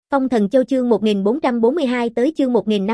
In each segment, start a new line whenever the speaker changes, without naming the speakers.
Phong Thần Châu chương 1442 tới chương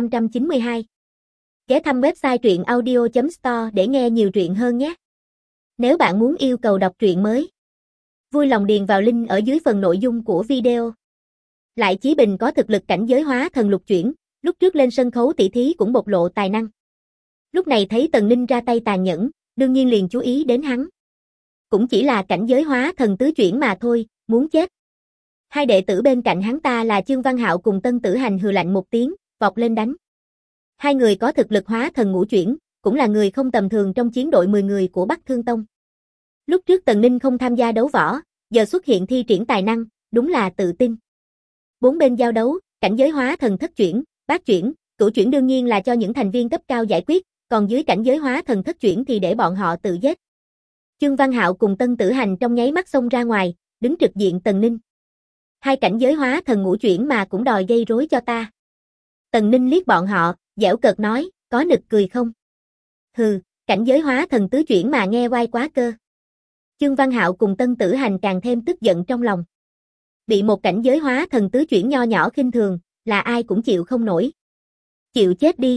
1592. Ghé thăm website truyện audio.store để nghe nhiều truyện hơn nhé. Nếu bạn muốn yêu cầu đọc truyện mới, vui lòng điền vào link ở dưới phần nội dung của video. Lại Chí Bình có thực lực cảnh giới hóa thần lục chuyển, lúc trước lên sân khấu tỷ thí cũng bộc lộ tài năng. Lúc này thấy Tần Ninh ra tay tàn nhẫn, đương nhiên liền chú ý đến hắn. Cũng chỉ là cảnh giới hóa thần tứ chuyển mà thôi, muốn chết. Hai đệ tử bên cạnh hắn ta là Chương Văn Hạo cùng Tân Tử Hành hừ lạnh một tiếng, vọt lên đánh. Hai người có thực lực hóa thần ngũ chuyển, cũng là người không tầm thường trong chiến đội 10 người của Bắc Thương Tông. Lúc trước Tần Ninh không tham gia đấu võ, giờ xuất hiện thi triển tài năng, đúng là tự tin. Bốn bên giao đấu, cảnh giới hóa thần thất chuyển, bát chuyển, cửu chuyển đương nhiên là cho những thành viên cấp cao giải quyết, còn dưới cảnh giới hóa thần thất chuyển thì để bọn họ tự giết. Chương Văn Hạo cùng Tân Tử Hành trong nháy mắt xông ra ngoài, đứng trực diện Tần Ninh. Hai cảnh giới hóa thần ngũ chuyển mà cũng đòi gây rối cho ta. Tần Ninh liếc bọn họ, giễu cợt nói, có nực cười không? Hừ, cảnh giới hóa thần tứ chuyển mà nghe oai quá cơ. Chương Văn Hạo cùng Tân Tử Hành càng thêm tức giận trong lòng. Bị một cảnh giới hóa thần tứ chuyển nho nhỏ khinh thường, là ai cũng chịu không nổi. Chịu chết đi.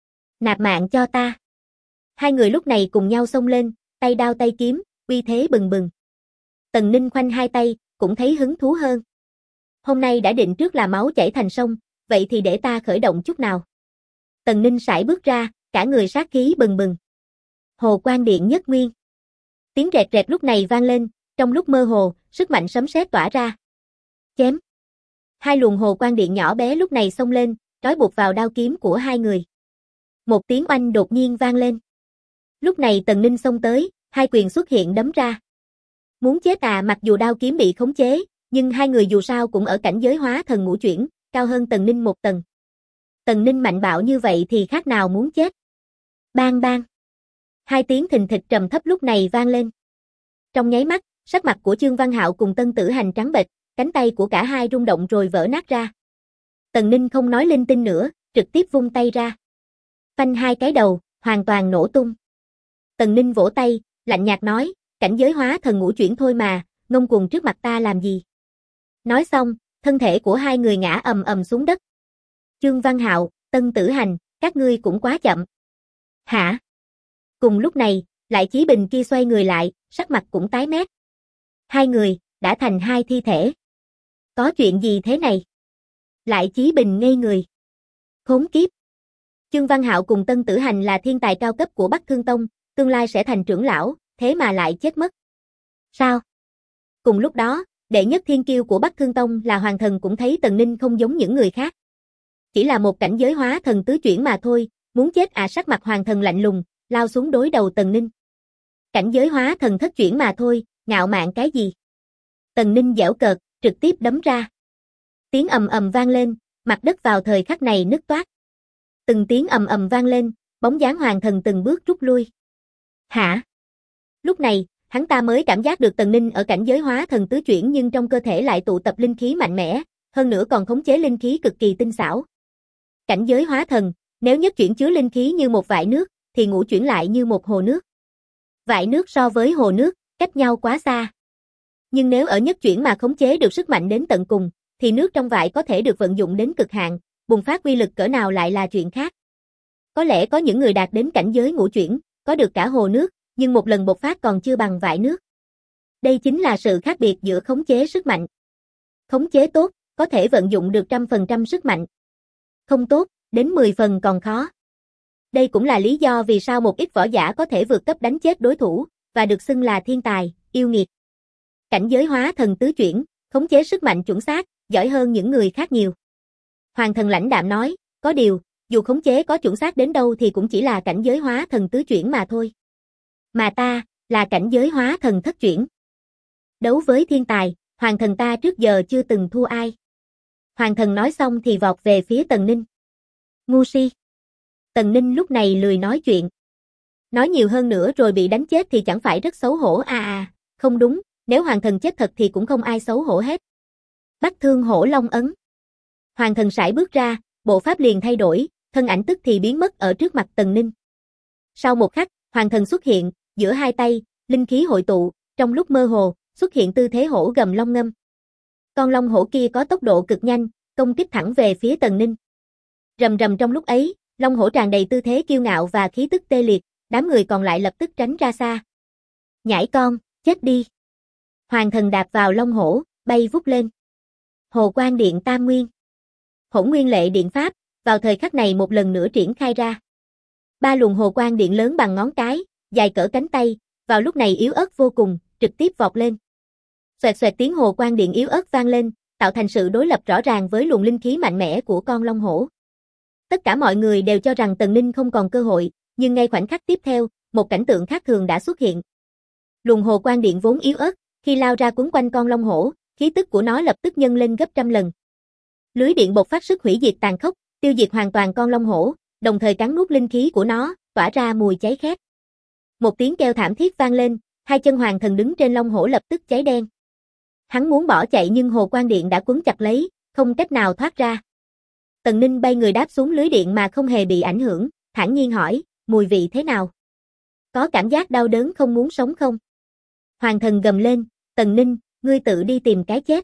Nạp mạng cho ta. Hai người lúc này cùng nhau xông lên, tay đao tay kiếm, uy thế bừng bừng. Tần Ninh khoanh hai tay, cũng thấy hứng thú hơn. Hôm nay đã định trước là máu chảy thành sông, vậy thì để ta khởi động chút nào. Tần Ninh sải bước ra, cả người sát khí bừng bừng. Hồ Quang Điện nhất nguyên. Tiếng rẹt rẹt lúc này vang lên, trong lúc mơ hồ, sức mạnh sấm sét tỏa ra. Chém. Hai luồng hồ quang điện nhỏ bé lúc này xông lên, trói buộc vào đao kiếm của hai người. Một tiếng oanh đột nhiên vang lên. Lúc này Tần Ninh xông tới, hai quyền xuất hiện đấm ra. Muốn chết à, mặc dù đao kiếm bị khống chế, nhưng hai người dù sao cũng ở cảnh giới hóa thần ngũ chuyển, cao hơn Tần Ninh một tầng. Tần Ninh mạnh bạo như vậy thì khác nào muốn chết. Bang bang. Hai tiếng thình thịch trầm thấp lúc này vang lên. Trong nháy mắt, sắc mặt của Chương Văn Hạo cùng Tân Tử Hành trắng bệch, cánh tay của cả hai rung động rồi vỡ nát ra. Tần Ninh không nói linh tinh nữa, trực tiếp vung tay ra. Phanh hai cái đầu, hoàn toàn nổ tung. Tần Ninh vỗ tay, lạnh nhạt nói, cảnh giới hóa thần ngũ chuyển thôi mà, ngông cuồng trước mặt ta làm gì. Nói xong, thân thể của hai người ngã ầm ầm xuống đất. Chương Văn Hạo, Tân Tử Hành, các ngươi cũng quá chậm. Hả? Cùng lúc này, Lại Chí Bình kia xoay người lại, sắc mặt cũng tái mét. Hai người, đã thành hai thi thể. Có chuyện gì thế này? Lại Chí Bình ngây người. Khốn kiếp. Chương Văn Hạo cùng Tân Tử Hành là thiên tài cao cấp của Bắc Thương Tông, tương lai sẽ thành trưởng lão, thế mà lại chết mất. Sao? Cùng lúc đó, đệ nhất thiên kiêu của Bắc Thương Tông là Hoàng Thần cũng thấy Tần Ninh không giống những người khác. Chỉ là một cảnh giới hóa thần tứ chuyển mà thôi, muốn chết à, sắc mặt Hoàng Thần lạnh lùng, lao xuống đối đầu Tần Ninh. Cảnh giới hóa thần thất chuyển mà thôi, ngạo mạn cái gì? Tần Ninh giễu cợt, trực tiếp đấm ra. Tiếng ầm ầm vang lên, mặt đất vào thời khắc này nứt toác. Từng tiếng ầm ầm vang lên, bóng dáng Hoàng Thần từng bước rút lui. Hả? Lúc này, hắn ta mới cảm giác được Tần Ninh ở cảnh giới hóa thần tứ chuyển nhưng trong cơ thể lại tụ tập linh khí mạnh mẽ, hơn nữa còn khống chế linh khí cực kỳ tinh xảo. Cảnh giới hóa thần, nếu nhất chuyển chứa linh khí như một vại nước, thì ngũ chuyển lại như một hồ nước. Vại nước so với hồ nước, cách nhau quá xa. Nhưng nếu ở nhất chuyển mà khống chế được sức mạnh đến tận cùng, thì nước trong vại có thể được vận dụng đến cực hạn, bùng phát uy lực cỡ nào lại là chuyện khác. Có lẽ có những người đạt đến cảnh giới ngũ chuyển, có được cả hồ nước, nhưng một lần bộc phát còn chưa bằng vại nước. Đây chính là sự khác biệt giữa khống chế sức mạnh. Khống chế tốt, có thể vận dụng được 100% sức mạnh. Không tốt, đến 10 phần còn khó. Đây cũng là lý do vì sao một ít võ giả có thể vượt cấp đánh chết đối thủ, và được xưng là thiên tài, yêu nghiệt. Cảnh giới hóa thần tứ chuyển, khống chế sức mạnh chuẩn xác, giỏi hơn những người khác nhiều. Hoàng Thần lãnh đạm nói, có điều, dù khống chế có chuẩn xác đến đâu thì cũng chỉ là cảnh giới hóa thần tứ chuyển mà thôi. Mà ta, là cảnh giới hóa thần thất chuyển. Đấu với thiên tài, Hoàng Thần ta trước giờ chưa từng thua ai. Hoàng Thần nói xong thì vọt về phía Tần Ninh. Ngu si. Tần Ninh lúc này lười nói chuyện. Nói nhiều hơn nữa rồi bị đánh chết thì chẳng phải rất xấu hổ à, không đúng, nếu Hoàng Thần chết thật thì cũng không ai xấu hổ hết. Bắc Thương Hổ Long ấn. Hoàng Thần sải bước ra, bộ pháp liền thay đổi, thân ảnh tức thì biến mất ở trước mặt Tần Ninh. Sau một khắc, Hoàng Thần xuất hiện, giữa hai tay, linh khí hội tụ, trong lúc mơ hồ, xuất hiện tư thế hổ gầm long ngâm. Con long hổ kia có tốc độ cực nhanh, công kích thẳng về phía Tần Ninh. Rầm rầm trong lúc ấy, Long Hổ tràn đầy tư thế kiêu ngạo và khí tức tê liệt, đám người còn lại lập tức tránh ra xa. Nhãi con, chết đi. Hoàng thần đạp vào Long Hổ, bay vút lên. Hồ Quan Điện Tam Nguyên. Hỗn Nguyên Lệ Điện Pháp, vào thời khắc này một lần nữa triển khai ra. Ba luồng Hồ Quan Điện lớn bằng ngón cái, dài cỡ cánh tay, vào lúc này yếu ớt vô cùng, trực tiếp vọt lên. Xoẹt xoẹt tiếng Hồ Quan Điện yếu ớt vang lên, tạo thành sự đối lập rõ ràng với luồng linh khí mạnh mẽ của con Long Hổ. Tất cả mọi người đều cho rằng Tần Ninh không còn cơ hội, nhưng ngay khoảnh khắc tiếp theo, một cảnh tượng khác thường đã xuất hiện. Luồng Hồ Quan Điện vốn yếu ớt, khi lao ra quấn quanh con Long Hổ, khí tức của nó lập tức nhân lên gấp trăm lần. Lưới điện bộc phát sức hủy diệt tàn khốc, tiêu diệt hoàn toàn con Long Hổ, đồng thời cắn nuốt linh khí của nó, tỏa ra mùi cháy khét. Một tiếng kêu thảm thiết vang lên, hai chân hoàng thần đứng trên Long Hổ lập tức cháy đen. Hắn muốn bỏ chạy nhưng Hồ Quan Điện đã quấn chặt lấy, không cách nào thoát ra. Tần Ninh bay người đáp xuống lưới điện mà không hề bị ảnh hưởng, thản nhiên hỏi, mùi vị thế nào? Có cảm giác đau đớn không muốn sống không? Hoàng thần gầm lên, Tần Ninh, ngươi tự đi tìm cái chết.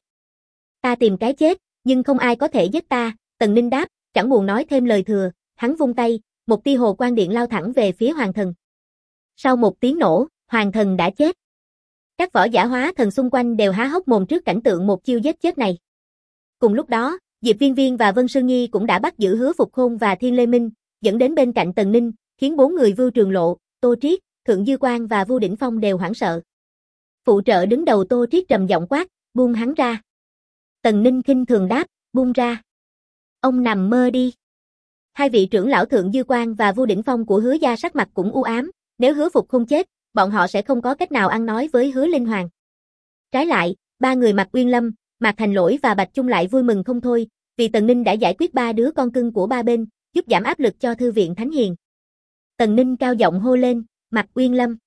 Ta tìm cái chết, nhưng không ai có thể giết ta, Tần Ninh đáp, chẳng buồn nói thêm lời thừa, hắn vung tay, một tia Hồ Quan Điện lao thẳng về phía hoàng thần. Sau một tiếng nổ, hoàng thần đã chết. Các võ giả hóa thần xung quanh đều há hốc mồm trước cảnh tượng một chiêu giết chết này. Cùng lúc đó, Diệp Viên Viên và Vân Sương Nhi cũng đã bắt giữ Hứa Phục Khôn và Thiên Lê Minh, dẫn đến bên cạnh Tần Ninh, khiến bốn người Vưu Trường Lộ, Tô Triết, Thượng Dư Quang và Vu Đỉnh Phong đều hoảng sợ. Phụ trợ đứng đầu Tô Triết trầm giọng quát, buông hắn ra. Tần Ninh khinh thường đáp, buông ra. Ông nằm mơ đi. Hai vị trưởng lão Thượng Dư Quang và Vu Đỉnh Phong của Hứa gia sắc mặt cũng u ám, nếu Hứa Phục Khôn chết, bọn họ sẽ không có cách nào ăn nói với Hứa Linh Hoàng. Trái lại, ba người Mạc Uyên Lâm, Mạc Thành Lỗi và Bạch Chung lại vui mừng không thôi, vì Tần Ninh đã giải quyết ba đứa con cưng của ba bên, giúp giảm áp lực cho Thư viện Thánh Hiền. Tần Ninh cao giọng hô lên, Mạc Uyên Lâm.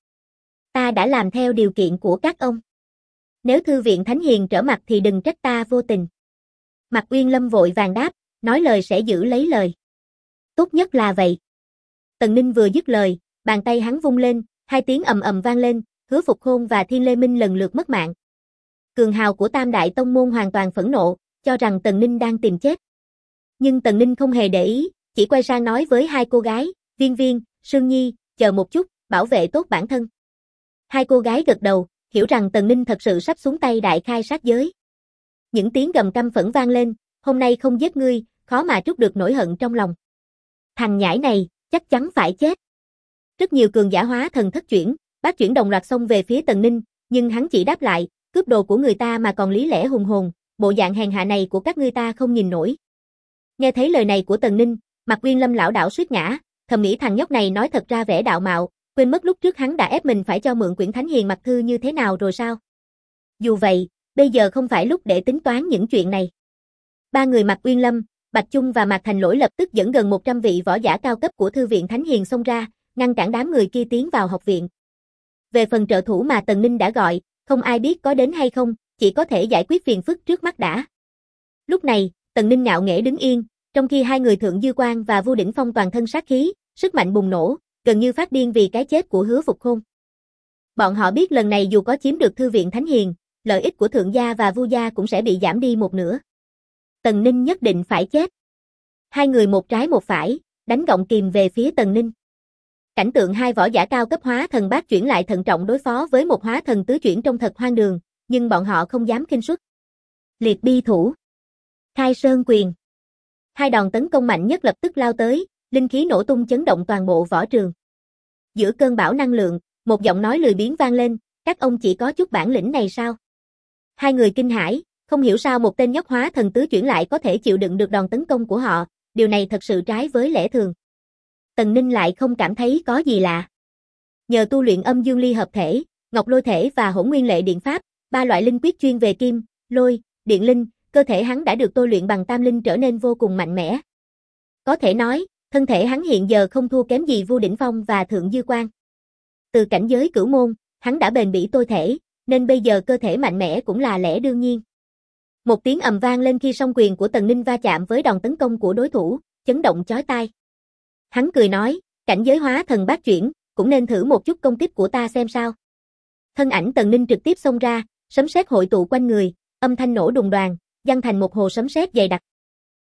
Ta đã làm theo điều kiện của các ông. Nếu Thư viện Thánh Hiền trở mặt thì đừng trách ta vô tình. Mạc Uyên Lâm vội vàng đáp, nói lời sẽ giữ lấy lời. Tốt nhất là vậy. Tần Ninh vừa dứt lời, bàn tay hắn vung lên, hai tiếng ầm ầm vang lên, Hứa Phục Khôn và Thiên Lê Minh lần lượt mất mạng. Cường hào của Tam Đại Tông Môn hoàn toàn phẫn nộ, cho rằng Tần Ninh đang tìm chết. Nhưng Tần Ninh không hề để ý, chỉ quay sang nói với hai cô gái, Viên Viên, Sương Nhi, chờ một chút, bảo vệ tốt bản thân. Hai cô gái gật đầu, hiểu rằng Tần Ninh thật sự sắp xuống tay đại khai sát giới. Những tiếng gầm căm phẫn vang lên, hôm nay không giết ngươi, khó mà trút được nỗi hận trong lòng. Thằng nhãi này, chắc chắn phải chết. Rất nhiều cường giả hóa thần thất chuyển, bát chuyển đồng loạt xông về phía Tần Ninh, nhưng hắn chỉ đáp lại, cướp đồ của người ta mà còn lý lẽ hùng hồn, bộ dạng hèn hạ này của các ngươi ta không nhìn nổi. Nghe thấy lời này của Tần Ninh, Mạc Uyên Lâm lảo đảo suýt ngã, thầm nghĩ thằng nhóc này nói thật ra vẻ đạo mạo, quên mất lúc trước hắn đã ép mình phải cho mượn quyển Thánh Hiền mặc thư như thế nào rồi sao? Dù vậy, bây giờ không phải lúc để tính toán những chuyện này. Ba người Mạc Uyên Lâm, Bạch Chung và Mạc Thành Lỗi lập tức dẫn gần 100 vị võ giả cao cấp của Thư viện Thánh Hiền xông ra, ngăn cản đám người kia tiến vào học viện. Về phần trợ thủ mà Tần Ninh đã gọi, không ai biết có đến hay không, chỉ có thể giải quyết phiền phức trước mắt đã. Lúc này, Tần Ninh ngạo nghễ đứng yên, trong khi hai người Thượng Dư Quang và Vu Đỉnh Phong toàn thân sát khí, sức mạnh bùng nổ, gần như phát điên vì cái chết của Hứa Phục Khôn. Bọn họ biết lần này dù có chiếm được Thư viện Thánh Hiền, lợi ích của Thượng gia và Vu gia cũng sẽ bị giảm đi một nửa. Tần Ninh nhất định phải chết. Hai người một trái một phải, đánh gọng kìm về phía Tần Ninh. Cảnh tượng hai võ giả cao cấp hóa thần bát chuyển lại thận trọng đối phó với một hóa thần tứ chuyển trông thật hoang đường, nhưng bọn họ không dám khinh suất. Liệt bi thủ. Khai sơn quyền. Hai đòn tấn công mạnh nhất lập tức lao tới, linh khí nổ tung chấn động toàn bộ võ trường. Giữa cơn bão năng lượng, một giọng nói lười biếng vang lên, các ông chỉ có chút bản lĩnh này sao? Hai người kinh hãi, không hiểu sao một tên nhóc hóa thần tứ chuyển lại có thể chịu đựng được đòn tấn công của họ, điều này thật sự trái với lẽ thường. Tần Ninh lại không cảm thấy có gì lạ. Nhờ tu luyện âm dương ly hợp thể, ngọc lôi thể và hỗn nguyên lệ điện pháp, ba loại linh quyết chuyên về kim, lôi, điện linh, cơ thể hắn đã được tôi luyện bằng tam linh trở nên vô cùng mạnh mẽ. Có thể nói, thân thể hắn hiện giờ không thua kém gì Vu Đỉnh Phong và Thượng Dư Quang. Từ cảnh giới cửu môn, hắn đã bền bỉ tôi thể, nên bây giờ cơ thể mạnh mẽ cũng là lẽ đương nhiên. Một tiếng ầm vang lên khi song quyền của Tần Ninh va chạm với đòn tấn công của đối thủ, chấn động chói tai. Hắn cười nói, cảnh giới hóa thần bát chuyển, cũng nên thử một chút công kích của ta xem sao. Thân ảnh Tần Ninh trực tiếp xông ra, sấm sét hội tụ quanh người, âm thanh nổ đùng đoàng, giăng thành một hồ sấm sét dày đặc.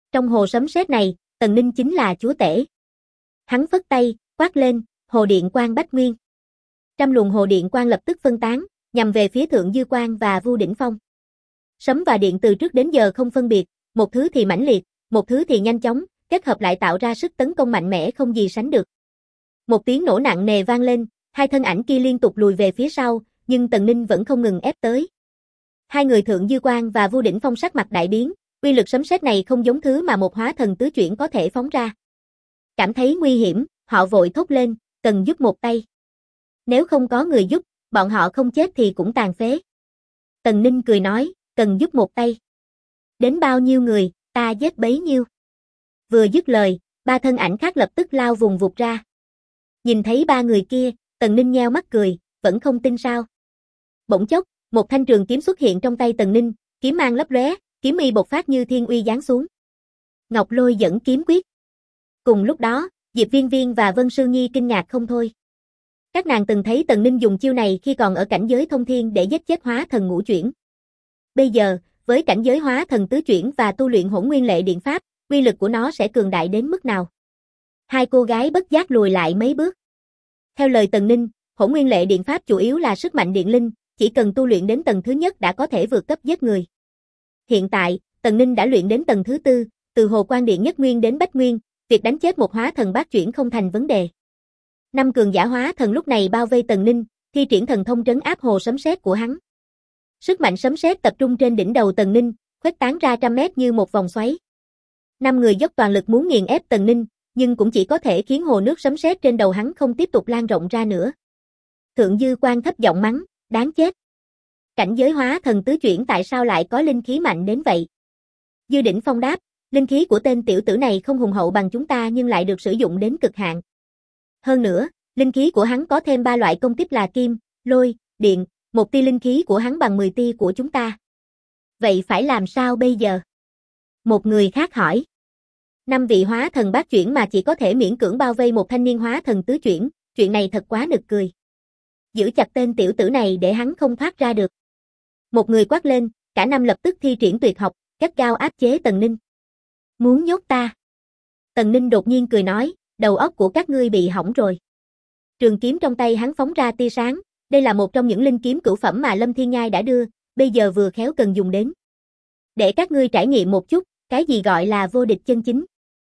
Trong hồ sấm sét này, Tần Ninh chính là chúa tể. Hắn phất tay, quát lên, hồ điện quang bách nguyên. Trăm luồng hồ điện quang lập tức phân tán, nhằm về phía Thượng Dư Quang và Vu Đỉnh Phong. Sấm và điện từ trước đến giờ không phân biệt, một thứ thì mãnh liệt, một thứ thì nhanh chóng, kết hợp lại tạo ra sức tấn công mạnh mẽ không gì sánh được. Một tiếng nổ nặng nề vang lên, hai thân ảnh kia liên tục lùi về phía sau, nhưng Tần Ninh vẫn không ngừng ép tới. Hai người Thượng Dư Quang và Vu Đỉnh Phong sắc mặt đại biến, uy lực sấm sét này không giống thứ mà một hóa thần tứ chuyển có thể phóng ra. Cảm thấy nguy hiểm, họ vội thốt lên, cần giúp một tay. Nếu không có người giúp, bọn họ không chết thì cũng tàn phế. Tần Ninh cười nói, cần giúp một tay. Đến bao nhiêu người, ta giết bấy nhiêu. Vừa dứt lời, ba thân ảnh khác lập tức lao vùng vụt ra. Nhìn thấy ba người kia, Tần Ninh nheo mắt cười, vẫn không tin sao. Bỗng chốc, một thanh trường kiếm xuất hiện trong tay Tần Ninh, kiếm mang lấp lóe, kiếm y bộc phát như thiên uy giáng xuống. Ngọc Lôi dẫn kiếm quyết. Cùng lúc đó, Diệp Viên Viên và Vân Sư Nhi kinh ngạc không thôi. Các nàng từng thấy Tần Ninh dùng chiêu này khi còn ở cảnh giới thông thiên để giết chết hóa thần ngũ chuyển. Bây giờ, với cảnh giới hóa thần tứ chuyển và tu luyện Hỗn Nguyên Lệ Điện Pháp, uy lực của nó sẽ cường đại đến mức nào? Hai cô gái bất giác lùi lại mấy bước. Theo lời Tần Ninh, Hỗn Nguyên Lệ Điện Pháp chủ yếu là sức mạnh điện linh, chỉ cần tu luyện đến tầng thứ nhất đã có thể vượt cấp giết người. Hiện tại, Tần Ninh đã luyện đến tầng thứ tư, từ Hồ Quan Điện Nhất Nguyên đến Bách Nguyên, việc đánh chết một hóa thần bát chuyển không thành vấn đề. Năm cường giả hóa thần lúc này bao vây Tần Ninh, thi triển thần thông trấn áp hồ sấm sét của hắn. Sức mạnh sấm sét tập trung trên đỉnh đầu Tần Ninh, khuếch tán ra trăm mét như một vòng xoáy. Năm người dốc toàn lực muốn nghiền ép Tần Ninh, nhưng cũng chỉ có thể khiến hồ nước sấm sét trên đầu hắn không tiếp tục lan rộng ra nữa. Thượng Dư Quang thấp giọng mắng, đáng chết. Cảnh giới hóa thần tứ chuyển tại sao lại có linh khí mạnh đến vậy? Dư Đỉnh Phong đáp, linh khí của tên tiểu tử này không hùng hậu bằng chúng ta nhưng lại được sử dụng đến cực hạn. Hơn nữa, linh khí của hắn có thêm 3 loại công kích là kim, lôi, điện, một tia linh khí của hắn bằng 10 tia của chúng ta. Vậy phải làm sao bây giờ? Một người khác hỏi. 5 vị hóa thần bát chuyển mà chỉ có thể miễn cưỡng bao vây một thanh niên hóa thần tứ chuyển, chuyện này thật quá nực cười. Giữ chặt tên tiểu tử này để hắn không thoát ra được. Một người quát lên, cả năm lập tức thi triển tuyệt học, gắt gao áp chế Tần Ninh. Muốn nhốt ta? Tần Ninh đột nhiên cười nói, đầu óc của các ngươi bị hỏng rồi. Trường kiếm trong tay hắn phóng ra tia sáng, đây là một trong những linh kiếm cửu phẩm mà Lâm Thiên Nhai đã đưa, bây giờ vừa khéo cần dùng đến. Để các ngươi trải nghiệm một chút, cái gì gọi là vô địch chân chính.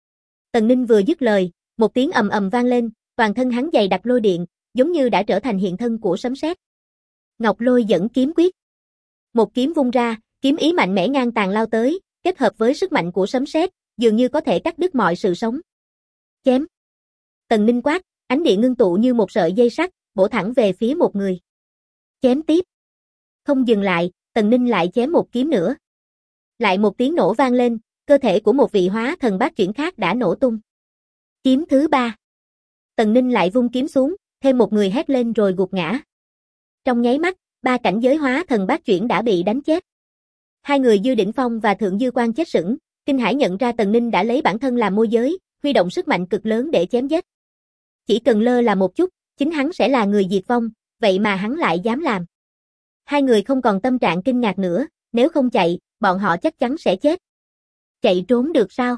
Tần Ninh vừa dứt lời, một tiếng ầm ầm vang lên, toàn thân hắn dày đặc lôi điện, giống như đã trở thành hiện thân của sấm sét. Ngọc Lôi dẫn kiếm quyết. Một kiếm vung ra, kiếm ý mạnh mẽ ngang tàn lao tới, kết hợp với sức mạnh của sấm sét, dường như có thể cắt đứt mọi sự sống. Chém. Tần Ninh quát, ánh điện ngưng tụ như một sợi dây sắt, bổ thẳng về phía một người. Chém tiếp. Không dừng lại, Tần Ninh lại chém một kiếm nữa. Lại một tiếng nổ vang lên, cơ thể của một vị hóa thần bát chuyển khác đã nổ tung. Kiếm thứ 3. Tần Ninh lại vung kiếm xuống, thêm một người hét lên rồi gục ngã. Trong nháy mắt, 3 cảnh giới hóa thần bát chuyển đã bị đánh chết. Hai người Dư Đỉnh Phong và Thượng Dư Quang chết sững, kinh hãi nhận ra Tần Ninh đã lấy bản thân làm môi giới, huy động sức mạnh cực lớn để chém giết. Chỉ cần lơ là một chút, chính hắn sẽ là người diệt vong, vậy mà hắn lại dám làm. Hai người không còn tâm trạng kinh ngạc nữa, nếu không chạy, bọn họ chắc chắn sẽ chết. Chạy trốn được sao?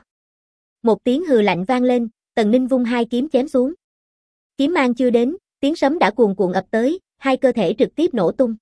Một tiếng hừ lạnh vang lên, Tần Ninh vung 2 kiếm chém xuống. Kiếm mang chưa đến, tiếng sấm đã cuồn cuộn ập tới, hai cơ thể trực tiếp nổ tung.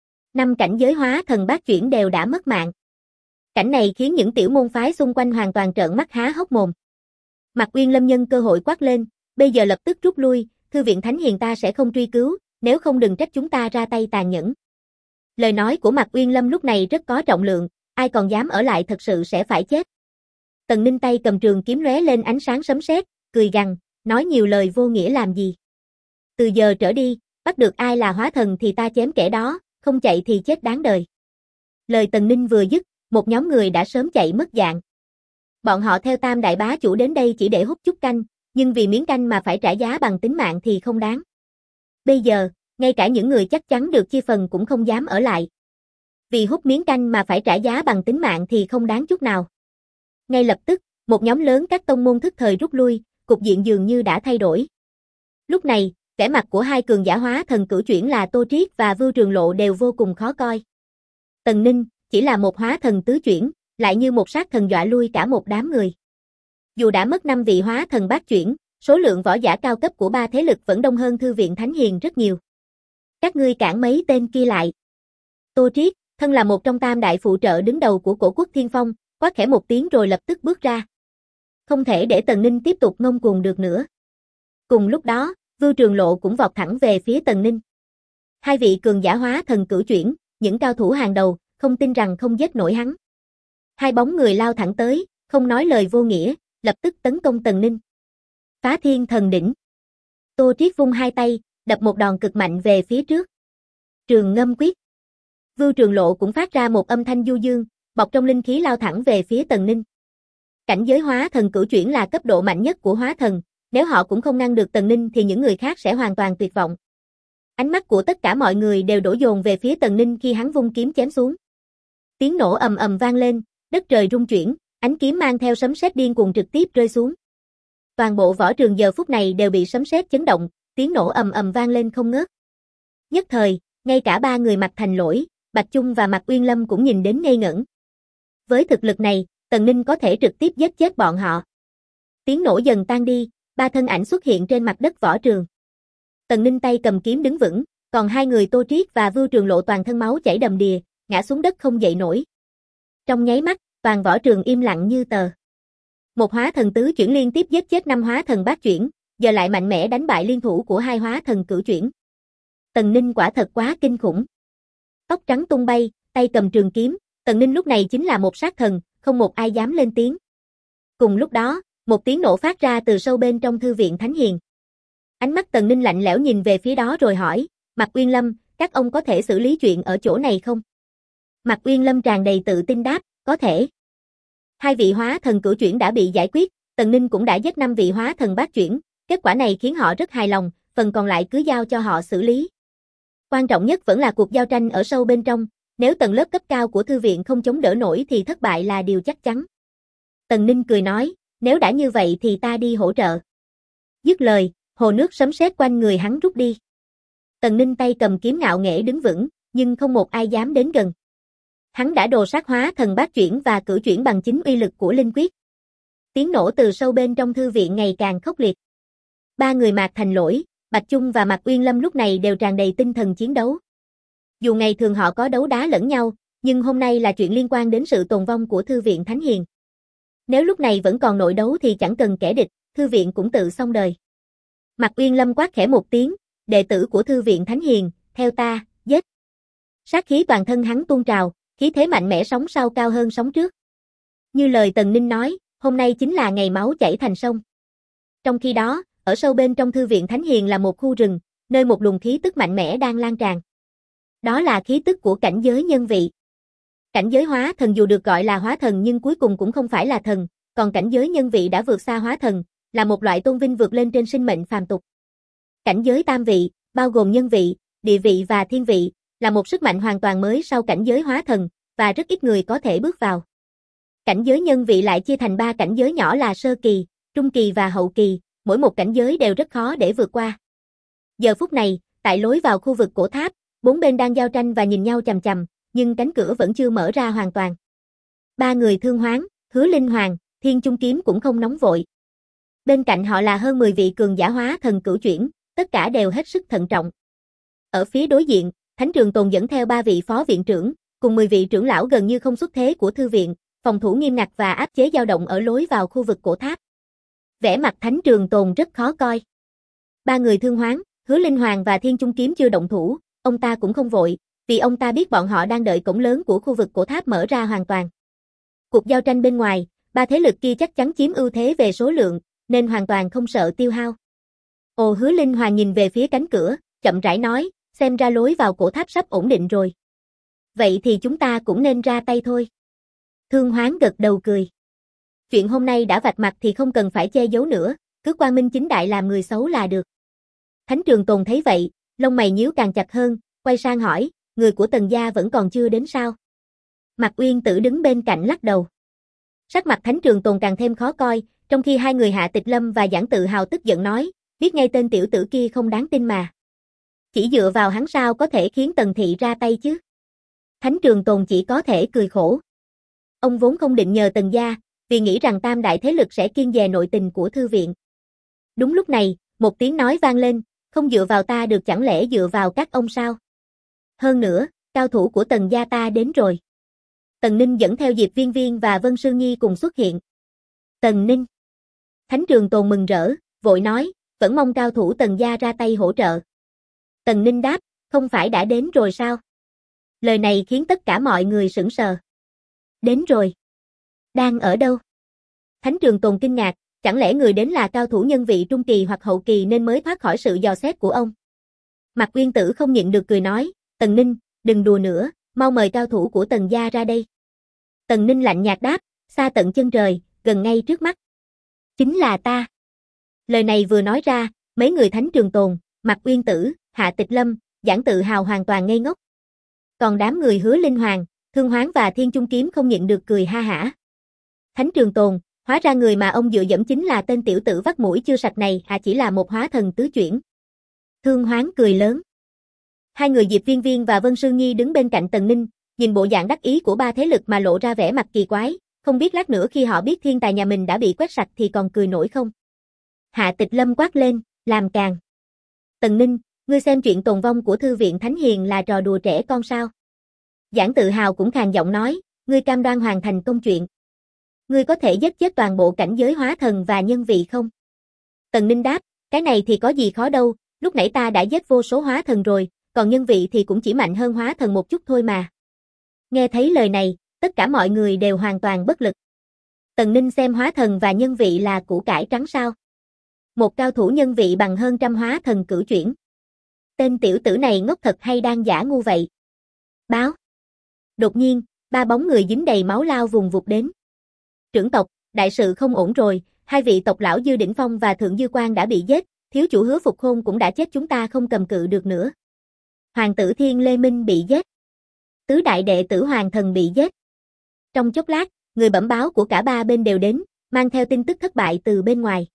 5 cảnh giới hóa thần bát chuyển đều đã mất mạng. Cảnh này khiến những tiểu môn phái xung quanh hoàn toàn trợn mắt há hốc mồm. Mạc Uyên Lâm nhân cơ hội quát lên, bây giờ lập tức rút lui, thư viện Thánh Hiền ta sẽ không truy cứu, nếu không đừng trách chúng ta ra tay tàn nhẫn. Lời nói của Mạc Uyên Lâm lúc này rất có trọng lượng, ai còn dám ở lại thật sự sẽ phải chết. Tần Ninh tay cầm trường kiếm lóe lên ánh sáng sấm sét, cười gằn, nói nhiều lời vô nghĩa làm gì. Từ giờ trở đi, bắt được ai là hóa thần thì ta chém kẻ đó, không chạy thì chết đáng đời. Lời Tần Ninh vừa dứt, một nhóm người đã sớm chạy mất dạng. Bọn họ theo Tam đại bá chủ đến đây chỉ để hút chút canh, nhưng vì miếng canh mà phải trả giá bằng tính mạng thì không đáng. Bây giờ, ngay cả những người chắc chắn được chia phần cũng không dám ở lại. Vì hút miếng canh mà phải trả giá bằng tính mạng thì không đáng chút nào. Ngay lập tức, một nhóm lớn các tông môn thức thời rút lui, cục diện dường như đã thay đổi. Lúc này, vẻ mặt của hai cường giả hóa thần cửu chuyển là Tô Triết và Vưu Trường Lộ đều vô cùng khó coi. Tần Ninh chỉ là một hóa thần tứ chuyển, lại như một sát thần dọa lui cả một đám người. Dù đã mất 5 vị hóa thần bát chuyển, số lượng võ giả cao cấp của ba thế lực vẫn đông hơn Thư viện Thánh Hiền rất nhiều. Các ngươi cản mấy tên kia lại. Tô Triết, thân là một trong tam đại phụ trợ đứng đầu của Cổ Quốc Thiên Phong, quát khẽ một tiếng rồi lập tức bước ra. Không thể để Tần Ninh tiếp tục ngông cuồng được nữa. Cùng lúc đó, Vưu Trường Lộ cũng vọt thẳng về phía Tần Ninh. Hai vị cường giả hóa thần cửu chuyển, những cao thủ hàng đầu, không tin rằng không giết nổi hắn. Hai bóng người lao thẳng tới, không nói lời vô nghĩa, lập tức tấn công Tần Ninh. Phá Thiên Thần Đỉnh. Tô Triết vung hai tay, đập một đòn cực mạnh về phía trước. Trường Ngâm Quyết. Vưu Trường Lộ cũng phát ra một âm thanh du dương, bọc trong linh khí lao thẳng về phía Tần Ninh. Cảnh giới hóa thần cửu chuyển là cấp độ mạnh nhất của hóa thần, nếu họ cũng không ngăn được Tần Ninh thì những người khác sẽ hoàn toàn tuyệt vọng. Ánh mắt của tất cả mọi người đều đổ dồn về phía Tần Ninh khi hắn vung kiếm chém xuống. Tiếng nổ ầm ầm vang lên, đất trời rung chuyển, ánh kiếm mang theo sấm sét điên cuồng trực tiếp rơi xuống. Toàn bộ võ trường giờ phút này đều bị sấm sét chấn động, tiếng nổ ầm ầm vang lên không ngớt. Nhất thời, ngay cả ba người Mạc Thành Lỗi, Bạch Chung và Mạc Uyên Lâm cũng nhìn đến ngây ngẩn. Với thực lực này, Tần Ninh có thể trực tiếp giết chết bọn họ. Tiếng nổ dần tan đi, ba thân ảnh xuất hiện trên mặt đất võ trường. Tần Ninh tay cầm kiếm đứng vững, còn hai người Tô Triết và Vưu Trường Lộ toàn thân máu chảy đầm đìa, ngã xuống đất không dậy nổi. Trong nháy mắt, toàn võ trường im lặng như tờ. Một hóa thần tứ chuyển liên tiếp giết chết 5 hóa thần bát chuyển, giờ lại mạnh mẽ đánh bại liên thủ của hai hóa thần cửu chuyển. Tần Ninh quả thật quá kinh khủng. Tóc trắng tung bay, tay cầm trường kiếm, Tần Ninh lúc này chính là một sát thần, không một ai dám lên tiếng. Cùng lúc đó, một tiếng nổ phát ra từ sâu bên trong Thư viện Thánh Hiền. Ánh mắt Tần Ninh lạnh lẽo nhìn về phía đó rồi hỏi, Mạc Uyên Lâm, các ông có thể xử lý chuyện ở chỗ này không? Mạc Uyên Lâm tràn đầy tự tin đáp, có thể. Hai vị hóa thần cửu chuyển đã bị giải quyết, Tần Ninh cũng đã giết 5 vị hóa thần bát chuyển, kết quả này khiến họ rất hài lòng, phần còn lại cứ giao cho họ xử lý. Quan trọng nhất vẫn là cuộc giao tranh ở sâu bên trong, nếu tầng lớp cấp cao của thư viện không chống đỡ nổi thì thất bại là điều chắc chắn. Tần Ninh cười nói, nếu đã như vậy thì ta đi hỗ trợ. Dứt lời, hồ nước sấm sét quanh người hắn rút đi. Tần Ninh tay cầm kiếm ngạo nghễ đứng vững, nhưng không một ai dám đến gần. Hắn đã đồ sát hóa thần bát chuyển và cửu chuyển bằng chính uy lực của linh quyết. Tiếng nổ từ sâu bên trong thư viện ngày càng khốc liệt. Ba người Mạc Thành Lỗi, Bạch Chung và Mạc Uyên Lâm lúc này đều tràn đầy tinh thần chiến đấu. Dù ngày thường họ có đấu đá lẫn nhau, nhưng hôm nay là chuyện liên quan đến sự tồn vong của Thư viện Thánh Hiền. Nếu lúc này vẫn còn nội đấu thì chẳng cần kẻ địch, thư viện cũng tự xong đời. Mạc Uyên Lâm quát khẽ một tiếng, đệ tử của Thư viện Thánh Hiền, theo ta, giết. Sát khí toàn thân hắn tuôn trào, khí thế mạnh mẽ sóng sau cao hơn sóng trước. Như lời Tần Ninh nói, hôm nay chính là ngày máu chảy thành sông. Trong khi đó, ở sâu bên trong Thư viện Thánh Hiền là một khu rừng, nơi một luồng khí tức mạnh mẽ đang lan tràn. Đó là khí tức của cảnh giới nhân vị. Cảnh giới hóa thần dù được gọi là hóa thần nhưng cuối cùng cũng không phải là thần, còn cảnh giới nhân vị đã vượt xa hóa thần, là một loại tôn vinh vượt lên trên sinh mệnh phàm tục. Cảnh giới tam vị, bao gồm nhân vị, địa vị và thiên vị, là một sức mạnh hoàn toàn mới sau cảnh giới hóa thần, và rất ít người có thể bước vào. Cảnh giới nhân vị lại chia thành 3 cảnh giới nhỏ là sơ kỳ, trung kỳ và hậu kỳ, mỗi một cảnh giới đều rất khó để vượt qua. Giờ phút này, tại lối vào khu vực cổ tháp, 4 bên đang giao tranh và nhìn nhau chằm chằm, nhưng cánh cửa vẫn chưa mở ra hoàn toàn. Ba người Thương Hoán, Hứa Linh Hoàng, Thiên Chung Kiếm cũng không nóng vội. Bên cạnh họ là hơn 10 vị cường giả hóa thần cửu chuyển, tất cả đều hết sức thận trọng. Ở phía đối diện, Thánh Trường Tồn dẫn theo 3 vị phó viện trưởng, cùng 10 vị trưởng lão gần như không xuất thế của thư viện, phòng thủ nghiêm ngặt và áp chế dao động ở lối vào khu vực cổ tháp. Vẻ mặt Thánh Trường Tồn rất khó coi. Ba người Thương Hoán, Hứa Linh Hoàng và Thiên Chung Kiếm chưa động thủ, ông ta cũng không vội, vì ông ta biết bọn họ đang đợi cổng lớn của khu vực cổ tháp mở ra hoàn toàn. Cuộc giao tranh bên ngoài, 3 thế lực kia chắc chắn chiếm ưu thế về số lượng, nên hoàn toàn không sợ tiêu hao. Ồ, Hứa Linh Hoàng nhìn về phía cánh cửa, chậm rãi nói, xem ra lối vào cổ tháp sắp ổn định rồi. Vậy thì chúng ta cũng nên ra tay thôi. Thương Hoán gật đầu cười. Chuyện hôm nay đã vạch mặt thì không cần phải che giấu nữa, cứ quang minh chính đại làm người xấu là được. Thánh Trường Tồn thấy vậy, lông mày nhíu càng chặt hơn, quay sang hỏi, người của Tần gia vẫn còn chưa đến sao? Mạc Uyên Tử đứng bên cạnh lắc đầu. Sắc mặt Thánh Trường Tồn càng thêm khó coi, trong khi hai người Hạ Tịch Lâm và Giản Tự Hào tức giận nói, biết ngay tên tiểu tử kia không đáng tin mà. Chỉ dựa vào hắn sao có thể khiến Tần thị ra tay chứ? Thánh Trường Tồn chỉ có thể cười khổ. Ông vốn không định nhờ Tần gia, vì nghĩ rằng tam đại thế lực sẽ kiêng dè nội tình của thư viện. Đúng lúc này, một tiếng nói vang lên, không dựa vào ta được chẳng lẽ dựa vào các ông sao? Hơn nữa, cao thủ của Tần gia ta đến rồi. Tần Ninh dẫn theo Diệp Viên Viên và Vân Sương Nhi cùng xuất hiện. Tần Ninh. Thánh Trường Tồn mừng rỡ, vội nói, vẫn mong cao thủ Tần gia ra tay hỗ trợ. Tần Ninh đáp, không phải đã đến rồi sao? Lời này khiến tất cả mọi người sững sờ. Đến rồi. Đang ở đâu? Thánh Trường Tồn kinh ngạc, chẳng lẽ người đến là cao thủ nhân vị trung kỳ hoặc hậu kỳ nên mới thoát khỏi sự dò xét của ông? Mạc Uyên Tử không nhịn được cười nói, Tần Ninh, đừng đùa nữa, mau mời cao thủ của Tần gia ra đây. Tần Ninh lạnh nhạt đáp, xa tận chân trời, gần ngay trước mắt. Chính là ta. Lời này vừa nói ra, mấy người Thánh Trường Tồn, Mạc Uyên Tử, Hạ Tịch Lâm, Giản Tự Hào hoàn toàn ngây ngốc. Còn đám người Hứa Linh Hoàng, Thương Hoán và Thiên Chung Kiếm không nhịn được cười ha hả. Thánh Trường Tồn, hóa ra người mà ông dựa dẫm chính là tên tiểu tử vắt mũi chưa sạch này, chỉ là một hóa thần tứ chuyển. Thương Hoán cười lớn. Hai người Diệp Viên Viên và Vân Sương Nhi đứng bên cạnh Tần Ninh, nhìn bộ dạng đắc ý của ba thế lực mà lộ ra vẻ mặt kỳ quái, không biết lát nữa khi họ biết thiên tài nhà mình đã bị quét sạch thì còn cười nổi không. Hạ Tịch Lâm quát lên, làm càn. Tần Ninh, ngươi xem chuyện tồn vong của thư viện Thánh Hiền là trò đùa trẻ con sao? Giản Tự Hào cũng khàn giọng nói, ngươi cam đoan hoàn thành công chuyện. Ngươi có thể giết chết toàn bộ cảnh giới hóa thần và nhân vị không? Tần Ninh đáp, cái này thì có gì khó đâu, lúc nãy ta đã giết vô số hóa thần rồi, còn nhân vị thì cũng chỉ mạnh hơn hóa thần một chút thôi mà. Nghe thấy lời này, tất cả mọi người đều hoàn toàn bất lực. Tần Ninh xem hóa thần và nhân vị là củ cải trắng sao? Một cao thủ nhân vị bằng hơn trăm hóa thần cửu chuyển. Tên tiểu tử này ngốc thật hay đang giả ngu vậy? Báo. Đột nhiên, ba bóng người dính đầy máu lao vùng vụt đến. Trưởng tộc, đại sự không ổn rồi, hai vị tộc lão Dư Đỉnh Phong và Thượng Dư Quan đã bị giết, thiếu chủ Hứa Phục Khôn cũng đã chết, chúng ta không cầm cự được nữa. Hoàng tử Thiên Lê Minh bị giết. Tứ đại đệ tử Hoàng Thần bị giết. Trong chốc lát, người bẩm báo của cả ba bên đều đến, mang theo tin tức thất bại từ bên ngoài.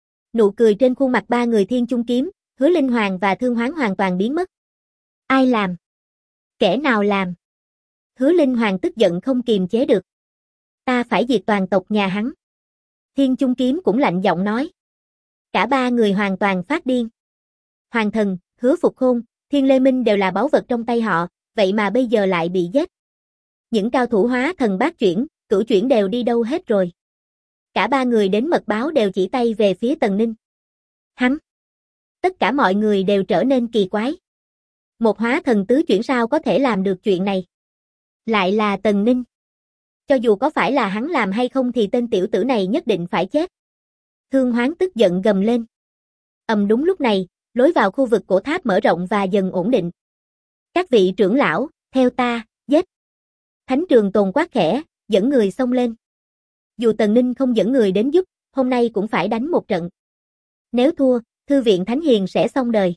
Nụ cười trên khuôn mặt ba người Thiên Chung Kiếm, Hứa Linh Hoàng và Thương Hoán hoàn toàn biến mất. Ai làm? Kẻ nào làm? Hứa Linh Hoàng tức giận không kiềm chế được. Ta phải diệt toàn tộc nhà hắn. Thiên Chung Kiếm cũng lạnh giọng nói. Cả ba người hoàn toàn phát điên. Hoàng Thần, Hứa Phục Khôn, Thiên Lê Minh đều là báu vật trong tay họ, vậy mà bây giờ lại bị giết. Những cao thủ hóa thần bát chuyển, cửu chuyển đều đi đâu hết rồi? Cả ba người đến mật báo đều chỉ tay về phía Tần Ninh. Hắn. Tất cả mọi người đều trở nên kỳ quái. Một hóa thần tứ chuyển sao có thể làm được chuyện này? Lại là Tần Ninh. Cho dù có phải là hắn làm hay không thì tên tiểu tử này nhất định phải chết. Thương Hoán tức giận gầm lên. Đúng lúc này, lối vào khu vực cổ tháp mở rộng và dần ổn định. Các vị trưởng lão, theo ta, giết. Thánh Trường Tồn quát khẽ, dẫn người xông lên. Dù Tần Ninh không dẫn người đến giúp, hôm nay cũng phải đánh một trận. Nếu thua, thư viện Thánh Hiền sẽ xong đời.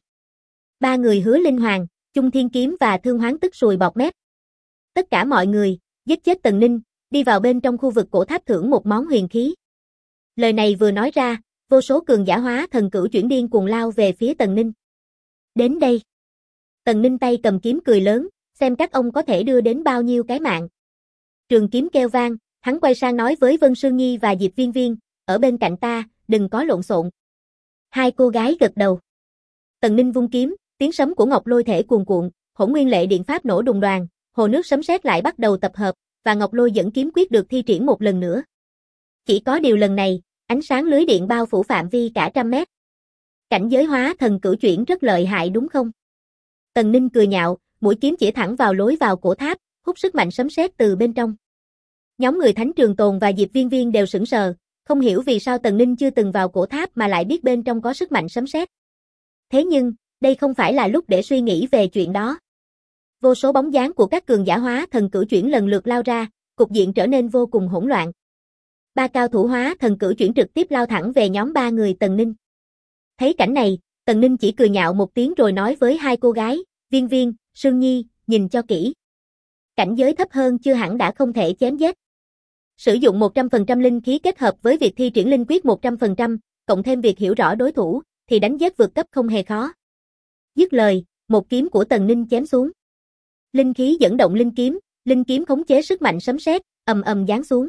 Ba người Hứa Linh Hoàng, Chung Thiên Kiếm và Thương Hoán tức sùi bọt mép. Tất cả mọi người, giết chết Tần Ninh, đi vào bên trong khu vực cổ tháp thưởng một món huyền khí. Lời này vừa nói ra, vô số cường giả hóa thần cửu chuyển điên cuồng lao về phía Tần Ninh. Đến đây. Tần Ninh tay cầm kiếm cười lớn, xem các ông có thể đưa đến bao nhiêu cái mạng. Trường kiếm kêu vang, hắn quay sang nói với Vân Sương Nhi và Diệp Viên Viên, ở bên cạnh ta, đừng có lộn xộn. Hai cô gái gật đầu. Tần Ninh vung kiếm, tiếng sấm của ngọc lôi thể cuồn cuộn, hỗn nguyên lệ điện pháp nổ đùng đoàng, hồ nước sấm sét lại bắt đầu tập hợp, và ngọc lôi dẫn kiếm quyết được thi triển một lần nữa. Chỉ có điều lần này, ánh sáng lưới điện bao phủ phạm vi cả trăm mét. Cảnh giới hóa thần cửu chuyển rất lợi hại đúng không? Tần Ninh cười nhạo, mũi kiếm chỉ thẳng vào lối vào cổ tháp, hút sức mạnh sấm sét từ bên trong. Nhóm người Thánh Trường Tồn và Diệp Viên Viên đều sững sờ, không hiểu vì sao Tần Ninh chưa từng vào cổ tháp mà lại biết bên trong có sức mạnh sấm sét. Thế nhưng, đây không phải là lúc để suy nghĩ về chuyện đó. Vô số bóng dáng của các cường giả hóa thần cửu chuyển lần lượt lao ra, cục diện trở nên vô cùng hỗn loạn. Ba cao thủ hóa thần cửu chuyển trực tiếp lao thẳng về nhóm ba người Tần Ninh. Thấy cảnh này, Tần Ninh chỉ cười nhạo một tiếng rồi nói với hai cô gái, Viên Viên, Sương Nhi, nhìn cho kỹ. Cảnh giới thấp hơn chưa hẳn đã không thể chém giết. Sử dụng 100% linh khí kết hợp với việc thi triển linh quyết 100%, cộng thêm việc hiểu rõ đối thủ, thì đánh giết vượt cấp không hề khó. Dứt lời, một kiếm của Tần Ninh chém xuống. Linh khí dẫn động linh kiếm khống chế sức mạnh sấm sét, ầm ầm giáng xuống.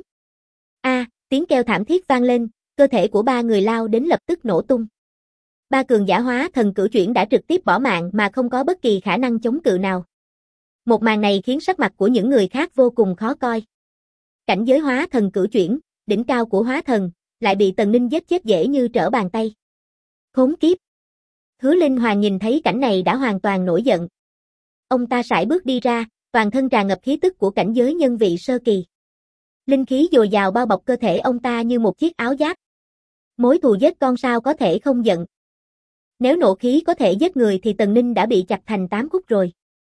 Tiếng kêu thảm thiết vang lên, cơ thể của ba người lao đến lập tức nổ tung. Ba cường giả hóa thần cửu chuyển đã trực tiếp bỏ mạng mà không có bất kỳ khả năng chống cự nào. Một màn này khiến sắc mặt của những người khác vô cùng khó coi. Cảnh giới hóa thần cửu chuyển, đỉnh cao của hóa thần, lại bị Tần Ninh giết chết dễ như trở bàn tay. Khốn kiếp! Hứa Linh Hoàng nhìn thấy cảnh này đã hoàn toàn nổi giận. Ông ta sải bước đi ra, toàn thân tràn ngập khí tức của cảnh giới nhân vị sơ kỳ. Linh khí dồi dào bao bọc cơ thể ông ta như một chiếc áo giáp. Mối thù giết con sao có thể không giận. Nếu nộ khí có thể giết người thì Tần Ninh đã bị chặt thành 8 khúc rồi.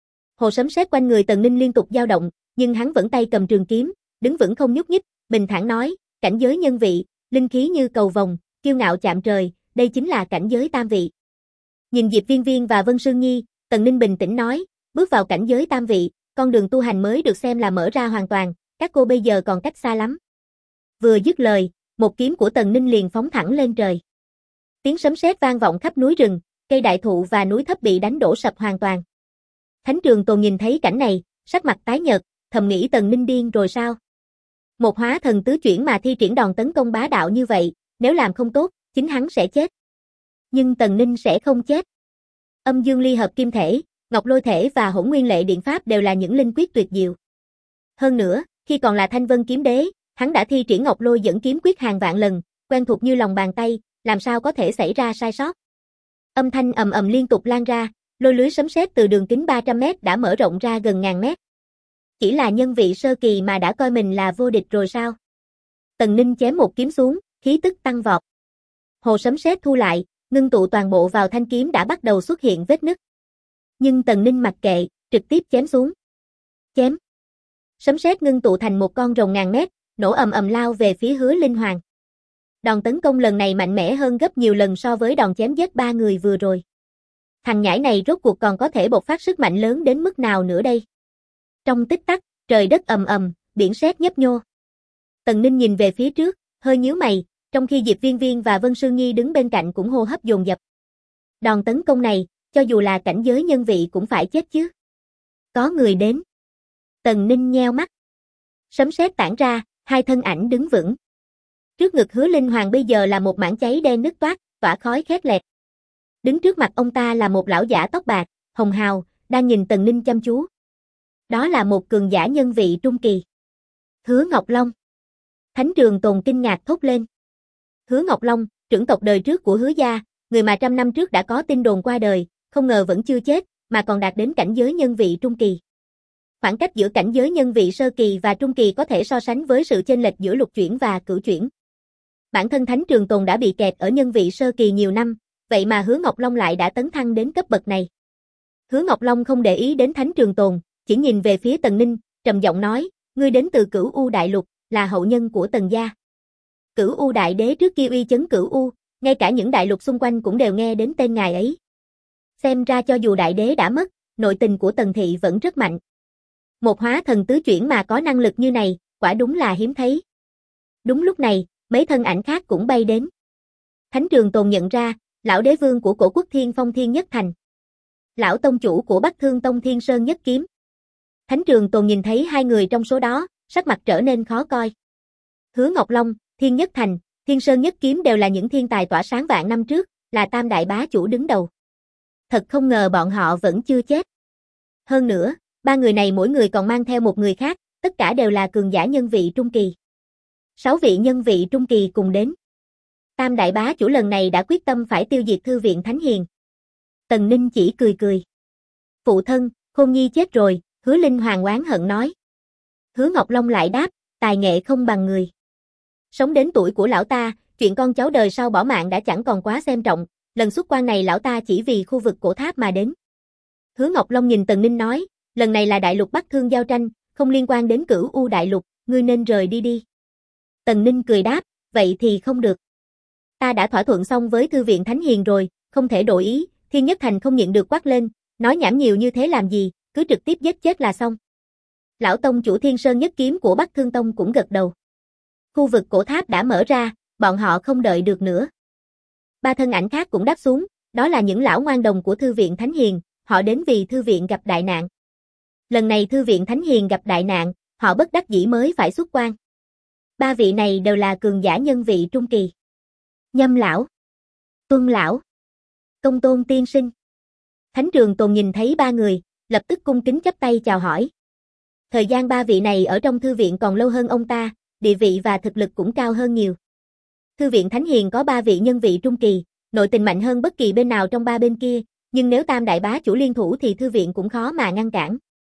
Hồ sấm sét quanh người Tần Ninh liên tục dao động, nhưng hắn vẫn tay cầm trường kiếm, đứng vững không nhúc nhích, bình thản nói, cảnh giới nhân vị, linh khí như cầu vồng, kiêu ngạo chạm trời, đây chính là cảnh giới tam vị. Nhìn Diệp Viên Viên và Vân Sương Nhi, Tần Ninh bình tĩnh nói, bước vào cảnh giới tam vị, con đường tu hành mới được xem là mở ra hoàn toàn, các cô bây giờ còn cách xa lắm. Vừa dứt lời, một kiếm của Tần Ninh liền phóng thẳng lên trời. Tiếng sấm sét vang vọng khắp núi rừng, cây đại thụ và núi thấp bị đánh đổ sập hoàn toàn. Thánh Trường Tồn nhìn thấy cảnh này, sắc mặt tái nhợt, thầm nghĩ Tần Ninh điên rồi sao? Một hóa thần tứ chuyển mà thi triển đòn tấn công bá đạo như vậy, nếu làm không tốt, chính hắn sẽ chết. Nhưng Tần Ninh sẽ không chết. Âm dương ly hợp kim thể, ngọc lôi thể và hỗn nguyên lệ điện pháp đều là những linh quyết tuyệt diệu. Hơn nữa, khi còn là Thanh Vân kiếm đế, hắn đã thi triển ngọc lôi dẫn kiếm quyết hàng vạn lần, quen thuộc như lòng bàn tay, làm sao có thể xảy ra sai sót. Âm thanh ầm ầm liên tục lan ra, lôi lưới sấm sét từ đường kính 300 mét đã mở rộng ra gần ngàn mét. Chỉ là nhân vị sơ kỳ mà đã coi mình là vô địch rồi sao? Tần Ninh chém một kiếm xuống, khí tức tăng vọt. Hồ sấm sét thu lại, ngưng tụ toàn bộ vào thanh kiếm đã bắt đầu xuất hiện vết nứt. Nhưng Tần Ninh mặc kệ, trực tiếp chém xuống. Chém. Sấm sét ngưng tụ thành một con rồng ngàn mét, nổ ầm ầm lao về phía Hứa Linh Hoàng. Đòn tấn công lần này mạnh mẽ hơn gấp nhiều lần so với đòn chém giết ba người vừa rồi. Thằng nhãi này rốt cuộc còn có thể bộc phát sức mạnh lớn đến mức nào nữa đây? Trong tích tắc, trời đất ầm ầm, biển sét nhấp nhô. Tần Ninh nhìn về phía trước, hơi nhíu mày, trong khi Diệp Viên Viên và Vân Sương Nhi đứng bên cạnh cũng hô hấp dồn dập. Đòn tấn công này, cho dù là cảnh giới nhân vị cũng phải chết chứ. Có người đến. Tần Ninh nheo mắt. Sấm sét tản ra, hai thân ảnh đứng vững. Trước ngực Hứa Linh Hoàng bây giờ là một mảng cháy đen nứt toát, tỏa khói khét lẹt. Đứng trước mặt ông ta là một lão giả tóc bạc, hồng hào, đang nhìn Tần Ninh chăm chú. Đó là một cường giả nhân vị trung kỳ. Hứa Ngọc Long. Thánh Trường Tồn kinh ngạc thốt lên. Hứa Ngọc Long, trưởng tộc đời trước của Hứa gia, người mà 100 năm trước đã có tin đồn qua đời, không ngờ vẫn chưa chết, mà còn đạt đến cảnh giới nhân vị trung kỳ. Khoảng cách giữa cảnh giới nhân vị sơ kỳ và trung kỳ có thể so sánh với sự chênh lệch giữa lục chuyển và cửu chuyển. Bản thân Thánh Trường Tồn đã bị kẹt ở nhân vị sơ kỳ nhiều năm, vậy mà Hứa Ngọc Long lại đã tấn thăng đến cấp bậc này. Hứa Ngọc Long không để ý đến Thánh Trường Tồn, chỉ nhìn về phía Tần Ninh, trầm giọng nói, ngươi đến từ Cửu U Đại Lục, là hậu nhân của Tần gia. Cửu U Đại Đế trước kia uy chấn Cửu U, ngay cả những đại lục xung quanh cũng đều nghe đến tên ngài ấy. Xem ra cho dù Đại Đế đã mất, nội tình của Tần thị vẫn rất mạnh. Một hóa thần tứ chuyển mà có năng lực như này, quả đúng là hiếm thấy. Đúng lúc này, mấy thân ảnh khác cũng bay đến. Thánh Trường Tồn nhận ra, lão đế vương của cổ quốc Thiên Phong Thiên Nhất Thành. Lão tông chủ của Bắc Thương Tông Thiên Sơn Nhất Kiếm. Thánh Trường Tồn nhìn thấy hai người trong số đó, sắc mặt trở nên khó coi. Hứa Ngọc Long, Thiên Nhất Thành, Thiên Sơn Nhất Kiếm đều là những thiên tài tỏa sáng vạn năm trước, là tam đại bá chủ đứng đầu. Thật không ngờ bọn họ vẫn chưa chết. Hơn nữa, ba người này mỗi người còn mang theo một người khác, tất cả đều là cường giả nhân vị trung kỳ. 6 vị nhân vị trung kỳ cùng đến. Tam đại bá chủ lần này đã quyết tâm phải tiêu diệt Thư viện Thánh Hiền. Tần Ninh chỉ cười cười. Phụ thân, Khôn Nhi chết rồi, Hứa Linh Hoàng oán hận nói. Hứa Ngọc Long lại đáp, tài nghệ không bằng người. Sống đến tuổi của lão ta, chuyện con cháu đời sau bỏ mạng đã chẳng còn quá xem trọng, lần xuất quan này lão ta chỉ vì khu vực cổ tháp mà đến. Hứa Ngọc Long nhìn Tần Ninh nói, lần này là đại lục Bắc Thương giao tranh, không liên quan đến Cửu U đại lục, ngươi nên rời đi đi. Tần Ninh cười đáp, vậy thì không được. Ta đã thỏa thuận xong với Thư viện Thánh Hiền rồi, không thể đổi ý. Thiên Nhất Thành không nhịn được quát lên, nói nhảm nhiều như thế làm gì, cứ trực tiếp giết chết là xong. Lão tông chủ Thiên Sơn Nhất Kiếm của Bắc Thương Tông cũng gật đầu. Khu vực cổ tháp đã mở ra, bọn họ không đợi được nữa. Ba thân ảnh khác cũng đáp xuống, đó là những lão ngoan đồng của Thư viện Thánh Hiền, họ đến vì Thư viện gặp đại nạn. Lần này Thư viện Thánh Hiền gặp đại nạn, họ bất đắc dĩ mới phải xuất quan. Ba vị này đều là cường giả nhân vị trung kỳ. Nhâm lão, Tuân lão, Công Tôn tiên sinh. Thánh Trường Tồn nhìn thấy ba người, lập tức cung kính chắp tay chào hỏi. Thời gian ba vị này ở trong thư viện còn lâu hơn ông ta, địa vị và thực lực cũng cao hơn nhiều. Thư viện Thánh Hiền có ba vị nhân vị trung kỳ, nội tình mạnh hơn bất kỳ bên nào trong ba bên kia, nhưng nếu tam đại bá chủ liên thủ thì thư viện cũng khó mà ngăn cản.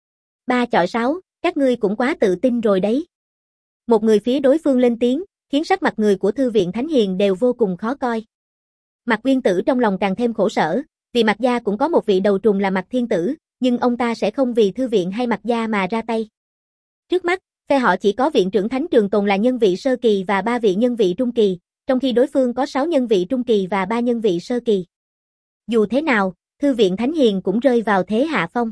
3 chọi 6, các ngươi cũng quá tự tin rồi đấy. Một người phía đối phương lên tiếng, khiến sắc mặt người của thư viện Thánh Hiền đều vô cùng khó coi. Mạc Nguyên Tử trong lòng càng thêm khổ sở, vì Mạc gia cũng có một vị đầu trùng là Mạc Thiên Tử, nhưng ông ta sẽ không vì thư viện hay Mạc gia mà ra tay. Trước mắt, phe họ chỉ có viện trưởng Thánh Trường Tồn là nhân vị sơ kỳ và 3 vị nhân vị trung kỳ, trong khi đối phương có 6 nhân vị trung kỳ và 3 nhân vị sơ kỳ. Dù thế nào, thư viện Thánh Hiền cũng rơi vào thế hạ phong.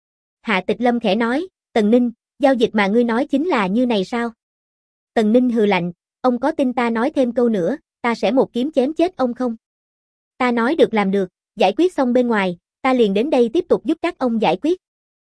Hạ Tịch Lâm khẽ nói, Tần Ninh, giao dịch mà ngươi nói chính là như này sao? Tần Ninh hừ lạnh, ông có tin ta nói thêm câu nữa, ta sẽ một kiếm chém chết ông không? Ta nói được làm được, giải quyết xong bên ngoài, ta liền đến đây tiếp tục giúp các ông giải quyết.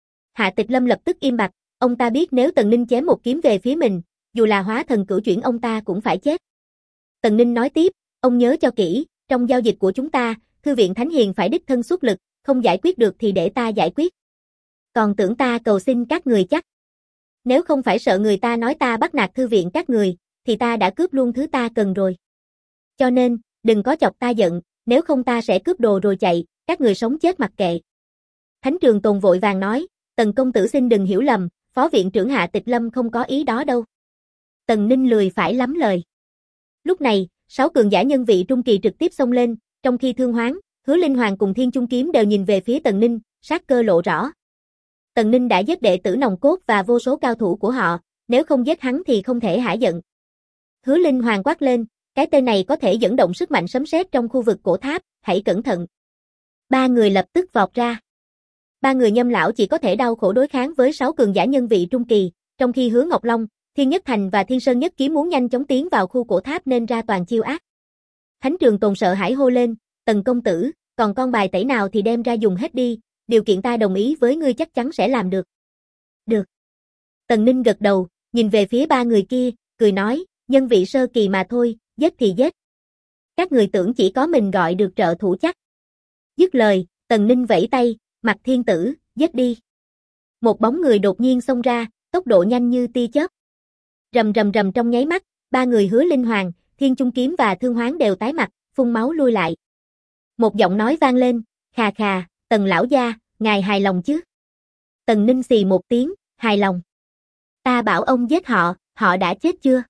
Hạ Tịch Lâm lập tức im bặt, ông ta biết nếu Tần Ninh chém một kiếm về phía mình, dù là hóa thần cửu chuyển ông ta cũng phải chết. Tần Ninh nói tiếp, ông nhớ cho kỹ, trong giao dịch của chúng ta, thư viện Thánh Hiền phải đích thân xuất lực, không giải quyết được thì để ta giải quyết. Còn tưởng ta cầu xin các người chắc. Nếu không phải sợ người ta nói ta bắt nạt thư viện các người, thì ta đã cướp luôn thứ ta cần rồi. Cho nên, đừng có chọc ta giận, nếu không ta sẽ cướp đồ rồi chạy, các người sống chết mặc kệ. Thánh Trường Tồn vội vàng nói, Tần công tử xin đừng hiểu lầm, phó viện trưởng Hạ Tịch Lâm không có ý đó đâu. Tần Ninh lười phải lắm lời. Lúc này, 6 cường giả nhân vị trung kỳ trực tiếp xông lên, trong khi Thương Hoán, Hứa Linh Hoàng cùng Thiên Chung Kiếm đều nhìn về phía Tần Ninh, sát cơ lộ rõ. Tần Ninh đã giết đệ tử nòng cốt và vô số cao thủ của họ, nếu không giết hắn thì không thể hả giận. Hứa Linh Hoàng quát lên, cái tên này có thể dẫn động sức mạnh sấm sét trong khu vực cổ tháp, hãy cẩn thận. 3 người lập tức vọt ra. 3 người Nhâm lão chỉ có thể đau khổ đối kháng với 6 cường giả nhân vị trung kỳ, trong khi Hứa Ngọc Long, Thiên Nhất Thành và Thiên Sơn Nhất Kiếm muốn nhanh chóng tiến vào khu cổ tháp nên ra toàn chiêu ác. Thánh Trường Tồn sợ hãi hô lên, Tần công tử, còn con bài tẩy nào thì đem ra dùng hết đi, điều kiện ta đồng ý với ngươi chắc chắn sẽ làm được. Được. Tần Ninh gật đầu, nhìn về phía 3 người kia, cười nói, nhân vị sơ kỳ mà thôi, giết thì giết. Các người tưởng chỉ có mình gọi được trợ thủ chắc. Dứt lời, Tần Ninh vẫy tay, Mạc Thiên Tử, giết đi. Một bóng người đột nhiên xông ra, tốc độ nhanh như tia chớp. Rầm rầm rầm trong nháy mắt, 3 người Hứa Linh Hoàng, Thiên Chung Kiếm và Thương Hoán đều tái mặt, phun máu lui lại. Một giọng nói vang lên, khà khà, Tần lão gia, ngài hài lòng chứ? Tần Ninh xì một tiếng, hài lòng. Ta bảo ông giết họ, họ đã chết chưa?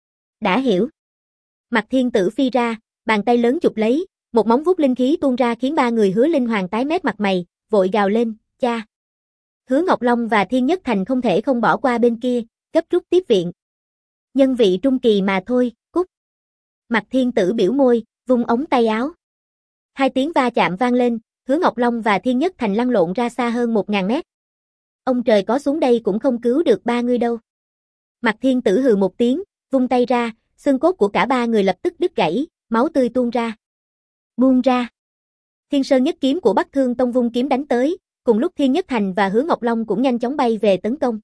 Đã hiểu. Mạc Thiên Tử phi ra, bàn tay lớn chụp lấy, một móng vuốt linh khí tuôn ra khiến 3 người Hứa Linh Hoàng tái mét mặt mày, vội gào lên, cha. Hứa Ngọc Long và Thiên Nhất Thành không thể không bỏ qua bên kia, gấp rút tiếp viện. Nhân vị trung kỳ mà thôi, cút. Mạc Thiên Tử biểu môi, vung ống tay áo. 2 tiếng va chạm vang lên, Hứa Ngọc Long và Thiên Nhất Thành lăn lộn ra xa hơn 1000 mét. Ông trời có xuống đây cũng không cứu được 3 người đâu. Mạc Thiên Tử hừ một tiếng, vung tay ra, xương cốt của cả 3 người lập tức đứt gãy, máu tươi tuôn ra. Buông ra. Thiên Sơn Nhất Kiếm của Bắc Thương Tông vung kiếm đánh tới, cùng lúc Thiên Nhất Thành và Hứa Ngọc Long cũng nhanh chóng bay về tấn công.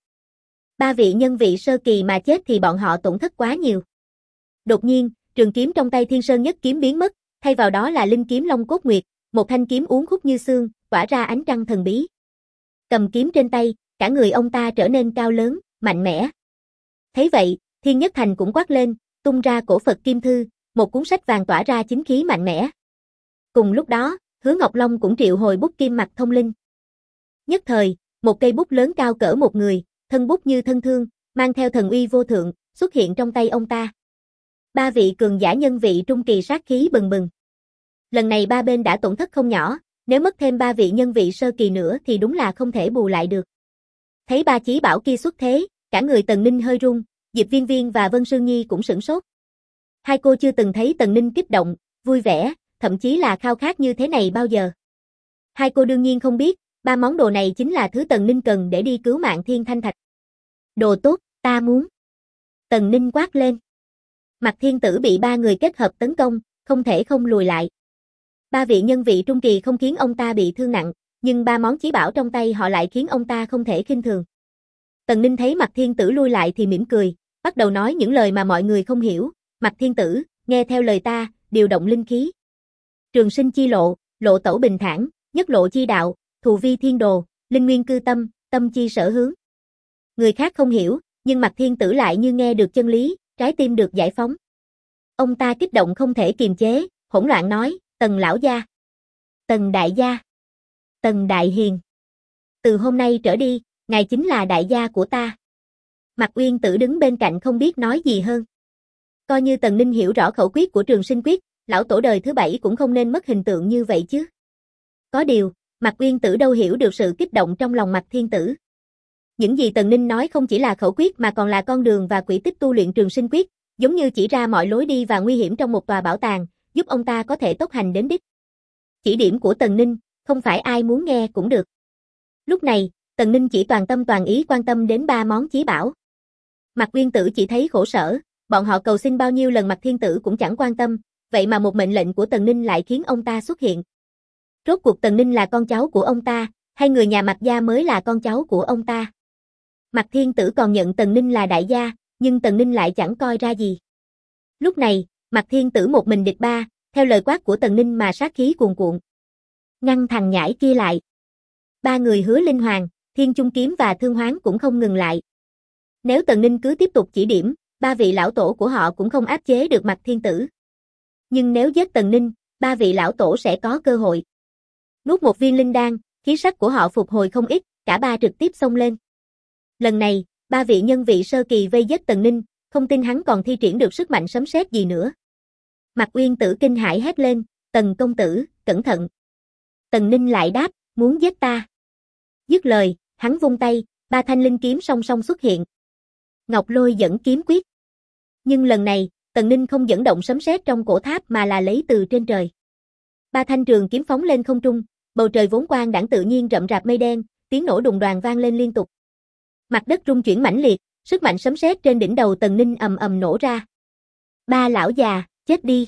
3 vị nhân vị sơ kỳ mà chết thì bọn họ tổn thất quá nhiều. Đột nhiên, trường kiếm trong tay Thiên Sơn Nhất Kiếm biến mất, thay vào đó là linh kiếm Long Cốt Nguyệt, một thanh kiếm uốn khúc như xương, tỏa ra ánh trăng thần bí. Cầm kiếm trên tay, cả người ông ta trở nên cao lớn, mạnh mẽ. Thấy vậy, Thiên Nhất Thành cũng quát lên, tung ra cổ Phật Kim Thư, một cuốn sách vàng tỏa ra chính khí mạnh mẽ. Cùng lúc đó, Hứa Ngọc Long cũng triệu hồi bút kim mạch thông linh. Nhất thời, một cây bút lớn cao cỡ một người, thân bút như thân thương, mang theo thần uy vô thượng, xuất hiện trong tay ông ta. 3 vị cường giả nhân vị trung kỳ sát khí bừng bừng. Lần này 3 bên đã tổn thất không nhỏ, nếu mất thêm 3 vị nhân vị sơ kỳ nữa thì đúng là không thể bù lại được. Thấy 3 chí bảo kia xuất thế, cả người Tần Ninh hơi run, Diệp Viên Viên và Vân Sương Nhi cũng sửng sốt. Hai cô chưa từng thấy Tần Ninh kích động, vui vẻ, thậm chí là khao khát như thế này bao giờ. Hai cô đương nhiên không biết, 3 món đồ này chính là thứ Tần Ninh cần để đi cứu mạng Thiên Thanh Thạch. Đồ tốt, ta muốn. Tần Ninh quát lên. Mạc Thiên Tử bị 3 người kết hợp tấn công, không thể không lùi lại. 3 vị nhân vị trung kỳ không khiến ông ta bị thương nặng, nhưng 3 món chí bảo trong tay họ lại khiến ông ta không thể khinh thường. Tần Ninh thấy Mạc Thiên Tử lui lại thì mỉm cười, bắt đầu nói những lời mà mọi người không hiểu. Mạc Thiên Tử, nghe theo lời ta, điều động linh khí. Trường sinh chi lộ, lộ tẩu bình thản, nhất lộ chi đạo, thù vi thiên đồ, linh nguyên cư tâm, tâm chi sở hướng. Người khác không hiểu, nhưng Mạc Thiên Tử lại như nghe được chân lý, trái tim được giải phóng. Ông ta kích động không thể kiềm chế, hỗn loạn nói, Tần lão gia, Tần đại gia, Tần đại hiền. Từ hôm nay trở đi, ngài chính là đại gia của ta. Mạc Uyên Tử đứng bên cạnh không biết nói gì hơn. Coi như Tần Ninh hiểu rõ khẩu quyết của Trường Sinh Quyết, lão tổ đời thứ 7 cũng không nên mất hình tượng như vậy chứ. Có điều, Mạc Uyên Tử đâu hiểu được sự kích động trong lòng Mạc Thiên Tử. Những gì Tần Ninh nói không chỉ là khẩu quyết mà còn là con đường và quỹ tích tu luyện Trường Sinh Quyết, giống như chỉ ra mọi lối đi và nguy hiểm trong một tòa bảo tàng, giúp ông ta có thể tốc hành đến đích. Chỉ điểm của Tần Ninh, không phải ai muốn nghe cũng được. Lúc này, Tần Ninh chỉ toàn tâm toàn ý quan tâm đến 3 món chí bảo. Mạc Uyên Tử chỉ thấy khổ sở, bọn họ cầu xin bao nhiêu lần Mạc Thiên Tử cũng chẳng quan tâm, vậy mà một mệnh lệnh của Tần Ninh lại khiến ông ta xuất hiện. Rốt cuộc Tần Ninh là con cháu của ông ta, hay người nhà Mạc gia mới là con cháu của ông ta? Mạc Thiên Tử còn nhận Tần Ninh là đại gia, nhưng Tần Ninh lại chẳng coi ra gì. Lúc này, Mạc Thiên Tử một mình địch 3, theo lời quát của Tần Ninh mà sát khí cuồn cuộn. Ngăn thằng nhãi kia lại. 3 người Hứa Linh Hoàng, Thiên Chung Kiếm và Thương Hoán cũng không ngừng lại. Nếu Tần Ninh cứ tiếp tục chỉ điểm, 3 vị lão tổ của họ cũng không áp chế được Mạc Thiên Tử. Nhưng nếu giết Tần Ninh, 3 vị lão tổ sẽ có cơ hội. Nuốt một viên linh đan, khí sắc của họ phục hồi không ít, cả 3 trực tiếp xông lên. Lần này, 3 vị nhân vị sơ kỳ vây giết Tần Ninh, không tin hắn còn thi triển được sức mạnh sấm sét gì nữa. Mạc Uyên Tử kinh hãi hét lên, Tần công tử, cẩn thận. Tần Ninh lại đáp, muốn giết ta. Dứt lời, hắn vung tay, 3 thanh linh kiếm song song xuất hiện. Ngọc Lôi dẫn kiếm quyết. Nhưng lần này, Tần Ninh không dẫn động sấm sét trong cổ tháp mà là lấy từ trên trời. 3 thanh trường kiếm phóng lên không trung, bầu trời vốn quang đãng tự nhiên rậm rạp mây đen, tiếng nổ đùng đoàng vang lên liên tục. Mặt đất rung chuyển mãnh liệt, sức mạnh sấm sét trên đỉnh đầu Tần Ninh ầm ầm nổ ra. 3 lão già, chết đi.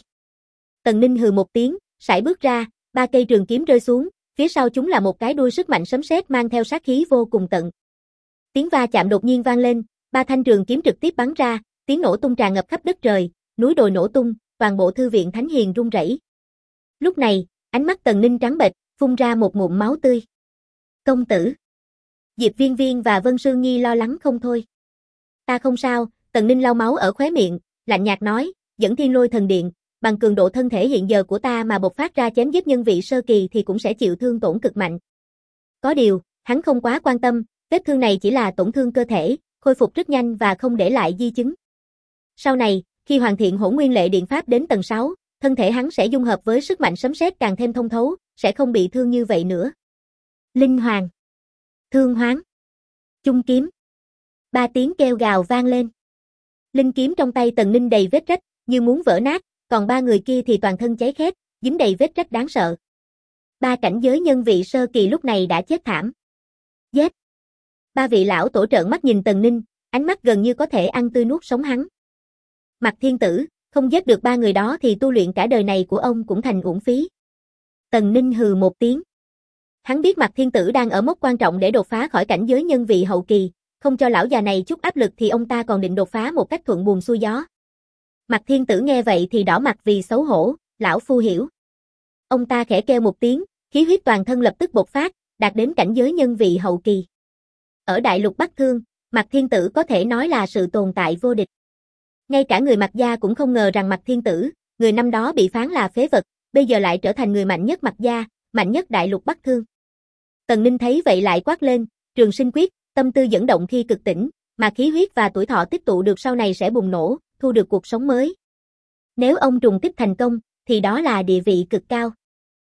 Tần Ninh hừ một tiếng, sải bước ra, 3 cây trường kiếm rơi xuống, phía sau chúng là một cái đuôi sức mạnh sấm sét mang theo sát khí vô cùng tận. Tiếng va chạm đột nhiên vang lên, 3 thanh trường kiếm trực tiếp bắn ra, tiếng nổ tung tràn ngập khắp đất trời, núi đồi nổ tung, toàn bộ thư viện Thánh Hiền rung rẩy. Lúc này, ánh mắt Tần Ninh trắng bệch, phun ra một ngụm máu tươi. Công tử. Diệp Viên Viên và Vân Sương Nhi lo lắng không thôi. Ta không sao, Tần Ninh lau máu ở khóe miệng, lạnh nhạt nói, dẫn Thiên Lôi Thần Điện, bằng cường độ thân thể hiện giờ của ta mà bộc phát ra chém giết nhân vị sơ kỳ thì cũng sẽ chịu thương tổn cực mạnh. Có điều, hắn không quá quan tâm, vết thương này chỉ là tổn thương cơ thể, khôi phục rất nhanh và không để lại di chứng. Sau này, khi hoàn thiện Hỗn Nguyên Lệ Điện Pháp đến tầng 6, thân thể hắn sẽ dung hợp với sức mạnh sấm sét càng thêm thông thấu, sẽ không bị thương như vậy nữa. Linh Hoàng, Thương Hoán, Chung Kiếm. 3 tiếng kêu gào vang lên. Linh kiếm trong tay Tần Ninh đầy vết rách, như muốn vỡ nát, còn 3 người kia thì toàn thân cháy khét, dính đầy vết rách đáng sợ. 3 cảnh giới nhân vị sơ kỳ lúc này đã chết thảm. Giết! 3 vị lão tổ trợn mắt nhìn Tần Ninh, ánh mắt gần như có thể ăn tươi nuốt sống hắn. Mạc Thiên Tử, không giết được 3 người đó thì tu luyện cả đời này của ông cũng thành uổng phí. Tần Ninh hừ một tiếng. Hắn biết Mạc Thiên Tử đang ở mốc quan trọng để đột phá khỏi cảnh giới nhân vị hậu kỳ, không cho lão già này chút áp lực thì ông ta còn định đột phá một cách thuận buồm xuôi gió. Mạc Thiên Tử nghe vậy thì đỏ mặt vì xấu hổ, lão phu hiểu. Ông ta khẽ kêu một tiếng, khí huyết toàn thân lập tức bộc phát, đạt đến cảnh giới nhân vị hậu kỳ. Ở đại lục Bắc Thương, Mạc Thiên Tử có thể nói là sự tồn tại vô địch. Ngay cả người Mạc gia cũng không ngờ rằng Mạc Thiên Tử, người năm đó bị phán là phế vật, bây giờ lại trở thành người mạnh nhất Mạc gia, mạnh nhất đại lục Bắc Thương. Tần Ninh thấy vậy lại quát lên, Trường Sinh Quyết, tâm tư dẫn động khi cực tỉnh, mà khí huyết và tuổi thọ tích tụ được sau này sẽ bùng nổ, thu được cuộc sống mới. Nếu ông trùng kích thành công, thì đó là địa vị cực cao.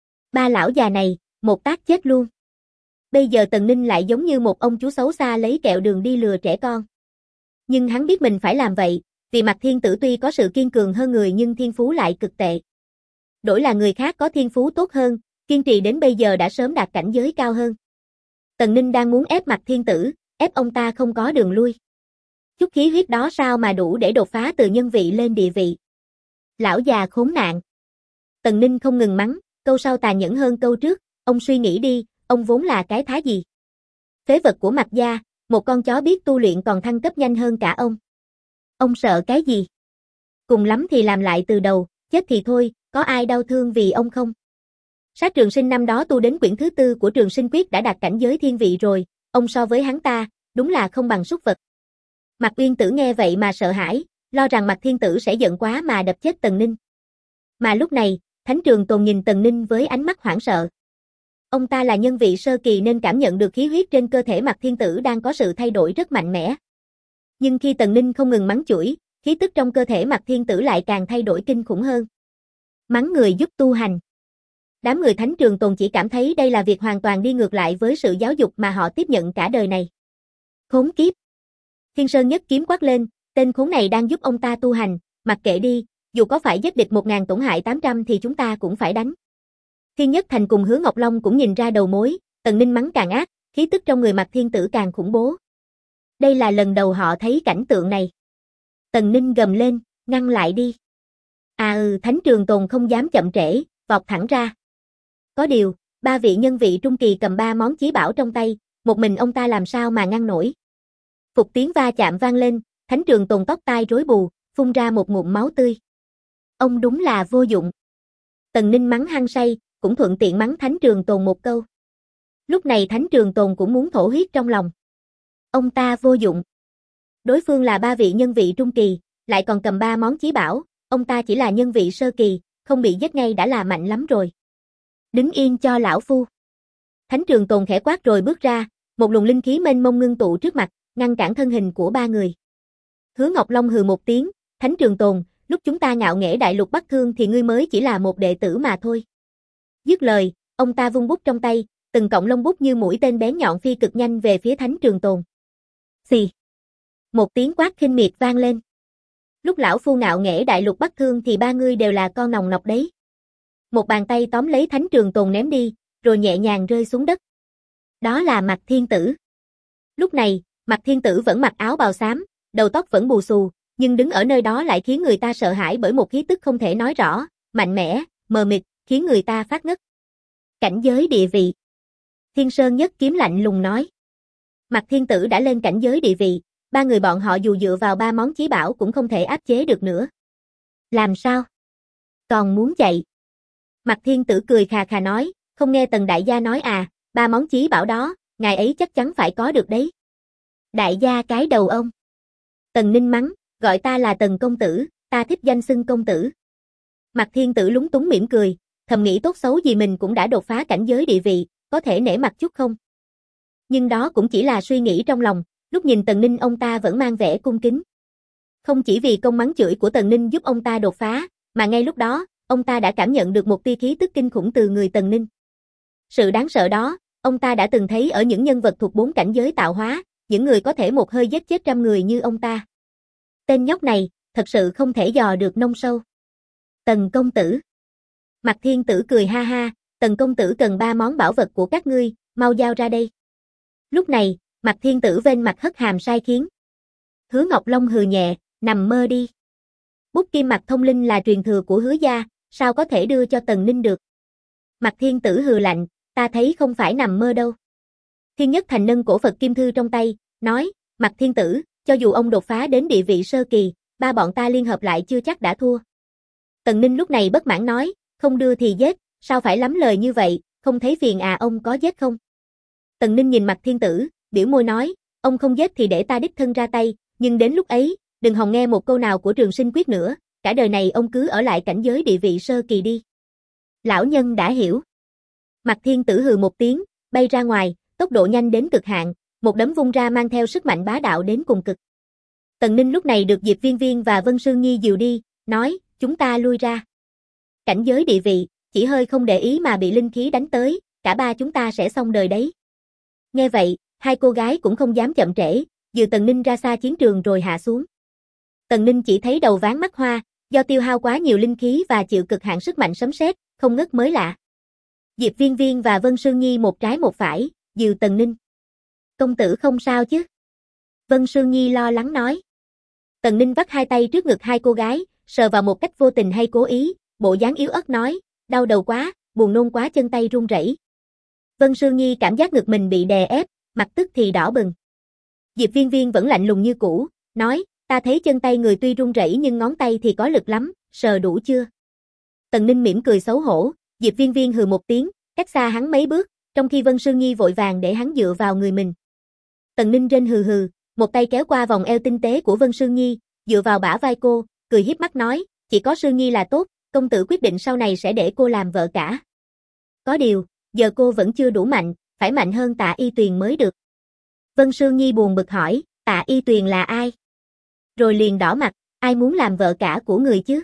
3 lão già này, một tác chết luôn. Bây giờ Tần Ninh lại giống như một ông chú xấu xa lấy kẹo đường đi lừa trẻ con. Nhưng hắn biết mình phải làm vậy, vì Mạc Thiên Tử tuy có sự kiên cường hơn người nhưng thiên phú lại cực tệ. Đổi là người khác có thiên phú tốt hơn, kiên trì đến bây giờ đã sớm đạt cảnh giới cao hơn. Tần Ninh đang muốn ép Mạc Thiên Tử, ép ông ta không có đường lui. Chút khí huyết đó sao mà đủ để đột phá từ nhân vị lên địa vị. Lão già khốn nạn. Tần Ninh không ngừng mắng, câu sau tàn nhẫn hơn câu trước, ông suy nghĩ đi, ông vốn là cái thá gì. Phế vật của Mạc gia, Một con chó biết tu luyện còn thăng cấp nhanh hơn cả ông. Ông sợ cái gì? Cùng lắm thì làm lại từ đầu, chết thì thôi, có ai đau thương vì ông không? Sát Trường Sinh năm đó tu đến quyển thứ 4 của Trường Sinh Quyết đã đạt cảnh giới thiên vị rồi, ông so với hắn ta, đúng là không bằng súc vật. Mạc Uyên Tử nghe vậy mà sợ hãi, lo rằng Mạc Thiên Tử sẽ giận quá mà đập chết Tần Ninh. Mà lúc này, Thánh Trường Tồn nhìn Tần Ninh với ánh mắt hoảng sợ. Ông ta là nhân vị sơ kỳ nên cảm nhận được khí huyết trên cơ thể Mạc Thiên Tử đang có sự thay đổi rất mạnh mẽ. Nhưng khi Tần Ninh không ngừng mắng chửi, khí tức trong cơ thể Mạc Thiên Tử lại càng thay đổi kinh khủng hơn. Mắng người giúp tu hành. Đám người Thánh Trường Tồn chỉ cảm thấy đây là việc hoàn toàn đi ngược lại với sự giáo dục mà họ tiếp nhận cả đời này. Khốn kiếp. Thiên Sơn nhất kiếm quát lên, tên khốn này đang giúp ông ta tu hành, mặc kệ đi, dù có phải giết địch 1000 tổn hại 800 thì chúng ta cũng phải đánh. Thiên Nhất Thành cùng Hứa Ngọc Long cũng nhìn ra đầu mối, Tần Ninh mắng càng ác, khí tức trong người Mạc Thiên Tử càng khủng bố. Đây là lần đầu họ thấy cảnh tượng này. Tần Ninh gầm lên, ngăn lại đi. Thánh Trường Tồn không dám chậm trễ, vọt thẳng ra. Có điều, 3 vị nhân vị trung kỳ cầm 3 món chí bảo trong tay, một mình ông ta làm sao mà ngăn nổi. Phục tiếng va chạm vang lên, Thánh Trường Tồn tóc tai rối bù, phun ra một ngụm máu tươi. Ông đúng là vô dụng. Tần Ninh mắng hăng say, cũng thuận tiện mắng Thánh Trường Tồn một câu. Lúc này Thánh Trường Tồn cũng muốn thổ huyết trong lòng. Ông ta vô dụng. Đối phương là 3 vị nhân vị trung kỳ, lại còn cầm 3 món chí bảo, ông ta chỉ là nhân vị sơ kỳ, không bị giết ngay đã là mạnh lắm rồi. Đứng yên cho lão phu. Thánh Trường Tồn khẽ quát rồi bước ra, một luồng linh khí mênh mông ngưng tụ trước mặt, ngăn cản thân hình của 3 người. Hứa Ngọc Long hừ một tiếng, Thánh Trường Tồn, lúc chúng ta ngạo nghễ đại lục Bắc Thương thì ngươi mới chỉ là một đệ tử mà thôi. Dứt lời, ông ta vung bút trong tay, từng cọng lông bút như mũi tên bén nhọn phi cực nhanh về phía Thánh Trường Tồn. Xì. Một tiếng quát khinh miệt vang lên. Lúc lão phu ngạo nghễ đại lục Bắc Thương thì 3 ngươi đều là con nòng nọc đấy. Một bàn tay tóm lấy Thánh Trường Tồn ném đi, rồi nhẹ nhàng rơi xuống đất. Đó là Mạc Thiên Tử. Lúc này, Mạc Thiên Tử vẫn mặc áo bào xám, đầu tóc vẫn bù xù, nhưng đứng ở nơi đó lại khiến người ta sợ hãi bởi một khí tức không thể nói rõ, mạnh mẽ, mờ mịt, khiến người ta phát ngất. Cảnh giới địa vị. Thiên Sơn nhất kiếm lạnh lùng nói. Mạc Thiên Tử đã lên cảnh giới địa vị, 3 người bọn họ dù dựa vào 3 món chí bảo cũng không thể áp chế được nữa. Làm sao? Còn muốn chạy? Mạc Thiên Tử cười khà khà nói, không nghe Tần đại gia nói 3 món chí bảo đó, ngài ấy chắc chắn phải có được đấy. Đại gia cái đầu ông. Tần Ninh mắng, gọi ta là Tần công tử, ta thích danh xưng công tử. Mạc Thiên Tử lúng túng mỉm cười, thầm nghĩ tốt xấu gì mình cũng đã đột phá cảnh giới địa vị, có thể nể mặt chút không? Nhưng đó cũng chỉ là suy nghĩ trong lòng, lúc nhìn Tần Ninh ông ta vẫn mang vẻ cung kính. Không chỉ vì công mắng chửi của Tần Ninh giúp ông ta đột phá, mà ngay lúc đó, ông ta đã cảm nhận được một tia khí tức kinh khủng từ người Tần Ninh. Sự đáng sợ đó, ông ta đã từng thấy ở những nhân vật thuộc 4 cảnh giới tạo hóa, những người có thể một hơi giết chết trăm người như ông ta. Tên nhóc này, thật sự không thể dò được nông sâu. Tần công tử. Mạc Thiên Tử cười ha ha, Tần công tử cần 3 món bảo vật của các ngươi, mau giao ra đây. Lúc này, Mạc Thiên Tử vênh mặt hất hàm sai khiến. Hứa Ngọc Long hừ nhẹ, nằm mơ đi. Bút kim Mạc Thông Linh là truyền thừa của Hứa gia, sao có thể đưa cho Tần Ninh được? Mạc Thiên Tử hừ lạnh, ta thấy không phải nằm mơ đâu. Thiên Nhất Thành nâng cổ Phật Kim Thư trong tay, nói, Mạc Thiên Tử, cho dù ông đột phá đến địa vị sơ kỳ, 3 bọn ta liên hợp lại chưa chắc đã thua. Tần Ninh lúc này bất mãn nói, không đưa thì giết, sao phải lắm lời như vậy, không thấy phiền ông có giết không? Tần Ninh nhìn Mạc Thiên Tử, biểu môi nói, ông không giết thì để ta đích thân ra tay, nhưng đến lúc ấy, đừng hòng nghe một câu nào của Trường Sinh Quyết nữa, cả đời này ông cứ ở lại cảnh giới địa vị sơ kỳ đi. Lão nhân đã hiểu. Mạc Thiên Tử hừ một tiếng, bay ra ngoài, tốc độ nhanh đến cực hạn, một đấm vung ra mang theo sức mạnh bá đạo đến cùng cực. Tần Ninh lúc này được Diệp Viên Viên và Vân Sương Nhi dìu đi, nói, chúng ta lui ra. Cảnh giới địa vị, chỉ hơi không để ý mà bị linh khí đánh tới, cả 3 chúng ta sẽ xong đời đấy. Nghe vậy, 2 cô gái cũng không dám chậm trễ, dìu Tần Ninh ra xa chiến trường rồi hạ xuống. Tần Ninh chỉ thấy đầu váng mắt hoa, do tiêu hao quá nhiều linh khí và chịu cực hạn sức mạnh sấm sét, không ngất mới lạ. Diệp Viên Viên và Vân Sương Nhi một trái một phải, dìu Tần Ninh. Công tử không sao chứ? Vân Sương Nhi lo lắng nói. Tần Ninh vắt 2 tay trước ngực 2 cô gái, sờ vào một cách vô tình hay cố ý, bộ dáng yếu ớt nói, đau đầu quá, buồn nôn quá, chân tay run rẩy. Vân Sương Nhi cảm giác ngực mình bị đè ép, mặt tức thì đỏ bừng. Diệp Viên Viên vẫn lạnh lùng như cũ, nói, ta thấy chân tay người tuy run rẩy nhưng ngón tay thì có lực lắm, sờ đủ chưa? Tần Ninh mỉm cười xấu hổ, Diệp Viên Viên hừ một tiếng, cách xa hắn mấy bước, trong khi Vân Sương Nhi vội vàng để hắn dựa vào người mình. Tần Ninh rên hừ hừ, một tay kéo qua vòng eo tinh tế của Vân Sương Nhi, dựa vào bả vai cô, cười hiếp mắt nói, chỉ có Sương Nhi là tốt, công tử quyết định sau này sẽ để cô làm vợ cả. Có điều, giờ cô vẫn chưa đủ mạnh, phải mạnh hơn Tạ Y Tuyền mới được. Vân Sương Nhi buồn bực hỏi, Tạ Y Tuyền là ai? Rồi liền đỏ mặt, ai muốn làm vợ cả của người chứ?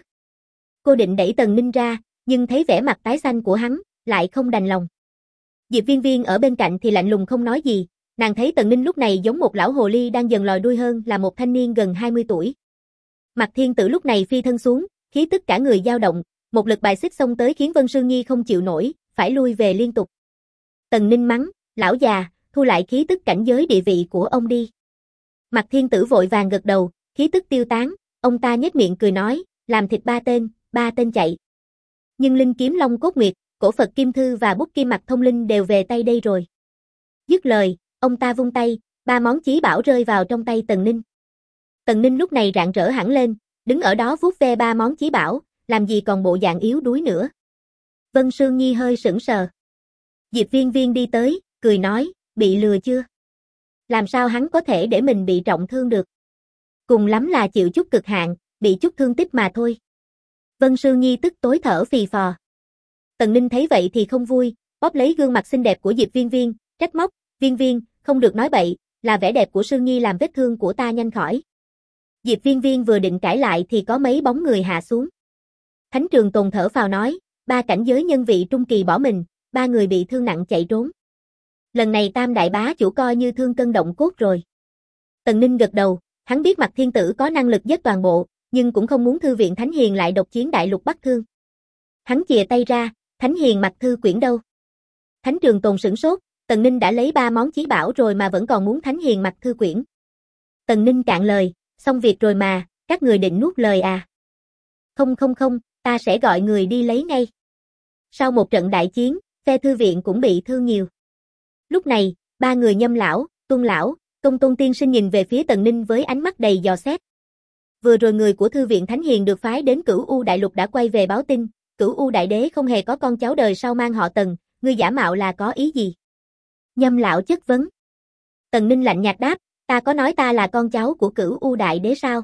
Cô định đẩy Tần Ninh ra, nhưng thấy vẻ mặt tái xanh của hắn, lại không đành lòng. Diệp Viên Viên ở bên cạnh thì lạnh lùng không nói gì, nàng thấy Tần Ninh lúc này giống một lão hồ ly đang dần lòi đuôi hơn là một thanh niên gần 20 tuổi. Mạc Thiên Tử lúc này phi thân xuống, khí tức cả người dao động, một lực bài xích xông tới khiến Vân Sương Nhi không chịu nổi, phải lui về liên tục. Tần Ninh mắng, lão già, thu lại khí tức cảnh giới địa vị của ông đi. Mạc Thiên Tử vội vàng gật đầu, khí tức tiêu tán, ông ta nhếch miệng cười nói, làm thịt ba tên chạy. Nhưng linh kiếm Long Cốt Nguyệt, cổ Phật Kim Thư và bút kim Mạc Thông Linh đều về tay đây rồi. Dứt lời, ông ta vung tay, 3 món chí bảo rơi vào trong tay Tần Ninh. Tần Ninh lúc này rạng rỡ hẳn lên, đứng ở đó vuốt ve 3 món chí bảo, làm gì còn bộ dạng yếu đuối nữa. Vân Sương Nhi hơi sững sờ. Diệp Viên Viên đi tới, cười nói, bị lừa chưa? Làm sao hắn có thể để mình bị trọng thương được? Cùng lắm là chịu chút cực hạn, bị chút thương tích mà thôi. Vân Sương Nhi tức tối thở phì phò. Tần Ninh thấy vậy thì không vui, bóp lấy gương mặt xinh đẹp của Diệp Viên Viên, trách móc, Viên Viên, không được nói bậy, là vẻ đẹp của Sương Nhi làm vết thương của ta nhanh khỏi. Diệp Viên Viên vừa định cãi lại thì có mấy bóng người hạ xuống. Thánh Trường Tồn thở phào nói, 3 cảnh giới nhân vị trung kỳ bỏ mình, 3 người bị thương nặng chạy trốn. Lần này Tam đại bá chủ coi như thương cân động cốt rồi. Tần Ninh gật đầu, hắn biết Mạc Thiên Tử có năng lực giết toàn bộ, nhưng cũng không muốn Thư viện Thánh Hiền lại độc chiến đại lục Bắc Thương. Hắn chìa tay ra, Thánh Hiền Mặc Thư Quyển đâu? Thánh Trường Tồn sửng sốt, Tần Ninh đã lấy 3 món chí bảo rồi mà vẫn còn muốn Thánh Hiền Mặc Thư Quyển. Tần Ninh cạn lời, xong việc rồi mà, các người định nuốt lời à? Không, ta sẽ gọi người đi lấy ngay. Sau một trận đại chiến, phe thư viện cũng bị thương nhiều. Lúc này, 3 người Nhâm lão, Tuân lão, Công Tôn tiên sinh nhìn về phía Tần Ninh với ánh mắt đầy dò xét. Vừa rồi người của Thư viện Thánh Hiền được phái đến Cửu U Đại Lục đã quay về báo tin, Cửu U Đại Đế không hề có con cháu đời sau mang họ Tần, ngươi giả mạo là có ý gì? Nhâm lão chất vấn. Tần Ninh lạnh nhạt đáp, ta có nói ta là con cháu của Cửu U Đại Đế sao?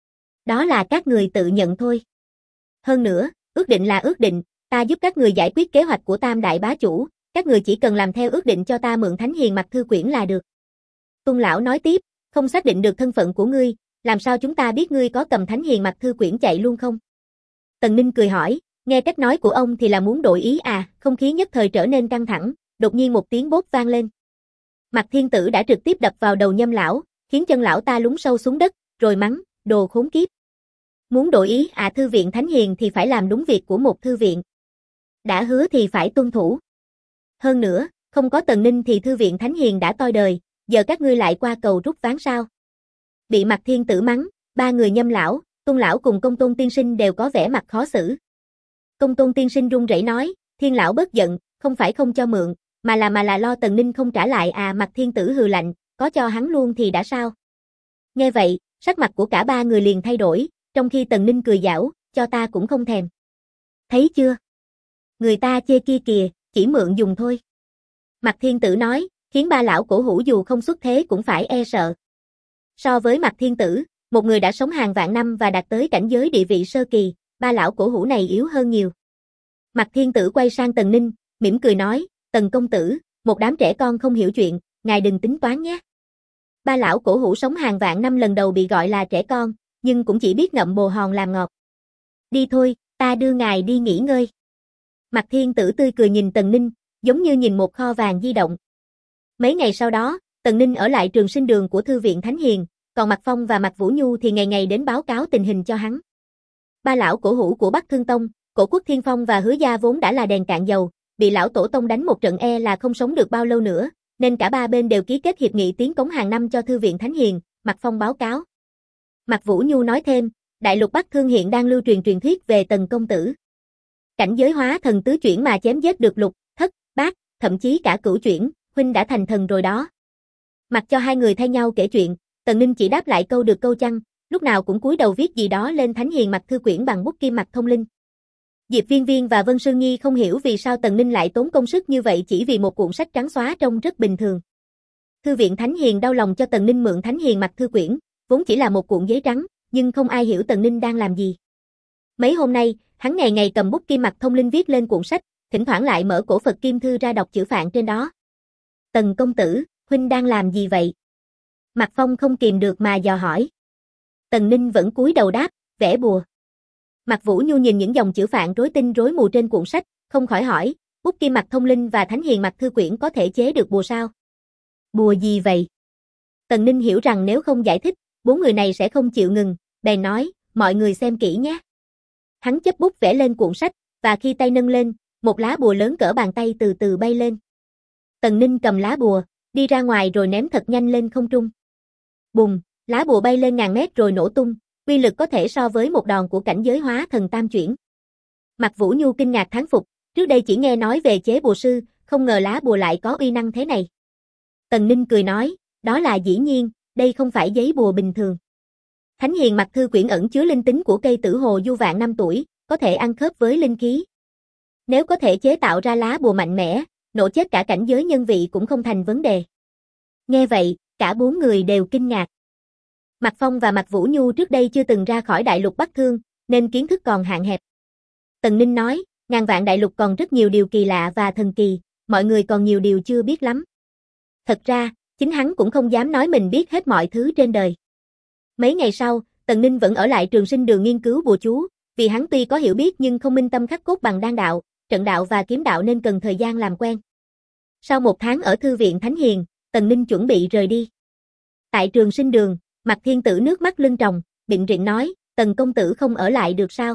Đó là các người tự nhận thôi. Hơn nữa, ước định là ước định, ta giúp các người giải quyết kế hoạch của Tam đại bá chủ, các người chỉ cần làm theo ước định cho ta mượn Thánh Hiền Mặc Thư Quyển là được. Tuân lão nói tiếp, không xác định được thân phận của ngươi, làm sao chúng ta biết ngươi có cầm Thánh Hiền Mặc Thư Quyển chạy luôn không? Tần Ninh cười hỏi, nghe cách nói của ông thì là muốn đổi ý à? Không khí nhất thời trở nên căng thẳng, đột nhiên một tiếng bốp vang lên. Mạc Thiên Tử đã trực tiếp đập vào đầu Nhâm lão, khiến chân lão ta lún sâu xuống đất, rồi mắng, đồ khốn kiếp. Muốn đổi ý à? Thư viện Thánh Hiền thì phải làm đúng việc của một thư viện. Đã hứa thì phải tuân thủ. Hơn nữa, không có Tần Ninh thì Thư viện Thánh Hiền đã toi đời, giờ các ngươi lại qua cầu rút ván sao? Bị Mạc Thiên Tử mắng, 3 người Nhâm lão, Tuân lão cùng Công Tôn tiên sinh đều có vẻ mặt khó xử. Công Tôn tiên sinh run rẩy nói, Thiên lão bớt giận, không phải không cho mượn, mà là lo Tần Ninh không trả lại à? Mạc Thiên Tử hừ lạnh, có cho hắn luôn thì đã sao? Nghe vậy, sắc mặt của cả 3 người liền thay đổi, trong khi Tần Ninh cười giảo, cho ta cũng không thèm. Thấy chưa? Người ta chê kia kìa, chỉ mượn dùng thôi. Mạc Thiên Tử nói, khiến 3 lão cổ hủ dù không xuất thế cũng phải e sợ. So với Mạc Thiên Tử, một người đã sống hàng vạn năm và đạt tới cảnh giới địa vị sơ kỳ, 3 lão cổ hủ này yếu hơn nhiều. Mạc Thiên Tử quay sang Tần Ninh, mỉm cười nói, Tần công tử, một đám trẻ con không hiểu chuyện, ngài đừng tính toán nhé. 3 lão cổ hủ sống hàng vạn năm lần đầu bị gọi là trẻ con, nhưng cũng chỉ biết ngậm bồ hòn làm ngọt. Đi thôi, ta đưa ngài đi nghỉ ngơi. Mạc Thiên Tử tươi cười nhìn Tần Ninh, giống như nhìn một kho vàng di động. Mấy ngày sau đó, Tần Ninh ở lại trường sinh đường của Thư viện Thánh Hiền, còn Mạc Phong và Mạc Vũ Nhu thì ngày ngày đến báo cáo tình hình cho hắn. 3 lão cổ hủ của Bắc Thương Tông, Cổ Quốc Thiên Phong và Hứa Gia vốn đã là đèn cạn dầu, bị lão tổ tông đánh một trận e là không sống được bao lâu nữa, nên cả 3 bên đều ký kết hiệp nghị tiến cống hàng năm cho Thư viện Thánh Hiền. Mạc Phong báo cáo. Mạc Vũ Nhu nói thêm, đại lục Bắc Thương hiện đang lưu truyền truyền thuyết về Tần công tử. Cảnh giới hóa thần tứ chuyển mà chém giết được lục, thất, bát, thậm chí cả cửu chuyển, huynh đã thành thần rồi đó. Mặc cho hai người thay nhau kể chuyện, Tần Ninh chỉ đáp lại câu được câu chăng, lúc nào cũng cúi đầu viết gì đó lên thánh hiền mạc thư quyển bằng bút kim mạc thông linh. Diệp Viên Viên và Vân Sương Nhi không hiểu vì sao Tần Ninh lại tốn công sức như vậy chỉ vì một cuộn sách trắng xóa trông rất bình thường. Thư viện Thánh Hiền đau lòng cho Tần Ninh mượn thánh hiền mạc thư quyển, vốn chỉ là một cuộn giấy trắng, nhưng không ai hiểu Tần Ninh đang làm gì. Mấy hôm nay, hắn ngày ngày cầm bút kim mạc thông linh viết lên cuộn sách, thỉnh thoảng lại mở cổ Phật Kim Thư ra đọc chữ Phạn trên đó. Tần công tử, huynh đang làm gì vậy? Mạc Phong không kìm được mà dò hỏi. Tần Ninh vẫn cúi đầu đáp, vẽ bùa. Mạc Vũ Nhu nhìn những dòng chữ Phạn rối tinh rối mù trên cuộn sách, không khỏi hỏi, bút kim mạc thông linh và thánh hiền mạc thư quyển có thể chế được bùa sao? Bùa gì vậy? Tần Ninh hiểu rằng nếu không giải thích, bốn người này sẽ không chịu ngừng, bèn nói, mọi người xem kỹ nhé. Hắn chấp bút vẽ lên cuộn sách, và khi tay nâng lên, một lá bùa lớn cỡ bàn tay từ từ bay lên. Tần Ninh cầm lá bùa, đi ra ngoài rồi ném thật nhanh lên không trung. Bùng, lá bùa bay lên ngàn mét rồi nổ tung, uy lực có thể so với một đòn của cảnh giới hóa thần tam chuyển. Mạc Vũ Nhu kinh ngạc thán phục, trước đây chỉ nghe nói về chế bùa sư, không ngờ lá bùa lại có uy năng thế này. Tần Ninh cười nói, đó là dĩ nhiên, đây không phải giấy bùa bình thường. Thánh hiền mạc thư quyển ẩn chứa linh tính của cây tử hồ du vạn năm tuổi, có thể ăn khớp với linh khí. Nếu có thể chế tạo ra lá bùa mạnh mẽ, nổ chết cả cảnh giới nhân vị cũng không thành vấn đề. Nghe vậy, cả bốn người đều kinh ngạc. Mạc Phong và Mạc Vũ Nhu trước đây chưa từng ra khỏi đại lục Bắc Thương, nên kiến thức còn hạn hẹp. Tần Ninh nói, ngàn vạn đại lục còn rất nhiều điều kỳ lạ và thần kỳ, mọi người còn nhiều điều chưa biết lắm. Thật ra, chính hắn cũng không dám nói mình biết hết mọi thứ trên đời. Mấy ngày sau, Tần Ninh vẫn ở lại Trường Sinh Đường nghiên cứu bùa chú, vì hắn tuy có hiểu biết nhưng không minh tâm khắc cốt bằng đan đạo, trận đạo và kiếm đạo nên cần thời gian làm quen. Sau một tháng ở Thư viện Thánh Hiền, Tần Ninh chuẩn bị rời đi. Tại Trường Sinh Đường, Mạc Thiên Tử nước mắt lưng tròng, bịnh rịnh nói, Tần công tử không ở lại được sao?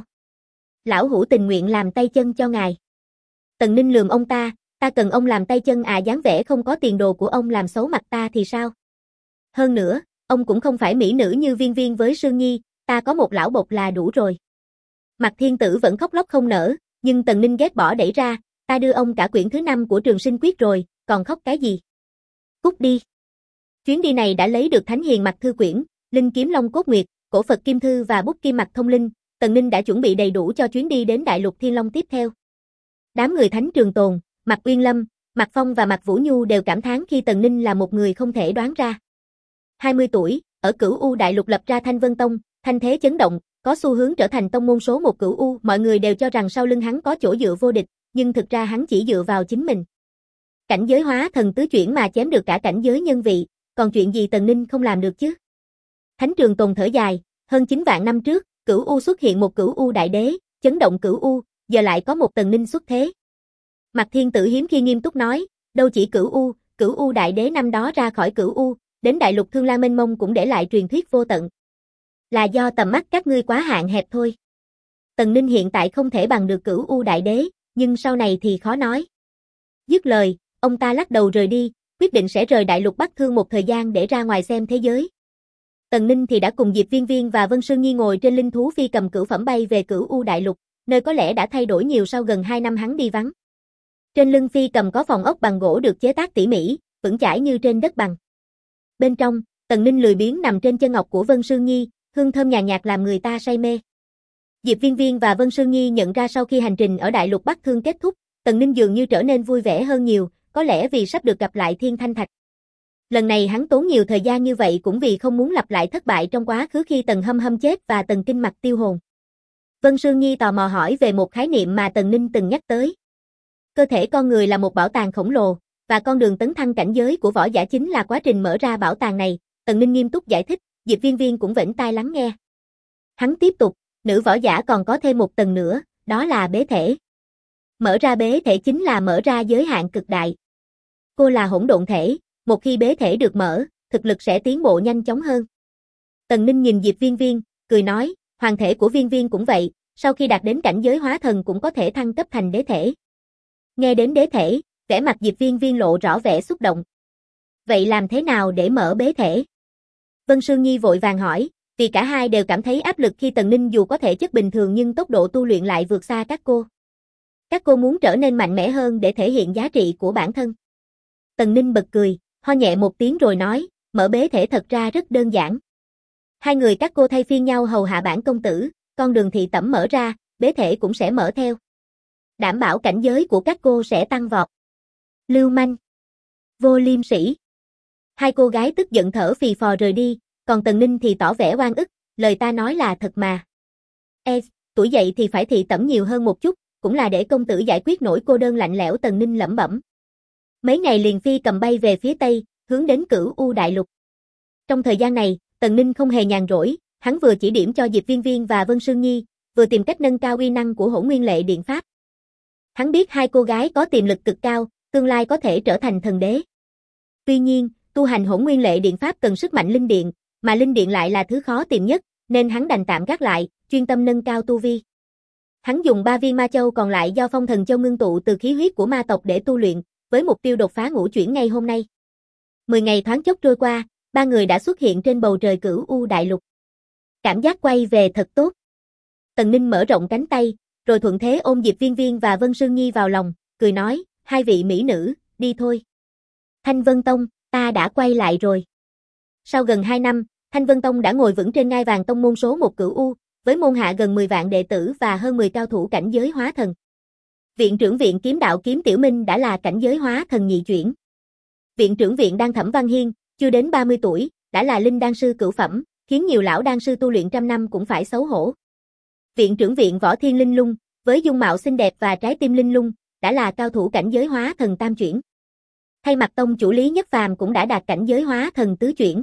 Lão hữu tình nguyện làm tay chân cho ngài. Tần Ninh lườm ông ta cần ông làm tay chân à, dáng vẻ không có tiền đồ của ông làm xấu mặt ta thì sao? Hơn nữa, ông cũng không phải mỹ nữ như Viên Viên với Sương Nhi, ta có một lão bộc là đủ rồi. Mạc Thiên Tử vẫn khóc lóc không nở, nhưng Tần Ninh ghét bỏ đẩy ra, ta đưa ông cả quyển thứ 5 của Trường Sinh Quyết rồi, còn khóc cái gì? Cút đi. Chuyến đi này đã lấy được Thánh Hiền Mạc thư quyển, Linh Kiếm Long Cốt Nguyệt, cổ Phật Kim Thư và bút kim mạc thông linh, Tần Ninh đã chuẩn bị đầy đủ cho chuyến đi đến Đại Lục Thiên Long tiếp theo. Đám người Thánh Trường Tồn, Mạc Uyên Lâm, Mạc Phong và Mạc Vũ Nhu đều cảm thán khi Tần Ninh là một người không thể đoán ra. 20 tuổi, ở Cửu U Đại Lục lập ra Thanh Vân Tông, thanh thế chấn động, có xu hướng trở thành tông môn số 1 Cửu U, mọi người đều cho rằng sau lưng hắn có chỗ dựa vô địch, nhưng thực ra hắn chỉ dựa vào chính mình. Cảnh giới hóa thần tứ chuyển mà chém được cả cảnh giới nhân vị, còn chuyện gì Tần Ninh không làm được chứ? Thánh Trường Tồn thở dài, hơn 9 vạn năm trước, Cửu U xuất hiện một Cửu U đại đế, chấn động Cửu U, giờ lại có một Tần Ninh xuất thế. Mạc Thiên Tử hiếm khi nghiêm túc nói, đâu chỉ Cửu U đại đế năm đó ra khỏi Cửu U, đến Đại Lục Thương Lan mênh mông cũng để lại truyền thuyết vô tận. Là do tầm mắt các ngươi quá hạn hẹp thôi. Tần Ninh hiện tại không thể bằng được Cửu U đại đế, nhưng sau này thì khó nói. Dứt lời, ông ta lắc đầu rời đi, quyết định sẽ rời Đại Lục Bắc Thương một thời gian để ra ngoài xem thế giới. Tần Ninh thì đã cùng Diệp Viên Viên và Vân Sương Nhi ngồi trên linh thú phi cầm cửu phẩm bay về Cửu U Đại Lục, nơi có lẽ đã thay đổi nhiều sau gần 2 năm hắn đi vắng. Trên lưng phi cầm có phòng ốc bằng gỗ được chế tác tỉ mỉ, vững chãi như trên đất bằng. Bên trong, Tần Ninh lười biếng nằm trên chân ngọc của Vân Sương Nhi, hương thơm nhàn nhạt làm người ta say mê. Diệp Viên Viên và Vân Sương Nhi nhận ra sau khi hành trình ở Đại Lục Bắc Thương kết thúc, Tần Ninh dường như trở nên vui vẻ hơn nhiều, có lẽ vì sắp được gặp lại Thiên Thanh Thạch. Lần này hắn tốn nhiều thời gian như vậy cũng vì không muốn lặp lại thất bại trong quá khứ khi Tần Hâm Hâm chết và Tần Kinh Mặc tiêu hồn. Vân Sương Nhi tò mò hỏi về một khái niệm mà Tần Ninh từng nhắc tới. Cơ thể con người là một bảo tàng khổng lồ, và con đường tấn thăng cảnh giới của võ giả chính là quá trình mở ra bảo tàng này, Tần Ninh nghiêm túc giải thích, Diệp Viên Viên cũng vểnh tai lắng nghe. Hắn tiếp tục, nữ võ giả còn có thêm một tầng nữa, đó là bế thể. Mở ra bế thể chính là mở ra giới hạn cực đại. Cô là hỗn độn thể, một khi bế thể được mở, thực lực sẽ tiến bộ nhanh chóng hơn. Tần Ninh nhìn Diệp Viên Viên, cười nói, hoàng thể của Viên Viên cũng vậy, sau khi đạt đến cảnh giới hóa thần cũng có thể thăng cấp thành đế thể. Nghe đến đế thể, vẻ mặt Diệp Viên Viên lộ rõ vẻ xúc động. Vậy làm thế nào để mở bế thể? Vân Sương Nhi vội vàng hỏi, vì cả hai đều cảm thấy áp lực khi Tần Ninh dù có thể chất bình thường nhưng tốc độ tu luyện lại vượt xa các cô. Các cô muốn trở nên mạnh mẽ hơn để thể hiện giá trị của bản thân. Tần Ninh bật cười, ho nhẹ một tiếng rồi nói, mở bế thể thật ra rất đơn giản. Hai người các cô thay phiên nhau hầu hạ bản công tử, con đường thị tẩm mở ra, bế thể cũng sẽ mở theo. Đảm bảo cảnh giới của các cô sẽ tăng vọt. Lưu manh. Vô liêm sỉ. Hai cô gái tức giận thở phì phò rời đi, còn Tần Ninh thì tỏ vẻ oan ức, lời ta nói là thật mà. Tuổi dậy thì phải thị tẩm nhiều hơn một chút, cũng là để công tử giải quyết nỗi cô đơn lạnh lẽo, Tần Ninh lẩm bẩm. Mấy ngày liền phi cầm bay về phía Tây, hướng đến Cửu U Đại Lục. Trong thời gian này, Tần Ninh không hề nhàn rỗi, hắn vừa chỉ điểm cho Diệp Viên Viên và Vân Sương Nhi, vừa tìm cách nâng cao uy năng của Hỗn Nguyên Lệ Điện Pháp. Hắn biết hai cô gái có tiềm lực cực cao, tương lai có thể trở thành thần đế. Tuy nhiên, tu hành Hỗn Nguyên Lệ Điện Pháp cần sức mạnh linh điện, mà linh điện lại là thứ khó tìm nhất, nên hắn đành tạm gác lại, chuyên tâm nâng cao tu vi. Hắn dùng 3 viên ma châu còn lại do Phong Thần Châu ngưng tụ từ khí huyết của ma tộc để tu luyện, với mục tiêu đột phá ngũ chuyển ngay hôm nay. 10 ngày thoáng chốc trôi qua, ba người đã xuất hiện trên bầu trời Cửu U Đại Lục. Cảm giác quay về thật tốt. Tần Ninh mở rộng cánh tay, rồi thuận thế ôm Diệp Viên Viên và Vân Sương Nhi vào lòng, cười nói, hai vị mỹ nữ, đi thôi. Thanh Vân Tông, ta đã quay lại rồi. Sau gần 2 năm, Thanh Vân Tông đã ngồi vững trên ngai vàng tông môn số 1 Cửu U, với môn hạ gần 10 vạn đệ tử và hơn 10 cao thủ cảnh giới hóa thần. Viện trưởng viện kiếm đạo Kiếm Tiểu Minh đã là cảnh giới hóa thần nhị chuyển. Viện trưởng viện đan Thẩm Văn Hiên, chưa đến 30 tuổi, đã là linh đan sư cửu phẩm, khiến nhiều lão đan sư tu luyện trăm năm cũng phải xấu hổ. Viện trưởng viện Võ Thiên Linh Lung, với dung mạo xinh đẹp và trái tim linh lung, đã là cao thủ cảnh giới hóa thần tam chuyển. Thay mặt tông chủ Lý Nhất Phàm cũng đã đạt cảnh giới hóa thần tứ chuyển.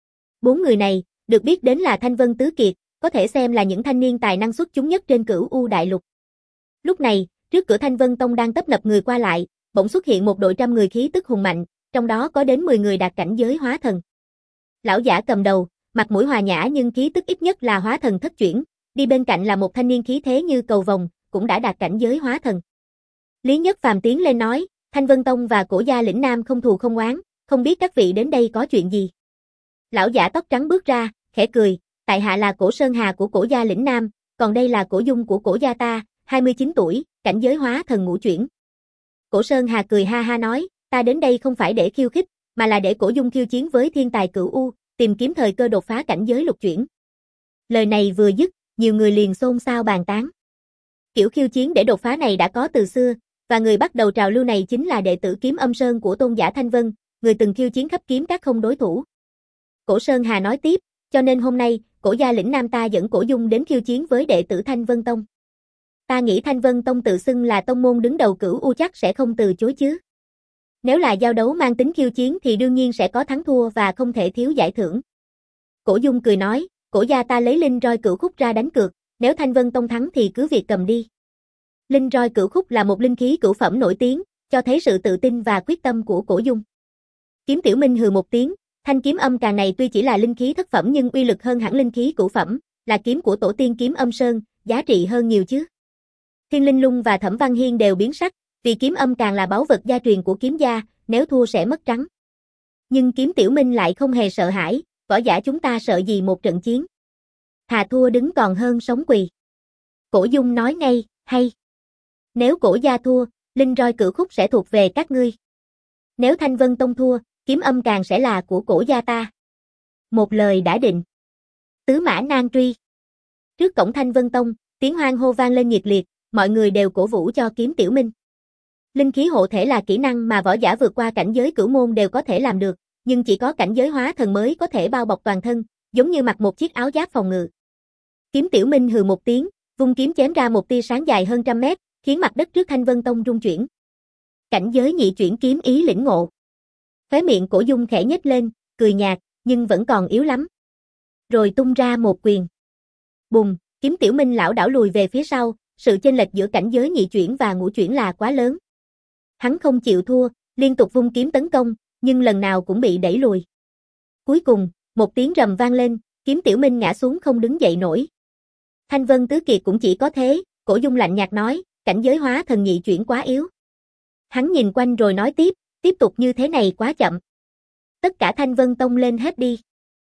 4 người này, được biết đến là Thanh Vân Tứ Kiệt, có thể xem là những thanh niên tài năng xuất chúng nhất trên Cửu U Đại Lục. Lúc này, trước cửa Thanh Vân Tông đang tấp nập người qua lại, bỗng xuất hiện một đội trăm người khí tức hùng mạnh, trong đó có đến 10 người đạt cảnh giới hóa thần. Lão giả cầm đầu, mặt mũi hòa nhã nhưng khí tức ít nhất là hóa thần thất chuyển, đi bên cạnh là một thanh niên khí thế như cầu vồng, cũng đã đạt cảnh giới hóa thần. Lý Nhất Phàm tiến lên nói, Thanh Vân Tông và Cổ gia lĩnh Nam không thù không oán, không biết các vị đến đây có chuyện gì. Lão giả tóc trắng bước ra, khẽ cười, tại hạ là Cổ Sơn Hà của Cổ gia lĩnh Nam, còn đây là Cổ Dung của Cổ gia ta, 29 tuổi, cảnh giới hóa thần ngũ chuyển. Cổ Sơn Hà cười ha ha nói, ta đến đây không phải để khiêu khích, mà là để Cổ Dung khiêu chiến với thiên tài Cửu U, tìm kiếm thời cơ đột phá cảnh giới lục chuyển. Lời này vừa dứt, nhiều người liền xôn xao bàn tán. Kiểu khiêu chiến để đột phá này đã có từ xưa, và người bắt đầu trào lưu này chính là đệ tử Kiếm Âm Sơn của tôn giả Thanh Vân, người từng khiêu chiến khắp kiếm các không đối thủ. Cổ Sơn Hà nói tiếp, cho nên hôm nay, Cổ gia lĩnh Nam ta dẫn Cổ Dung đến khiêu chiến với đệ tử Thanh Vân Tông. Ta nghĩ Thanh Vân Tông tự xưng là tông môn đứng đầu Cửu U chắc sẽ không từ chối chứ. Nếu là giao đấu mang tính khiêu chiến thì đương nhiên sẽ có thắng thua và không thể thiếu giải thưởng. Cổ Dung cười nói, Cổ gia ta lấy linh roi cửu khúc ra đánh cược, nếu Thanh Vân Tông thắng thì cứ việc cầm đi. Linh roi cửu khúc là một linh khí cửu phẩm nổi tiếng, cho thấy sự tự tin và quyết tâm của Cổ Dung. Kiếm Tiểu Minh hừ một tiếng, thanh kiếm âm càng này tuy chỉ là linh khí thất phẩm nhưng uy lực hơn hẳn linh khí cửu phẩm, là kiếm của tổ tiên Kiếm Âm Sơn, giá trị hơn nhiều chứ. Thiên Linh Lung và Thẩm Văn Hiên đều biến sắc, vì kiếm âm càng là báu vật gia truyền của kiếm gia, nếu thua sẽ mất trắng. Nhưng Kiếm Tiểu Minh lại không hề sợ hãi, võ giả chúng ta sợ gì một trận chiến. Thà thua đứng còn hơn sống quỳ. Cổ Dung nói ngay, hay. Nếu Cổ gia thua, linh roi cửu khúc sẽ thuộc về các ngươi. Nếu Thanh Vân Tông thua, kiếm âm càng sẽ là của Cổ gia ta. Một lời đã định. Tứ mã nan truy. Trước cổng Thanh Vân Tông, tiếng hoan hô vang lên nhiệt liệt, mọi người đều cổ vũ cho Kiếm Tiểu Minh. Linh khí hộ thể là kỹ năng mà võ giả vượt qua cảnh giới cửu môn đều có thể làm được, nhưng chỉ có cảnh giới hóa thần mới có thể bao bọc toàn thân, giống như mặc một chiếc áo giáp phòng ngự. Kiếm Tiểu Minh hừ một tiếng, vung kiếm chém ra một tia sáng dài hơn trăm mét, khiến mặt đất trước Thanh Vân Tông rung chuyển. Cảnh giới nhị chuyển kiếm ý lĩnh ngộ. Khóe miệng Cổ Dung khẽ nhếch lên, cười nhạt, nhưng vẫn còn yếu lắm. Rồi tung ra một quyền. Bùng, Kiếm Tiểu Minh lảo đảo lùi về phía sau, sự chênh lệch giữa cảnh giới nhị chuyển và ngũ chuyển là quá lớn. Hắn không chịu thua, liên tục vung kiếm tấn công, nhưng lần nào cũng bị đẩy lùi. Cuối cùng, một tiếng rầm vang lên, Kiếm Tiểu Minh ngã xuống không đứng dậy nổi. Thanh Vân Tứ Kiệt cũng chỉ có thế, Cổ Dung lạnh nhạt nói, cảnh giới hóa thần nhị chuyển quá yếu. Hắn nhìn quanh rồi nói tiếp tục như thế này quá chậm. Tất cả Thanh Vân Tông lên hết đi.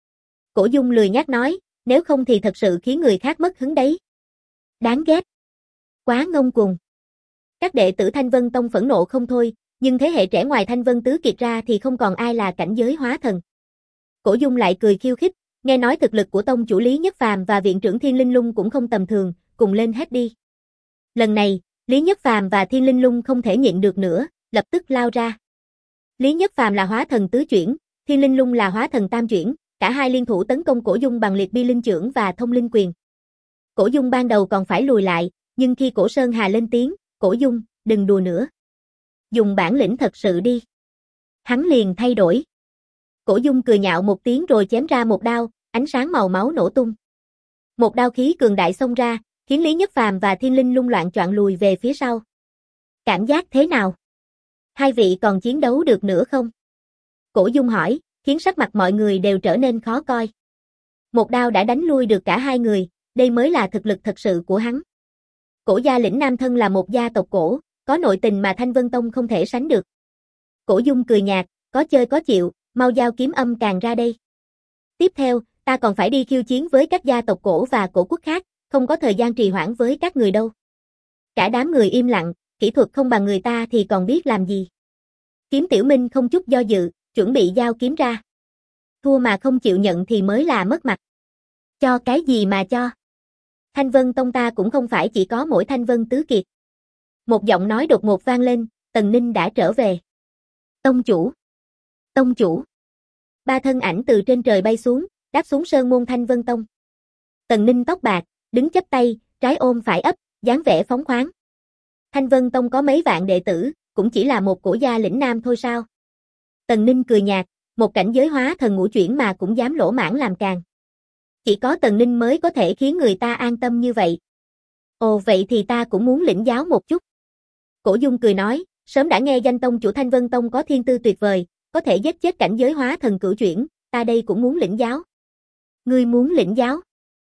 Cổ Dung lười nhác nói, nếu không thì thật sự khiến người khác mất hứng đấy. Đáng ghét. Quá ngông cuồng. Các đệ tử Thanh Vân Tông phẫn nộ không thôi, Nhưng thế hệ trẻ ngoài Thanh Vân Tứ Kiệt ra thì không còn ai là cảnh giới hóa thần. Cổ Dung lại cười khiêu khích, nghe nói thực lực của tông chủ Lý Nhất Phàm và viện trưởng Thiên Linh Lung cũng không tầm thường, cùng lên hết đi. Lần này, Lý Nhất Phàm và Thiên Linh Lung không thể nhịn được nữa, lập tức lao ra. Lý Nhất Phàm là hóa thần tứ chuyển, Thiên Linh Lung là hóa thần tam chuyển, cả hai liên thủ tấn công Cổ Dung bằng liệt bi linh chưởng và thông linh quyền. Cổ Dung ban đầu còn phải lùi lại, nhưng khi Cổ Sơn Hà lên tiếng, Cổ Dung, đừng đùa nữa. Dùng bản lĩnh thật sự đi. Hắn liền thay đổi. Cổ Dung cười nhạo một tiếng rồi chém ra một đao, ánh sáng màu máu nổ tung. Một đao khí cường đại xông ra, khiến Lý Nhất Phàm và Thiên Linh Lung loạn choạng lùi về phía sau. Cảm giác thế nào? Hai vị còn chiến đấu được nữa không? Cổ Dung hỏi, khiến sắc mặt mọi người đều trở nên khó coi. Một đao đã đánh lui được cả hai người, đây mới là thực lực thật sự của hắn. Cổ gia lĩnh Nam Thân là một gia tộc cổ, có nội tình mà Thanh Vân Tông không thể sánh được. Cổ Dung cười nhạt, có chơi có chịu, mau giao kiếm âm càng ra đây. Tiếp theo, ta còn phải đi khiêu chiến với các gia tộc cổ và cổ quốc khác, không có thời gian trì hoãn với các người đâu. Cả đám người im lặng, kỹ thuật không bằng người ta thì còn biết làm gì. Kiếm Tiểu Minh không chút do dự, chuẩn bị giao kiếm ra. Thua mà không chịu nhận thì mới là mất mặt. Cho cái gì mà cho? Thanh Vân Tông ta cũng không phải chỉ có mỗi Thanh Vân Tứ Kiệt. Một giọng nói đột ngột vang lên, Tần Ninh đã trở về. Tông chủ! Tông chủ! Ba thân ảnh từ trên trời bay xuống, đáp xuống sơn môn Thanh Vân Tông. Tần Ninh tóc bạc, đứng chắp tay, trái ôm phải ấp, dáng vẻ phóng khoáng. Thanh Vân Tông có mấy vạn đệ tử, cũng chỉ là một cổ gia lĩnh nam thôi sao? Tần Ninh cười nhạt, một cảnh giới hóa thần ngũ chuyển mà cũng dám lỗ mãng làm càn. Chỉ có Tần Ninh mới có thể khiến người ta an tâm như vậy. Ồ vậy thì ta cũng muốn lĩnh giáo một chút. Cổ Dung cười nói, sớm đã nghe danh tông chủ Thanh Vân Tông có thiên tư tuyệt vời, có thể giết chết cảnh giới hóa thần cửu chuyển, ta đây cũng muốn lĩnh giáo. Ngươi muốn lĩnh giáo?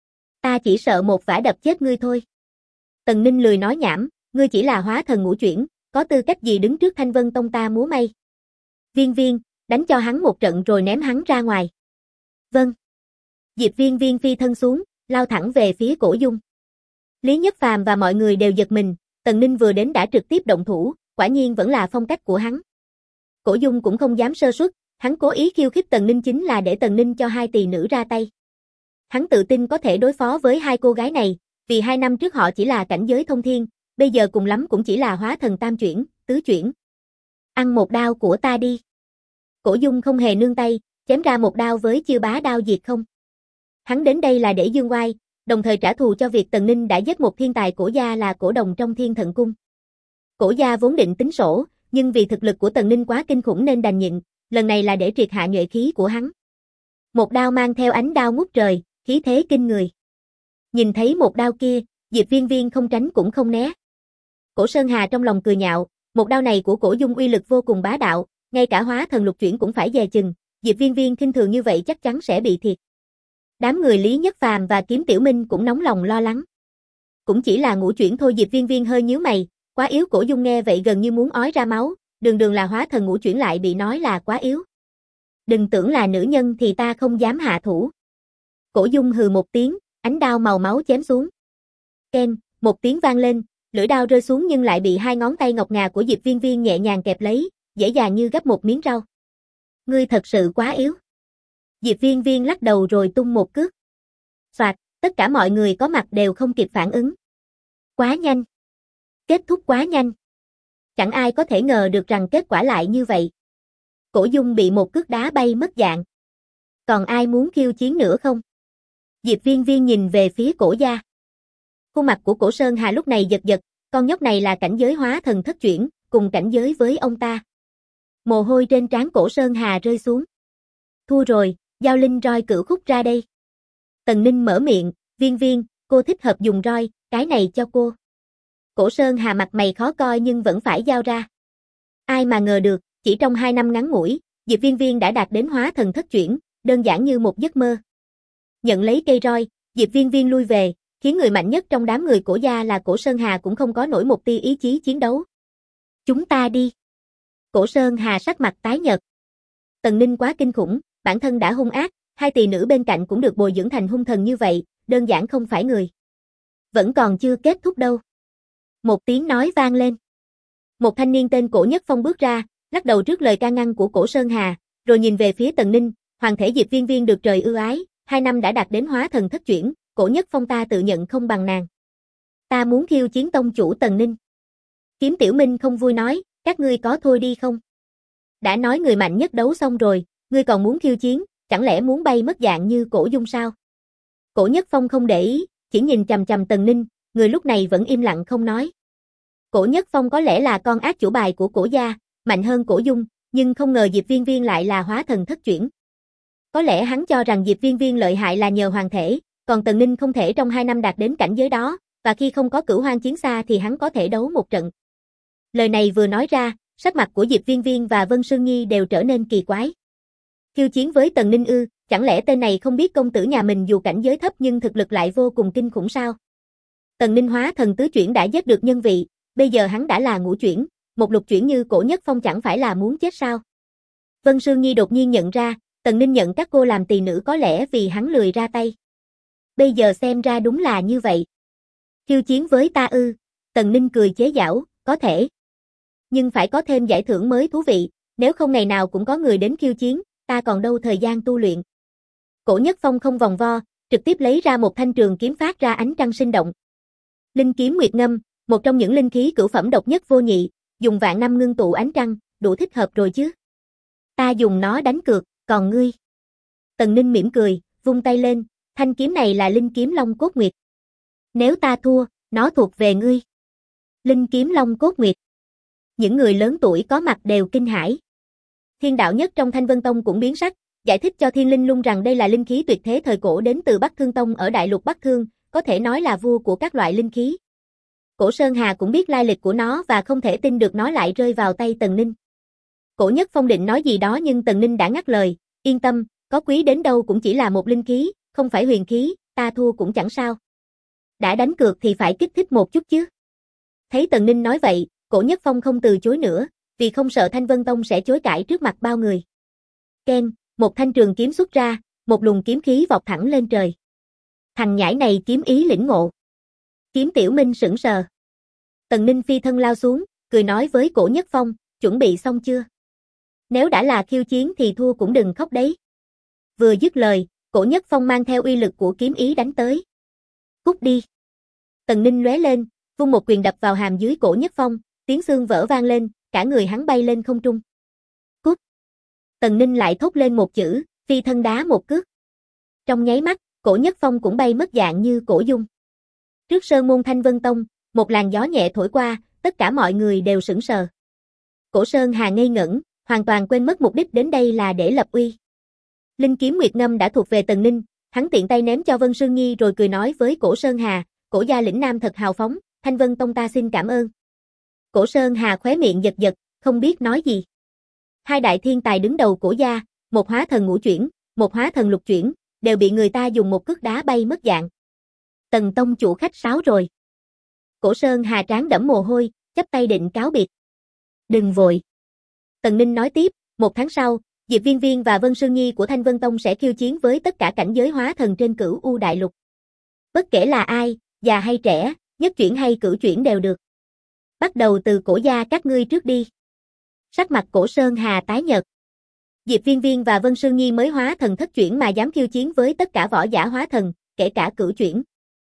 Ta chỉ sợ một vả đập chết ngươi thôi. Tần Ninh lười nói nhảm, ngươi chỉ là hóa thần ngũ chuyển, có tư cách gì đứng trước Thanh Vân Tông ta múa may. Viên Viên, đánh cho hắn một trận rồi ném hắn ra ngoài. Vâng. Diệp Viên Viên phi thân xuống, lao thẳng về phía Cổ Dung. Lý Nhất Phàm và mọi người đều giật mình, Tần Ninh vừa đến đã trực tiếp động thủ, quả nhiên vẫn là phong cách của hắn. Cổ Dung cũng không dám sơ suất, hắn cố ý khiêu khích Tần Ninh chính là để Tần Ninh cho hai tỳ nữ ra tay. Hắn tự tin có thể đối phó với hai cô gái này, vì 2 năm trước họ chỉ là cảnh giới thông thiên, bây giờ cùng lắm cũng chỉ là hóa thần tam chuyển, tứ chuyển. Ăn một đao của ta đi. Cổ Dung không hề nương tay, chém ra một đao với chiêu bá đao diệt không. Hắn đến đây là để dương oai, đồng thời trả thù cho việc Tần Ninh đã giết một thiên tài cổ gia là cổ đồng trong Thiên Thận Cung. Cổ gia vốn định tính sổ, nhưng vì thực lực của Tần Ninh quá kinh khủng nên đành nhịn, lần này là để triệt hạ nhuệ khí của hắn. Một đao mang theo ánh đao ngút trời, khí thế kinh người. Nhìn thấy một đao kia, Diệp Viên Viên không tránh cũng không né. Cổ Sơn Hà trong lòng cười nhạo, một đao này của Cổ Dung uy lực vô cùng bá đạo, ngay cả hóa thần lục chuyển cũng phải dè chừng, Diệp Viên Viên khinh thường như vậy chắc chắn sẽ bị thiệt. Đám người Lý Nhất Phàm và Kiếm Tiểu Minh cũng nóng lòng lo lắng. Cũng chỉ là ngũ chuyển thôi. Diệp Viên Viên hơi nhíu mày, quá yếu. Cổ Dung nghe vậy gần như muốn ói ra máu, đường là hóa thần ngũ chuyển lại bị nói là quá yếu. Đừng tưởng là nữ nhân thì ta không dám hạ thủ. Cổ Dung hừ một tiếng, ánh đao màu máu chém xuống. Keng, một tiếng vang lên, lưỡi đao rơi xuống nhưng lại bị hai ngón tay ngọc ngà của Diệp Viên Viên nhẹ nhàng kẹp lấy, dễ dàng như gấp một miếng rau. Ngươi thật sự quá yếu. Diệp Viên Viên lắc đầu rồi tung một cước. Soạt, tất cả mọi người có mặt đều không kịp phản ứng. Quá nhanh. Kết thúc quá nhanh. Chẳng ai có thể ngờ được rằng kết quả lại như vậy. Cổ Dung bị một cước đá bay mất dạng. Còn ai muốn khiêu chiến nữa không? Diệp Viên Viên nhìn về phía Cổ gia. Khuôn mặt của Cổ Sơn Hà lúc này giật giật, con nhóc này là cảnh giới hóa thần thất chuyển, cùng cảnh giới với ông ta. Mồ hôi trên trán Cổ Sơn Hà rơi xuống. Thua rồi, giao linh roi cửu khúc ra đây. Tần Ninh mở miệng, Viên Viên, cô thích hợp dùng roi, cái này cho cô. Cổ Sơn Hà mặt mày khó coi nhưng vẫn phải giao ra. Ai mà ngờ được, chỉ trong 2 năm ngắn ngủi, Diệp Viên Viên đã đạt đến hóa thần thất chuyển, đơn giản như một giấc mơ. Nhận lấy cây roi, Diệp Viên Viên lui về, khiến người mạnh nhất trong đám người Cổ gia là Cổ Sơn Hà cũng không có nổi một tia ý chí chiến đấu. Chúng ta đi. Cổ Sơn Hà sắc mặt tái nhợt. Tần Ninh quá kinh khủng, bản thân đã hung ác, hai tỳ nữ bên cạnh cũng được bồi dưỡng thành hung thần như vậy, đơn giản không phải người. Vẫn còn chưa kết thúc đâu. Một tiếng nói vang lên. Một thanh niên tên Cổ Nhất Phong bước ra, lắc đầu trước lời can ngăn của Cổ Sơn Hà, rồi nhìn về phía Tần Ninh, hoàng thể Diệp Viên Viên được trời ưu ái, 2 năm đã đạt đến hóa thần thất chuyển, Cổ Nhất Phong ta tự nhận không bằng nàng. Ta muốn khiêu chiến tông chủ Tần Ninh. Kiếm Tiểu Minh không vui nói, các ngươi có thôi đi không? Đã nói người mạnh nhất đấu xong rồi, ngươi còn muốn khiêu chiến, chẳng lẽ muốn bay mất dạng như Cổ Dung sao? Cổ Nhất Phong không để ý, chỉ nhìn chằm chằm Tần Ninh, người lúc này vẫn im lặng không nói. Cổ Nhất Phong có lẽ là con ác chủ bài của Cổ gia, mạnh hơn Cổ Dung, nhưng không ngờ Diệp Viên Viên lại là hóa thần thất chuyển. Có lẽ hắn cho rằng Diệp Viên Viên lợi hại là nhờ hoàng thể, còn Tần Ninh không thể trong 2 năm đạt đến cảnh giới đó, và khi không có Cửu Hoang chiến xa thì hắn có thể đấu một trận. Lời này vừa nói ra, sắc mặt của Diệp Viên Viên và Vân Sương Nhi đều trở nên kỳ quái. Khiêu chiến với Tần Ninh ư, chẳng lẽ tên này không biết công tử nhà mình dù cảnh giới thấp nhưng thực lực lại vô cùng kinh khủng sao? Tần Ninh hóa thần tứ chuyển đã giết được nhân vị, bây giờ hắn đã là ngũ chuyển, một lục chuyển như Cổ Nhất Phong chẳng phải là muốn chết sao? Vân Sương Nhi đột nhiên nhận ra, Tần Ninh nhận các cô làm tỳ nữ có lẽ vì hắn lười ra tay. Bây giờ xem ra đúng là như vậy. Khiêu chiến với ta ư? Tần Ninh cười chế giễu, có thể. Nhưng phải có thêm giải thưởng mới thú vị, nếu không ngày nào cũng có người đến khiêu chiến, ta còn đâu thời gian tu luyện. Cổ Nhất Phong không vòng vo, trực tiếp lấy ra một thanh trường kiếm phát ra ánh trăng sinh động. Linh kiếm Nguyệt Ngâm, một trong những linh khí cửu phẩm độc nhất vô nhị, dùng vạn năm ngưng tụ ánh trăng, đủ thích hợp rồi chứ. Ta dùng nó đánh cược, còn ngươi? Tần Ninh mỉm cười, vung tay lên, thanh kiếm này là linh kiếm Long Cốt Nguyệt. Nếu ta thua, nó thuộc về ngươi. Linh kiếm Long Cốt Nguyệt. Những người lớn tuổi có mặt đều kinh hãi. Thiên đạo nhất trong Thanh Vân Tông cũng biến sắc, giải thích cho Thiên Linh Lung rằng đây là linh khí tuyệt thế thời cổ đến từ Bắc Thương Tông ở đại lục Bắc Thương, có thể nói là vua của các loại linh khí. Cổ Sơn Hà cũng biết lai lịch của nó và không thể tin được nó lại rơi vào tay Tần Ninh. Cổ Nhất Phong định nói gì đó nhưng Tần Ninh đã ngắt lời, yên tâm, có quý đến đâu cũng chỉ là một linh khí, không phải huyền khí, ta thua cũng chẳng sao. Đã đánh cược thì phải kích thích một chút chứ. Thấy Tần Ninh nói vậy, Cổ Nhất Phong không từ chối nữa, vì không sợ Thanh Vân Tông sẽ chối cãi trước mặt bao người. Ken, một thanh trường kiếm xuất ra, một luồng kiếm khí vọt thẳng lên trời. Thằng nhãi này kiếm ý lĩnh ngộ. Kiếm Tiểu Minh sững sờ. Tần Ninh phi thân lao xuống, cười nói với Cổ Nhất Phong, chuẩn bị xong chưa? Nếu đã là khiêu chiến thì thua cũng đừng khóc đấy. Vừa dứt lời, Cổ Nhất Phong mang theo uy lực của kiếm ý đánh tới. Cút đi. Tần Ninh lóe lên, vung một quyền đập vào hàm dưới Cổ Nhất Phong, tiếng xương vỡ vang lên, cả người hắn bay lên không trung. Cút. Tần Ninh lại thốt lên một chữ, phi thân đá một cước. Trong nháy mắt, Cổ Nhất Phong cũng bay mất dạng như Cổ Dung. Trước sơn môn Thanh Vân Tông, một làn gió nhẹ thổi qua, tất cả mọi người đều sững sờ. Cổ Sơn Hà ngây ngẩn, hoàn toàn quên mất mục đích đến đây là để lập uy. Linh kiếm Nguyệt Ngâm đã thuộc về Tần Ninh, hắn tiện tay ném cho Vân Sương Nhi rồi cười nói với Cổ Sơn Hà, Cổ gia lĩnh nam thật hào phóng, Thanh Vân Tông ta xin cảm ơn. Cổ Sơn Hà khóe miệng giật giật, không biết nói gì. Hai đại thiên tài đứng đầu Cổ gia, một hóa thần ngũ chuyển, một hóa thần lục chuyển, đều bị người ta dùng một cước đá bay mất dạng. Tần tông chủ khách sáo rồi. Cổ Sơn Hà trán đẫm mồ hôi, chắp tay định cáo biệt. Đừng vội. Tần Ninh nói tiếp, 1 tháng sau, Diệp Viên Viên và Vân Sương Nhi của Thanh Vân Tông sẽ khiêu chiến với tất cả cảnh giới hóa thần trên Cửu U đại lục. Bất kể là ai, già hay trẻ, nhất chuyển hay cửu chuyển đều được. Bắt đầu từ Cổ gia các ngươi trước đi. Sắc mặt Cổ Sơn Hà tái nhợt. Diệp Viên Viên và Vân Sương Nhi mới hóa thần thất chuyển mà dám khiêu chiến với tất cả võ giả hóa thần, kể cả cửu chuyển.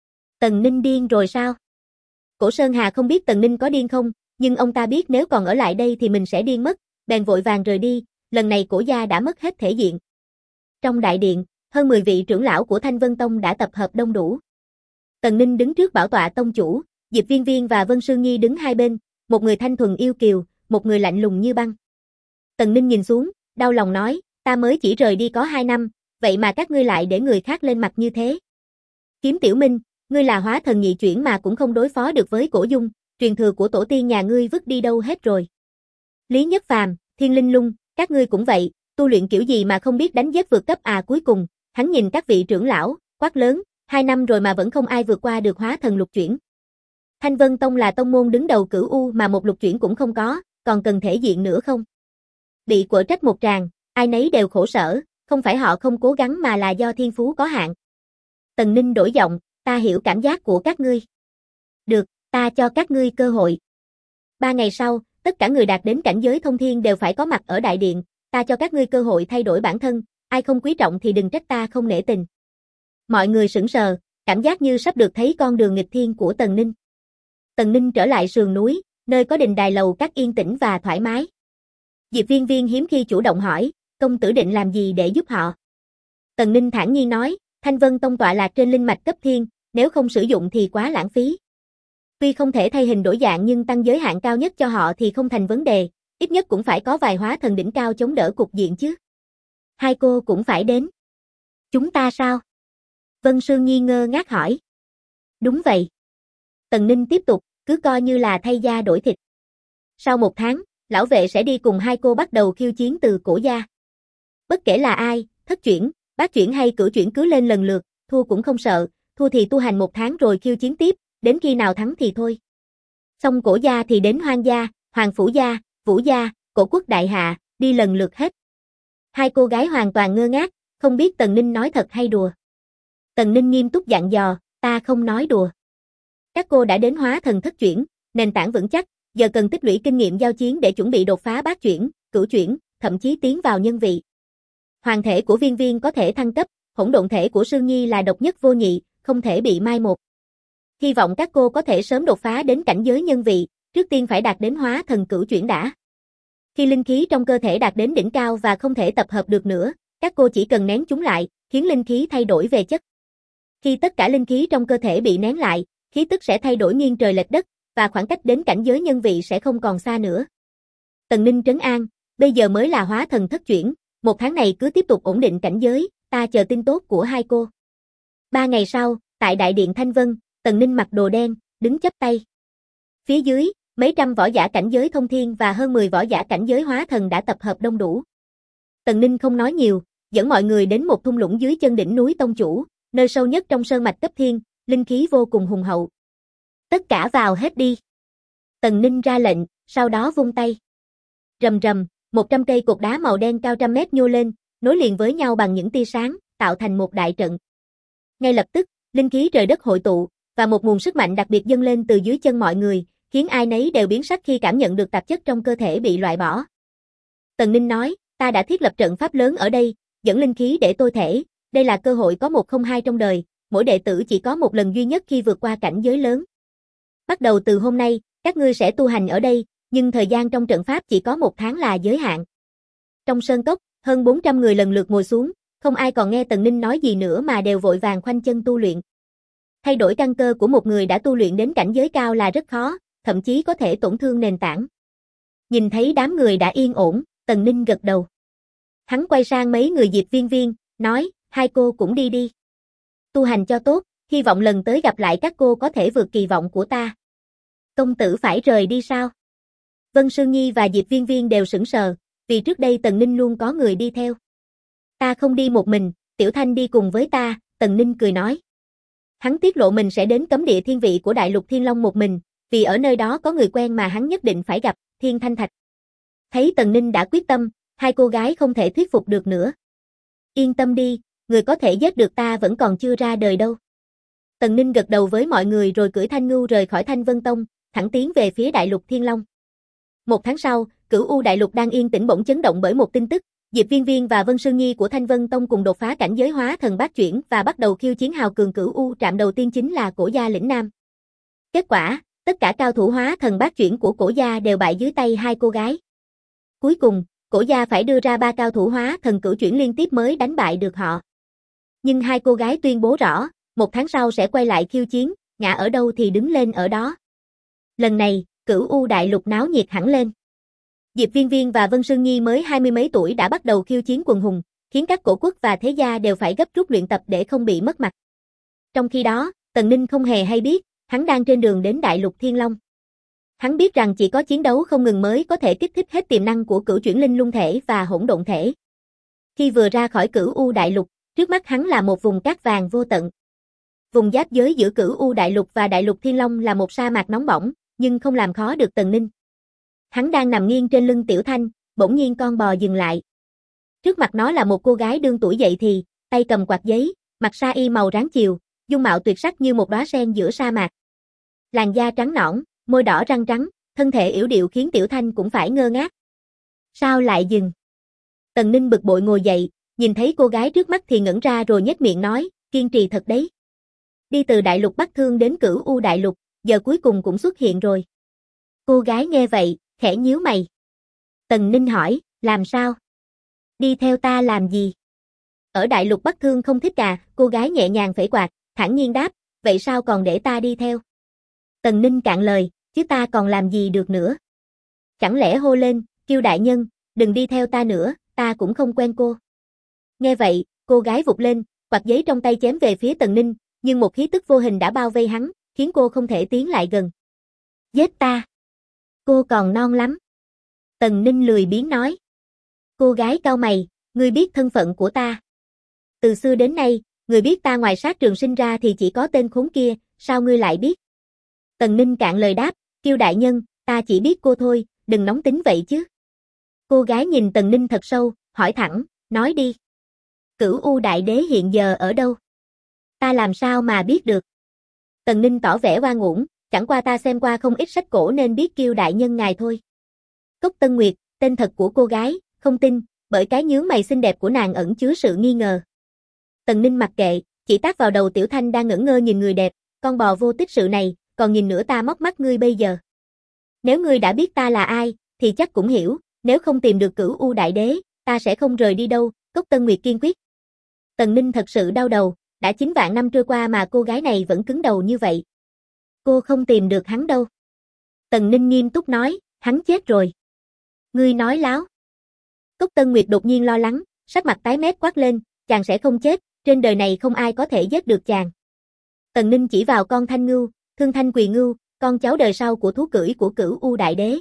Tần Ninh điên rồi sao? Cổ Sơn Hà không biết Tần Ninh có điên không, nhưng ông ta biết nếu còn ở lại đây thì mình sẽ điên mất, bèn vội vàng rời đi, lần này Cổ gia đã mất hết thể diện. Trong đại điện, hơn 10 vị trưởng lão của Thanh Vân Tông đã tập hợp đông đủ. Tần Ninh đứng trước bảo tọa tông chủ, Diệp Viên Viên và Vân Sương Nhi đứng hai bên, một người thanh thuần yêu kiều, một người lạnh lùng như băng. Tần Ninh nhìn xuống, đau lòng nói, ta mới chỉ rời đi có 2 năm, vậy mà các ngươi lại để người khác lên mặt như thế. Kiếm Tiểu Minh, ngươi là hóa thần nhị chuyển mà cũng không đối phó được với Cổ Dung, truyền thừa của tổ tiên nhà ngươi vứt đi đâu hết rồi. Lý Nhất Phàm, Thiên Linh Lung, các ngươi cũng vậy, tu luyện kiểu gì mà không biết đánh giết vượt cấp à. Cuối cùng, hắn nhìn các vị trưởng lão, quát lớn, 2 năm rồi mà vẫn không ai vượt qua được hóa thần lục chuyển. Thanh Vân Tông là tông môn đứng đầu Cửu U mà một lục chuyển cũng không có, còn cần thể diện nữa không? Bị quở trách một tràng, ai nấy đều khổ sở, không phải họ không cố gắng mà là do thiên phú có hạn. Tần Ninh đổi giọng, ta hiểu cảm giác của các ngươi. Được, ta cho các ngươi cơ hội. 3 ngày sau, tất cả người đạt đến cảnh giới thông thiên đều phải có mặt ở đại điện, ta cho các ngươi cơ hội thay đổi bản thân, ai không quý trọng thì đừng trách ta không nể tình. Mọi người sững sờ, cảm giác như sắp được thấy con đường nghịch thiên của Tần Ninh. Tần Ninh trở lại sườn núi, nơi có đình đài lầu các yên tĩnh và thoải mái. Diệp Viên Viên hiếm khi chủ động hỏi, công tử định làm gì để giúp họ? Tần Ninh thản nhiên nói, Thanh Vân Tông tọa lạc trên linh mạch cấp thiên, nếu không sử dụng thì quá lãng phí. Tuy không thể thay hình đổi dạng nhưng tăng giới hạn cao nhất cho họ thì không thành vấn đề, ít nhất cũng phải có vài hóa thần đỉnh cao chống đỡ cục diện chứ. Hai cô cũng phải đến. Chúng ta sao? Vân Sương Nhi ngơ ngác hỏi. Đúng vậy. Tần Ninh tiếp tục, cứ coi như là thay da đổi thịt. Sau 1 tháng, lão vệ sẽ đi cùng hai cô bắt đầu khiêu chiến từ cổ gia. Bất kể là ai, thất chuyển, bát chuyển hay cửu chuyển cứ lên lần lượt, thua cũng không sợ, thua thì tu hành 1 tháng rồi khiêu chiến tiếp, đến khi nào thắng thì thôi. Xong cổ gia thì đến Hoang gia, Hoàng Phủ gia, Vũ gia, Cổ Quốc đại hạ, đi lần lượt hết. Hai cô gái hoàn toàn ngơ ngác, không biết Tần Ninh nói thật hay đùa. Tần Ninh nghiêm túc dặn dò, ta không nói đùa. Các cô đã đến hóa thần thất chuyển, nền tảng vững chắc, giờ cần tích lũy kinh nghiệm giao chiến để chuẩn bị đột phá bát chuyển, cửu chuyển, thậm chí tiến vào nhân vị. Hoàng thể của Viên Viên có thể thăng cấp, hỗn độn thể của Sương Nhi là độc nhất vô nhị, không thể bị mai một. Hy vọng các cô có thể sớm đột phá đến cảnh giới nhân vị, trước tiên phải đạt đến hóa thần cửu chuyển đã. Khi linh khí trong cơ thể đạt đến đỉnh cao và không thể tập hợp được nữa, các cô chỉ cần nén chúng lại, khiến linh khí thay đổi về chất. Khi tất cả linh khí trong cơ thể bị nén lại, khí tức sẽ thay đổi nghiêng trời lệch đất, và khoảng cách đến cảnh giới nhân vị sẽ không còn xa nữa. Tần Ninh trấn an, bây giờ mới là hóa thần thất chuyển, 1 tháng này cứ tiếp tục ổn định cảnh giới, ta chờ tin tốt của hai cô. 3 ngày sau, tại đại điện Thanh Vân, Tần Ninh mặc đồ đen, đứng chắp tay. Phía dưới, mấy trăm võ giả cảnh giới thông thiên và hơn 10 võ giả cảnh giới hóa thần đã tập hợp đông đủ. Tần Ninh không nói nhiều, dẫn mọi người đến một thung lũng dưới chân đỉnh núi Tông Chủ, nơi sâu nhất trong sơn mạch cấp thiên, linh khí vô cùng hùng hậu. Tất cả vào hết đi. Tần Ninh ra lệnh, sau đó vung tay. Rầm rầm, 100 cây cột đá màu đen cao trăm mét nhô lên, nối liền với nhau bằng những tia sáng, tạo thành một đại trận. Ngay lập tức, linh khí trời đất hội tụ, và một nguồn sức mạnh đặc biệt dâng lên từ dưới chân mọi người, khiến ai nấy đều biến sắc khi cảm nhận được tạp chất trong cơ thể bị loại bỏ. Tần Ninh nói, ta đã thiết lập trận pháp lớn ở đây, dẫn linh khí để tôi thể, đây là cơ hội có 1 không 2 trong đời, mỗi đệ tử chỉ có 1 lần duy nhất khi vượt qua cảnh giới lớn. Bắt đầu từ hôm nay, các ngươi sẽ tu hành ở đây, nhưng thời gian trong trận pháp chỉ có 1 tháng là giới hạn. Trong sơn cốc, hơn 400 người lần lượt ngồi xuống, không ai còn nghe Tần Ninh nói gì nữa mà đều vội vàng khoanh chân tu luyện. Thay đổi căn cơ của một người đã tu luyện đến cảnh giới cao là rất khó, thậm chí có thể tổn thương nền tảng. Nhìn thấy đám người đã yên ổn, Tần Ninh gật đầu. Hắn quay sang mấy người Diệp Viên Viên, nói, hai cô cũng đi đi. Tu hành cho tốt, hy vọng lần tới gặp lại các cô có thể vượt kỳ vọng của ta. Công tử phải rời đi sao? Vân Sương Nhi và Diệp Viên Viên đều sững sờ, vì trước đây Tần Ninh luôn có người đi theo. Ta không đi một mình, Tiểu Thanh đi cùng với ta, Tần Ninh cười nói. Hắn tiết lộ mình sẽ đến cấm địa thiên vị của Đại Lục Thiên Long một mình, vì ở nơi đó có người quen mà hắn nhất định phải gặp, Thiên Thanh Thạch. Thấy Tần Ninh đã quyết tâm, hai cô gái không thể thuyết phục được nữa. Yên tâm đi, người có thể giết được ta vẫn còn chưa ra đời đâu. Tần Ninh gật đầu với mọi người rồi cưỡi Thanh Ngưu rời khỏi Thanh Vân Tông, thẳng tiến về phía Đại Lục Thiên Long. 1 tháng sau, Cửu U Đại Lục đang yên tĩnh bỗng chấn động bởi một tin tức, Diệp Viên Viên và Vân Sương Nhi của Thanh Vân Tông cùng đột phá cảnh giới hóa thần bát chuyển và bắt đầu khiêu chiến hào cường Cửu U, trạm đầu tiên chính là Cổ gia lĩnh Nam. Kết quả, tất cả cao thủ hóa thần bát chuyển của Cổ gia đều bại dưới tay hai cô gái. Cuối cùng, Cổ gia phải đưa ra 3 cao thủ hóa thần cửu chuyển liên tiếp mới đánh bại được họ. Nhưng hai cô gái tuyên bố rõ, 1 tháng sau sẽ quay lại khiêu chiến, ngã ở đâu thì đứng lên ở đó. Lần này, Cửu U Đại Lục náo nhiệt hẳn lên. Diệp Viên Viên và Vân Sương Nhi mới 20 mấy tuổi đã bắt đầu khiêu chiến quần hùng, khiến các cổ quốc và thế gia đều phải gấp rút luyện tập để không bị mất mặt. Trong khi đó, Tần Ninh không hề hay biết, hắn đang trên đường đến Đại Lục Thiên Long. Hắn biết rằng chỉ có chiến đấu không ngừng mới có thể kích thích hết tiềm năng của cửu chuyển linh lung thể và hỗn độn thể. Khi vừa ra khỏi Cửu U Đại Lục, trước mắt hắn là một vùng cát vàng vô tận. Vùng giáp giới giữa Cửu U Đại Lục và Đại Lục Thiên Long là một sa mạc nóng bỏng, nhưng không làm khó được Tần Ninh. Hắn đang nằm nghiêng trên lưng Tiểu Thanh, bỗng nhiên con bò dừng lại. Trước mặt nó là một cô gái đương tuổi dậy thì, tay cầm quạt giấy, mặc sa y màu ráng chiều, dung mạo tuyệt sắc như một đóa sen giữa sa mạc. Làn da trắng nõn, môi đỏ răng trắng, thân thể yểu điệu khiến Tiểu Thanh cũng phải ngơ ngác. Sao lại dừng? Tần Ninh bực bội ngồi dậy, nhìn thấy cô gái trước mắt thì ngẩn ra rồi nhếch miệng nói, kiên trì thật đấy. Đi từ Đại Lục Bắc Thương đến Cửu U Đại Lục, giờ cuối cùng cũng xuất hiện rồi. Cô gái nghe vậy, khẽ nhíu mày. Tần Ninh hỏi, làm sao? Đi theo ta làm gì? Ở Đại Lục Bắc Thương không thích à? Cô gái nhẹ nhàng phẩy quạt, thản nhiên đáp, vậy sao còn để ta đi theo? Tần Ninh cạn lời, chứ ta còn làm gì được nữa? Chẳng lẽ hô lên, Kiêu đại nhân, đừng đi theo ta nữa, ta cũng không quen cô. Nghe vậy, cô gái vụt lên, quạt giấy trong tay chém về phía Tần Ninh, nhưng một khí tức vô hình đã bao vây hắn, khiến cô không thể tiến lại gần. Giết ta! Cô còn non lắm. Tần Ninh lười biếng nói. Cô gái cau mày, ngươi biết thân phận của ta. Từ xưa đến nay, người biết ta ngoài Sát Trường Sinh ra thì chỉ có tên khốn kia, sao ngươi lại biết? Tần Ninh cạn lời đáp, Kiêu đại nhân, ta chỉ biết cô thôi, đừng nóng tính vậy chứ. Cô gái nhìn Tần Ninh thật sâu, hỏi thẳng, nói đi. Cửu U Đại Đế hiện giờ ở đâu? Ta làm sao mà biết được? Tần Ninh tỏ vẻ oan uổng, chẳng qua ta xem qua không ít sách cổ nên biết Kiêu đại nhân ngài thôi. Cốc Tân Nguyệt, tên thật của cô gái, không tin, bởi cái nhướng mày xinh đẹp của nàng ẩn chứa sự nghi ngờ. Tần Ninh mặc kệ, chỉ tát vào đầu Tiểu Thanh đang ngẩn ngơ nhìn người đẹp, con bò vô tích sự này, còn nhìn nữa ta móc mắt ngươi bây giờ. Nếu ngươi đã biết ta là ai, thì chắc cũng hiểu, nếu không tìm được Cửu U Đại Đế, ta sẽ không rời đi đâu, Cốc Tân Nguyệt kiên quyết. Tần Ninh thật sự đau đầu, đã 9 vạn năm trôi qua mà cô gái này vẫn cứng đầu như vậy. Cô không tìm được hắn đâu. Tần Ninh nghiêm túc nói, hắn chết rồi. Ngươi nói láo. Cốc Tân Nguyệt đột nhiên lo lắng, sắc mặt tái mét quát lên, chàng sẽ không chết, trên đời này không ai có thể giết được chàng. Tần Ninh chỉ vào con Thanh Ngưu, Thương Thanh Quỳ Ngưu, con cháu đời sau của thú cưỡi của Cửu U Đại Đế.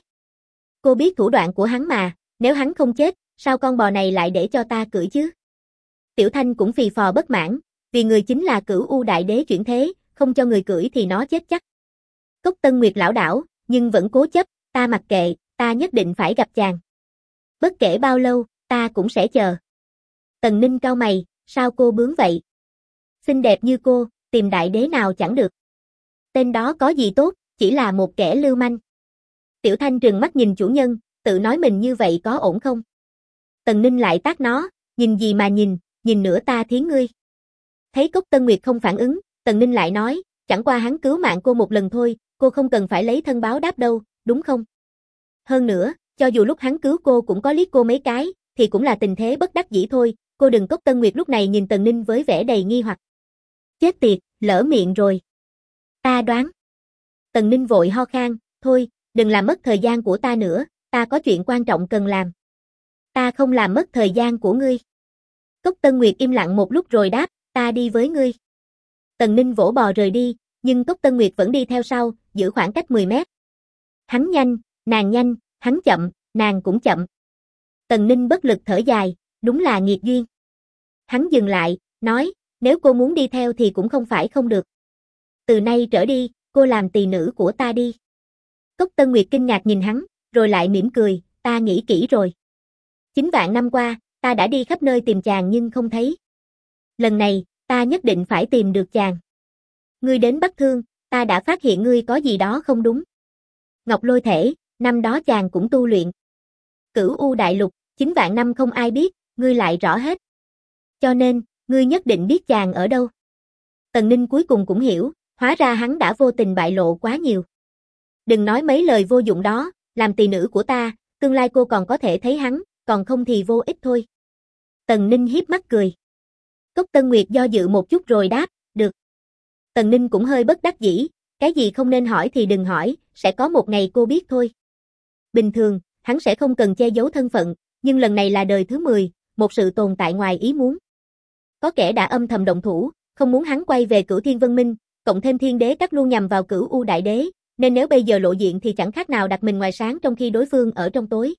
Cô biết thủ đoạn của hắn mà, nếu hắn không chết, sao con bò này lại để cho ta cưỡi chứ? Tiểu Thanh cũng phì phò bất mãn, vì người chính là Cửu U Đại Đế chuyển thế, không cho người cưỡi thì nó chết chắc. Cốc Tân Nguyệt lảo đảo, nhưng vẫn cố chấp, ta mặc kệ, ta nhất định phải gặp chàng. Bất kể bao lâu, ta cũng sẽ chờ. Tần Ninh cau mày, sao cô bướng vậy? Xinh đẹp như cô, tìm đại đế nào chẳng được. Tên đó có gì tốt, chỉ là một kẻ lưu manh. Tiểu Thanh trừng mắt nhìn chủ nhân, tự nói mình như vậy có ổn không? Tần Ninh lại tát nó, nhìn gì mà nhìn nữa ta thiến ngươi. Thấy Cốc Tân Nguyệt không phản ứng, Tần Ninh lại nói, chẳng qua hắn cứu mạng cô một lần thôi, cô không cần phải lấy thân báo đáp đâu, đúng không? Hơn nữa, cho dù lúc hắn cứu cô cũng có liếc cô mấy cái, thì cũng là tình thế bất đắc dĩ thôi, cô đừng. Cốc Tân Nguyệt lúc này nhìn Tần Ninh với vẻ đầy nghi hoặc. Chết tiệt, lỡ miệng rồi. Ta đoán. Tần Ninh vội ho khan, thôi, đừng làm mất thời gian của ta nữa, ta có chuyện quan trọng cần làm. Ta không làm mất thời gian của ngươi. Cốc Tân Nguyệt im lặng một lúc rồi đáp, ta đi với ngươi. Tần Ninh vỗ bò rời đi, nhưng Cốc Tân Nguyệt vẫn đi theo sau, giữ khoảng cách 10 mét. Hắn nhanh, hắn chậm, nàng cũng chậm. Tần Ninh bất lực thở dài, đúng là nghiệt duyên. Hắn dừng lại, nói, nếu cô muốn đi theo thì cũng không phải không được. Từ nay trở đi, cô làm tỳ nữ của ta đi. Cốc Tân Nguyệt kinh ngạc nhìn hắn, rồi lại mỉm cười, ta nghĩ kỹ rồi. 9 vạn năm qua, ta đã đi khắp nơi tìm chàng nhưng không thấy. Lần này, ta nhất định phải tìm được chàng. Ngươi đến Bắc Thương, ta đã phát hiện ngươi có gì đó không đúng. Ngọc Lôi Thể, năm đó chàng cũng tu luyện. Cửu U Đại Lục, 9 vạn năm không ai biết, ngươi lại rõ hết. Cho nên, ngươi nhất định biết chàng ở đâu. Tần Ninh cuối cùng cũng hiểu, hóa ra hắn đã vô tình bại lộ quá nhiều. Đừng nói mấy lời vô dụng đó, làm tỳ nữ của ta, tương lai cô còn có thể thấy hắn, còn không thì vô ích thôi. Tần Ninh hiếp mắt cười. Cốc Tân Nguyệt do dự một chút rồi đáp, được. Tần Ninh cũng hơi bất đắc dĩ, cái gì không nên hỏi thì đừng hỏi, sẽ có một ngày cô biết thôi. Bình thường, hắn sẽ không cần che giấu thân phận, nhưng lần này là đời thứ 10, một sự tồn tại ngoài ý muốn. Có kẻ đã âm thầm động thủ, không muốn hắn quay về Cửu Thiên Vân Minh, cộng thêm Thiên Đế Các luôn nhằm vào Cửu U Đại Đế, nên nếu bây giờ lộ diện thì chẳng khác nào đặt mình ngoài sáng trong khi đối phương ở trong tối.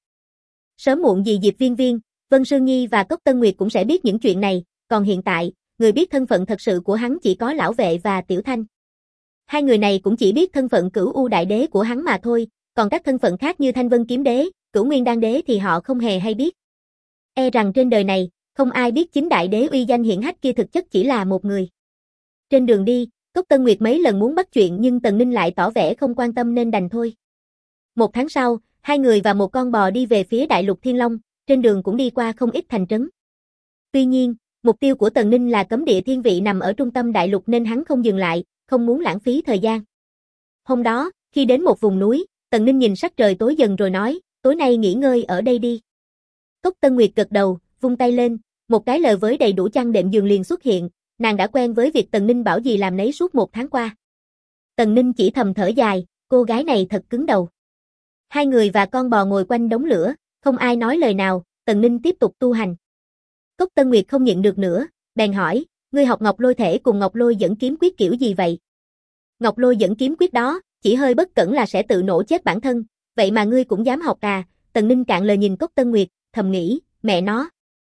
Sớm muộn gì Diệp Viên Viên, Vân Sương Nhi và Cốc Tân Nguyệt cũng sẽ biết những chuyện này, còn hiện tại, người biết thân phận thật sự của hắn chỉ có Lão Vệ và Tiểu Thanh. Hai người này cũng chỉ biết thân phận Cửu U Đại Đế của hắn mà thôi, còn các thân phận khác như Thanh Vân Kiếm Đế, Cửu Nguyên Đan Đế thì họ không hề hay biết. E rằng trên đời này, không ai biết chính đại đế uy danh hiển hách kia thực chất chỉ là một người. Trên đường đi, Cốc Tân Nguyệt mấy lần muốn bắt chuyện nhưng Tần Ninh lại tỏ vẻ không quan tâm nên đành thôi. Một tháng sau, hai người và một con bò đi về phía Đại lục Thiên Long, trên đường cũng đi qua không ít thành trấn. Tuy nhiên, mục tiêu của Tần Ninh là cấm địa thiên vị nằm ở trung tâm đại lục nên hắn không dừng lại, không muốn lãng phí thời gian. Hôm đó, khi đến một vùng núi, Tần Ninh nhìn sắc trời tối dần rồi nói, tối nay nghỉ ngơi ở đây đi. Cốc Tân Nguyệt gật đầu, vung tay lên, một cái lều với đầy đủ chăn đệm giường liền xuất hiện, nàng đã quen với việc Tần Ninh bảo gì làm nấy suốt một tháng qua. Tần Ninh chỉ thầm thở dài, cô gái này thật cứng đầu. Hai người và con bò ngồi quanh đống lửa, không ai nói lời nào, Tần Ninh tiếp tục tu hành. Cốc Tân Nguyệt không nhịn được nữa, bèn hỏi, ngươi học Ngọc Lôi thể cùng Ngọc Lôi dẫn kiếm quyết kiểu gì vậy? Ngọc Lôi dẫn kiếm quyết đó, chỉ hơi bất cẩn là sẽ tự nổ chết bản thân, vậy mà ngươi cũng dám học à? Tần Ninh cạn lời nhìn Cốc Tân Nguyệt, thầm nghĩ, mẹ nó.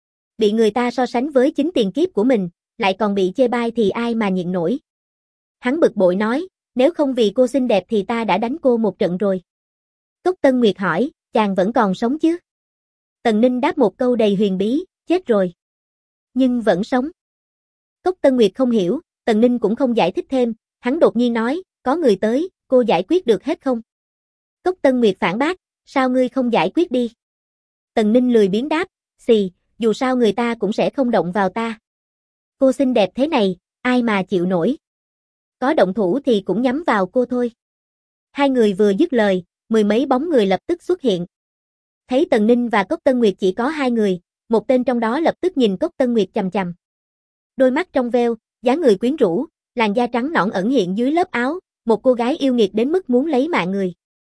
Bị người ta so sánh với chính tiền kiếp của mình, lại còn bị chê bai thì ai mà nhịn nổi. Hắn bực bội nói, nếu không vì cô xinh đẹp thì ta đã đánh cô một trận rồi. Cốc Tân Nguyệt hỏi, chàng vẫn còn sống chứ? Tần Ninh đáp một câu đầy huyền bí, chết rồi. Nhưng vẫn sống. Cốc Tân Nguyệt không hiểu, Tần Ninh cũng không giải thích thêm, hắn đột nhiên nói, có người tới, cô giải quyết được hết không? Cốc Tân Nguyệt phản bác, sao ngươi không giải quyết đi? Tần Ninh lười biếng đáp, xì, dù sao người ta cũng sẽ không động vào ta. Cô xinh đẹp thế này, ai mà chịu nổi. Có động thủ thì cũng nhắm vào cô thôi. Hai người vừa dứt lời, mười mấy bóng người lập tức xuất hiện. Thấy Tần Ninh và Cốc Tân Nguyệt chỉ có hai người, một tên trong đó lập tức nhìn Cốc Tân Nguyệt chằm chằm. Đôi mắt trong veo, dáng người quyến rũ, làn da trắng nõn ẩn hiện dưới lớp áo, một cô gái yêu nghiệt đến mức muốn lấy mạng người.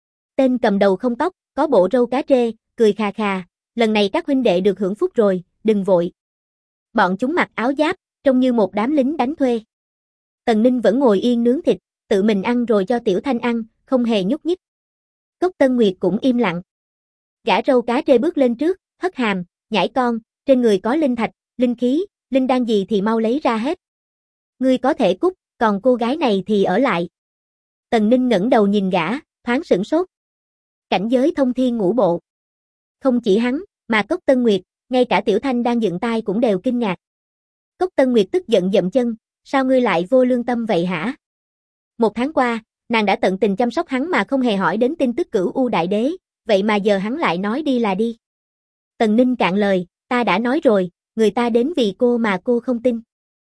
Tên cầm đầu không tóc, có bộ râu cá trê, cười khà khà, lần này các huynh đệ được hưởng phúc rồi, đừng vội. Bọn chúng mặc áo giáp, trông như một đám lính đánh thuê. Tần Ninh vẫn ngồi yên nướng thịt, tự mình ăn rồi cho Tiểu Thanh ăn, không hề nhúc nhích. Cốc Tân Nguyệt cũng im lặng. Gã râu cá trê bước lên trước, hất hàm, nhãi con, trên người có linh thạch, linh khí, linh đan gì thì mau lấy ra hết. Ngươi có thể cút, còn cô gái này thì ở lại. Tần Ninh ngẩng đầu nhìn gã, thoáng sửng sốt. Cảnh giới thông thiên ngũ bộ. Không chỉ hắn, mà Cốc Tân Nguyệt, ngay cả Tiểu Thanh đang dựng tai cũng đều kinh ngạc. Cốc Tân Nguyệt tức giận dậm chân, sao ngươi lại vô lương tâm vậy hả? Một tháng qua, nàng đã tận tình chăm sóc hắn mà không hề hỏi đến tin tức Cửu U Đại Đế, vậy mà giờ hắn lại nói đi là đi. Tần Ninh cạn lời, ta đã nói rồi, người ta đến vì cô mà cô không tin.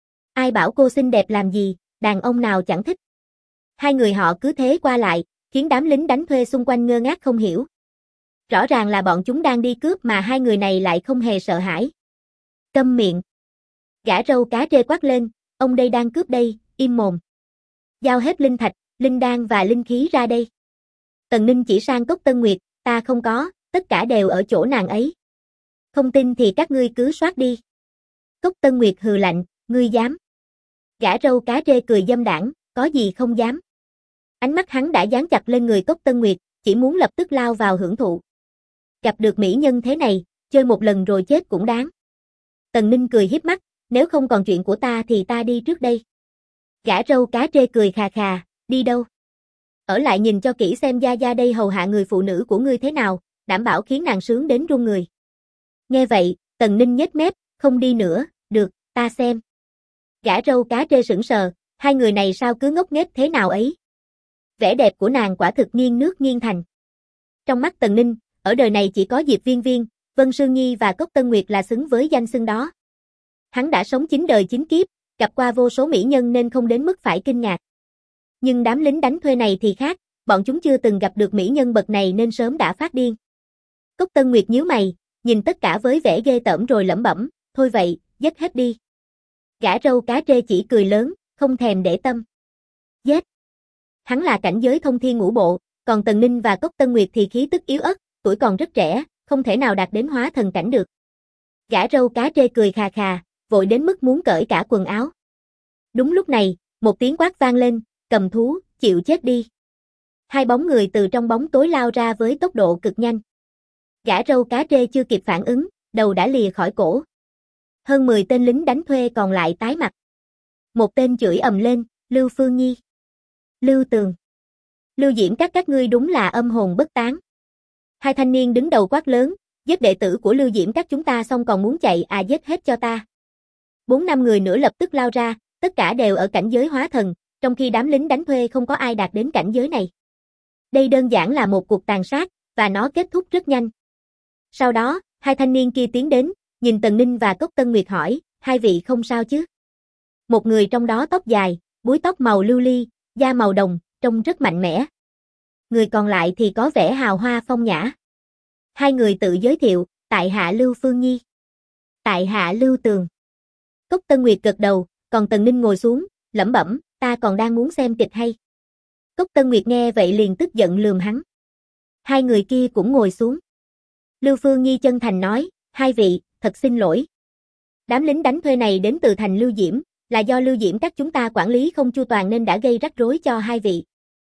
Ai bảo cô xinh đẹp làm gì, đàn ông nào chẳng thích. Hai người họ cứ thế qua lại, khiến đám lính đánh thuê xung quanh ngơ ngác không hiểu. Rõ ràng là bọn chúng đang đi cướp mà hai người này lại không hề sợ hãi. Câm miệng. Gã râu cá trê quát lên, ông đây đang cướp đây, im mồm. Giao hết linh thạch, linh đan và linh khí ra đây. Tần Ninh chỉ sang Cốc Tân Nguyệt, ta không có, tất cả đều ở chỗ nàng ấy. Không tin thì các ngươi cứ soát đi. Cốc Tân Nguyệt hừ lạnh, ngươi dám. Gã râu cá trê cười dâm đảng, có gì không dám. Ánh mắt hắn đã dán chặt lên người Cốc Tân Nguyệt, chỉ muốn lập tức lao vào hưởng thụ. Gặp được mỹ nhân thế này, chơi một lần rồi chết cũng đáng. Tần Ninh cười hiếp mắt, nếu không còn chuyện của ta thì ta đi trước đây. Gã râu cá trê cười khà khà, đi đâu? Ở lại nhìn cho kỹ xem Gia Gia đây hầu hạ người phụ nữ của ngươi thế nào, đảm bảo khiến nàng sướng đến run người. Nghe vậy, Tần Ninh nhếch mép, không đi nữa, được, ta xem. Gã râu cá trê sững sờ, hai người này sao cứ ngốc nghếch thế nào ấy. Vẻ đẹp của nàng quả thực nghiêng nước nghiêng thành. Trong mắt Tần Ninh, ở đời này chỉ có Diệp Viên Viên, Vân Sương Nhi và Cốc Tân Nguyệt là xứng với danh xưng đó. Hắn đã sống 9 đời 9 kiếp, gặp qua vô số mỹ nhân nên không đến mức phải kinh ngạc. Nhưng đám lính đánh thuê này thì khác, bọn chúng chưa từng gặp được mỹ nhân bậc này nên sớm đã phát điên. Cốc Tân Nguyệt nhíu mày, nhìn tất cả với vẻ ghê tởm rồi lẩm bẩm, thôi vậy, giết hết đi. Gã râu cá trê chỉ cười lớn, không thèm để tâm. Giết. Hắn là cảnh giới thông thiên ngũ bộ, còn Tần Ninh và Cốc Tân Nguyệt thì khí tức yếu ớt, tuổi còn rất trẻ, không thể nào đạt đến hóa thần cảnh được. Gã râu cá trê cười khà khà, vội đến mức muốn cởi cả quần áo. Đúng lúc này, một tiếng quát vang lên, cầm thú, chịu chết đi. Hai bóng người từ trong bóng tối lao ra với tốc độ cực nhanh. Gã râu cá trê chưa kịp phản ứng, đầu đã lìa khỏi cổ. Hơn 10 tên lính đánh thuê còn lại tái mặt. Một tên chửi ầm lên, Lưu Phương Nhi. Lưu Tường. Lưu Diễm các ngươi đúng là âm hồn bất tán. Hai thanh niên đứng đầu quát lớn, giết đệ tử của Lưu Diễm các chúng ta xong còn muốn chạy à, giết hết cho ta. 4-5 người nữa lập tức lao ra, tất cả đều ở cảnh giới hóa thần, trong khi đám lính đánh thuê không có ai đạt đến cảnh giới này. Đây đơn giản là một cuộc tàn sát, và nó kết thúc rất nhanh. Sau đó, hai thanh niên kia tiến đến, nhìn Tần Ninh và Cốc Tân Nguyệt hỏi, hai vị không sao chứ? Một người trong đó tóc dài, búi tóc màu lưu ly, da màu đồng, trông rất mạnh mẽ. Người còn lại thì có vẻ hào hoa phong nhã. Hai người tự giới thiệu, tại hạ Lưu Phương Nhi. Tại hạ Lưu Tường. Cốc Tân Nguyệt gật đầu, còn Tần Ninh ngồi xuống, lẩm bẩm, ta còn đang muốn xem kịch hay. Cốc Tân Nguyệt nghe vậy liền tức giận lườm hắn. Hai người kia cũng ngồi xuống. Lưu Phương Nhi chân thành nói, hai vị, thật xin lỗi. Đám lính đánh thuê này đến từ thành Lưu Diễm, là do Lưu Diễm các chúng ta quản lý không chu toàn nên đã gây rắc rối cho hai vị.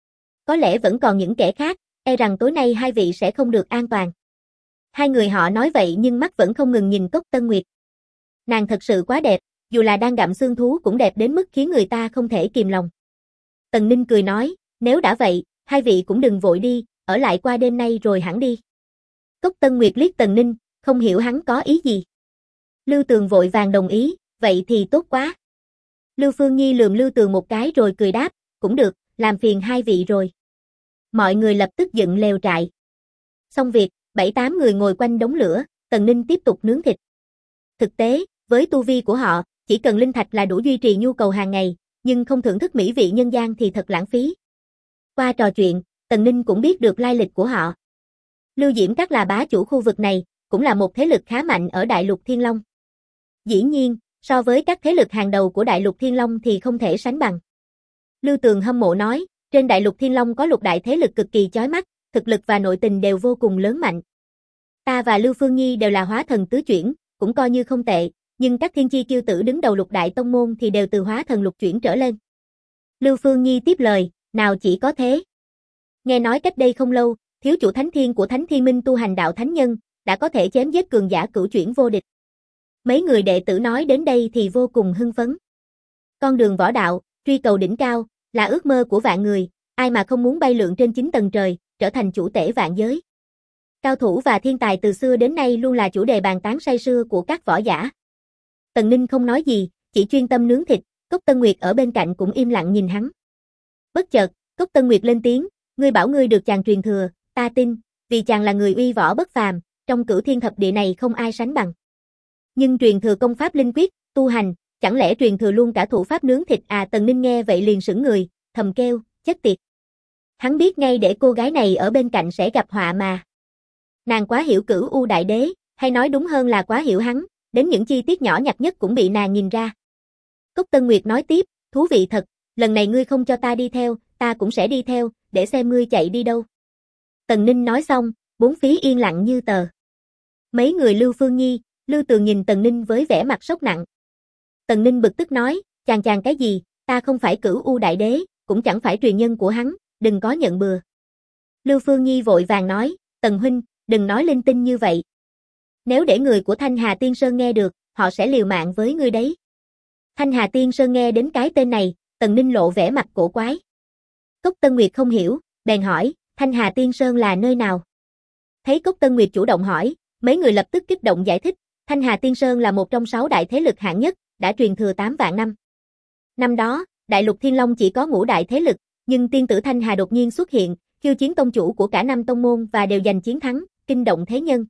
Có lẽ vẫn còn những kẻ khác, e rằng tối nay hai vị sẽ không được an toàn. Hai người họ nói vậy nhưng mắt vẫn không ngừng nhìn Cốc Tân Nguyệt. Nàng thật sự quá đẹp, dù là đang gặm xương thú cũng đẹp đến mức khiến người ta không thể kìm lòng. Tần Ninh cười nói, nếu đã vậy, hai vị cũng đừng vội đi, ở lại qua đêm nay rồi hẳn đi. Cốc Tân Nguyệt liếc Tần Ninh, không hiểu hắn có ý gì. Lưu Tường vội vàng đồng ý, vậy thì tốt quá. Lưu Phương Nhi lườm Lưu Tường một cái rồi cười đáp, cũng được, làm phiền hai vị rồi. Mọi người lập tức dựng lều trại. Xong việc, 7-8 người ngồi quanh đống lửa, Tần Ninh tiếp tục nướng thịt. Thực tế, với tu vi của họ, chỉ cần linh thạch là đủ duy trì nhu cầu hàng ngày, nhưng không thưởng thức mỹ vị nhân gian thì thật lãng phí. Qua trò chuyện, Tần Ninh cũng biết được lai lịch của họ. Lưu Diễm Các là bá chủ khu vực này, cũng là một thế lực khá mạnh ở Đại Lục Thiên Long. Dĩ nhiên, so với các thế lực hàng đầu của Đại Lục Thiên Long thì không thể sánh bằng. Lưu Tường hâm mộ nói, trên Đại Lục Thiên Long có lục đại thế lực cực kỳ chói mắt, thực lực và nội tình đều vô cùng lớn mạnh. Ta và Lưu Phương Nhi đều là hóa thần tứ chuyển, cũng coi như không tệ, nhưng các thiên chi kiêu tử đứng đầu lục đại tông môn thì đều từ hóa thần lục chuyển trở lên. Lưu Phương Nhi tiếp lời, nào chỉ có thế. Nghe nói cách đây không lâu, thiếu chủ Thánh Thiên của Thánh Thiên Minh tu hành đạo thánh nhân, đã có thể chém giết cường giả cửu chuyển vô địch. Mấy người đệ tử nói đến đây thì vô cùng hưng phấn. Con đường võ đạo, truy cầu đỉnh cao, là ước mơ của vạn người, ai mà không muốn bay lượn trên 9 tầng trời, trở thành chủ tể vạn giới. Cao thủ và thiên tài từ xưa đến nay luôn là chủ đề bàn tán say sưa của các võ giả. Tần Ninh không nói gì, chỉ chuyên tâm nướng thịt, Cốc Tân Nguyệt ở bên cạnh cũng im lặng nhìn hắn. Bất chợt, Cốc Tân Nguyệt lên tiếng, ngươi bảo ngươi được chàng truyền thừa, ta tin, vì chàng là người uy võ bất phàm, trong cửu thiên thập địa này không ai sánh bằng. Nhưng truyền thừa công pháp linh quyết, tu hành, chẳng lẽ truyền thừa luôn cả thủ pháp nướng thịt à? Tần Ninh nghe vậy liền sững người, thầm kêu, chết tiệt. Hắn biết ngay để cô gái này ở bên cạnh sẽ gặp họa mà. Nàng quá hiểu Cửu U Đại Đế, hay nói đúng hơn là quá hiểu hắn, đến những chi tiết nhỏ nhặt nhất cũng bị nàng nhìn ra. Cốc Tân Nguyệt nói tiếp, thú vị thật, lần này ngươi không cho ta đi theo, ta cũng sẽ đi theo, để xem ngươi chạy đi đâu. Tần Ninh nói xong, bốn phía yên lặng như tờ. Mấy người Lưu Phương Nhi, Lưu Tường nhìn Tần Ninh với vẻ mặt sốc nặng. Tần Ninh bực tức nói, chàng cái gì, ta không phải Cửu U Đại Đế, cũng chẳng phải truyền nhân của hắn, đừng có nhận bừa. Lưu Phương Nhi vội vàng nói, Tần huynh, đừng nói linh tinh như vậy. Nếu để người của Thanh Hà Tiên Sơn nghe được, họ sẽ liều mạng với ngươi đấy. Thanh Hà Tiên Sơn nghe đến cái tên này, Tần Ninh lộ vẻ mặt cổ quái. Cốc Tân Nguyệt không hiểu, bèn hỏi, Thanh Hà Tiên Sơn là nơi nào? Thấy Cốc Tân Nguyệt chủ động hỏi, mấy người lập tức kích động giải thích, Thanh Hà Tiên Sơn là một trong 6 đại thế lực hạng nhất, đã truyền thừa 8 vạn năm. Năm đó, Đại Lục Thiên Long chỉ có ngũ đại thế lực, nhưng tiên tử Thanh Hà đột nhiên xuất hiện, khiêu chiến tông chủ của cả 5 tông môn và đều giành chiến thắng, kinh động thế nhân.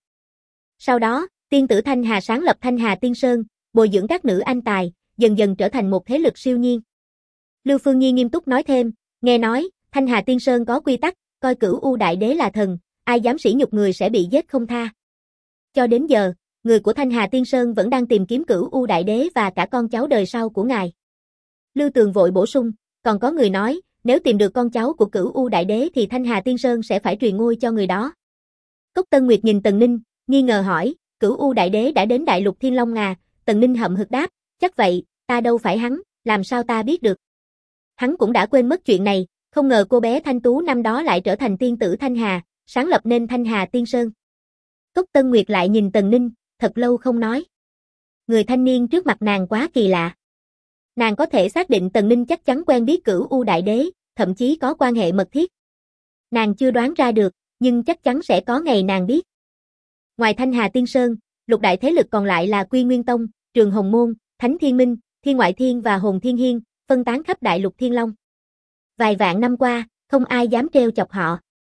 Sau đó, tiên tử Thanh Hà sáng lập Thanh Hà Tiên Sơn, bồi dưỡng các nữ anh tài, dần dần trở thành một thế lực siêu nhiên. Lưu Phương Nhi nghiêm túc nói thêm, nghe nói, Thanh Hà Tiên Sơn có quy tắc, coi Cửu U Đại Đế là thần, ai dám sỉ nhục người sẽ bị giết không tha. Cho đến giờ, người của Thanh Hà Tiên Sơn vẫn đang tìm kiếm Cửu U Đại Đế và cả con cháu đời sau của ngài. Lưu Tường vội bổ sung, còn có người nói, nếu tìm được con cháu của Cửu U Đại Đế thì Thanh Hà Tiên Sơn sẽ phải truyền ngôi cho người đó. Cốc Tân Nguyệt nhìn Tần Ninh, nghi ngờ hỏi, Cửu U Đại Đế đã đến Đại Lục Thiên Long à? Tần Ninh hậm hực đáp, chắc vậy, ta đâu phải hắn, làm sao ta biết được. Hắn cũng đã quên mất chuyện này, không ngờ cô bé Thanh Tú năm đó lại trở thành tiên tử Thanh Hà, sáng lập nên Thanh Hà Tiên Sơn. Cốc Tân Nguyệt lại nhìn Tần Ninh, thật lâu không nói. Người thanh niên trước mặt nàng quá kỳ lạ. Nàng có thể xác định Tần Ninh chắc chắn quen biết Cửu U Đại Đế, thậm chí có quan hệ mật thiết. Nàng chưa đoán ra được, nhưng chắc chắn sẽ có ngày nàng biết. Ngoài Thanh Hà Tiên Sơn, lục đại thế lực còn lại là Quy Nguyên Tông, Trường Hồng Môn, Thánh Thiên Minh, Thiên Ngoại Thiên và Hồn Thiên Hiên, phân tán khắp Đại Lục Thiên Long. Vài vạn năm qua, không ai dám trêu chọc họ.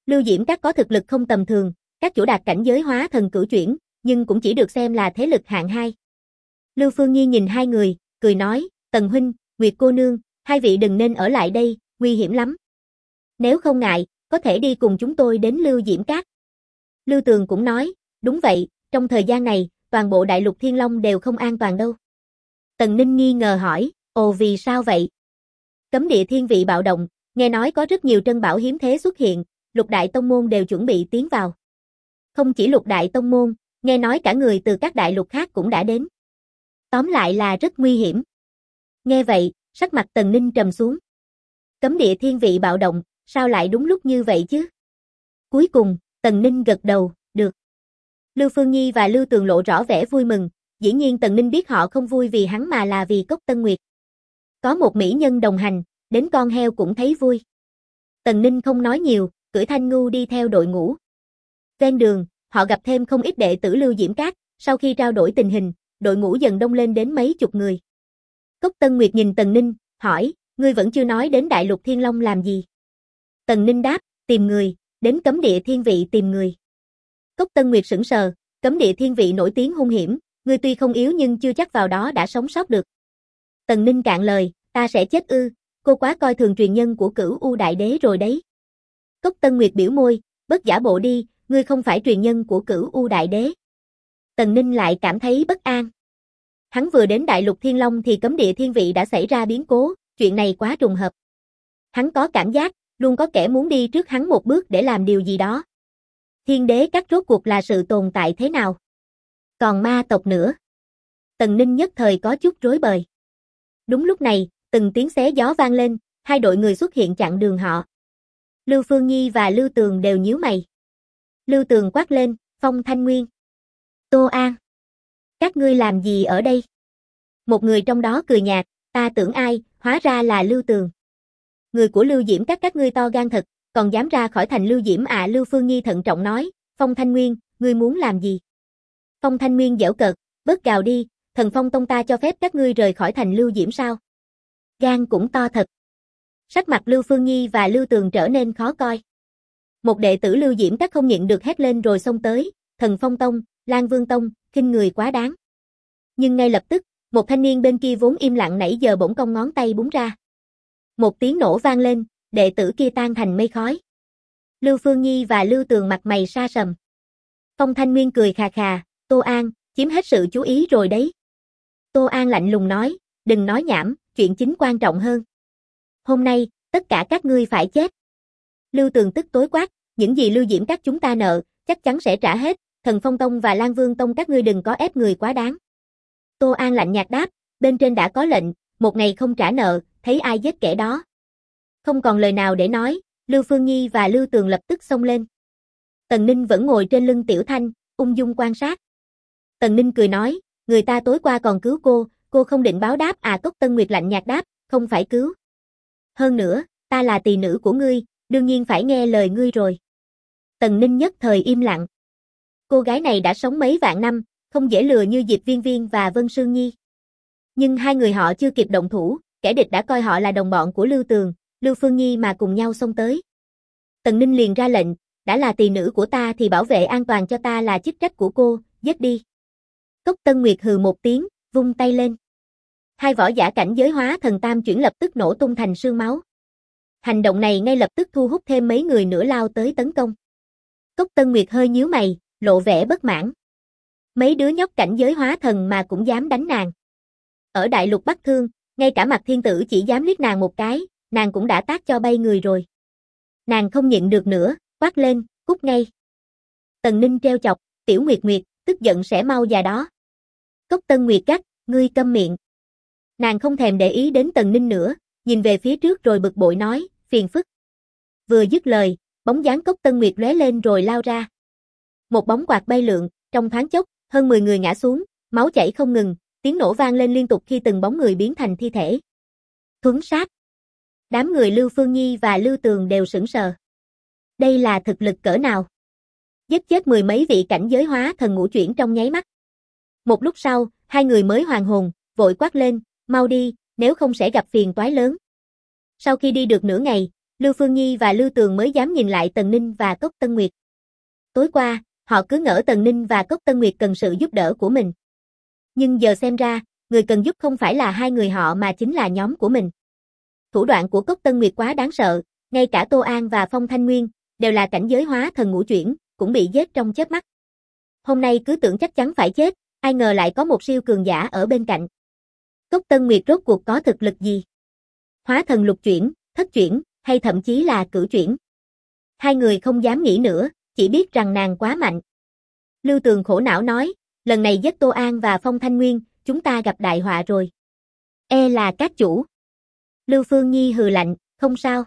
Lưu Diễm Các có thực lực không tầm thường, các chủ đạt cảnh giới hóa thần cửu chuyển, nhưng cũng chỉ được xem là thế lực hạng 2. Lưu Phương Nhi nhìn hai người, cười nói, Tần huynh, Nguyệt cô nương, hai vị đừng nên ở lại đây, nguy hiểm lắm. Nếu không ngại, có thể đi cùng chúng tôi đến Lưu Diễm Các. Lưu Tường cũng nói, đúng vậy, trong thời gian này, toàn bộ đại lục Thiên Long đều không an toàn đâu. Tần Ninh nghi ngờ hỏi, ồ vì sao vậy? Cấm địa thiên vị bạo động, nghe nói có rất nhiều trân bảo hiếm thế xuất hiện, lục đại tông môn đều chuẩn bị tiến vào. Không chỉ lục đại tông môn, nghe nói cả người từ các đại lục khác cũng đã đến. Tóm lại là rất nguy hiểm. Nghe vậy, sắc mặt Tần Ninh trầm xuống. Cấm địa thiên vị bạo động, sao lại đúng lúc như vậy chứ? Cuối cùng, Tần Ninh gật đầu, được. Lưu Phương Nhi và Lưu Tường lộ rõ vẻ vui mừng, dĩ nhiên Tần Ninh biết họ không vui vì hắn mà là vì Cốc Tân Nguyệt. Có một mỹ nhân đồng hành, đến con heo cũng thấy vui. Tần Ninh không nói nhiều, cưỡi Thanh Ngưu đi theo đội ngũ. Ven đường, họ gặp thêm không ít đệ tử Lưu Diễm Các, sau khi trao đổi tình hình, đội ngũ dần đông lên đến mấy chục người. Cốc Tân Nguyệt nhìn Tần Ninh, hỏi, ngươi vẫn chưa nói đến Đại Lục Thiên Long làm gì? Tần Ninh đáp, tìm người, đến cấm địa thiên vị tìm người. Cốc Tân Nguyệt sững sờ, cấm địa thiên vị nổi tiếng hung hiểm, ngươi tuy không yếu nhưng chưa chắc vào đó đã sống sót được. Tần Ninh cạn lời, ta sẽ chết ư, cô quá coi thường truyền nhân của Cửu U Đại Đế rồi đấy. Cốc Tân Nguyệt biểu môi, bớt giả bộ đi, ngươi không phải truyền nhân của Cửu U Đại Đế. Tần Ninh lại cảm thấy bất an. Hắn vừa đến Đại Lục Thiên Long thì cấm địa thiên vị đã xảy ra biến cố, chuyện này quá trùng hợp. Hắn có cảm giác, luôn có kẻ muốn đi trước hắn một bước để làm điều gì đó. Thiên Đế Các rốt cuộc là sự tồn tại thế nào? Còn ma tộc nữa. Tần Ninh nhất thời có chút rối bời. Đúng lúc này, từng tiếng xé gió vang lên, hai đội người xuất hiện chặn đường họ. Lưu Phương Nhi và Lưu Tường đều nhíu mày. Lưu Tường quát lên, Phong Thanh Nguyên, Tô An, các ngươi làm gì ở đây? Một người trong đó cười nhạt, ta tưởng ai, hóa ra là Lưu Tường. Người của Lưu Diễm các ngươi to gan thật, còn dám ra khỏi thành Lưu Diễm à? Lưu Phương Nhi thận trọng nói, Phong Thanh Nguyên, ngươi muốn làm gì? Phong Thanh Nguyên giễu cợt, bớt gào đi, Thần Phong Tông ta cho phép các ngươi rời khỏi thành Lưu Diễm sao? Gan cũng to thật. Sắc mặt Lưu Phương Nhi và Lưu Tường trở nên khó coi. Một đệ tử Lưu Diễm các không nhịn được hét lên rồi xông tới, Thần Phong Tông, Lan Vương Tông, khinh người quá đáng. Nhưng ngay lập tức, một thanh niên bên kia vốn im lặng nãy giờ bỗng cong ngón tay búng ra. Một tiếng nổ vang lên, đệ tử kia tan thành mây khói. Lưu Phương Nhi và Lưu Tường mặt mày sa sầm. Phong Thanh Nguyên cười khà khà, Tô An, chiếm hết sự chú ý rồi đấy. Tô An lạnh lùng nói, đừng nói nhảm, chuyện chính quan trọng hơn. Hôm nay, tất cả các ngươi phải chết. Lưu Tường tức tối quát, những gì Lưu Diễm các chúng ta nợ, chắc chắn sẽ trả hết, Thần Phong Tông và Lan Vương Tông các ngươi đừng có ép người quá đáng. Tô An lạnh nhạt đáp, bên trên đã có lệnh, một ngày không trả nợ, thấy ai giết kẻ đó. Không còn lời nào để nói, Lưu Phương Nhi và Lưu Tường lập tức xông lên. Tần Ninh vẫn ngồi trên lưng Tiểu Thanh, ung dung quan sát. Tần Ninh cười nói, người ta tối qua còn cứu cô không định báo đáp à? Cốc Tân Nguyệt lạnh nhạt đáp, không phải cứu. Hơn nữa, ta là tỳ nữ của ngươi, đương nhiên phải nghe lời ngươi rồi. Tần Ninh nhất thời im lặng. Cô gái này đã sống mấy vạn năm, không dễ lừa như Diệp Viên Viên và Vân Sương Nhi. Nhưng hai người họ chưa kịp động thủ, kẻ địch đã coi họ là đồng bọn của Lưu Tường, Lưu Phương Nhi mà cùng nhau xông tới. Tần Ninh liền ra lệnh, đã là tỳ nữ của ta thì bảo vệ an toàn cho ta là chức trách của cô, giết đi. Cốc Tân Nguyệt hừ một tiếng, vung tay lên. Hai võ giả cảnh giới hóa thần tam chuyển lập tức nổ tung thành sương máu. Hành động này ngay lập tức thu hút thêm mấy người nữa lao tới tấn công. Cốc Tân Nguyệt hơi nhíu mày, lộ vẻ bất mãn. Mấy đứa nhóc cảnh giới hóa thần mà cũng dám đánh nàng. Ở Đại Lục Bắc Thương, ngay cả Mạc Thiên Tử chỉ dám liếc nàng một cái, nàng cũng đã tát cho bay người rồi. Nàng không nhịn được nữa, quát lên, cút ngay. Tần Ninh treo chọc, Tiểu Nguyệt Nguyệt, tức giận sẽ mau già đó. Cốc Tân Nguyệt gắt, ngươi câm miệng. Nàng không thèm để ý đến Tần Ninh nữa, nhìn về phía trước rồi bực bội nói, phiền phức. Vừa dứt lời, bóng dáng Cốc Tân Nguyệt lóe lên rồi lao ra. Một bóng quạt bay lượn, trong thoáng chốc, hơn 10 người ngã xuống, máu chảy không ngừng, tiếng nổ vang lên liên tục khi từng bóng người biến thành thi thể. Thuấn sát. Đám người Lưu Phương Nhi và Lưu Tường đều sững sờ. Đây là thực lực cỡ nào? Giết chết mười mấy vị cảnh giới hóa thần ngũ chuyển trong nháy mắt. Một lúc sau, hai người mới hoàn hồn, vội quát lên, mau đi, nếu không sẽ gặp phiền toái lớn. Sau khi đi được nửa ngày, Lưu Phương Nhi và Lưu Tường mới dám nhìn lại Tần Ninh và Cốc Tân Nguyệt. Tối qua, họ cứ ngỡ Tần Ninh và Cốc Tân Nguyệt cần sự giúp đỡ của mình. Nhưng giờ xem ra, người cần giúp không phải là hai người họ mà chính là nhóm của mình. Thủ đoạn của Cốc Tân Nguyệt quá đáng sợ, ngay cả Tô An và Phong Thanh Nguyên, đều là cảnh giới hóa thần ngũ chuyển, cũng bị giết trong chớp mắt. Hôm nay cứ tưởng chắc chắn phải chết, ai ngờ lại có một siêu cường giả ở bên cạnh. Cốc Tân Nguyệt rốt cuộc có thực lực gì? Hóa thần lục chuyển, thất chuyển, hay thậm chí là cửu chuyển? Hai người không dám nghĩ nữa, chỉ biết rằng nàng quá mạnh. Lưu Tường khổ não nói, lần này giết Tô An và Phong Thanh Nguyên, chúng ta gặp đại họa rồi. E là các chủ. Lưu Phương Nhi hừ lạnh, không sao.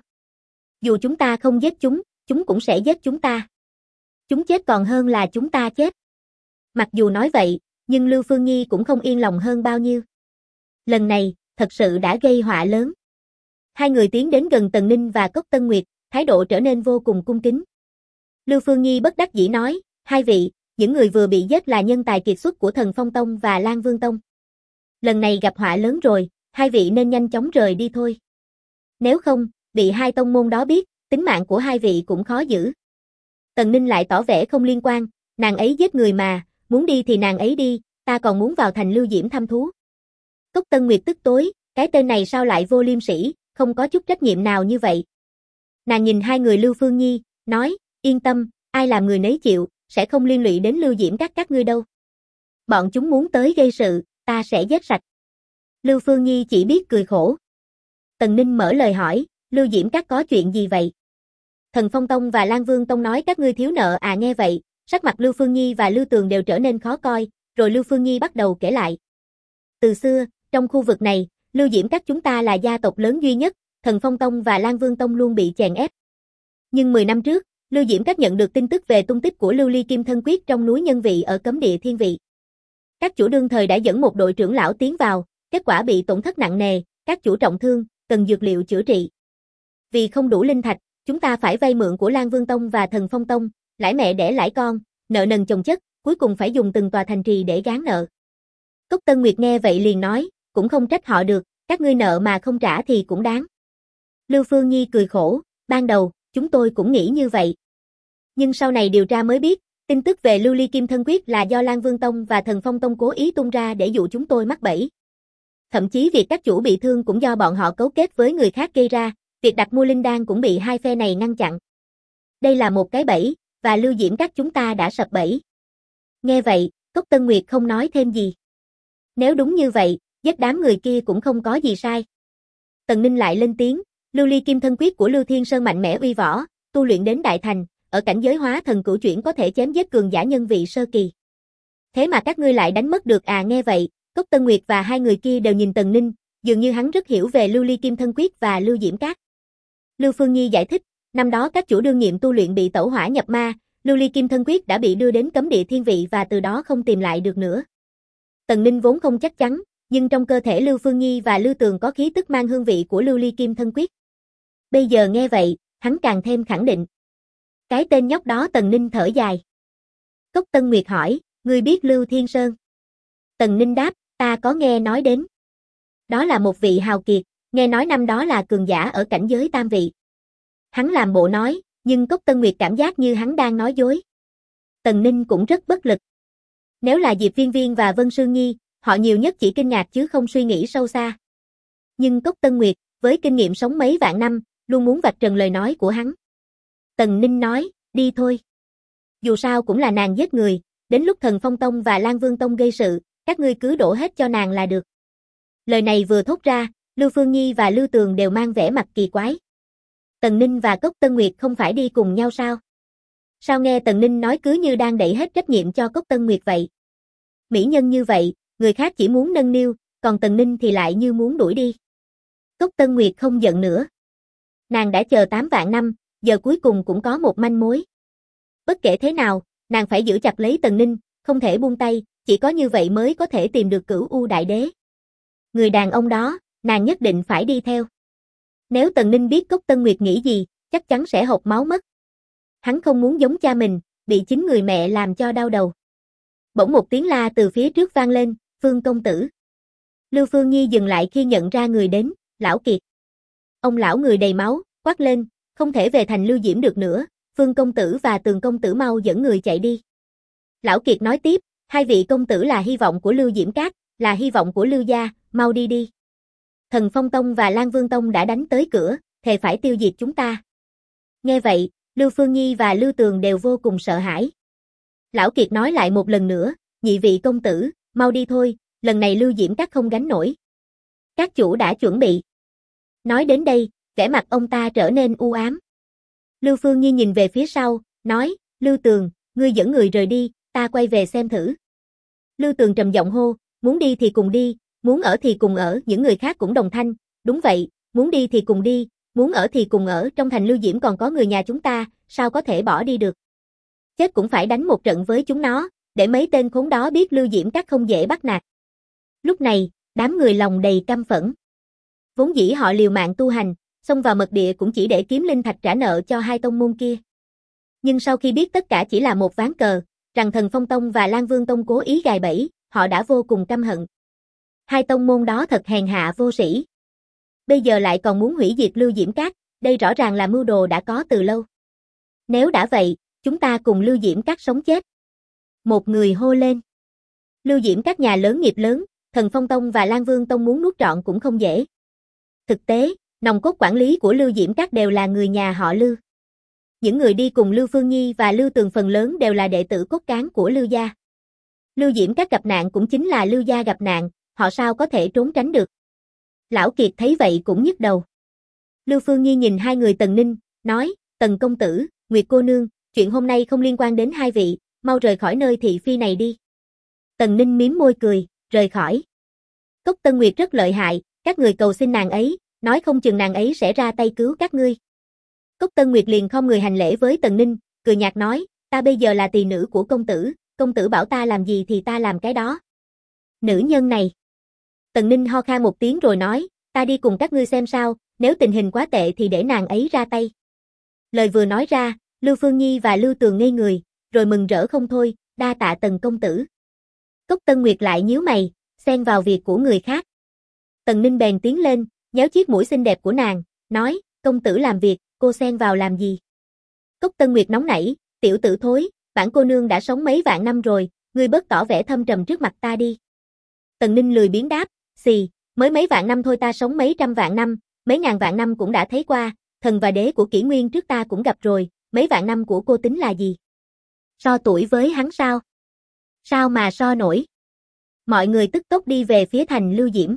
Dù chúng ta không giết chúng cũng sẽ giết chúng ta. Chúng chết còn hơn là chúng ta chết. Mặc dù nói vậy, nhưng Lưu Phương Nhi cũng không yên lòng hơn bao nhiêu. Lần này, thật sự đã gây họa lớn. Hai người tiến đến gần Tần Ninh và Cốc Tân Nguyệt, thái độ trở nên vô cùng cung kính. Lưu Phương Nhi bất đắc dĩ nói, hai vị, những người vừa bị giết là nhân tài kiệt xuất của Thần Phong Tông và Lan Vương Tông. Lần này gặp họa lớn rồi, hai vị nên nhanh chóng rời đi thôi. Nếu không, bị hai tông môn đó biết, tính mạng của hai vị cũng khó giữ. Tần Ninh lại tỏ vẻ không liên quan, nàng ấy giết người mà, muốn đi thì nàng ấy đi, ta còn muốn vào thành Lưu Diễm thăm thú. Cốc Tân Nguyệt tức tối, cái tên này sao lại vô liêm sỉ, không có chút trách nhiệm nào như vậy. Nàng nhìn hai người Lưu Phương Nhi, nói, yên tâm, ai làm người nấy chịu, sẽ không liên lụy đến Lưu Diễm các ngươi đâu. Bọn chúng muốn tới gây sự, ta sẽ giết sạch. Lưu Phương Nhi chỉ biết cười khổ. Tần Ninh mở lời hỏi, Lưu Diễm các có chuyện gì vậy? Thần Phong Tông và Lan Vương Tông nói các ngươi thiếu nợ à? Nghe vậy, sắc mặt Lưu Phương Nhi và Lưu Tường đều trở nên khó coi, rồi Lưu Phương Nhi bắt đầu kể lại. Từ xưa, trong khu vực này, Lưu Diễm các chúng ta là gia tộc lớn duy nhất, Thần Phong Tông và Lan Vương Tông luôn bị chèn ép. Nhưng 10 năm trước, Lưu Diễm các nhận được tin tức về tung tích của Lưu Ly Kim Thân Quyết trong núi Nhân Vị ở Cấm Địa Thiên Vị. Các chủ đương thời đã dẫn một đội trưởng lão tiến vào, kết quả bị tổn thất nặng nề, các chủ trọng thương, cần dược liệu chữa trị. Vì không đủ linh thạch, chúng ta phải vay mượn của Lan Vương Tông và Thần Phong Tông, lãi mẹ đẻ lãi con, nợ nần chồng chất, cuối cùng phải dùng từng tòa thành trì để gán nợ. Cốc Tân Nguyệt nghe vậy liền nói, cũng không trách họ được, các ngươi nợ mà không trả thì cũng đáng. Lưu Phương Nhi cười khổ, ban đầu, chúng tôi cũng nghĩ như vậy. Nhưng sau này điều tra mới biết, tin tức về Lưu Ly Kim Thân Quyết là do Lan Vương Tông và Thần Phong Tông cố ý tung ra để dụ chúng tôi mắc bẫy. Thậm chí việc các chủ bị thương cũng do bọn họ cấu kết với người khác gây ra, việc đặt mua linh đan cũng bị hai phe này ngăn chặn. Đây là một cái bẫy, và Lưu Diễm các chúng ta đã sập bẫy. Nghe vậy, Cốc Tân Nguyệt không nói thêm gì. Nếu đúng như vậy, giết đám người kia cũng không có gì sai. Tần Ninh lại lên tiếng, Lưu Ly Kim Thân Quyết của Lưu Thiên Sơn mạnh mẽ uy võ, tu luyện đến đại thành, ở cảnh giới hóa thần cửu chuyển có thể chém giết cường giả nhân vị sơ kỳ. Thế mà các ngươi lại đánh mất được à? Nghe vậy, Cốc Tân Nguyệt và hai người kia đều nhìn Tần Ninh, dường như hắn rất hiểu về Lưu Ly Kim Thân Quyết và Lưu Diễm Các. Lưu Phương Nhi giải thích, năm đó các chủ đương nhiệm tu luyện bị tẩu hỏa nhập ma, Lưu Ly Kim Thân Quyết đã bị đưa đến Cấm Địa Thiên Vị và từ đó không tìm lại được nữa. Tần Ninh vốn không chắc chắn, nhưng trong cơ thể Lưu Phương Nhi và Lưu Tường có khí tức mang hương vị của Lưu Ly Kim Thân Quyết. Bây giờ nghe vậy, hắn càng thêm khẳng định. Cái tên nhóc đó. Tần Ninh thở dài. Cốc Tân Nguyệt hỏi, ngươi biết Lưu Thiên Sơn? Tần Ninh đáp, ta có nghe nói đến. Đó là một vị hào kiệt, nghe nói năm đó là cường giả ở cảnh giới tam vị. Hắn làm bộ nói, nhưng Cốc Tân Nguyệt cảm giác như hắn đang nói dối. Tần Ninh cũng rất bất lực. Nếu là Diệp Viên Viên và Vân Sương Nhi, họ nhiều nhất chỉ kinh ngạc chứ không suy nghĩ sâu xa. Nhưng Cốc Tân Nguyệt, với kinh nghiệm sống mấy vạn năm, luôn muốn vạch trần lời nói của hắn. Tần Ninh nói, đi thôi. Dù sao cũng là nàng giết người, đến lúc Thần Phong Tông và Lan Vương Tông gây sự, các ngươi cứ đổ hết cho nàng là được. Lời này vừa thốt ra, Lưu Phương Nhi và Lưu Tường đều mang vẻ mặt kỳ quái. Tần Ninh và Cốc Tân Nguyệt không phải đi cùng nhau sao? Sao nghe Tần Ninh nói cứ như đang đẩy hết trách nhiệm cho Cốc Tân Nguyệt vậy? Mỹ nhân như vậy, người khác chỉ muốn nâng niu, còn Tần Ninh thì lại như muốn đuổi đi. Cốc Tân Nguyệt không giận nữa. Nàng đã chờ 8 vạn năm, giờ cuối cùng cũng có một manh mối. Bất kể thế nào, nàng phải giữ chặt lấy Tần Ninh, không thể buông tay, chỉ có như vậy mới có thể tìm được Cửu U Đại Đế. Người đàn ông đó, nàng nhất định phải đi theo. Nếu Tần Ninh biết Cốc Tân Nguyệt nghĩ gì, chắc chắn sẽ hộc máu mất. Hắn không muốn giống cha mình, bị chính người mẹ làm cho đau đầu. Bỗng một tiếng la từ phía trước vang lên, Phương công tử. Lưu Phương Nhi dừng lại khi nhận ra người đến, lão Kiệt. Ông lão người đầy máu, quát lên, không thể về thành Lưu Diễm được nữa, Phương công tử và Tường công tử mau dẫn người chạy đi. Lão Kiệt nói tiếp, hai vị công tử là hy vọng của Lưu Diễm Các, là hy vọng của Lưu gia, mau đi đi. Thần Phong Tông và Lan Vương Tông đã đánh tới cửa, thề phải tiêu diệt chúng ta. Nghe vậy, Lưu Phương Nhi và Lưu Tường đều vô cùng sợ hãi. Lão Kiệt nói lại một lần nữa, nhị vị công tử, mau đi thôi, lần này Lưu Diễm Các không gánh nổi. Các chủ đã chuẩn bị. Nói đến đây, vẻ mặt ông ta trở nên u ám. Lưu Phương Nhi nhìn về phía sau, nói, Lưu Tường, ngươi dẫn người rời đi, ta quay về xem thử. Lưu Tường trầm giọng hô, muốn đi thì cùng đi, muốn ở thì cùng ở, những người khác cũng đồng thanh, đúng vậy, muốn đi thì cùng đi, muốn ở thì cùng ở, trong thành Lưu Diễm còn có người nhà chúng ta, sao có thể bỏ đi được. Chết cũng phải đánh một trận với chúng nó, để mấy tên khốn đó biết Lưu Diễm Các không dễ bắt nạt. Lúc này, đám người lòng đầy căm phẫn. Vốn dĩ họ liều mạng tu hành, xông vào mật địa cũng chỉ để kiếm linh thạch trả nợ cho hai tông môn kia. Nhưng sau khi biết tất cả chỉ là một ván cờ, rằng Thần Phong Tông và Lan Vương Tông cố ý gài bẫy, họ đã vô cùng căm hận. Hai tông môn đó thật hèn hạ vô sĩ. Bây giờ lại còn muốn hủy diệt Lưu Diễm Các, đây rõ ràng là mưu đồ đã có từ lâu. Nếu đã vậy, chúng ta cùng Lưu Diễm Các sống chết. Một người hô lên. Lưu Diễm Các nhà lớn nghiệp lớn, Thần Phong Tông và Lan Vương Tông muốn nuốt trọn cũng không dễ. Thực tế, nòng cốt quản lý của Lưu Diễm Các đều là người nhà họ Lưu. Những người đi cùng Lưu Phương Nhi và Lưu Tường phần lớn đều là đệ tử cốt cán của Lưu gia. Lưu Diễm Các gặp nạn cũng chính là Lưu gia gặp nạn, họ sao có thể trốn tránh được. Lão Kiệt thấy vậy cũng nhức đầu. Lưu Phương Nhi nhìn hai người Tần Ninh, nói, Tần công tử, Nguyệt cô nương, chuyện hôm nay không liên quan đến hai vị, mau rời khỏi nơi thị phi này đi. Tần Ninh mím môi cười, rời khỏi. Cốc Tân Nguyệt rất lợi hại, các người cầu xin nàng ấy, nói không chừng nàng ấy sẽ ra tay cứu các ngươi. Cốc Tân Nguyệt liền khom người hành lễ với Tần Ninh, cười nhạt nói, ta bây giờ là tỳ nữ của công tử bảo ta làm gì thì ta làm cái đó. Nữ nhân này. Tần Ninh ho khan một tiếng rồi nói, ta đi cùng các ngươi xem sao, nếu tình hình quá tệ thì để nàng ấy ra tay. Lời vừa nói ra, Lưu Phương Nhi và Lưu Tường ngây người, rồi mừng rỡ không thôi, đa tạ Tần công tử. Cốc Tân Nguyệt lại nhíu mày, xen vào việc của người khác. Tần Ninh bèn tiến lên, nhéo chiếc mũi xinh đẹp của nàng, nói, công tử làm việc, cô xen vào làm gì? Cốc Tân Nguyệt nóng nảy, tiểu tử thối, bản cô nương đã sống mấy vạn năm rồi, ngươi bớt tỏ vẻ thâm trầm trước mặt ta đi. Tần Ninh lười biếng đáp, xì, mới mấy vạn năm thôi ta sống mấy trăm vạn năm, mấy ngàn vạn năm cũng đã thấy qua, thần và đế của kỷ nguyên trước ta cũng gặp rồi, mấy vạn năm của cô tính là gì? So tuổi với hắn sao? Sao mà so nổi? Mọi người tức tốc đi về phía thành Lưu Diễm.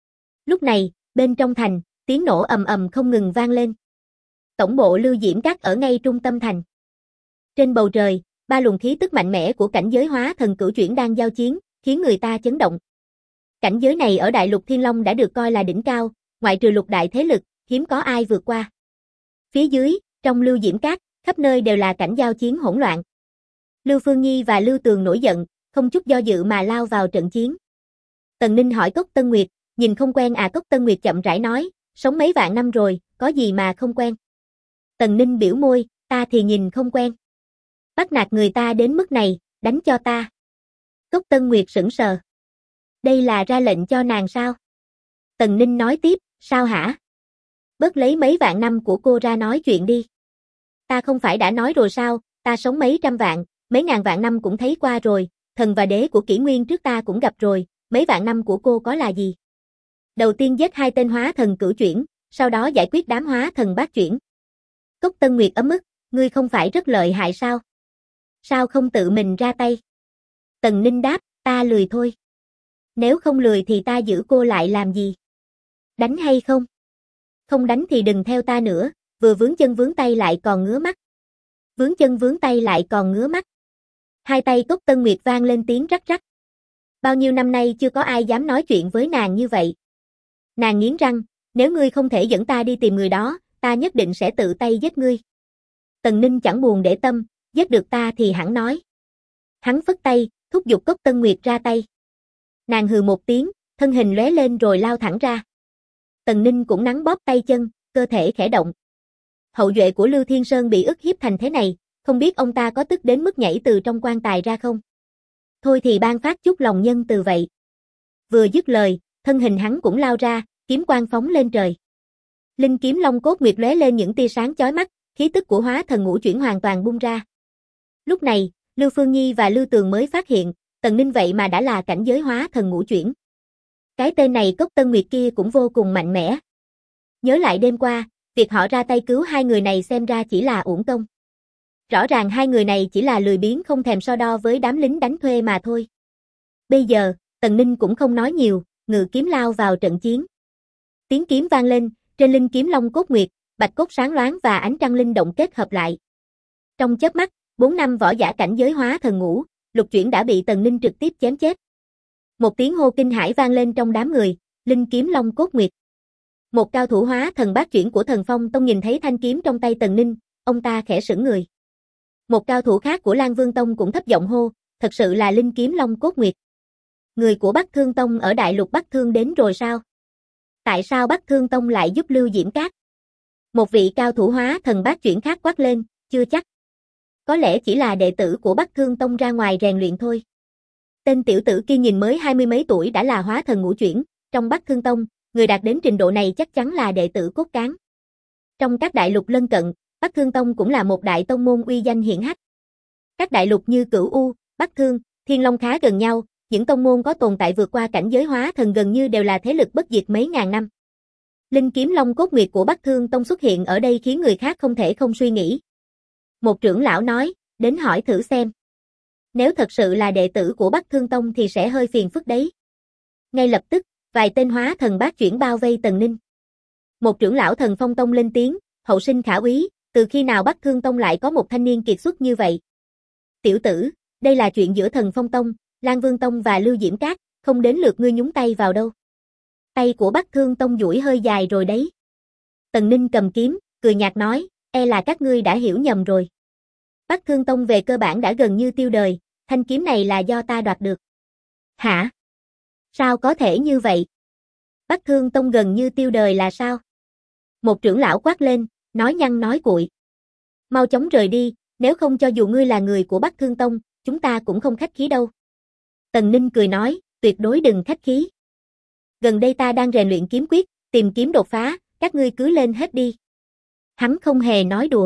Lúc này, bên trong thành, tiếng nổ ầm ầm không ngừng vang lên. Tổng bộ Lưu Diễm Các ở ngay trung tâm thành. Trên bầu trời, ba luồng khí tức mạnh mẽ của cảnh giới hóa thần cửu chuyển đang giao chiến, khiến người ta chấn động. Cảnh giới này ở Đại Lục Thiên Long đã được coi là đỉnh cao, ngoại trừ lục đại thế lực, hiếm có ai vượt qua. Phía dưới, trong Lưu Diễm Các, khắp nơi đều là cảnh giao chiến hỗn loạn. Lưu Phương Nhi và Lưu Tường nổi giận, không chút do dự mà lao vào trận chiến. Tần Ninh hỏi Cốc Tân Nguyệt, nhìn không quen à? Cốc Tân Nguyệt chậm rãi nói, sống mấy vạn năm rồi, có gì mà không quen. Tần Ninh biểu môi, ta thì nhìn không quen. Bắt nạt người ta đến mức này, đánh cho ta. Cốc Tân Nguyệt sững sờ. Đây là ra lệnh cho nàng sao? Tần Ninh nói tiếp, sao hả? Bớt lấy mấy vạn năm của cô ra nói chuyện đi. Ta không phải đã nói rồi sao, ta sống mấy trăm vạn, mấy ngàn vạn năm cũng thấy qua rồi, thần và đế của kỷ nguyên trước ta cũng gặp rồi, mấy vạn năm của cô có là gì? Đầu tiên giết hai tên hóa thần cửu chuyển, sau đó giải quyết đám hóa thần bát chuyển. Cốc Tân Nguyệt ấm ức, ngươi không phải rất lợi hại sao? Sao không tự mình ra tay? Tần Ninh đáp, ta lười thôi. Nếu không lười thì ta giữ cô lại làm gì? Đánh hay không? Không đánh thì đừng theo ta nữa, vừa vướng chân vướng tay lại còn ngứa mắt. Vướng chân vướng tay lại còn ngứa mắt. Hai tay Cốc Tân Nguyệt vang lên tiếng rắc rắc. Bao nhiêu năm nay chưa có ai dám nói chuyện với nàng như vậy. Nàng nghiến răng, nếu ngươi không thể dẫn ta đi tìm người đó, ta nhất định sẽ tự tay giết ngươi. Tần Ninh chẳng buồn để tâm, giết được ta thì hẳn nói. Hắn phất tay, thúc giục Cốc Tân Nguyệt ra tay. Nàng hừ một tiếng, thân hình lóe lên rồi lao thẳng ra. Tần Ninh cũng nắn bóp tay chân, cơ thể khẽ động. Hậu duệ của Lưu Thiên Sơn bị ức hiếp thành thế này, không biết ông ta có tức đến mức nhảy từ trong quan tài ra không? Thôi thì ban phát chút lòng nhân từ vậy. Vừa dứt lời, thân hình hắn cũng lao ra, kiếm quang phóng lên trời. Linh kiếm long cốt nguyệt lóe lên những tia sáng chói mắt, khí tức của hóa thần ngũ chuyển hoàn toàn bung ra. Lúc này, Lưu Phương Nhi và Lưu Tường mới phát hiện, Tần Ninh vậy mà đã là cảnh giới hóa thần ngũ chuyển. Cái tên này Cốc Tân Nguyệt kia cũng vô cùng mạnh mẽ. Nhớ lại đêm qua, việc họ ra tay cứu hai người này xem ra chỉ là uổng công. Rõ ràng hai người này chỉ là lười biếng không thèm so đo với đám lính đánh thuê mà thôi. Bây giờ, Tần Ninh cũng không nói nhiều, ngự kiếm lao vào trận chiến. Tiếng kiếm vang lên, trên linh kiếm long cốt nguyệt, bạch cốt sáng loáng và ánh trăng linh động kết hợp lại. Trong chớp mắt, 4 năm võ giả cảnh giới hóa thần ngũ, lục chuyển đã bị Tần Ninh trực tiếp chém chết. Một tiếng hô kinh hãi vang lên trong đám người, linh kiếm long cốt nguyệt. Một cao thủ hóa thần bát chuyển của Thần Phong Tông nhìn thấy thanh kiếm trong tay Tần Ninh, ông ta khẽ sững người. Một cao thủ khác của Lan Vương Tông cũng thấp giọng hô, thật sự là linh kiếm long cốt nguyệt. Người của Bắc Thương Tông ở Đại Lục Bắc Thương đến rồi sao? Tại sao Bắc Thương Tông lại giúp Lưu Diễm Các? Một vị cao thủ hóa thần bát chuyển khác quát lên, chưa chắc. Có lẽ chỉ là đệ tử của Bắc Thương Tông ra ngoài rèn luyện thôi. Tên tiểu tử kia nhìn mới 20 mấy tuổi đã là hóa thần ngũ chuyển, trong Bắc Thương Tông, người đạt đến trình độ này chắc chắn là đệ tử cốt cán. Trong các đại lục lân cận, Bắc Thương Tông cũng là một đại tông môn uy danh hiển hách. Các đại lục như Cửu U, Bắc Thương, Thiên Long khá gần nhau, những tông môn có tồn tại vượt qua cảnh giới hóa thần gần như đều là thế lực bất diệt mấy ngàn năm. Linh kiếm long cốt nguyệt của Bắc Thương Tông xuất hiện ở đây khiến người khác không thể không suy nghĩ. Một trưởng lão nói, đến hỏi thử xem. Nếu thật sự là đệ tử của Bắc Thương Tông thì sẽ hơi phiền phức đấy. Ngay lập tức, vài tên hóa thần bát chuyển bao vây Tần Ninh. Một trưởng lão Thần Phong Tông lên tiếng, hậu sinh khả úy, từ khi nào Bắc Thương Tông lại có một thanh niên kiệt xuất như vậy? Tiểu tử, đây là chuyện giữa Thần Phong Tông, Lan Vương Tông và Lưu Diễm Các, không đến lượt ngươi nhúng tay vào đâu. Tay của Bắc Thương Tông duỗi hơi dài rồi đấy. Tần Ninh cầm kiếm, cười nhạt nói, e là các ngươi đã hiểu nhầm rồi. Bắc Thương Tông về cơ bản đã gần như tiêu đời, thanh kiếm này là do ta đoạt được. Hả? Sao có thể như vậy? Bắc Thương Tông gần như tiêu đời là sao? Một trưởng lão quát lên, nói nhăng nói cuội. Mau chóng rời đi, nếu không cho dù ngươi là người của Bắc Thương Tông, chúng ta cũng không khách khí đâu. Tần Ninh cười nói, tuyệt đối đừng khách khí. Gần đây ta đang rèn luyện kiếm quyết, tìm kiếm đột phá, các ngươi cứ lên hết đi. Hắn không hề nói đùa.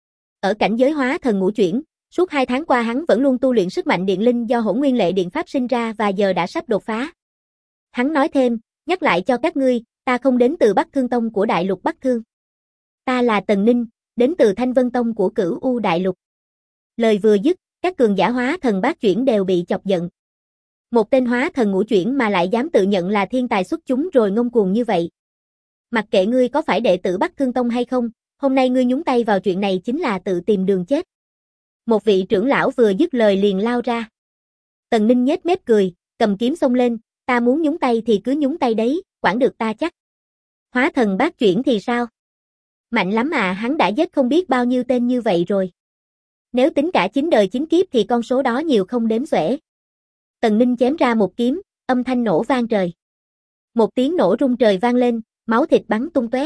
Ở cảnh giới hóa thần ngũ chuyển, suốt 2 tháng qua hắn vẫn luôn tu luyện sức mạnh điện linh do hỗn nguyên lệ điện pháp sinh ra và giờ đã sắp đột phá. Hắn nói thêm, nhắc lại cho các ngươi, ta không đến từ Bắc Thương Tông của Đại Lục Bắc Thương. Ta là Tần Ninh, đến từ Thanh Vân Tông của Cửu U Đại Lục. Lời vừa dứt, các cường giả hóa thần bát chuyển đều bị chọc giận. Một tên hóa thần ngũ chuyển mà lại dám tự nhận là thiên tài xuất chúng rồi ngông cuồng như vậy. Mặc kệ ngươi có phải đệ tử Bắc Thương Tông hay không, hôm nay ngươi nhúng tay vào chuyện này chính là tự tìm đường chết. Một vị trưởng lão vừa dứt lời liền lao ra. Tần Ninh nhếch mép cười, cầm kiếm xông lên, ta muốn nhúng tay thì cứ nhúng tay đấy, quản được ta chắc. Hóa thần bát chuyển thì sao? Mạnh lắm à, hắn đã giết không biết bao nhiêu tên như vậy rồi. Nếu tính cả 9 đời 9 kiếp thì con số đó nhiều không đếm xuể. Tần Ninh chém ra một kiếm, âm thanh nổ vang trời. Một tiếng nổ rung trời vang lên, máu thịt bắn tung tóe.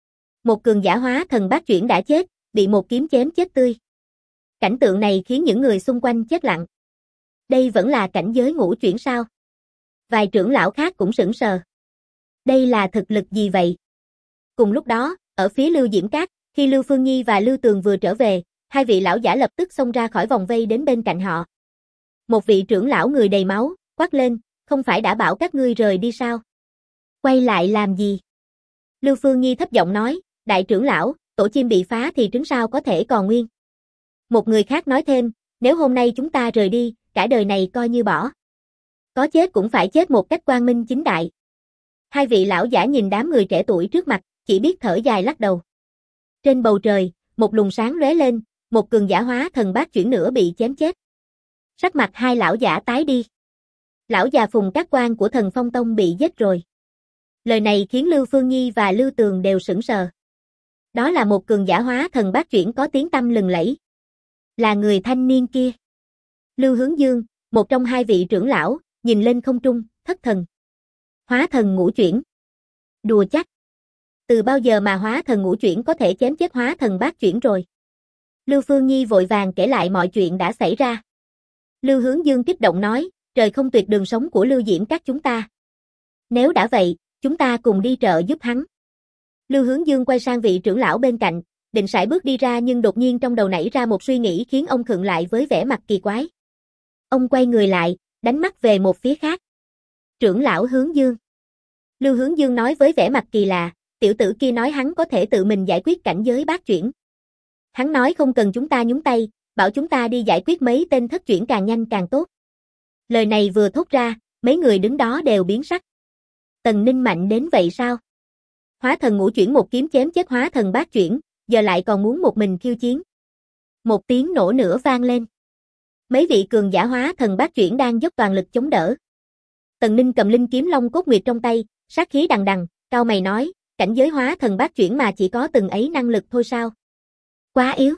Một cường giả hóa thần bát chuyển đã chết, bị một kiếm chém chết tươi. Cảnh tượng này khiến những người xung quanh chết lặng. Đây vẫn là cảnh giới ngũ chuyển sao? Vài trưởng lão khác cũng sững sờ. Đây là thực lực gì vậy? Cùng lúc đó, ở phía Lưu Diễm Các, khi Lưu Phương Nhi và Lưu Tường vừa trở về, hai vị lão giả lập tức xông ra khỏi vòng vây đến bên cạnh họ. Một vị trưởng lão người đầy máu, quát lên, không phải đã bảo các ngươi rời đi sao? Quay lại làm gì? Lưu Phương Nhi thấp giọng nói, đại trưởng lão, tổ chim bị phá thì trứng sao có thể còn nguyên. Một người khác nói thêm, nếu hôm nay chúng ta rời đi, cả đời này coi như bỏ. Có chết cũng phải chết một cách quang minh chính đại. Hai vị lão giả nhìn đám người trẻ tuổi trước mặt, chỉ biết thở dài lắc đầu. Trên bầu trời, một luồng sáng lóe lên, một cường giả hóa thần bát chuyển nữa bị chém chết. Sắc mặt hai lão giả tái đi. Lão già Phùng Cát Quan của Thần Phong Tông bị giết rồi. Lời này khiến Lưu Phương Nhi và Lưu Tường đều sững sờ. Đó là một cường giả hóa thần bát chuyển có tiếng tăm lừng lẫy. Là người thanh niên kia. Lưu Hướng Dương, một trong hai vị trưởng lão, nhìn lên không trung, thất thần. Hóa thần ngũ chuyển. Đùa chắc. Từ bao giờ mà hóa thần ngũ chuyển có thể chém chết hóa thần bát chuyển rồi? Lưu Phương Nhi vội vàng kể lại mọi chuyện đã xảy ra. Lưu Hướng Dương kích động nói, trời không tuyệt đường sống của Lưu Diễm Các chúng ta. Nếu đã vậy, chúng ta cùng đi trợ giúp hắn. Lưu Hướng Dương quay sang vị trưởng lão bên cạnh, định sải bước đi ra nhưng đột nhiên trong đầu nảy ra một suy nghĩ khiến ông khựng lại với vẻ mặt kỳ quái. Ông quay người lại, đánh mắt về một phía khác. Trưởng lão Hướng Dương. Lưu Hướng Dương nói với vẻ mặt kỳ lạ, tiểu tử kia nói hắn có thể tự mình giải quyết cảnh giới bát chuyển. Hắn nói không cần chúng ta nhúng tay, bảo chúng ta đi giải quyết mấy tên thất chuyển càng nhanh càng tốt. Lời này vừa thốt ra, mấy người đứng đó đều biến sắc. Tần Ninh mạnh đến vậy sao? Hóa thần ngũ chuyển một kiếm chém chết hóa thần bát chuyển, giờ lại còn muốn một mình khiêu chiến. Một tiếng nổ nữa vang lên. Mấy vị cường giả hóa thần bát chuyển đang dốc toàn lực chống đỡ. Tần Ninh cầm linh kiếm Long Cốt Nguyệt trong tay, sát khí đằng đằng, cau mày nói, cảnh giới hóa thần bát chuyển mà chỉ có từng ấy năng lực thôi sao? Quá yếu.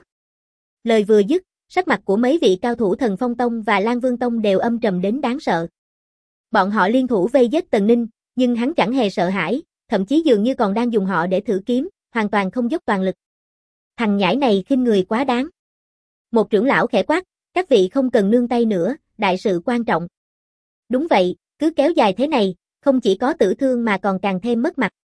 Lời vừa dứt, sắc mặt của mấy vị cao thủ Thần Phong Tông và Lan Vương Tông đều âm trầm đến đáng sợ. Bọn họ liên thủ vây giết Tần Ninh, nhưng hắn chẳng hề sợ hãi, thậm chí dường như còn đang dùng họ để thử kiếm, hoàn toàn không dốc toàn lực. Thằng nhãi này khinh người quá đáng. Một trưởng lão khẽ quát, các vị không cần nương tay nữa, đại sự quan trọng. Đúng vậy, cứ kéo dài thế này, không chỉ có tử thương mà còn càng thêm mất mặt.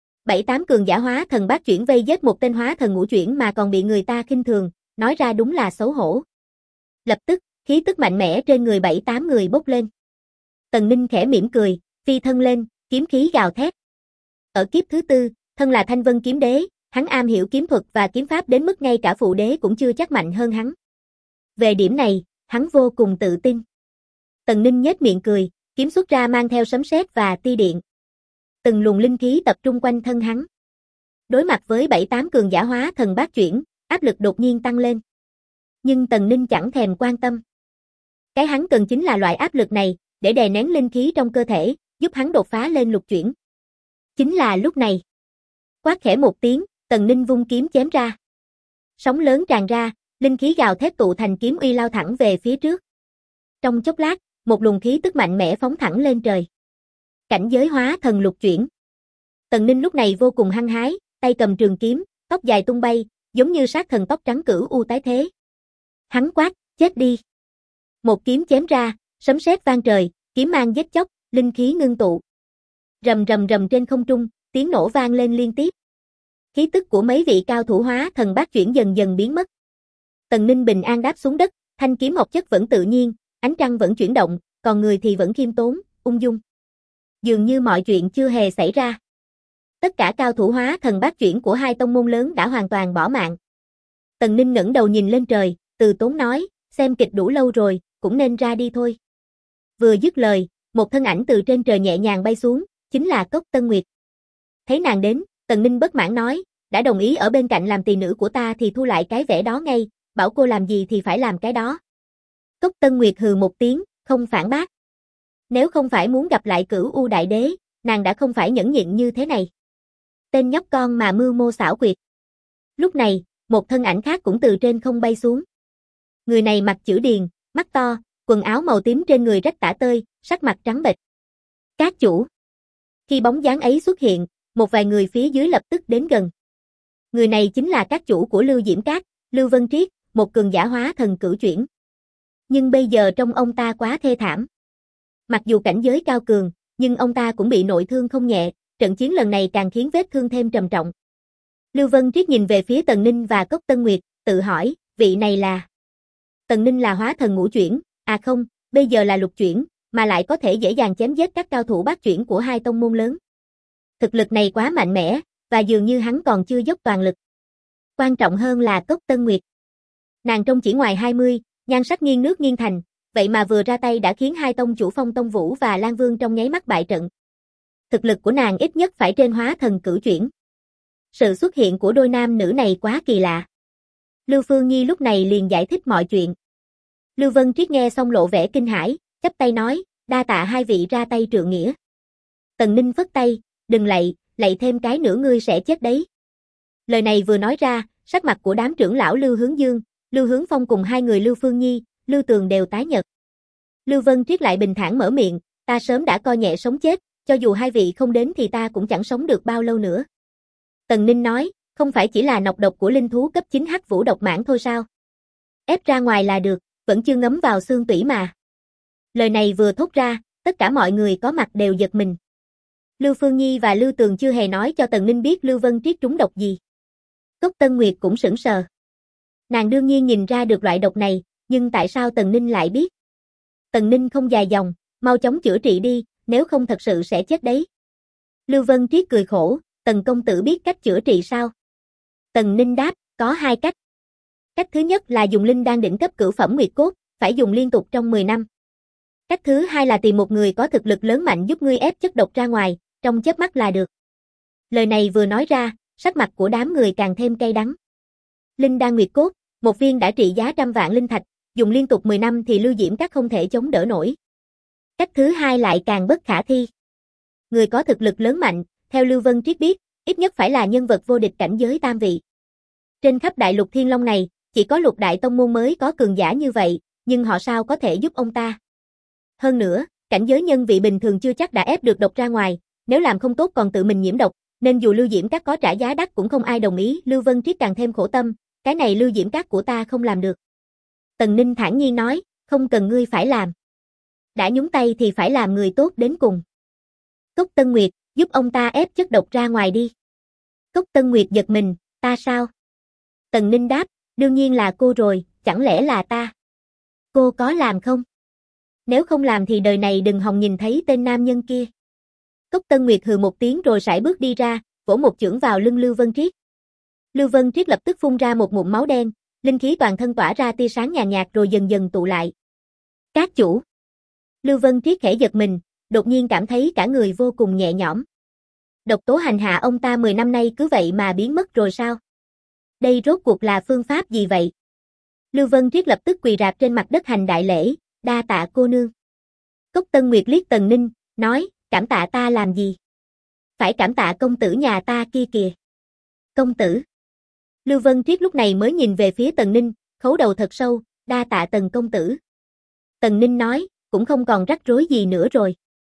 7-8 cường giả hóa thần bát chuyển vây giết một tên hóa thần ngũ chuyển mà còn bị người ta khinh thường, nói ra đúng là xấu hổ. Lập tức, khí tức mạnh mẽ trên người 7-8 người bốc lên. Tần Ninh khẽ mỉm cười, phi thân lên, kiếm khí gào thét. Ở kiếp thứ tư, thân là Thanh Vân kiếm đế, hắn am hiểu kiếm thuật và kiếm pháp đến mức ngay cả phụ đế cũng chưa chắc mạnh hơn hắn. Về điểm này, hắn vô cùng tự tin. Tần Ninh nhếch miệng cười, kiếm xuất ra mang theo sấm sét và tia điện. Từng luồng linh khí tập trung quanh thân hắn. Đối mặt với 7-8 cường giả hóa thần bát chuyển, áp lực đột nhiên tăng lên. Nhưng Tần Ninh chẳng thèm quan tâm. Cái hắn cần chính là loại áp lực này, để đè nén linh khí trong cơ thể, giúp hắn đột phá lên lục chuyển. Chính là lúc này. Quát khẽ một tiếng, Tần Ninh vung kiếm chém ra. Sóng lớn tràn ra, linh khí gào thét tụ thành kiếm uy lao thẳng về phía trước. Trong chốc lát, một luồng khí tức mạnh mẽ phóng thẳng lên trời. Cảnh giới hóa thần lục chuyển. Tần Ninh lúc này vô cùng hăng hái, tay cầm trường kiếm, tóc dài tung bay, giống như sát thần tóc trắng cửu u tái thế. Hắn quát, chết đi. Một kiếm chém ra, sấm sét vang trời, kiếm mang giết chóc, linh khí ngưng tụ. Rầm rầm rầm trên không trung, tiếng nổ vang lên liên tiếp. Khí tức của mấy vị cao thủ hóa thần bát chuyển dần dần biến mất. Tần Ninh bình an đáp xuống đất, thanh kiếm ngọc chất vẫn tự nhiên, ánh trăng vẫn chuyển động, còn người thì vẫn khiêm tốn, ung dung. Dường như mọi chuyện chưa hề xảy ra. Tất cả cao thủ hóa thần bát chuyển của hai tông môn lớn đã hoàn toàn bỏ mạng. Tần Ninh ngẩng đầu nhìn lên trời, từ tốn nói, xem kịch đủ lâu rồi, cũng nên ra đi thôi. Vừa dứt lời, một thân ảnh từ trên trời nhẹ nhàng bay xuống, chính là Cốc Tân Nguyệt. Thấy nàng đến, Tần Ninh bất mãn nói, đã đồng ý ở bên cạnh làm tỳ nữ của ta thì thu lại cái vẻ đó ngay, bảo cô làm gì thì phải làm cái đó. Cốc Tân Nguyệt hừ một tiếng, không phản bác. Nếu không phải muốn gặp lại Cửu U Đại Đế, nàng đã không phải nhẫn nhịn như thế này. Tên nhóc con mà mưu mô xảo quyệt. Lúc này, một thân ảnh khác cũng từ trên không bay xuống. Người này mặt chữ điền, mắt to, quần áo màu tím trên người rách tả tơi, sắc mặt trắng bệch. Các chủ. Khi bóng dáng ấy xuất hiện, một vài người phía dưới lập tức đến gần. Người này chính là các chủ của Lưu Diễm Các, Lưu Vân Triết, một cường giả hóa thần cửu chuyển. Nhưng bây giờ trông ông ta quá thê thảm. Mặc dù cảnh giới cao cường, nhưng ông ta cũng bị nội thương không nhẹ, trận chiến lần này càng khiến vết thương thêm trầm trọng. Lưu Vân Triết nhìn về phía Tần Ninh và Cốc Tân Nguyệt, tự hỏi, vị này là... Tần Ninh là hóa thần ngũ chuyển, à không, bây giờ là lục chuyển, mà lại có thể dễ dàng chém giết các cao thủ bát chuyển của hai tông môn lớn. Thực lực này quá mạnh mẽ, và dường như hắn còn chưa dốc toàn lực. Quan trọng hơn là Cốc Tân Nguyệt. Nàng trông chỉ ngoài 20, nhan sắc nghiêng nước nghiêng thành, vậy mà vừa ra tay đã khiến hai tông chủ Phong Tông Vũ và Lan Vương trong nháy mắt bại trận. Thực lực của nàng ít nhất phải trên hóa thần cửu chuyển. Sự xuất hiện của đôi nam nữ này quá kỳ lạ. Lưu Phương Nhi lúc này liền giải thích mọi chuyện. Lưu Vân Triết nghe xong lộ vẻ kinh hãi, chắp tay nói, đa tạ hai vị ra tay trượng nghĩa. Tần Ninh phất tay, đừng lạy, lạy thêm cái nữa ngươi sẽ chết đấy. Lời này vừa nói ra, sắc mặt của đám trưởng lão Lưu Hướng Dương, Lưu Hướng Phong cùng hai người Lưu Phương Nhi, Lưu Tường đều tái nhợt. Lưu Vân Triết lại bình thản mở miệng, ta sớm đã coi nhẹ sống chết, cho dù hai vị không đến thì ta cũng chẳng sống được bao lâu nữa. Tần Ninh nói, không phải chỉ là nọc độc của linh thú cấp 9 hắc vũ độc mãn thôi sao? Ép ra ngoài là được, vẫn chưa ngấm vào xương tủy mà. Lời này vừa thốt ra, tất cả mọi người có mặt đều giật mình. Lưu Phương Nhi và Lưu Tường chưa hề nói cho Tần Ninh biết Lưu Vân Triết trúng độc gì. Cốc Tân Nguyệt cũng sững sờ. Nàng đương nhiên nhìn ra được loại độc này, nhưng tại sao Tần Ninh lại biết? Tần Ninh không dài dòng, mau chóng chữa trị đi, nếu không thật sự sẽ chết đấy. Lưu Vân Triết cười khổ, Tần công tử biết cách chữa trị sao? Tần Ninh đáp, có 2 cách. Cách thứ nhất là dùng linh đan đỉnh cấp cửu phẩm nguyệt cốt, phải dùng liên tục trong 10 năm. Cách thứ hai là tìm một người có thực lực lớn mạnh giúp ngươi ép chất độc ra ngoài, trong chớp mắt là được. Lời này vừa nói ra, sắc mặt của đám người càng thêm cay đắng. Linh đan nguyệt cốt, một viên đã trị giá trăm vạn linh thạch, dùng liên tục 10 năm thì Lưu Diễm Các không thể chống đỡ nổi. Cách thứ hai lại càng bất khả thi. Người có thực lực lớn mạnh, theo Lưu Vân Triết biết, ít nhất phải là nhân vật vô địch cảnh giới tam vị. Trên khắp đại lục Thiên Long này, chỉ có Lục Đại Tông môn mới có cường giả như vậy, nhưng họ sao có thể giúp ông ta? Hơn nữa, cảnh giới nhân vị bình thường chưa chắc đã ép được độc ra ngoài, nếu làm không tốt còn tự mình nhiễm độc, nên dù Lưu Diễm Các có trả giá đắt cũng không ai đồng ý. Lưu Vân Triết càng thêm khổ tâm, cái này Lưu Diễm Các của ta không làm được. Tần Ninh thản nhiên nói, không cần ngươi phải làm. Đã nhúng tay thì phải làm người tốt đến cùng. Cốc Tân Nguyệt, giúp ông ta ép chất độc ra ngoài đi. Cốc Tân Nguyệt giật mình, ta sao? Tần Ninh đáp, đương nhiên là cô rồi, chẳng lẽ là ta? Cô có làm không? Nếu không làm thì đời này đừng hòng nhìn thấy tên nam nhân kia. Cốc Tân Nguyệt hừ một tiếng rồi sải bước đi ra, vỗ một chưởng vào lưng Lưu Vân Triết. Lưu Vân Triết lập tức phun ra một ngụm máu đen, linh khí toàn thân tỏa ra tia sáng nhàn nhạt rồi dần dần tụ lại. Các chủ. Lưu Vân Triết khẽ giật mình, đột nhiên cảm thấy cả người vô cùng nhẹ nhõm. Độc tố hành hạ ông ta 10 năm nay cứ vậy mà biến mất rồi sao? Đây rốt cuộc là phương pháp gì vậy? Lưu Vân Triết lập tức quỳ rạp trên mặt đất hành đại lễ, đa tạ cô nương. Cốc Tân Nguyệt liếc Tần Ninh, nói, cảm tạ ta làm gì? Phải cảm tạ công tử nhà ta kia kìa. Công tử. Lưu Vân Triết lúc này mới nhìn về phía Tần Ninh, khấu đầu thật sâu, đa tạ Tần công tử. Tần Ninh nói, cũng không còn rắc rối gì nữa rồi.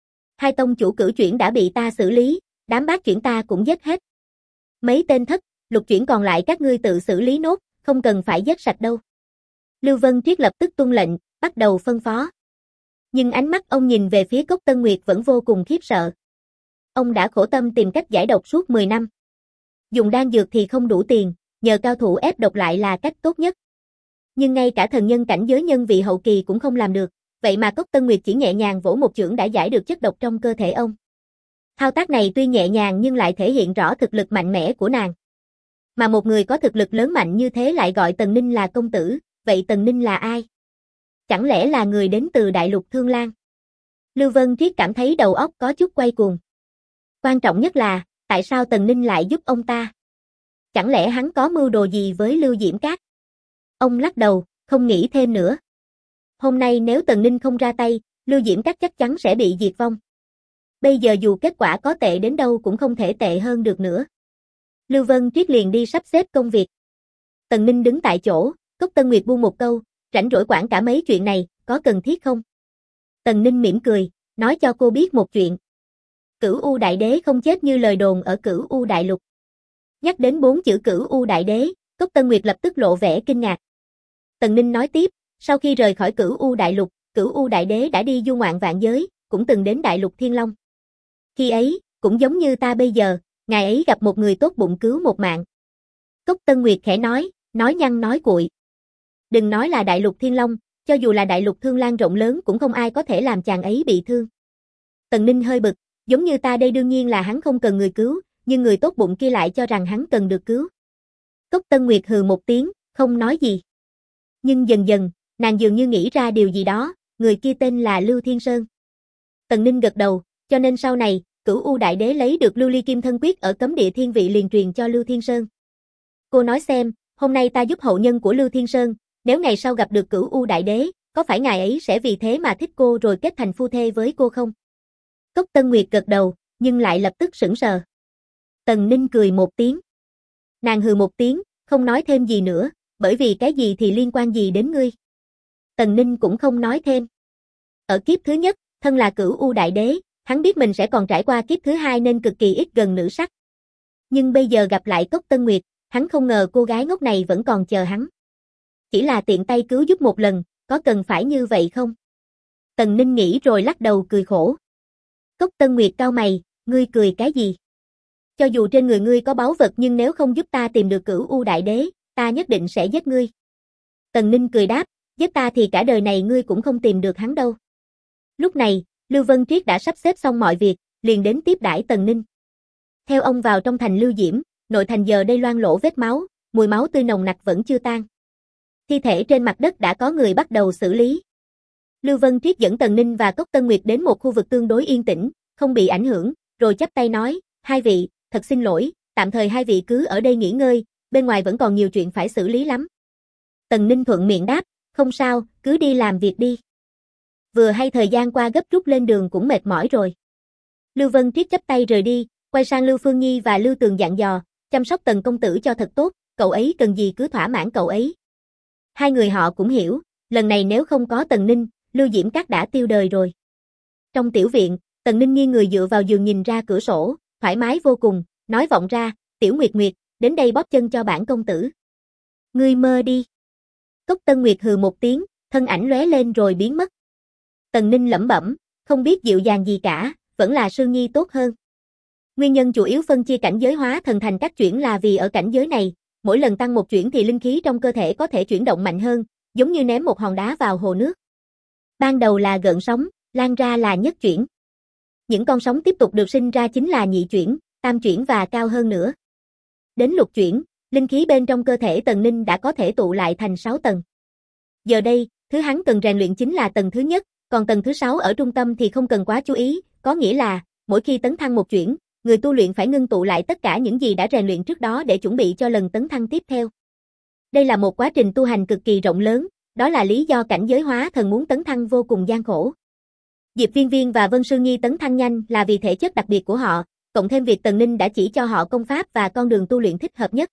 2 tông chủ cửu chuyển đã bị ta xử lý, đám bát chuyển ta cũng giết hết. Mấy tên thất, lục chuyển còn lại các ngươi tự xử lý nốt, không cần phải giết sạch đâu. Lưu Vân Triết lập tức tuân lệnh, bắt đầu phân phó. Nhưng ánh mắt ông nhìn về phía Cốc Tân Nguyệt vẫn vô cùng khiếp sợ. Ông đã khổ tâm tìm cách giải độc suốt 10 năm. Dùng đan dược thì không đủ tiền, nhờ cao thủ ép độc lại là cách tốt nhất. Nhưng ngay cả thần nhân cảnh giới nhân vị hậu kỳ cũng không làm được, vậy mà Cốc Tân Nguyệt chỉ nhẹ nhàng vỗ một chưởng đã giải được chất độc trong cơ thể ông. Thao tác này tuy nhẹ nhàng nhưng lại thể hiện rõ thực lực mạnh mẽ của nàng. Mà một người có thực lực lớn mạnh như thế lại gọi Tần Ninh là công tử, vậy Tần Ninh là ai? Chẳng lẽ là người đến từ đại lục Thương Lan? Lưu Vân Triết cảm thấy đầu óc có chút quay cuồng. Quan trọng nhất là, tại sao Tần Ninh lại giúp ông ta? Chẳng lẽ hắn có mưu đồ gì với Lưu Diễm Các? Ông lắc đầu, không nghĩ thêm nữa. Hôm nay nếu Tần Ninh không ra tay, Lưu Diễm Các chắc chắn sẽ bị diệt vong. Bây giờ dù kết quả có tệ đến đâu cũng không thể tệ hơn được nữa. Lưu Vân Triết liền đi sắp xếp công việc. Tần Ninh đứng tại chỗ, Cốc Tân Nguyệt buông một câu, rảnh rỗi quản cả mấy chuyện này, có cần thiết không? Tần Ninh mỉm cười, nói cho cô biết một chuyện. Cửu U Đại Đế không chết như lời đồn ở Cửu U Đại Lục. Nhắc đến 4 chữ Cửu U Đại Đế, Cốc Tân Nguyệt lập tức lộ vẻ kinh ngạc. Tần Ninh nói tiếp, sau khi rời khỏi Cửu U Đại Lục, Cửu U Đại Đế đã đi du ngoạn vạn giới, cũng từng đến Đại Lục Thiên Long. Khi ấy, cũng giống như ta bây giờ, ngài ấy gặp một người tốt bụng cứu một mạng. Cốc Tân Nguyệt khẽ nói nhăn nói cuội. Đừng nói là Đại Lục Thiên Long, cho dù là Đại Lục Thương Lan rộng lớn cũng không ai có thể làm chàng ấy bị thương. Tần Ninh hơi bực, giống như ta đây đương nhiên là hắn không cần người cứu, nhưng người tốt bụng kia lại cho rằng hắn cần được cứu. Cốc Tân Nguyệt hừ một tiếng, không nói gì. Nhưng dần dần, nàng dường như nghĩ ra điều gì đó, người kia tên là Lưu Thiên Sơn. Tần Ninh gật đầu, cho nên sau này, Cửu U Đại Đế lấy được Lưu Ly Kim Thân Quyết ở cấm địa thiên vị liền truyền cho Lưu Thiên Sơn. Cô nói xem, hôm nay ta giúp hậu nhân của Lưu Thiên Sơn, nếu ngày sau gặp được Cửu U Đại Đế, có phải ngài ấy sẽ vì thế mà thích cô rồi kết thành phu thê với cô không? Cốc Tân Nguyệt gật đầu, nhưng lại lập tức sững sờ. Tần Ninh cười một tiếng. Nàng hừ một tiếng, không nói thêm gì nữa, bởi vì cái gì thì liên quan gì đến ngươi. Tần Ninh cũng không nói thêm. Ở kiếp thứ nhất, thân là Cửu U Đại Đế, hắn biết mình sẽ còn trải qua kiếp thứ hai nên cực kỳ ít gần nữ sắc. Nhưng bây giờ gặp lại Cốc Tân Nguyệt, hắn không ngờ cô gái ngốc này vẫn còn chờ hắn. Chỉ là tiện tay cứu giúp một lần, có cần phải như vậy không? Tần Ninh nghĩ rồi lắc đầu cười khổ. Cốc Tân Nguyệt cau mày, Ngươi cười cái gì? Cho dù trên người ngươi có báu vật nhưng nếu không giúp ta tìm được Cửu U Đại Đế, ta nhất định sẽ giết ngươi. Tần Ninh cười đáp, giết ta thì cả đời này ngươi cũng không tìm được hắn đâu. Lúc này, Lưu Vân Triết đã sắp xếp xong mọi việc, liền đến tiếp đãi Tần Ninh. Theo ông vào trong thành Lưu Diễm, nội thành giờ đây loang lổ vết máu, mùi máu tươi nồng nặc vẫn chưa tan. Thi thể trên mặt đất đã có người bắt đầu xử lý. Lưu Vân Triết dẫn Tần Ninh và Cốc Tân Nguyệt đến một khu vực tương đối yên tĩnh, không bị ảnh hưởng, rồi chắp tay nói, hai vị, thật xin lỗi, tạm thời hai vị cứ ở đây nghỉ ngơi, bên ngoài vẫn còn nhiều chuyện phải xử lý lắm. Tần Ninh thuận miệng đáp, không sao, cứ đi làm việc đi. Vừa hay thời gian qua gấp rút lên đường cũng mệt mỏi rồi. Lưu Vân Triết chắp tay rời đi, quay sang Lưu Phương Nhi và Lưu Tường dặn dò, chăm sóc Tần công tử cho thật tốt, cậu ấy cần gì cứ thỏa mãn cậu ấy. Hai người họ cũng hiểu, lần này nếu không có Tần Ninh, Lưu Diễm Các đã tiêu đời rồi. Trong tiểu viện, Tần Ninh nghiêng người dựa vào giường nhìn ra cửa sổ, thoải mái vô cùng, nói vọng ra, Tiểu Nguyệt Nguyệt, đến đây bóp chân cho bản công tử. Ngươi mơ đi. Cốc Tân Nguyệt hừ một tiếng, thân ảnh lóe lên rồi biến mất. Tần Ninh lẩm bẩm, không biết dịu dàng gì cả, vẫn là Sương Nhi tốt hơn. Nguyên nhân chủ yếu phân chia cảnh giới hóa thần thành các chuyển là vì ở cảnh giới này, mỗi lần tăng một chuyển thì linh khí trong cơ thể có thể chuyển động mạnh hơn, giống như ném một hòn đá vào hồ nước. Ban đầu là gợn sóng, lan ra là nhất chuyển. Những con sóng tiếp tục được sinh ra chính là nhị chuyển, tam chuyển và cao hơn nữa. Đến lục chuyển, linh khí bên trong cơ thể Tần Ninh đã có thể tụ lại thành 6 tầng. Giờ đây, thứ hắn cần rèn luyện chính là tầng thứ nhất, còn tầng thứ 6 ở trung tâm thì không cần quá chú ý, có nghĩa là, mỗi khi tấn thăng một chuyển, người tu luyện phải ngưng tụ lại tất cả những gì đã rèn luyện trước đó để chuẩn bị cho lần tấn thăng tiếp theo. Đây là một quá trình tu hành cực kỳ rộng lớn, đó là lý do cảnh giới hóa thần muốn tấn thăng vô cùng gian khổ. Diệp Viên Viên và Vân Sương Nhi tấn thăng nhanh là vì thể chất đặc biệt của họ, cộng thêm việc Tần Ninh đã chỉ cho họ công pháp và con đường tu luyện thích hợp nhất.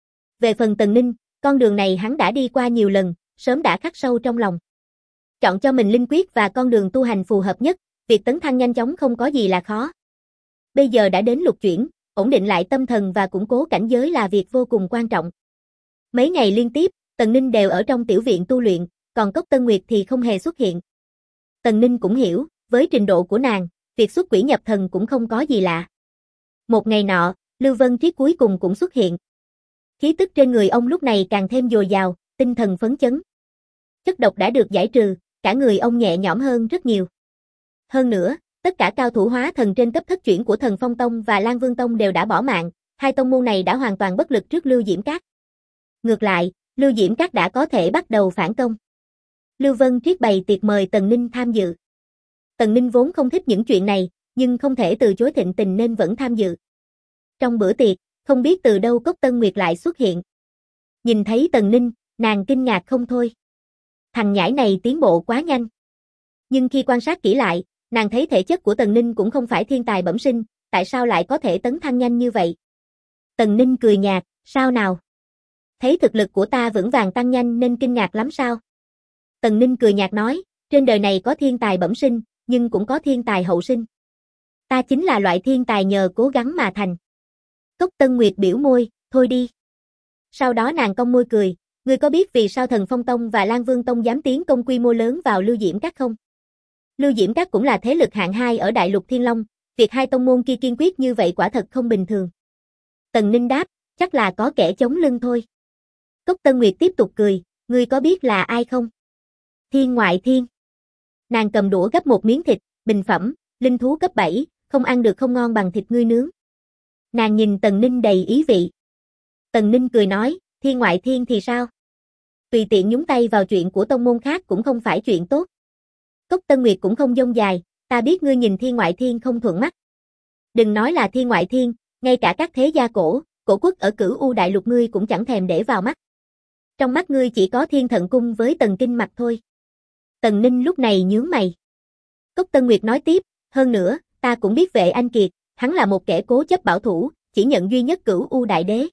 Về phần Tần Ninh, con đường này hắn đã đi qua nhiều lần, sớm đã khắc sâu trong lòng. Chọn cho mình linh quyết và con đường tu hành phù hợp nhất, việc tấn thăng nhanh chóng không có gì là khó. Bây giờ đã đến lục chuyển, ổn định lại tâm thần và củng cố cảnh giới là việc vô cùng quan trọng. Mấy ngày liên tiếp, Tần Ninh đều ở trong tiểu viện tu luyện, còn Cốc Tân Nguyệt thì không hề xuất hiện. Tần Ninh cũng hiểu, với trình độ của nàng, việc xuất quỷ nhập thần cũng không có gì lạ. Một ngày nọ, Lưu Vân Triết cuối cùng cũng xuất hiện. Khí tức trên người ông lúc này càng thêm dồi dào, tinh thần phấn chấn. Chất độc đã được giải trừ, cả người ông nhẹ nhõm hơn rất nhiều. Hơn nữa, tất cả cao thủ hóa thần trên cấp thất chuyển của Thần Phong Tông và Lan Vương Tông đều đã bỏ mạng, hai tông môn này đã hoàn toàn bất lực trước Lưu Diễm Các. Ngược lại, Lưu Diễm Các đã có thể bắt đầu phản công. Lưu Vân Triết bày tiệc mời Tần Ninh tham dự. Tần Ninh vốn không thích những chuyện này, nhưng không thể từ chối thịnh tình nên vẫn tham dự. Trong bữa tiệc, không biết từ đâu Cốc Tân Nguyệt lại xuất hiện. Nhìn thấy Tần Ninh, nàng kinh ngạc không thôi. Thằng nhãi này tiến bộ quá nhanh. Nhưng khi quan sát kỹ lại, nàng thấy thể chất của Tần Ninh cũng không phải thiên tài bẩm sinh, tại sao lại có thể tấn thăng nhanh như vậy? Tần Ninh cười nhạt, sao nào? Thấy thực lực của ta vững vàng tăng nhanh nên kinh ngạc lắm sao? Tần Ninh cười nhạt nói, trên đời này có thiên tài bẩm sinh, nhưng cũng có thiên tài hậu sinh. Ta chính là loại thiên tài nhờ cố gắng mà thành. Cốc Tân Nguyệt biểu môi, thôi đi. Sau đó nàng cong môi cười, ngươi có biết vì sao Thần Phong Tông và Lan Vương Tông dám tiến công quy mô lớn vào Lưu Diễm Các không? Lưu Diễm Các cũng là thế lực hạng 2 ở Đại Lục Thiên Long, việc hai tông môn kia kiên quyết như vậy quả thật không bình thường. Tần Ninh đáp, chắc là có kẻ chống lưng thôi. Cốc Tân Nguyệt tiếp tục cười, ngươi có biết là ai không? Thiên Ngoại Thiên. Nàng cầm đũa gắp một miếng thịt, bình phẩm, linh thú cấp 7, không ăn được không ngon bằng thịt ngươi nướng. Nàng nhìn Tần Ninh đầy ý vị. Tần Ninh cười nói, Thiên Ngoại Thiên thì sao? Tùy tiện nhúng tay vào chuyện của tông môn khác cũng không phải chuyện tốt. Cốc Tân Nguyệt cũng không dông dài, ta biết ngươi nhìn Thiên Ngoại Thiên không thuận mắt. Đừng nói là Thiên Ngoại Thiên, ngay cả các thế gia cổ quốc ở Cửu U Đại Lục ngươi cũng chẳng thèm để vào mắt. Trong mắt ngươi chỉ có Thiên Thận Cung với Tần Kinh Mặc thôi. Tần Ninh lúc này nhướng mày. Cốc Tân Nguyệt nói tiếp, hơn nữa, ta cũng biết Vệ Anh Kiệt, hắn là một kẻ cố chấp bảo thủ, chỉ nhận duy nhất Cửu U Đại Đế.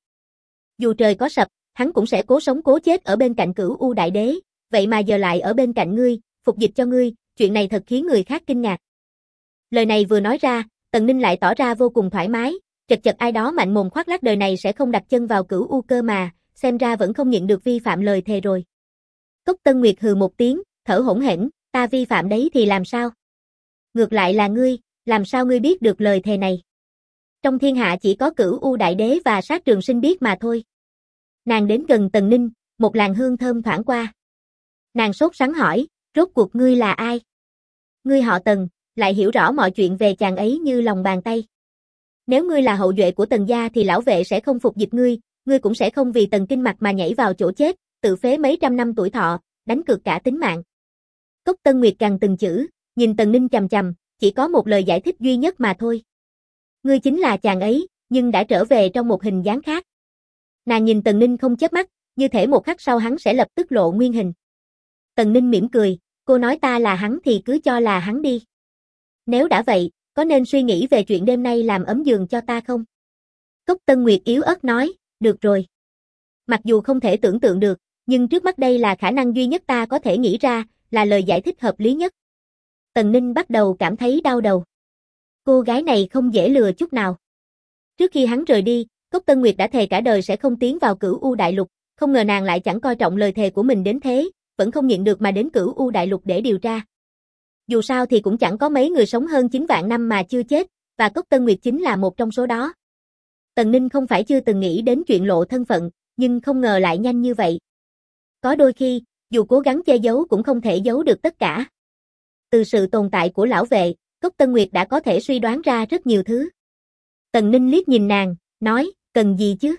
Dù trời có sập, hắn cũng sẽ cố sống cố chết ở bên cạnh Cửu U Đại Đế, vậy mà giờ lại ở bên cạnh ngươi, phục dịch cho ngươi, chuyện này thật khiến người khác kinh ngạc. Lời này vừa nói ra, Tần Ninh lại tỏ ra vô cùng thoải mái, chật chật ai đó mạnh mồm khoác lác đời này sẽ không đặt chân vào Cửu U cơ mà, xem ra vẫn không nhịn được vi phạm lời thề rồi. Cốc Tân Nguyệt hừ một tiếng, thở hổn hển, ta vi phạm đấy thì làm sao? Ngược lại là ngươi, làm sao ngươi biết được lời thề này? Trong thiên hạ chỉ có Cửu U Đại Đế và Sát Trường Sinh biết mà thôi. Nàng đến gần Tần Ninh, một làn hương thơm thoảng qua. Nàng sốt sắng hỏi, rốt cuộc ngươi là ai? Ngươi họ Tần, lại hiểu rõ mọi chuyện về chàng ấy như lòng bàn tay. Nếu ngươi là hậu duệ của Tần gia thì lão vệ sẽ không phục dịch ngươi cũng sẽ không vì Tần Kinh Mạch mà nhảy vào chỗ chết, tự phế mấy trăm năm tuổi thọ, đánh cược cả tính mạng. Cốc Tân Nguyệt gằn từng chữ, nhìn Tần Ninh chằm chằm, chỉ có một lời giải thích duy nhất mà thôi. Ngươi chính là chàng ấy, nhưng đã trở về trong một hình dáng khác. Nàng nhìn Tần Ninh không chớp mắt, như thể một khắc sau hắn sẽ lập tức lộ nguyên hình. Tần Ninh mỉm cười, cô nói ta là hắn thì cứ cho là hắn đi. Nếu đã vậy, có nên suy nghĩ về chuyện đêm nay làm ấm giường cho ta không? Cốc Tân Nguyệt yếu ớt nói, được rồi. Mặc dù không thể tưởng tượng được, nhưng trước mắt đây là khả năng duy nhất ta có thể nghĩ ra, là lời giải thích hợp lý nhất. Tần Ninh bắt đầu cảm thấy đau đầu. Cô gái này không dễ lừa chút nào. Trước khi hắn rời đi, Cốc Tân Nguyệt đã thề cả đời sẽ không tiến vào Cửu U Đại Lục, không ngờ nàng lại chẳng coi trọng lời thề của mình đến thế, vẫn không nhịn được mà đến Cửu U Đại Lục để điều tra. Dù sao thì cũng chẳng có mấy người sống hơn 9 vạn năm mà chưa chết, và Cốc Tân Nguyệt chính là một trong số đó. Tần Ninh không phải chưa từng nghĩ đến chuyện lộ thân phận, nhưng không ngờ lại nhanh như vậy. Có đôi khi, dù cố gắng che giấu cũng không thể giấu được tất cả. Từ sự tồn tại của lão vệ, Cốc Tân Nguyệt đã có thể suy đoán ra rất nhiều thứ. Tần Ninh liếc nhìn nàng, nói, cần gì chứ?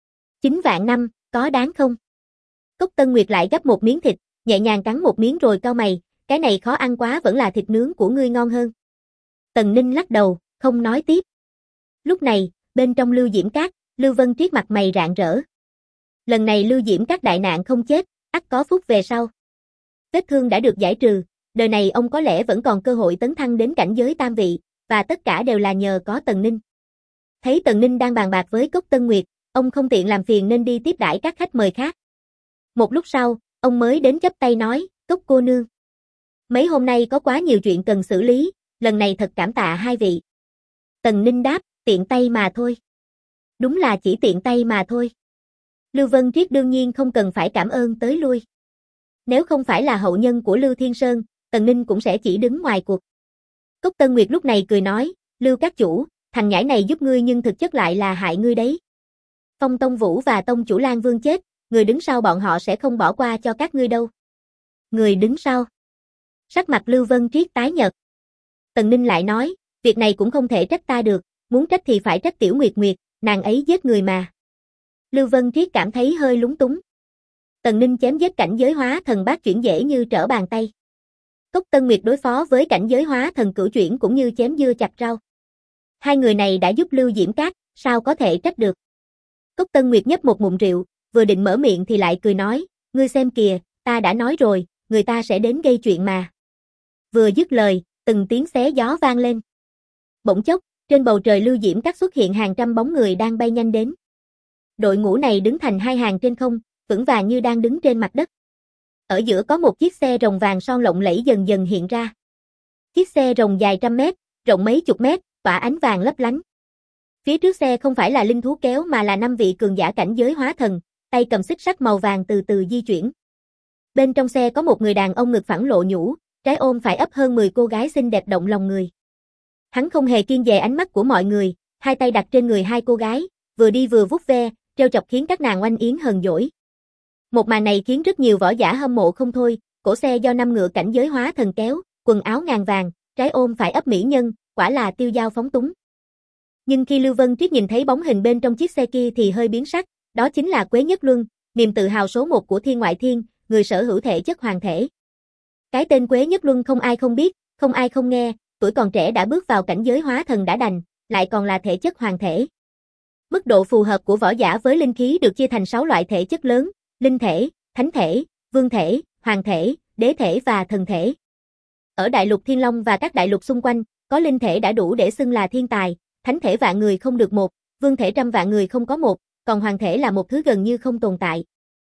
9 vạn năm, có đáng không? Cốc Tân Nguyệt lại gắp một miếng thịt, nhẹ nhàng cắn một miếng rồi cau mày, cái này khó ăn quá, vẫn là thịt nướng của ngươi ngon hơn. Tần Ninh lắc đầu, không nói tiếp. Lúc này, bên trong Lưu Diễm Các, Lưu Vân Triết mặt mày rạng rỡ. Lần này Lưu Diễm Các đại nạn không chết, ắt có phúc về sau. Vết thương đã được giải trừ, đời này ông có lẽ vẫn còn cơ hội tấn thăng đến cảnh giới tam vị, và tất cả đều là nhờ có Tần Ninh. Thấy Tần Ninh đang bàn bạc với Cốc Tân Nguyệt, ông không tiện làm phiền nên đi tiếp đãi các khách mời khác. Một lúc sau, ông mới đến chắp tay nói, Cốc cô nương. Mấy hôm nay có quá nhiều chuyện cần xử lý, lần này thật cảm tạ hai vị. Tần Ninh đáp, tiện tay mà thôi. Đúng là chỉ tiện tay mà thôi. Lưu Vân Triết đương nhiên không cần phải cảm ơn tới lui. Nếu không phải là hậu nhân của Lưu Thiên Sơn, Tần Ninh cũng sẽ chỉ đứng ngoài cuộc. Cốc Tân Nguyệt lúc này cười nói, Lưu các chủ, thằng nhãi này giúp ngươi nhưng thực chất lại là hại ngươi đấy. Phong Tông Vũ và Tông chủ Lan Vương chết, người đứng sau bọn họ sẽ không bỏ qua cho các ngươi đâu. Người đứng sau. Sắc mặt Lưu Vân Triết tái nhợt. Tần Ninh lại nói, việc này cũng không thể trách ta được, muốn trách thì phải trách Tiểu Nguyệt Nguyệt, nàng ấy giết người mà. Lưu Vân Triết cảm thấy hơi lúng túng. Tần Ninh chém giết cảnh giới hóa thần bát chuyển dễ như trở bàn tay. Cốc Tân Nguyệt đối phó với cảnh giới hóa thần cửu chuyển cũng như chém dưa chặt rau. Hai người này đã giúp Lưu Diễm Các, sao có thể trách được. Cốc Tân Nguyệt nhấp một ngụm rượu, vừa định mở miệng thì lại cười nói, ngươi xem kìa, ta đã nói rồi, người ta sẽ đến gây chuyện mà. Vừa dứt lời, từng tiếng xé gió vang lên. Bỗng chốc, trên bầu trời Lưu Diễm Các xuất hiện hàng trăm bóng người đang bay nhanh đến. Đội ngũ này đứng thành hai hàng trên không, vững vàng như đang đứng trên mặt đất. Ở giữa có một chiếc xe rồng vàng son lộng lẫy dần dần hiện ra. Chiếc xe rồng dài trăm mét, rộng mấy chục mét, tỏa ánh vàng lấp lánh. Phía trước xe không phải là linh thú kéo mà là 5 vị cường giả cảnh giới hóa thần, tay cầm xích sắt màu vàng từ từ di chuyển. Bên trong xe có một người đàn ông ngực phẳng lộ nhũ, trái ôm phải ấp hơn 10 cô gái xinh đẹp động lòng người. Hắn không hề kiêng dè ánh mắt của mọi người, hai tay đặt trên người hai cô gái, vừa đi vừa vuốt ve, trêu chọc khiến các nàng oanh yến hờn dỗi. Một màn này khiến rất nhiều võ giả hâm mộ không thôi, cổ xe do 5 ngựa cảnh giới hóa thần kéo, quần áo ngàn vàng, trái ôm phải ấp mỹ nhân, quả là tiêu dao phóng túng. Nhưng khi Lưu Vân Triết nhìn thấy bóng hình bên trong chiếc xe kia thì hơi biến sắc, đó chính là Quế Nhất Luân, niềm tự hào số 1 của Thiên Ngoại Thiên, người sở hữu thể chất hoàng thể. Cái tên Quế Nhất Luân không ai không biết, không ai không nghe, tuổi còn trẻ đã bước vào cảnh giới hóa thần đã đành, lại còn là thể chất hoàng thể. Mức độ phù hợp của võ giả với linh khí được chia thành 6 loại thể chất lớn, linh thể, thánh thể, vương thể, hoàng thể, đế thể và thần thể. Ở đại lục Thiên Long và các đại lục xung quanh, có linh thể đã đủ để xưng là thiên tài, thánh thể vạn người không được một, vương thể trăm vạn người không có một, còn hoàng thể là một thứ gần như không tồn tại.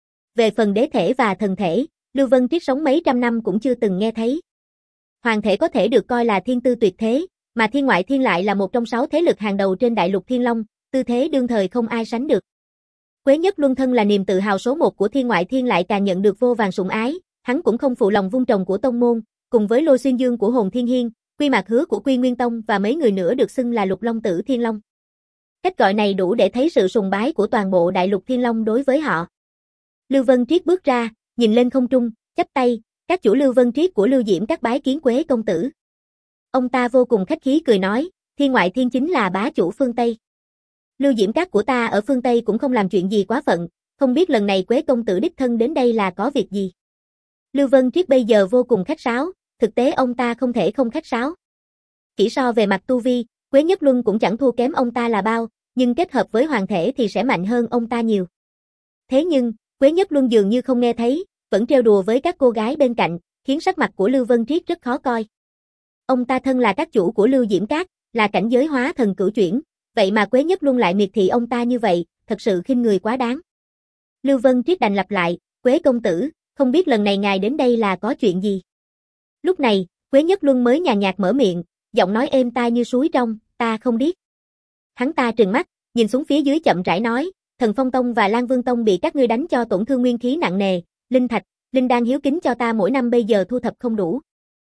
Về phần đế thể và thần thể, Lưu Vân Triết sống mấy trăm năm cũng chưa từng nghe thấy. Hoàng thể có thể được coi là thiên tư tuyệt thế, mà Thiên Ngoại Thiên lại là một trong 6 thế lực hàng đầu trên đại lục Thiên Long, tư thế đương thời không ai sánh được. Quế Nhất Luân thân là niềm tự hào số 1 của Thiên Ngoại Thiên lại càng nhận được vô vàn sủng ái, hắn cũng không phụ lòng vung trồng của tông môn, cùng với Lôi Xuyên Dương của Hồn Thiên Hiên, Quy Mạc Hứa của Quy Nguyên Tông và mấy người nữa được xưng là Lục Long Tử Thiên Long. Cách gọi này đủ để thấy sự sùng bái của toàn bộ đại lục Thiên Long đối với họ. Lưu Vân Triết bước ra, nhìn lên không trung, chắp tay, các chủ Lưu Vân Triết của Lưu Diễm các bái kiến Quế công tử. Ông ta vô cùng khách khí cười nói, Thiên Ngoại Thiên chính là bá chủ phương Tây. Lưu Diễm các của ta ở phương Tây cũng không làm chuyện gì quá phận, không biết lần này Quế công tử đích thân đến đây là có việc gì. Lưu Vân Triết bây giờ vô cùng khách sáo, thực tế ông ta không thể không khách sáo. Chỉ so về mặt tu vi, Quế Nhất Luân cũng chẳng thua kém ông ta là bao, nhưng kết hợp với hoàng thể thì sẽ mạnh hơn ông ta nhiều. Thế nhưng, Quế Nhất Luân dường như không nghe thấy, vẫn trêu đùa với các cô gái bên cạnh, khiến sắc mặt của Lưu Vân Triết rất khó coi. Ông ta thân là các chủ của Lưu Diễm Các, là cảnh giới hóa thần cửu chuyển, vậy mà Quế Nhất Luân lại miệt thị ông ta như vậy, thật sự khinh người quá đáng. Lưu Vân Triết đành lặp lại, Quế công tử, không biết lần này ngài đến đây là có chuyện gì. Lúc này, Quế Nhất Luân mới nhàn nhạt mở miệng, giọng nói êm tai như suối trong, ta không biết. Hắn ta trừng mắt, nhìn xuống phía dưới chậm rãi nói, Thần Phong Tông và Lan Vương Tông bị các ngươi đánh cho tổn thương nguyên khí nặng nề, linh thạch, linh đan hiếu kính cho ta mỗi năm bây giờ thu thập không đủ.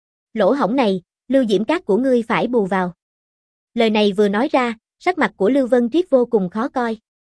Lỗ hổng này, Lưu Diễm Các của ngươi phải bù vào. Lời này vừa nói ra, sắc mặt của Lưu Vân Triết vô cùng khó coi.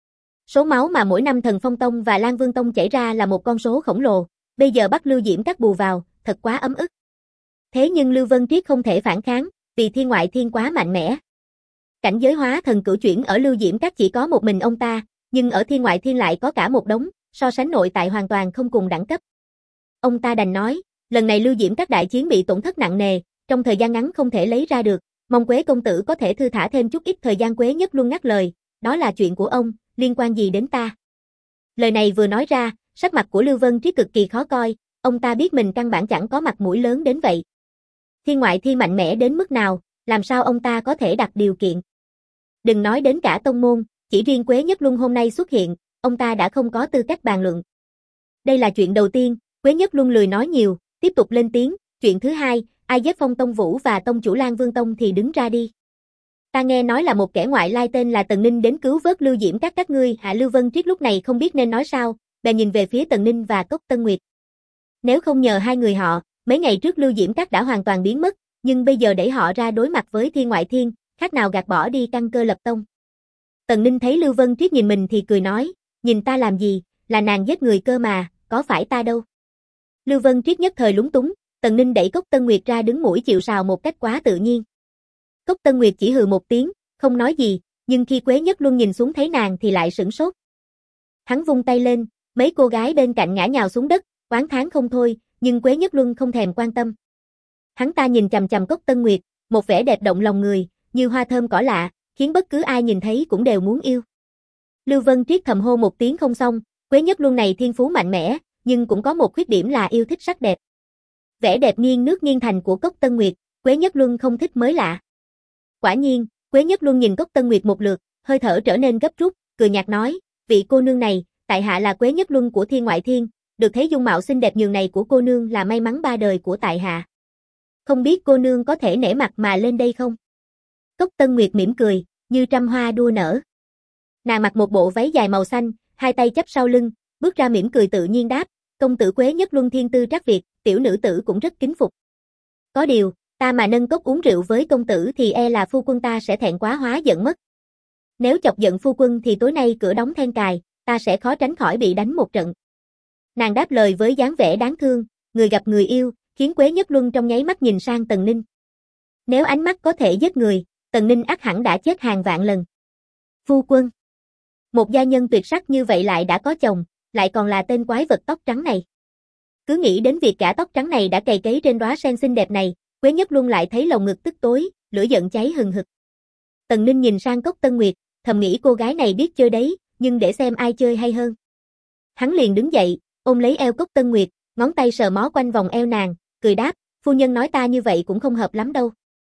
Số máu mà mỗi năm Thần Phong Tông và Lan Vương Tông chảy ra là một con số khổng lồ, bây giờ bắt Lưu Diễm Các bù vào, thật quá ấm ức. Thế nhưng Lưu Vân Triết không thể phản kháng, vì Thiên Ngoại Thiên quá mạnh mẽ. Cảnh giới hóa thần cửu chuyển ở Lưu Diễm Các chỉ có một mình ông ta, nhưng ở Thiên Ngoại Thiên lại có cả một đống, so sánh nội tại hoàn toàn không cùng đẳng cấp. Ông ta đành nói, lần này Lưu Diễm Các đại chiến bị tổn thất nặng nề, trong thời gian ngắn không thể lấy ra được, mong Quế công tử có thể thư thả thêm chút ít thời gian. Quế Nhất Luân ngắt lời, đó là chuyện của ông, liên quan gì đến ta. Lời này vừa nói ra, sắc mặt của Lưu Vân Triết cực kỳ khó coi, ông ta biết mình căn bản chẳng có mặt mũi lớn đến vậy. Thiên Ngoại Thiên mạnh mẽ đến mức nào, làm sao ông ta có thể đặt điều kiện. Đừng nói đến cả tông môn, chỉ riêng Quế Nhất Luân hôm nay xuất hiện, ông ta đã không có tư cách bàn luận. Đây là chuyện đầu tiên, Quế Nhất Luân lười nói nhiều, tiếp tục lên tiếng, chuyện thứ hai, ai giết Phong Tông Vũ và tông chủ Lan Vương Tông thì đứng ra đi. Ta nghe nói là một kẻ ngoại lai tên là Tần Ninh đến cứu vớt Lưu Diễm các ngươi. Hạ Lưu Vân Triết lúc này không biết nên nói sao, bèn nhìn về phía Tần Ninh và Cốc Tân Nguyệt. Nếu không nhờ hai người họ, mấy ngày trước Lưu Diễm Các đã hoàn toàn biến mất, nhưng bây giờ để họ ra đối mặt với Thiên Ngoại Thiên, khác nào gạt bỏ đi căn cơ lập tông. Tần Ninh thấy Lưu Vân Triết nhìn mình thì cười nói, nhìn ta làm gì, là nàng giết người cơ mà, có phải ta đâu. Lưu Vân Triết nhất thời lúng túng, Tần Ninh đẩy Cốc Tân Nguyệt ra đứng mũi chịu sào một cách quá tự nhiên. Cốc Tân Nguyệt chỉ hừ một tiếng, không nói gì, nhưng khi Quế Nhất Luân nhìn xuống thấy nàng thì lại sửng sốt. Hắn vung tay lên, mấy cô gái bên cạnh ngã nhào xuống đất, oán thán không thôi, nhưng Quế Nhất Luân không thèm quan tâm. Hắn ta nhìn chằm chằm Cốc Tân Nguyệt, một vẻ đẹp động lòng người, như hoa thơm cỏ lạ, khiến bất cứ ai nhìn thấy cũng đều muốn yêu. Lưu Vân Triết thầm hô một tiếng không xong, Quế Nhất Luân này thiên phú mạnh mẽ, nhưng cũng có một khuyết điểm là yêu thích sắc đẹp. Vẻ đẹp nghiêng nước nghiêng thành của Cốc Tân Nguyệt, Quế Nhất Luân không thích mới lạ. Quả nhiên, Quế Nhất Luân nhìn Cốc Tân Nguyệt một lượt, hơi thở trở nên gấp rút, cười nhạt nói, vị cô nương này, tại hạ là Quế Nhất Luân của Thiên Ngoại Thiên, được thấy dung mạo xinh đẹp nhường này của cô nương là may mắn ba đời của tại hạ. Không biết cô nương có thể nể mặt mà lên đây không? Cốc Tân Nguyệt mỉm cười, như trăm hoa đua nở. Nàng mặc một bộ váy dài màu xanh, hai tay chắp sau lưng, bước ra mỉm cười tự nhiên đáp, công tử Quế Nhất Luân thiên tư trắc việt, tiểu nữ tử cũng rất kính phục. Có điều, ta mà nâng cốc uống rượu với công tử thì e là phu quân ta sẽ thẹn quá hóa giận mất. Nếu chọc giận phu quân thì tối nay cửa đóng then cài, ta sẽ khó tránh khỏi bị đánh một trận. Nàng đáp lời với dáng vẻ đáng thương, người gặp người yêu, khiến Quế Nhất Luân trong nháy mắt nhìn sang Tần Ninh. Nếu ánh mắt có thể giết người, Tần Ninh ắt hẳn đã chết hàng vạn lần. Phu quân. Một gia nhân tuyệt sắc như vậy lại đã có chồng, lại còn là tên quái vật tóc trắng này. Cứ nghĩ đến việc cả tóc trắng này đã cày cấy trên đóa sen xinh đẹp này, Quế Nhất Luân lại thấy lồng ngực tức tối, lửa giận cháy hừng hực. Tần Ninh nhìn sang Cốc Tân Nguyệt, thầm nghĩ cô gái này biết chơi đấy, nhưng để xem ai chơi hay hơn. Hắn liền đứng dậy, ôm lấy eo Cốc Tân Nguyệt, ngón tay sờ mó quanh vòng eo nàng, cười đáp, phu nhân nói ta như vậy cũng không hợp lắm đâu.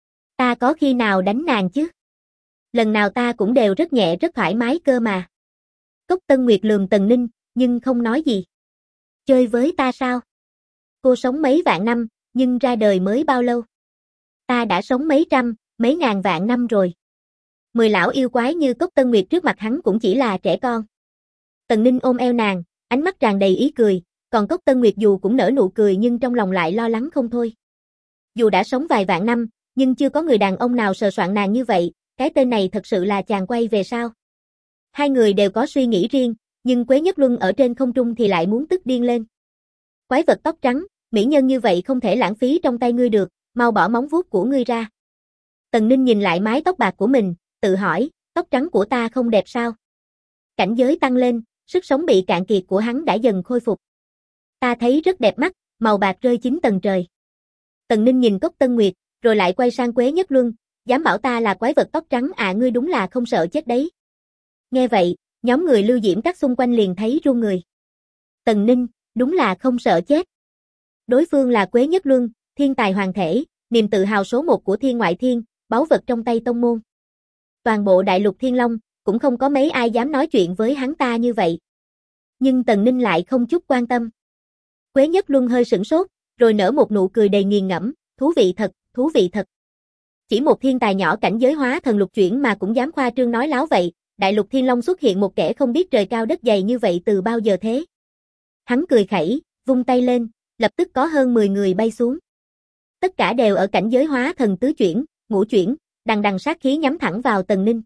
Ta có khi nào đánh nàng chứ? Lần nào ta cũng đều rất nhẹ rất thoải mái cơ mà. Cốc Tân Nguyệt lườm Tần Ninh, nhưng không nói gì. Chơi với ta sao? Cô sống mấy vạn năm, nhưng ra đời mới bao lâu? Ta đã sống mấy trăm, mấy ngàn vạn năm rồi. 10 lão yêu quái như Cốc Tân Nguyệt trước mặt hắn cũng chỉ là trẻ con. Tần Ninh ôm eo nàng, ánh mắt tràn đầy ý cười, còn Cốc Tân Nguyệt dù cũng nở nụ cười nhưng trong lòng lại lo lắng không thôi. Dù đã sống vài vạn năm, nhưng chưa có người đàn ông nào sờ soạng nàng như vậy, cái tên này thật sự là chàng quay về sao? Hai người đều có suy nghĩ riêng, nhưng Quế Nhất Luân ở trên không trung thì lại muốn tức điên lên. Quái vật tóc trắng, mỹ nhân như vậy không thể lãng phí trong tay ngươi được, mau bỏ móng vuốt của ngươi ra. Tần Ninh nhìn lại mái tóc bạc của mình, tự hỏi, tóc trắng của ta không đẹp sao? Cảnh giới tăng lên, sức sống bị cạn kiệt của hắn đã dần khôi phục. Ta thấy rất đẹp mắt, màu bạc rơi 9 tầng trời. Tần Ninh nhìn Cốc Tân Nguyệt, rồi lại quay sang Quế Nhất Luân, dám bảo ta là quái vật tóc trắng à, ngươi đúng là không sợ chết đấy. Nghe vậy, nhóm người Lưu Diễm Các xung quanh liền thấy run người. Tần Ninh, đúng là không sợ chết. Đối phương là Quế Nhất Luân, thiên tài hoàng thể, niềm tự hào số 1 của thiên ngoại thiên, báu vật trong tay tông môn. Toàn bộ đại lục Thiên Long, cũng không có mấy ai dám nói chuyện với hắn ta như vậy. Nhưng Tần Ninh lại không chút quan tâm. Quế Nhất Luân hơi sửng sốt, rồi nở một nụ cười đầy nghiền ngẫm, thú vị thật, thú vị thật. Chỉ một thiên tài nhỏ cảnh giới hóa thần lục chuyển mà cũng dám khoa trương nói láo vậy, đại lục Thiên Long xuất hiện một kẻ không biết trời cao đất dày như vậy từ bao giờ thế? Hắn cười khẩy, vung tay lên, lập tức có hơn 10 người bay xuống. Tất cả đều ở cảnh giới hóa thần tứ chuyển, ngũ chuyển, đằng đằng sát khí nhắm thẳng vào Tần Ninh.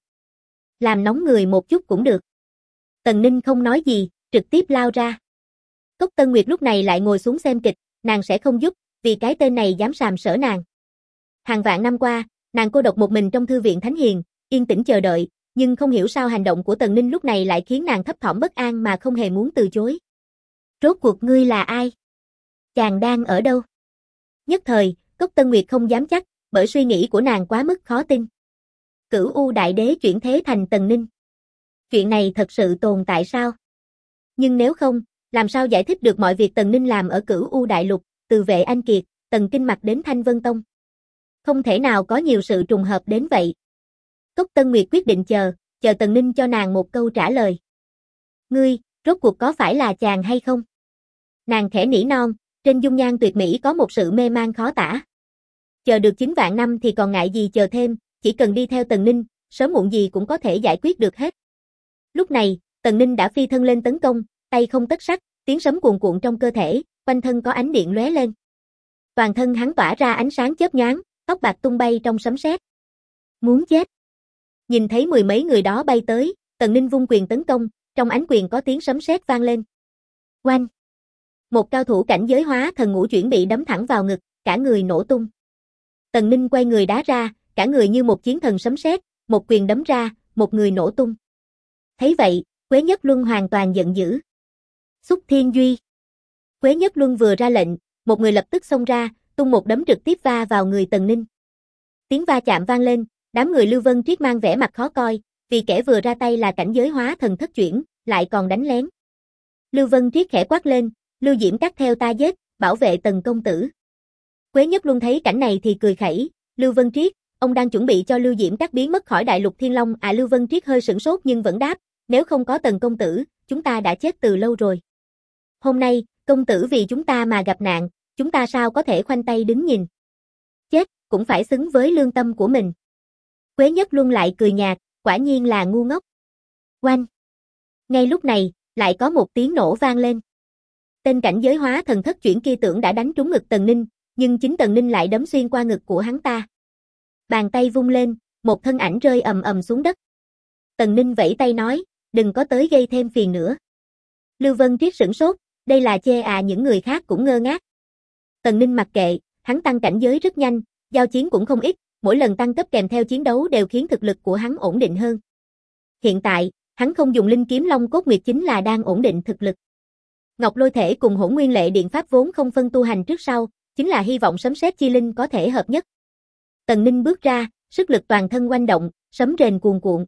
Làm nóng người một chút cũng được. Tần Ninh không nói gì, trực tiếp lao ra. Cốc Tân Nguyệt lúc này lại ngồi xuống xem kịch, nàng sẽ không giúp, vì cái tên này dám sàm sỡ nàng. Hàng vạn năm qua, nàng cô độc một mình trong thư viện Thánh Hiền, yên tĩnh chờ đợi, nhưng không hiểu sao hành động của Tần Ninh lúc này lại khiến nàng thấp thỏm bất an mà không hề muốn từ chối. Rốt cuộc ngươi là ai? Chàng đang ở đâu? Nhất thời, Cốc Tân Nguyệt không dám chắc, bởi suy nghĩ của nàng quá mức khó tin. Cửu U Đại Đế chuyển thế thành Tần Ninh. Chuyện này thật sự tồn tại sao? Nhưng nếu không, làm sao giải thích được mọi việc Tần Ninh làm ở Cửu U Đại Lục, từ Vệ Anh Kiệt, Tần Kinh Mặc đến Thanh Vân Tông? Không thể nào có nhiều sự trùng hợp đến vậy. Cốc Tân Nguyệt quyết định chờ Tần Ninh cho nàng một câu trả lời. Ngươi, rốt cuộc có phải là chàng hay không? Nàng khẽ nỉ non, trên dung nhan tuyệt mỹ có một sự mê man khó tả. Chờ được 9 vạn năm thì còn ngại gì chờ thêm, chỉ cần đi theo Tần Ninh, sớm muộn gì cũng có thể giải quyết được hết. Lúc này, Tần Ninh đã phi thân lên tấn công, tay không tất sắt, tiếng sấm cuồn cuộn trong cơ thể, quanh thân có ánh điện lóe lên. Toàn thân hắn tỏa ra ánh sáng chớp nhoáng, tóc bạc tung bay trong sấm sét. Muốn chết. Nhìn thấy mười mấy người đó bay tới, Tần Ninh vung quyền tấn công, trong ánh quyền có tiếng sấm sét vang lên. Oanh! Một cao thủ cảnh giới hóa thần ngũ chuyển bị đấm thẳng vào ngực, cả người nổ tung. Tần Ninh quay người đá ra, cả người như một chiến thần sấm sét, một quyền đấm ra, một người nổ tung. Thấy vậy, Quế Nhất Luân hoàn toàn giận dữ. Xúc Thiên Duy. Quế Nhất Luân vừa ra lệnh, một người lập tức xông ra, tung một đấm trực tiếp va vào người Tần Ninh. Tiếng va chạm vang lên, đám người Lưu Vân Triết mang vẻ mặt khó coi, vì kẻ vừa ra tay là cảnh giới hóa thần thất chuyển, lại còn đánh lén. Lưu Vân Triết khẽ quát lên, Lưu Diễm Các theo ta giết, bảo vệ Tần công tử. Quế Nhất Luân thấy cảnh này thì cười khẩy, Lưu Vân Triết, ông đang chuẩn bị cho Lưu Diễm Các biến mất khỏi đại lục Thiên Long à? Lưu Vân Triết hơi sửng sốt nhưng vẫn đáp, nếu không có Tần công tử, chúng ta đã chết từ lâu rồi. Hôm nay, công tử vì chúng ta mà gặp nạn, chúng ta sao có thể khoanh tay đứng nhìn. Chết, cũng phải xứng với lương tâm của mình. Quế Nhất Luân lại cười nhạt, quả nhiên là ngu ngốc. Oanh! Ngay lúc này, lại có một tiếng nổ vang lên. Tên cảnh giới hóa thần thất chuyển kia tưởng đã đánh trúng ngực Tần Ninh, nhưng chính Tần Ninh lại đấm xuyên qua ngực của hắn ta. Bàn tay vung lên, một thân ảnh rơi ầm ầm xuống đất. Tần Ninh vẫy tay nói, đừng có tới gây thêm phiền nữa. Lưu Vân Triết sửng sốt, đây là chê à? Những người khác cũng ngơ ngác. Tần Ninh mặc kệ, hắn tăng cảnh giới rất nhanh, giao chiến cũng không ít, mỗi lần tăng cấp kèm theo chiến đấu đều khiến thực lực của hắn ổn định hơn. Hiện tại, hắn không dùng linh kiếm Long Cốt Nguyệt chính là đang ổn định thực lực. Ngọc Lôi Thể cùng Hỗn Nguyên Lệ Điện Pháp vốn không phân tu hành trước sau, chính là hy vọng sấm sét chi linh có thể hợp nhất. Tần Ninh bước ra, sức lực toàn thân oanh động, sấm rền cuồn cuộn.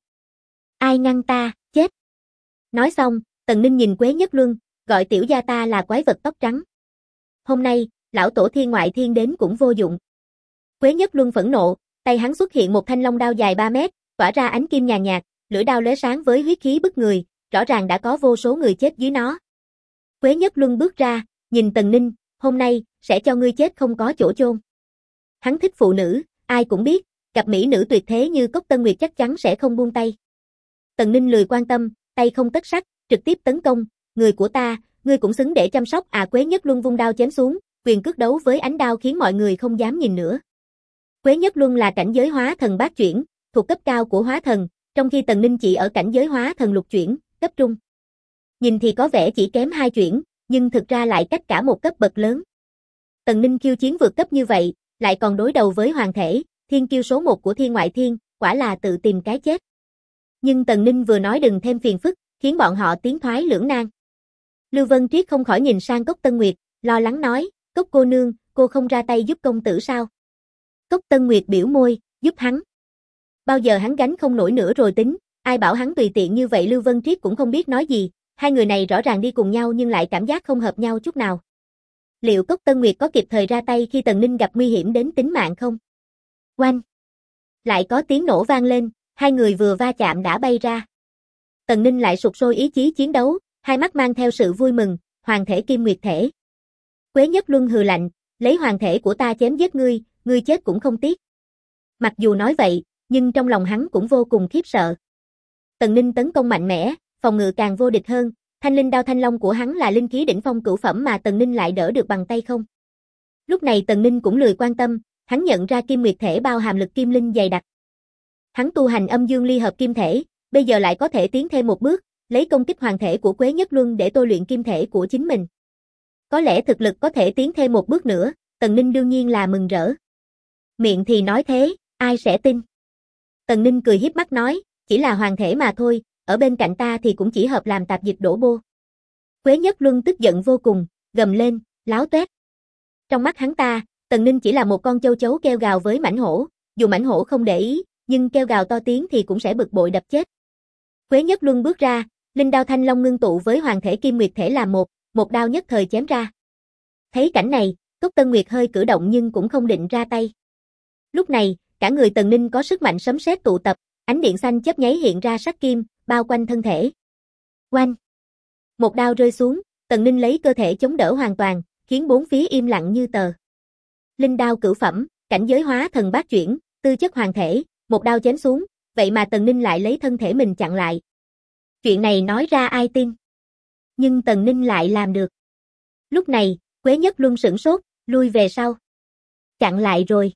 Ai ngăn ta, chết. Nói xong, Tần Ninh nhìn Quế Nhất Luân, gọi tiểu gia ta là quái vật tóc trắng. Hôm nay, lão tổ thiên ngoại thiên đến cũng vô dụng. Quế Nhất Luân phẫn nộ, tay hắn xuất hiện một thanh long đao dài 3 mét, tỏa ra ánh kim nhàn nhạt, lưỡi đao lóe sáng với huyết khí bức người, rõ ràng đã có vô số người chết dưới nó. Quế Nhất Luân bước ra, nhìn Tần Ninh, hôm nay, sẽ cho ngươi chết không có chỗ chôn. Hắn thích phụ nữ, ai cũng biết, cặp mỹ nữ tuyệt thế như Cốc Tân Nguyệt chắc chắn sẽ không buông tay. Tần Ninh lười quan tâm, tay không tất sắt, trực tiếp tấn công, người của ta, ngươi cũng xứng để chăm sóc à? Quế Nhất Luân vung đao chém xuống, quyền cước đấu với ánh đao khiến mọi người không dám nhìn nữa. Quế Nhất Luân là cảnh giới hóa thần bát chuyển, thuộc cấp cao của hóa thần, trong khi Tần Ninh chỉ ở cảnh giới hóa thần lục chuyển, cấp trung. Nhìn thì có vẻ chỉ kém 2 chuyển, nhưng thực ra lại cách cả một cấp bậc lớn. Tần Ninh khiêu chiến vượt cấp như vậy, lại còn đối đầu với hoàng thể, thiên kiêu số 1 của thiên ngoại thiên, quả là tự tìm cái chết. Nhưng Tần Ninh vừa nói đừng thêm phiền phức, khiến bọn họ tiến thoái lưỡng nan. Lưu Vân Triết không khỏi nhìn sang Cốc Tân Nguyệt, lo lắng nói, Cốc cô nương, cô không ra tay giúp công tử sao? Cốc Tân Nguyệt biểu môi, giúp hắn. Bao giờ hắn gánh không nổi nữa rồi tính, ai bảo hắn tùy tiện như vậy. Lưu Vân Triết cũng không biết nói gì, hai người này rõ ràng đi cùng nhau nhưng lại cảm giác không hợp nhau chút nào. Liệu Cốc Tân Nguyệt có kịp thời ra tay khi Tần Ninh gặp nguy hiểm đến tính mạng không? Oanh! Lại có tiếng nổ vang lên, hai người vừa va chạm đã bay ra. Tần Ninh lại sục sôi ý chí chiến đấu, hai mắt mang theo sự vui mừng, hoàng thể kim nguyệt thể. Quế Nhất Luân hừ lạnh, lấy hoàng thể của ta chém giết ngươi, ngươi chết cũng không tiếc. Mặc dù nói vậy, nhưng trong lòng hắn cũng vô cùng khiếp sợ. Tần Ninh tấn công mạnh mẽ, phòng ngự càng vô địch hơn, thanh linh đao thanh long của hắn là linh khí đỉnh phong cửu phẩm mà Tần Ninh lại đỡ được bằng tay không. Lúc này Tần Ninh cũng lười quan tâm, hắn nhận ra kim nguyệt thể bao hàm lực kim linh dày đặc. Hắn tu hành âm dương ly hợp kim thể, bây giờ lại có thể tiến thêm một bước, lấy công kích hoàng thể của Quế Nhất Luân để tôi luyện kim thể của chính mình. Có lẽ thực lực có thể tiến thêm một bước nữa, Tần Ninh đương nhiên là mừng rỡ. Miệng thì nói thế, ai sẽ tin? Tần Ninh cười hiếp mắt nói, chỉ là hoàng thể mà thôi, ở bên cạnh ta thì cũng chỉ hợp làm tạp dịch đổ bô. Quế Nhất Luân tức giận vô cùng, gầm lên, láo toét. Trong mắt hắn ta, Tần Ninh chỉ là một con châu chấu kêu gào với mãnh hổ, dù mãnh hổ không để ý, nhưng kêu gào to tiếng thì cũng sẽ bực bội đập chết. Quế Nhất Luân bước ra, linh đao thanh long ngưng tụ với hoàng thể kim nguyệt thể làm một đao nhất thời chém ra. Thấy cảnh này, Cốc Tân Nguyệt hơi cử động nhưng cũng không định ra tay. Lúc này, cả người Tần Ninh có sức mạnh sấm sét tụ tập, ánh điện xanh chớp nháy hiện ra sắc kim, bao quanh thân thể. Oanh! Một đao rơi xuống, Tần Ninh lấy cơ thể chống đỡ hoàn toàn, khiến bốn phía im lặng như tờ. Linh đao cửu phẩm, cảnh giới hóa thần bát chuyển, tư chất hoàng thể, một đao chém xuống, vậy mà Tần Ninh lại lấy thân thể mình chặn lại. Chuyện này nói ra ai tin? Nhưng Tần Ninh lại làm được. Lúc này, Quế Nhất Luân sửng sốt, lui về sau. Chặn lại rồi.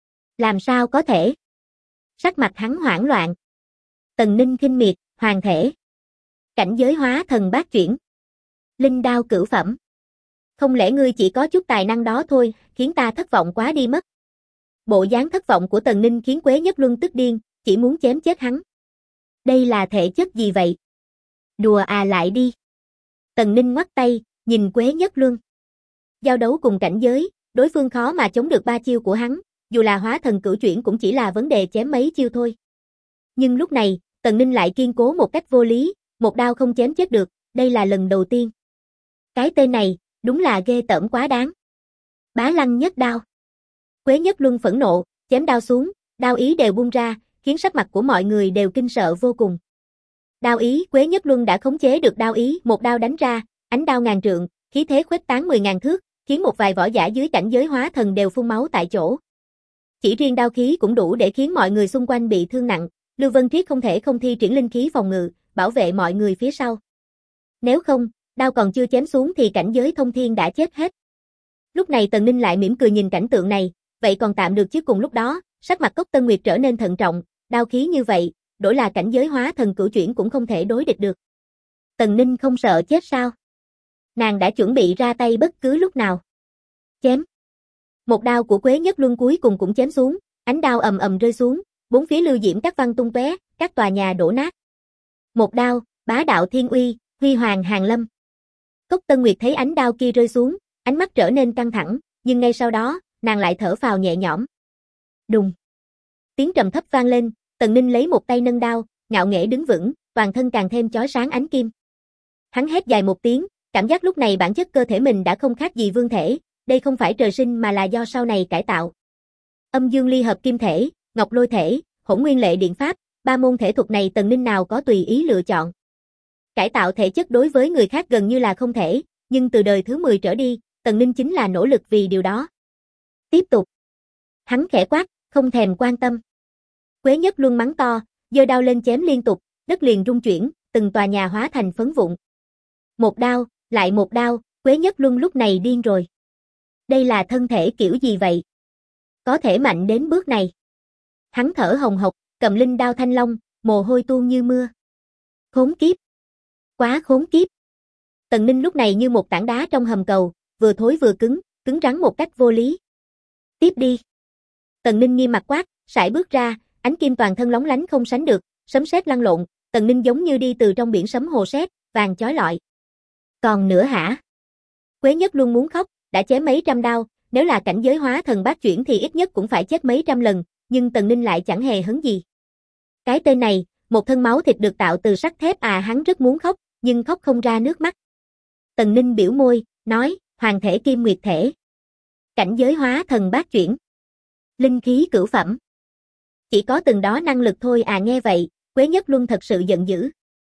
Làm sao có thể? Sắc mặt hắn hoảng loạn. Tần Ninh khinh miệt, hoàng thể. Cảnh giới hóa thần bát chuyển. Linh đao cửu phẩm. Không lẽ ngươi chỉ có chút tài năng đó thôi, khiến ta thất vọng quá đi mất. Bộ dáng thất vọng của Tần Ninh khiến Quế Nhất Luân tức điên, chỉ muốn chém chết hắn. Đây là thể chất gì vậy? Đùa à lại đi. Tần Ninh ngoắt tay, nhìn Quế Nhất Luân. Giao đấu cùng cảnh giới, đối phương khó mà chống được 3 chiêu của hắn, dù là hóa thần cửu chuyển cũng chỉ là vấn đề chém mấy chiêu thôi. Nhưng lúc này, Tần Ninh lại kiên cố một cách vô lý, một đao không chém chết được, đây là lần đầu tiên. Cái tên này, đúng là ghê tởm quá đáng. Bá Lăng nhất đao. Quế Nhất Luân phẫn nộ, chém đao xuống, đao ý đều bung ra, khiến sắc mặt của mọi người đều kinh sợ vô cùng. Đao ý, Quế Nhất Luân đã khống chế được đao ý, một đao đánh ra, ánh đao ngàn trượng, khí thế khuếch tán 10.000 thước, khiến một vài võ giả dưới cảnh giới hóa thần đều phun máu tại chỗ. Chỉ riêng đao khí cũng đủ để khiến mọi người xung quanh bị thương nặng, Lưu Vân Triết không thể không thi triển linh khí phòng ngự, bảo vệ mọi người phía sau. Nếu không, đao còn chưa chém xuống thì cảnh giới thông thiên đã chết hết. Lúc này Tần Ninh lại mỉm cười nhìn cảnh tượng này, vậy còn tạm được chứ. Cùng lúc đó, sắc mặt Cốc Tân Nguyệt trở nên thận trọng, đao khí như vậy, đổi là cảnh giới hóa thần cửu chuyển cũng không thể đối địch được. Tần Ninh không sợ chết sao? Nàng đã chuẩn bị ra tay bất cứ lúc nào. Chém. Một đao của Quế Nhất Luân cuối cùng cũng chém xuống, ánh đao ầm ầm rơi xuống, bốn phía lưu diễm các văn tung tóe, các tòa nhà đổ nát. Một đao, bá đạo thiên uy, huy hoàng hàn lâm. Cốc Tân Nguyệt thấy ánh đao kia rơi xuống, ánh mắt trở nên căng thẳng, nhưng ngay sau đó, nàng lại thở phào nhẹ nhõm. Đùng. Tiếng trầm thấp vang lên, Tần Ninh lấy một tay nâng đao, ngạo nghễ đứng vững, toàn thân càng thêm chói sáng ánh kim. Hắn hét dài một tiếng, cảm giác lúc này bản chất cơ thể mình đã không khác gì vương thể, đây không phải trời sinh mà là do sau này cải tạo. Âm dương ly hợp kim thể, ngọc lôi thể, hỗn nguyên lệ điện pháp, 3 môn thể thuật này Tần Ninh nào có tùy ý lựa chọn. Cải tạo thể chất đối với người khác gần như là không thể, nhưng từ đời thứ 10 trở đi, Tần Ninh chính là nỗ lực vì điều đó. Tiếp tục. Hắn khẽ quát, không thèm quan tâm. Quế Nhất Luân mắng to, giơ đao lên chém liên tục, đất liền rung chuyển, từng tòa nhà hóa thành phấn vụn. Một đao, lại một đao, Quế Nhất Luân lúc này điên rồi. Đây là thân thể kiểu gì vậy? Có thể mạnh đến bước này. Hắn thở hồng hộc, cầm linh đao thanh long, mồ hôi tuôn như mưa. Khốn kiếp! Quá khốn kiếp! Tần Ninh lúc này như một tảng đá trong hầm cầu, vừa thối vừa cứng rắn một cách vô lý. Tiếp đi! Tần Ninh nghiêm mặt quát, sải bước ra, ánh kim toàn thân lóng lánh không sánh được, sấm sét lăn lộn, Tần Ninh giống như đi từ trong biển sấm hồ sét, vàng chói lọi. Còn nữa hả? Quế Nhất Luân muốn khóc, đã chém mấy trăm đao, nếu là cảnh giới hóa thần bát chuyển thì ít nhất cũng phải chết mấy trăm lần, nhưng Tần Ninh lại chẳng hề hấn gì. Cái tên này, một thân máu thịt được tạo từ sắt thép à, hắn rất muốn khóc, nhưng khóc không ra nước mắt. Tần Ninh biểu môi, nói, hoàng thể kim nguyệt thể. Cảnh giới hóa thần bát chuyển. Linh khí cửu phẩm. Chỉ có từng đó năng lực thôi à, nghe vậy, Quế Nhất Luân thật sự giận dữ.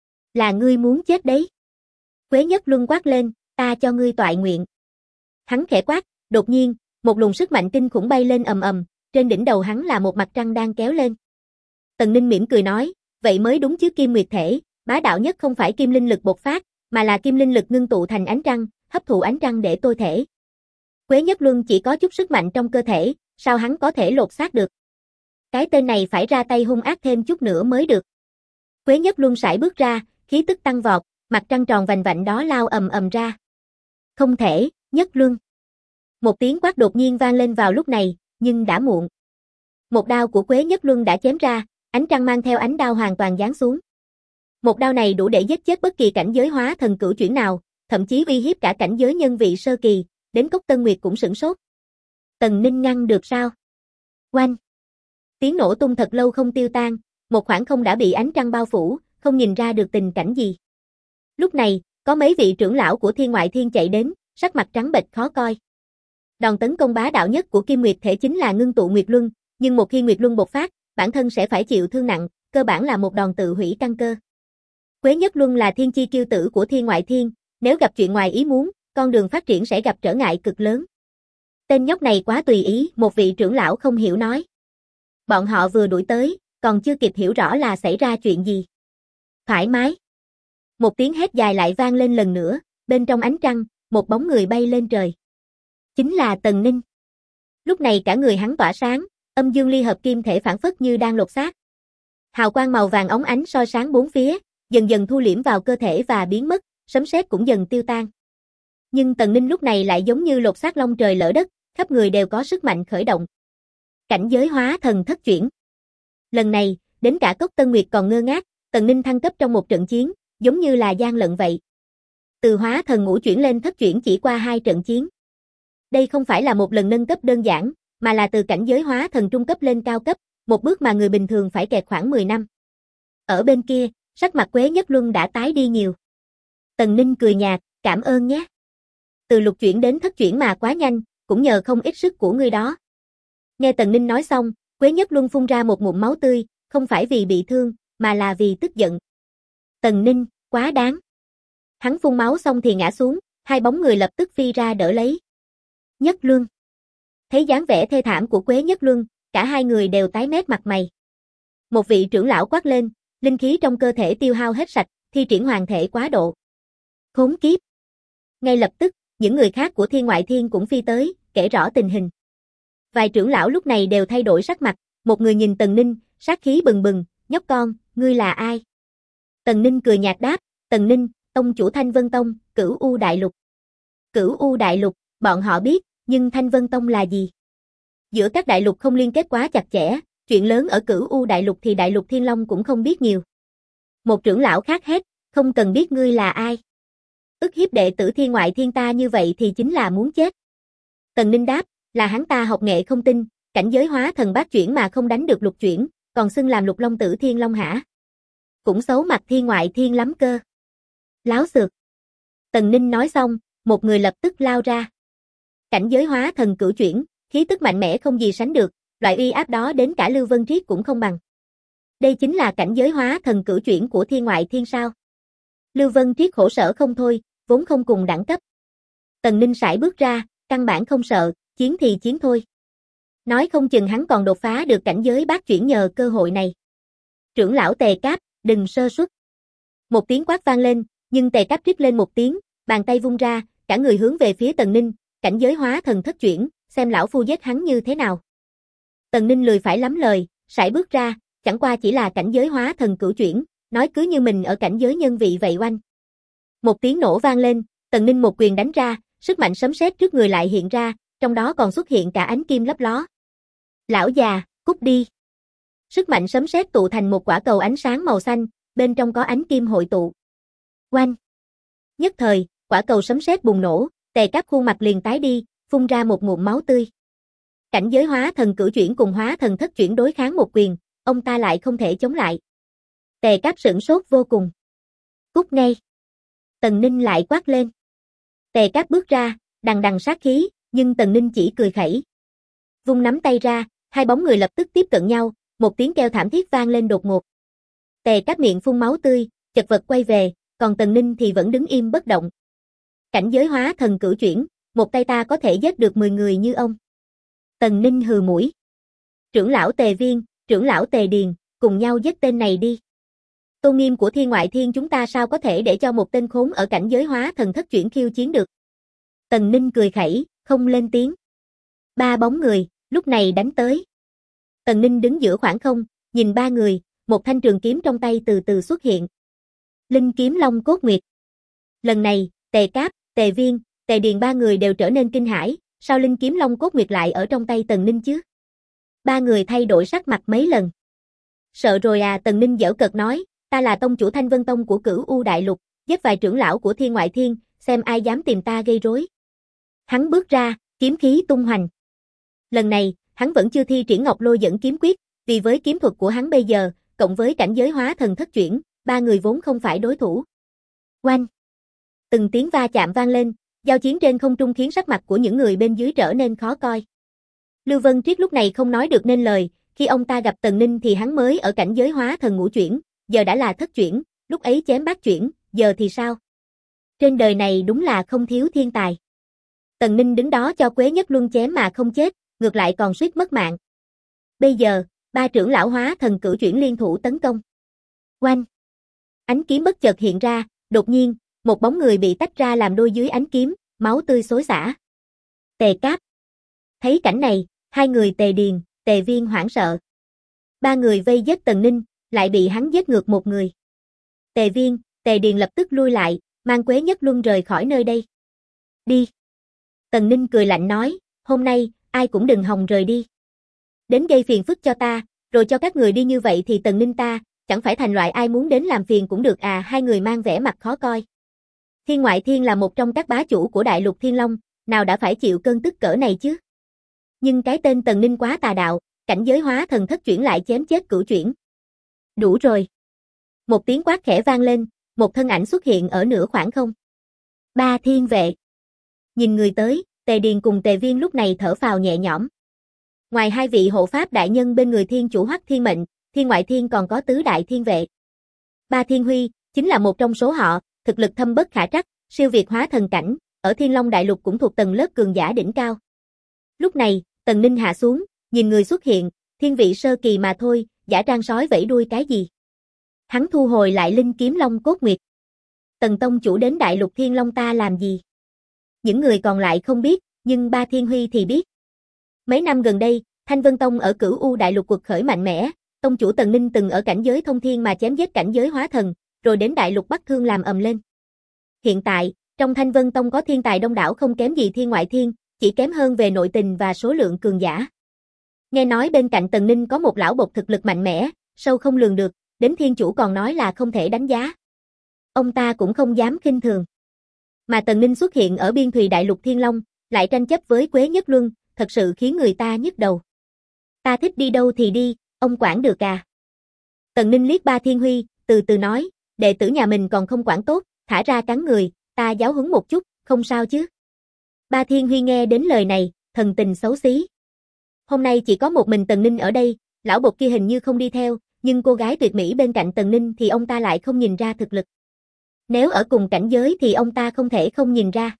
Là ngươi muốn chết đấy. Quế Nhất Luân quát lên, ta cho ngươi toại nguyện. Hắn khẽ quát, đột nhiên, một luồng sức mạnh kinh khủng bay lên ầm ầm, trên đỉnh đầu hắn là một mặt trăng đang kéo lên. Tần Ninh mỉm cười nói, vậy mới đúng chứ, kim nguyệt thể, bá đạo nhất không phải kim linh lực bộc phát, mà là kim linh lực ngưng tụ thành ánh trăng, hấp thụ ánh trăng để tôi thể. Quế Nhất Luân chỉ có chút sức mạnh trong cơ thể, sao hắn có thể lột xác được? Cái tên này phải ra tay hung ác thêm chút nữa mới được. Quế Nhất Luân sải bước ra, khí tức tăng vọt, mặt trăng tròn vành vạnh đó lao ầm ầm ra. Không thể, Nhất Luân. Một tiếng quát đột nhiên vang lên vào lúc này, nhưng đã muộn. Một đao của Quế Nhất Luân đã chém ra, ánh trăng mang theo ánh đao hoàn toàn giáng xuống. Một đao này đủ để giết chết bất kỳ cảnh giới hóa thần cửu chuyển nào, thậm chí uy hiếp cả cảnh giới nhân vị sơ kỳ, đến Cốc Tân Nguyệt cũng sửng sốt. Tần Ninh ngăn được sao? Oanh! Tiếng nổ tung thật lâu không tiêu tan, một khoảng không đã bị ánh trăng bao phủ, không nhìn ra được tình cảnh gì. Lúc này, có mấy vị trưởng lão của Thiên Ngoại Thiên chạy đến, sắc mặt trắng bệch khó coi. Đòn tấn công bá đạo nhất của Kim Nguyệt thể chính là ngưng tụ Nguyệt Luân, nhưng một khi Nguyệt Luân bộc phát, bản thân sẽ phải chịu thương nặng, cơ bản là một đòn tự hủy căn cơ. Quế Nhất Luân là thiên chi kiêu tử của Thiên Ngoại Thiên, nếu gặp chuyện ngoài ý muốn, con đường phát triển sẽ gặp trở ngại cực lớn. Tên nhóc này quá tùy ý, một vị trưởng lão không hiểu nói. Bọn họ vừa đuổi tới, còn chưa kịp hiểu rõ là xảy ra chuyện gì. Thoải mái. Một tiếng hét dài lại vang lên lần nữa, bên trong ánh trăng, một bóng người bay lên trời. Chính là Tần Ninh. Lúc này cả người hắn tỏa sáng, âm dương ly hợp kim thể phản phất như đang lột xác. Hào quang màu vàng óng ánh soi sáng bốn phía, dần dần thu liễm vào cơ thể và biến mất, sấm sét cũng dần tiêu tan. Nhưng Tần Ninh lúc này lại giống như lột xác long trời lỡ đất, khắp người đều có sức mạnh khởi động. Cảnh giới hóa thần thất chuyển. Lần này, đến cả Cốc Tân Nguyệt còn ngơ ngác, Tần Ninh thăng cấp trong một trận chiến, giống như là gian lận vậy. Từ hóa thần ngũ chuyển lên thất chuyển chỉ qua 2 trận chiến. Đây không phải là một lần nâng cấp đơn giản, mà là từ cảnh giới hóa thần trung cấp lên cao cấp, một bước mà người bình thường phải kẹt khoảng 10 năm. Ở bên kia, sắc mặt Quế Nhất Luân đã tái đi nhiều. Tần Ninh cười nhạt, cảm ơn nhé. Từ lục chuyển đến thất chuyển mà quá nhanh, cũng nhờ không ít sức của ngươi đó. Nghe Tần Ninh nói xong, Quế Nhất Luân phun ra một ngụm máu tươi, không phải vì bị thương, mà là vì tức giận. Tần Ninh, quá đáng. Hắn phun máu xong thì ngã xuống, hai bóng người lập tức phi ra đỡ lấy. Nhất Luân. Thấy dáng vẻ thê thảm của Quế Nhất Luân, cả hai người đều tái mét mặt mày. Một vị trưởng lão quát lên, linh khí trong cơ thể tiêu hao hết sạch, thi triển hoàng thể quá độ. Khốn kiếp. Ngay lập tức, những người khác của Thiên Ngoại Thiên cũng phi tới, kể rõ tình hình. Vài trưởng lão lúc này đều thay đổi sắc mặt, một người nhìn Tần Ninh, sát khí bừng bừng, nhóc con, ngươi là ai? Tần Ninh cười nhạt đáp, Tần Ninh, tông chủ Thanh Vân Tông, Cửu U Đại Lục. Cửu U Đại Lục, bọn họ biết, nhưng Thanh Vân Tông là gì? Giữa các đại lục không liên kết quá chặt chẽ, chuyện lớn ở Cửu U Đại Lục thì Đại Lục Thiên Long cũng không biết nhiều. Một trưởng lão khác hét, không cần biết ngươi là ai. Ức hiếp đệ tử Thiên Ngoại Thiên ta như vậy thì chính là muốn chết. Tần Ninh đáp, là hắn ta học nghệ không tinh, cảnh giới hóa thần bát chuyển mà không đánh được lục chuyển, còn xưng làm Lục Long tử Thiên Long hả? Cũng xấu mặt Thiên Ngoại Thiên lắm cơ. Láo xược. Tần Ninh nói xong, một người lập tức lao ra. Cảnh giới hóa thần cửu chuyển, khí tức mạnh mẽ không gì sánh được, loại uy áp đó đến cả Lưu Vân Triết cũng không bằng. Đây chính là cảnh giới hóa thần cửu chuyển của Thiên Ngoại Thiên sao? Lưu Vân Triết khổ sở không thôi, vốn không cùng đẳng cấp. Tần Ninh sải bước ra, căn bản không sợ, chiến thì chiến thôi. Nói không chừng hắn còn đột phá được cảnh giới bát chuyển nhờ cơ hội này. Trưởng lão Tề Cáp, đừng sơ suất. Một tiếng quát vang lên, nhưng Tề Cáp rít lên một tiếng, bàn tay vung ra, cả người hướng về phía Tần Ninh, cảnh giới hóa thần thất chuyển, xem lão phu giết hắn như thế nào. Tần Ninh lười phải lắm lời, sải bước ra, chẳng qua chỉ là cảnh giới hóa thần cửu chuyển, nói cứ như mình ở cảnh giới nhân vị vậy oanh. Một tiếng nổ vang lên, Tần Ninh một quyền đánh ra, sức mạnh sấm sét trước người lại hiện ra, trong đó còn xuất hiện cả ánh kim lấp ló. Lão già, cút đi. Sức mạnh sấm sét tụ thành một quả cầu ánh sáng màu xanh, bên trong có ánh kim hội tụ. Oanh. Nhất thời, quả cầu sấm sét bùng nổ, Tề Cáp khuôn mặt liền tái đi, phun ra một ngụm máu tươi. Cảnh giới hóa thần cửu chuyển cùng hóa thần thất chuyển đối kháng một quyền, ông ta lại không thể chống lại. Tề Cáp sửng sốt vô cùng. Cút ngay. Tần Ninh lại quát lên. Tề Cáp bước ra, đằng đằng sát khí, nhưng Tần Ninh chỉ cười khẩy. Vung nắm tay ra, hai bóng người lập tức tiếp cận nhau, một tiếng kêu thảm thiết vang lên đột ngột. Tề Cáp miệng phun máu tươi, chật vật quay về, còn Tần Ninh thì vẫn đứng im bất động. Cảnh giới hóa thần cửu chuyển, một tay ta có thể giết được 10 người như ông. Tần Ninh hừ mũi. Trưởng lão Tề Viên, trưởng lão Tề Điền, cùng nhau giết tên này đi. Tôn nghiêm của Thiên Ngoại Thiên chúng ta sao có thể để cho một tên khốn ở cảnh giới hóa thần thất chuyển khiêu chiến được. Tần Ninh cười khẩy, không lên tiếng. Ba bóng người, lúc này đánh tới. Tần Ninh đứng giữa khoảng không, nhìn ba người, một thanh trường kiếm trong tay từ từ xuất hiện. Linh kiếm Long Cốt Nguyệt. Lần này, Tề Cáp, Tề Viên, Tề Điền ba người đều trở nên kinh hãi, sao linh kiếm Long Cốt Nguyệt lại ở trong tay Tần Ninh chứ? Ba người thay đổi sắc mặt mấy lần. Sợ rồi à, Tần Ninh giễu cợt nói, ta là tông chủ Thanh Vân Tông của Cửu U Đại Lục, giết vài trưởng lão của Thiên Ngoại Thiên, xem ai dám tìm ta gây rối. Hắn bước ra, kiếm khí tung hoành. Lần này, hắn vẫn chưa thi triển Ngọc Lôi Dẫn Kiếm Quyết, vì với kiếm thuật của hắn bây giờ, cộng với cảnh giới hóa thần thất chuyển, ba người vốn không phải đối thủ. Oanh! Từng tiếng va chạm vang lên, giao chiến trên không trung khiến sắc mặt của những người bên dưới trở nên khó coi. Lưu Vân Triết lúc này không nói được nên lời, khi ông ta gặp Tần Ninh thì hắn mới ở cảnh giới hóa thần ngũ chuyển, giờ đã là thất chuyển, lúc ấy chém bát chuyển, giờ thì sao? Trên đời này đúng là không thiếu thiên tài. Tần Ninh đứng đó cho Quế Nhất Luân chém mà không chết, ngược lại còn suýt mất mạng. Bây giờ, ba trưởng lão hóa thần cửu chuyển liên thủ tấn công. Oanh! Ánh kiếm bất chợt hiện ra, đột nhiên, một bóng người bị tách ra làm đôi dưới ánh kiếm, máu tươi xối xả. Tề Cáp. Thấy cảnh này, hai người Tề Điền, Tề Viên hoảng sợ. Ba người vây giết Tần Ninh, lại bị hắn giết ngược một người. Tề Viên, Tề Điền lập tức lui lại, mang Quế Nhất Luân rời khỏi nơi đây. Đi. Tần Ninh cười lạnh nói, hôm nay, ai cũng đừng hòng rời đi. Đến gây phiền phức cho ta, rồi cho các người đi như vậy thì Tần Ninh ta, chẳng phải thành loại ai muốn đến làm phiền cũng được à. Hai người mang vẻ mặt khó coi. Thiên Ngoại Thiên là một trong các bá chủ của Đại Lục Thiên Long, nào đã phải chịu cơn tức cỡ này chứ. Nhưng cái tên Tần Ninh quá tà đạo, cảnh giới hóa thần thất chuyển lại chém chết cửu chuyển. Đủ rồi. Một tiếng quát khẽ vang lên, một thân ảnh xuất hiện ở nửa khoảng không. Ba thiên vệ. Nhìn người tới, Tề Điền cùng Tề Viên lúc này thở phào nhẹ nhõm. Ngoài hai vị hộ pháp đại nhân bên người thiên chủ Hoắc Thiên Mệnh, Thiên Ngoại Thiên còn có tứ đại thiên vệ. Ba Thiên Huy, chính là một trong số họ, thực lực thâm bất khả trắc, siêu việt hóa thần cảnh, ở Thiên Long Đại Lục cũng thuộc tầng lớp cường giả đỉnh cao. Lúc này, Tần Ninh hạ xuống, nhìn người xuất hiện, thiên vị sơ kỳ mà thôi, giả trang sói vẫy đuôi cái gì. Hắn thu hồi lại linh kiếm Long Cốt Nguyệt. Tần tông chủ đến Đại Lục Thiên Long ta làm gì? Những người còn lại không biết, nhưng ba Thiên Huy thì biết. Mấy năm gần đây, Thanh Vân Tông ở Cửu U Đại Lục quật khởi mạnh mẽ, tông chủ Tần Ninh từng ở cảnh giới thông thiên mà chém giết cảnh giới hóa thần, rồi đến Đại Lục Bắc Thương làm ầm lên. Hiện tại, trong Thanh Vân Tông có thiên tài đông đảo không kém gì Thiên Ngoại Thiên, chỉ kém hơn về nội tình và số lượng cường giả. Nghe nói bên cạnh Tần Ninh có một lão bộc thực lực mạnh mẽ, sâu không lường được, đến thiên chủ còn nói là không thể đánh giá. Ông ta cũng không dám khinh thường. Mà Tần Ninh xuất hiện ở biên thùy Đại Lục Thiên Long, lại tranh chấp với Quế Nhất Luân, thật sự khiến người ta nhức đầu. Ta thích đi đâu thì đi, ông quản được à? Tần Ninh liếc ba Thiên Huy, từ từ nói, đệ tử nhà mình còn không quản tốt, thả ra cắn người, ta giáo huấn một chút, không sao chứ. Ba Thiên Huy nghe đến lời này, thần tình xấu xí. Hôm nay chỉ có một mình Tần Ninh ở đây, lão bộc kia hình như không đi theo, nhưng cô gái tuyệt mỹ bên cạnh Tần Ninh thì ông ta lại không nhìn ra thực lực. Nếu ở cùng cảnh giới thì ông ta không thể không nhìn ra.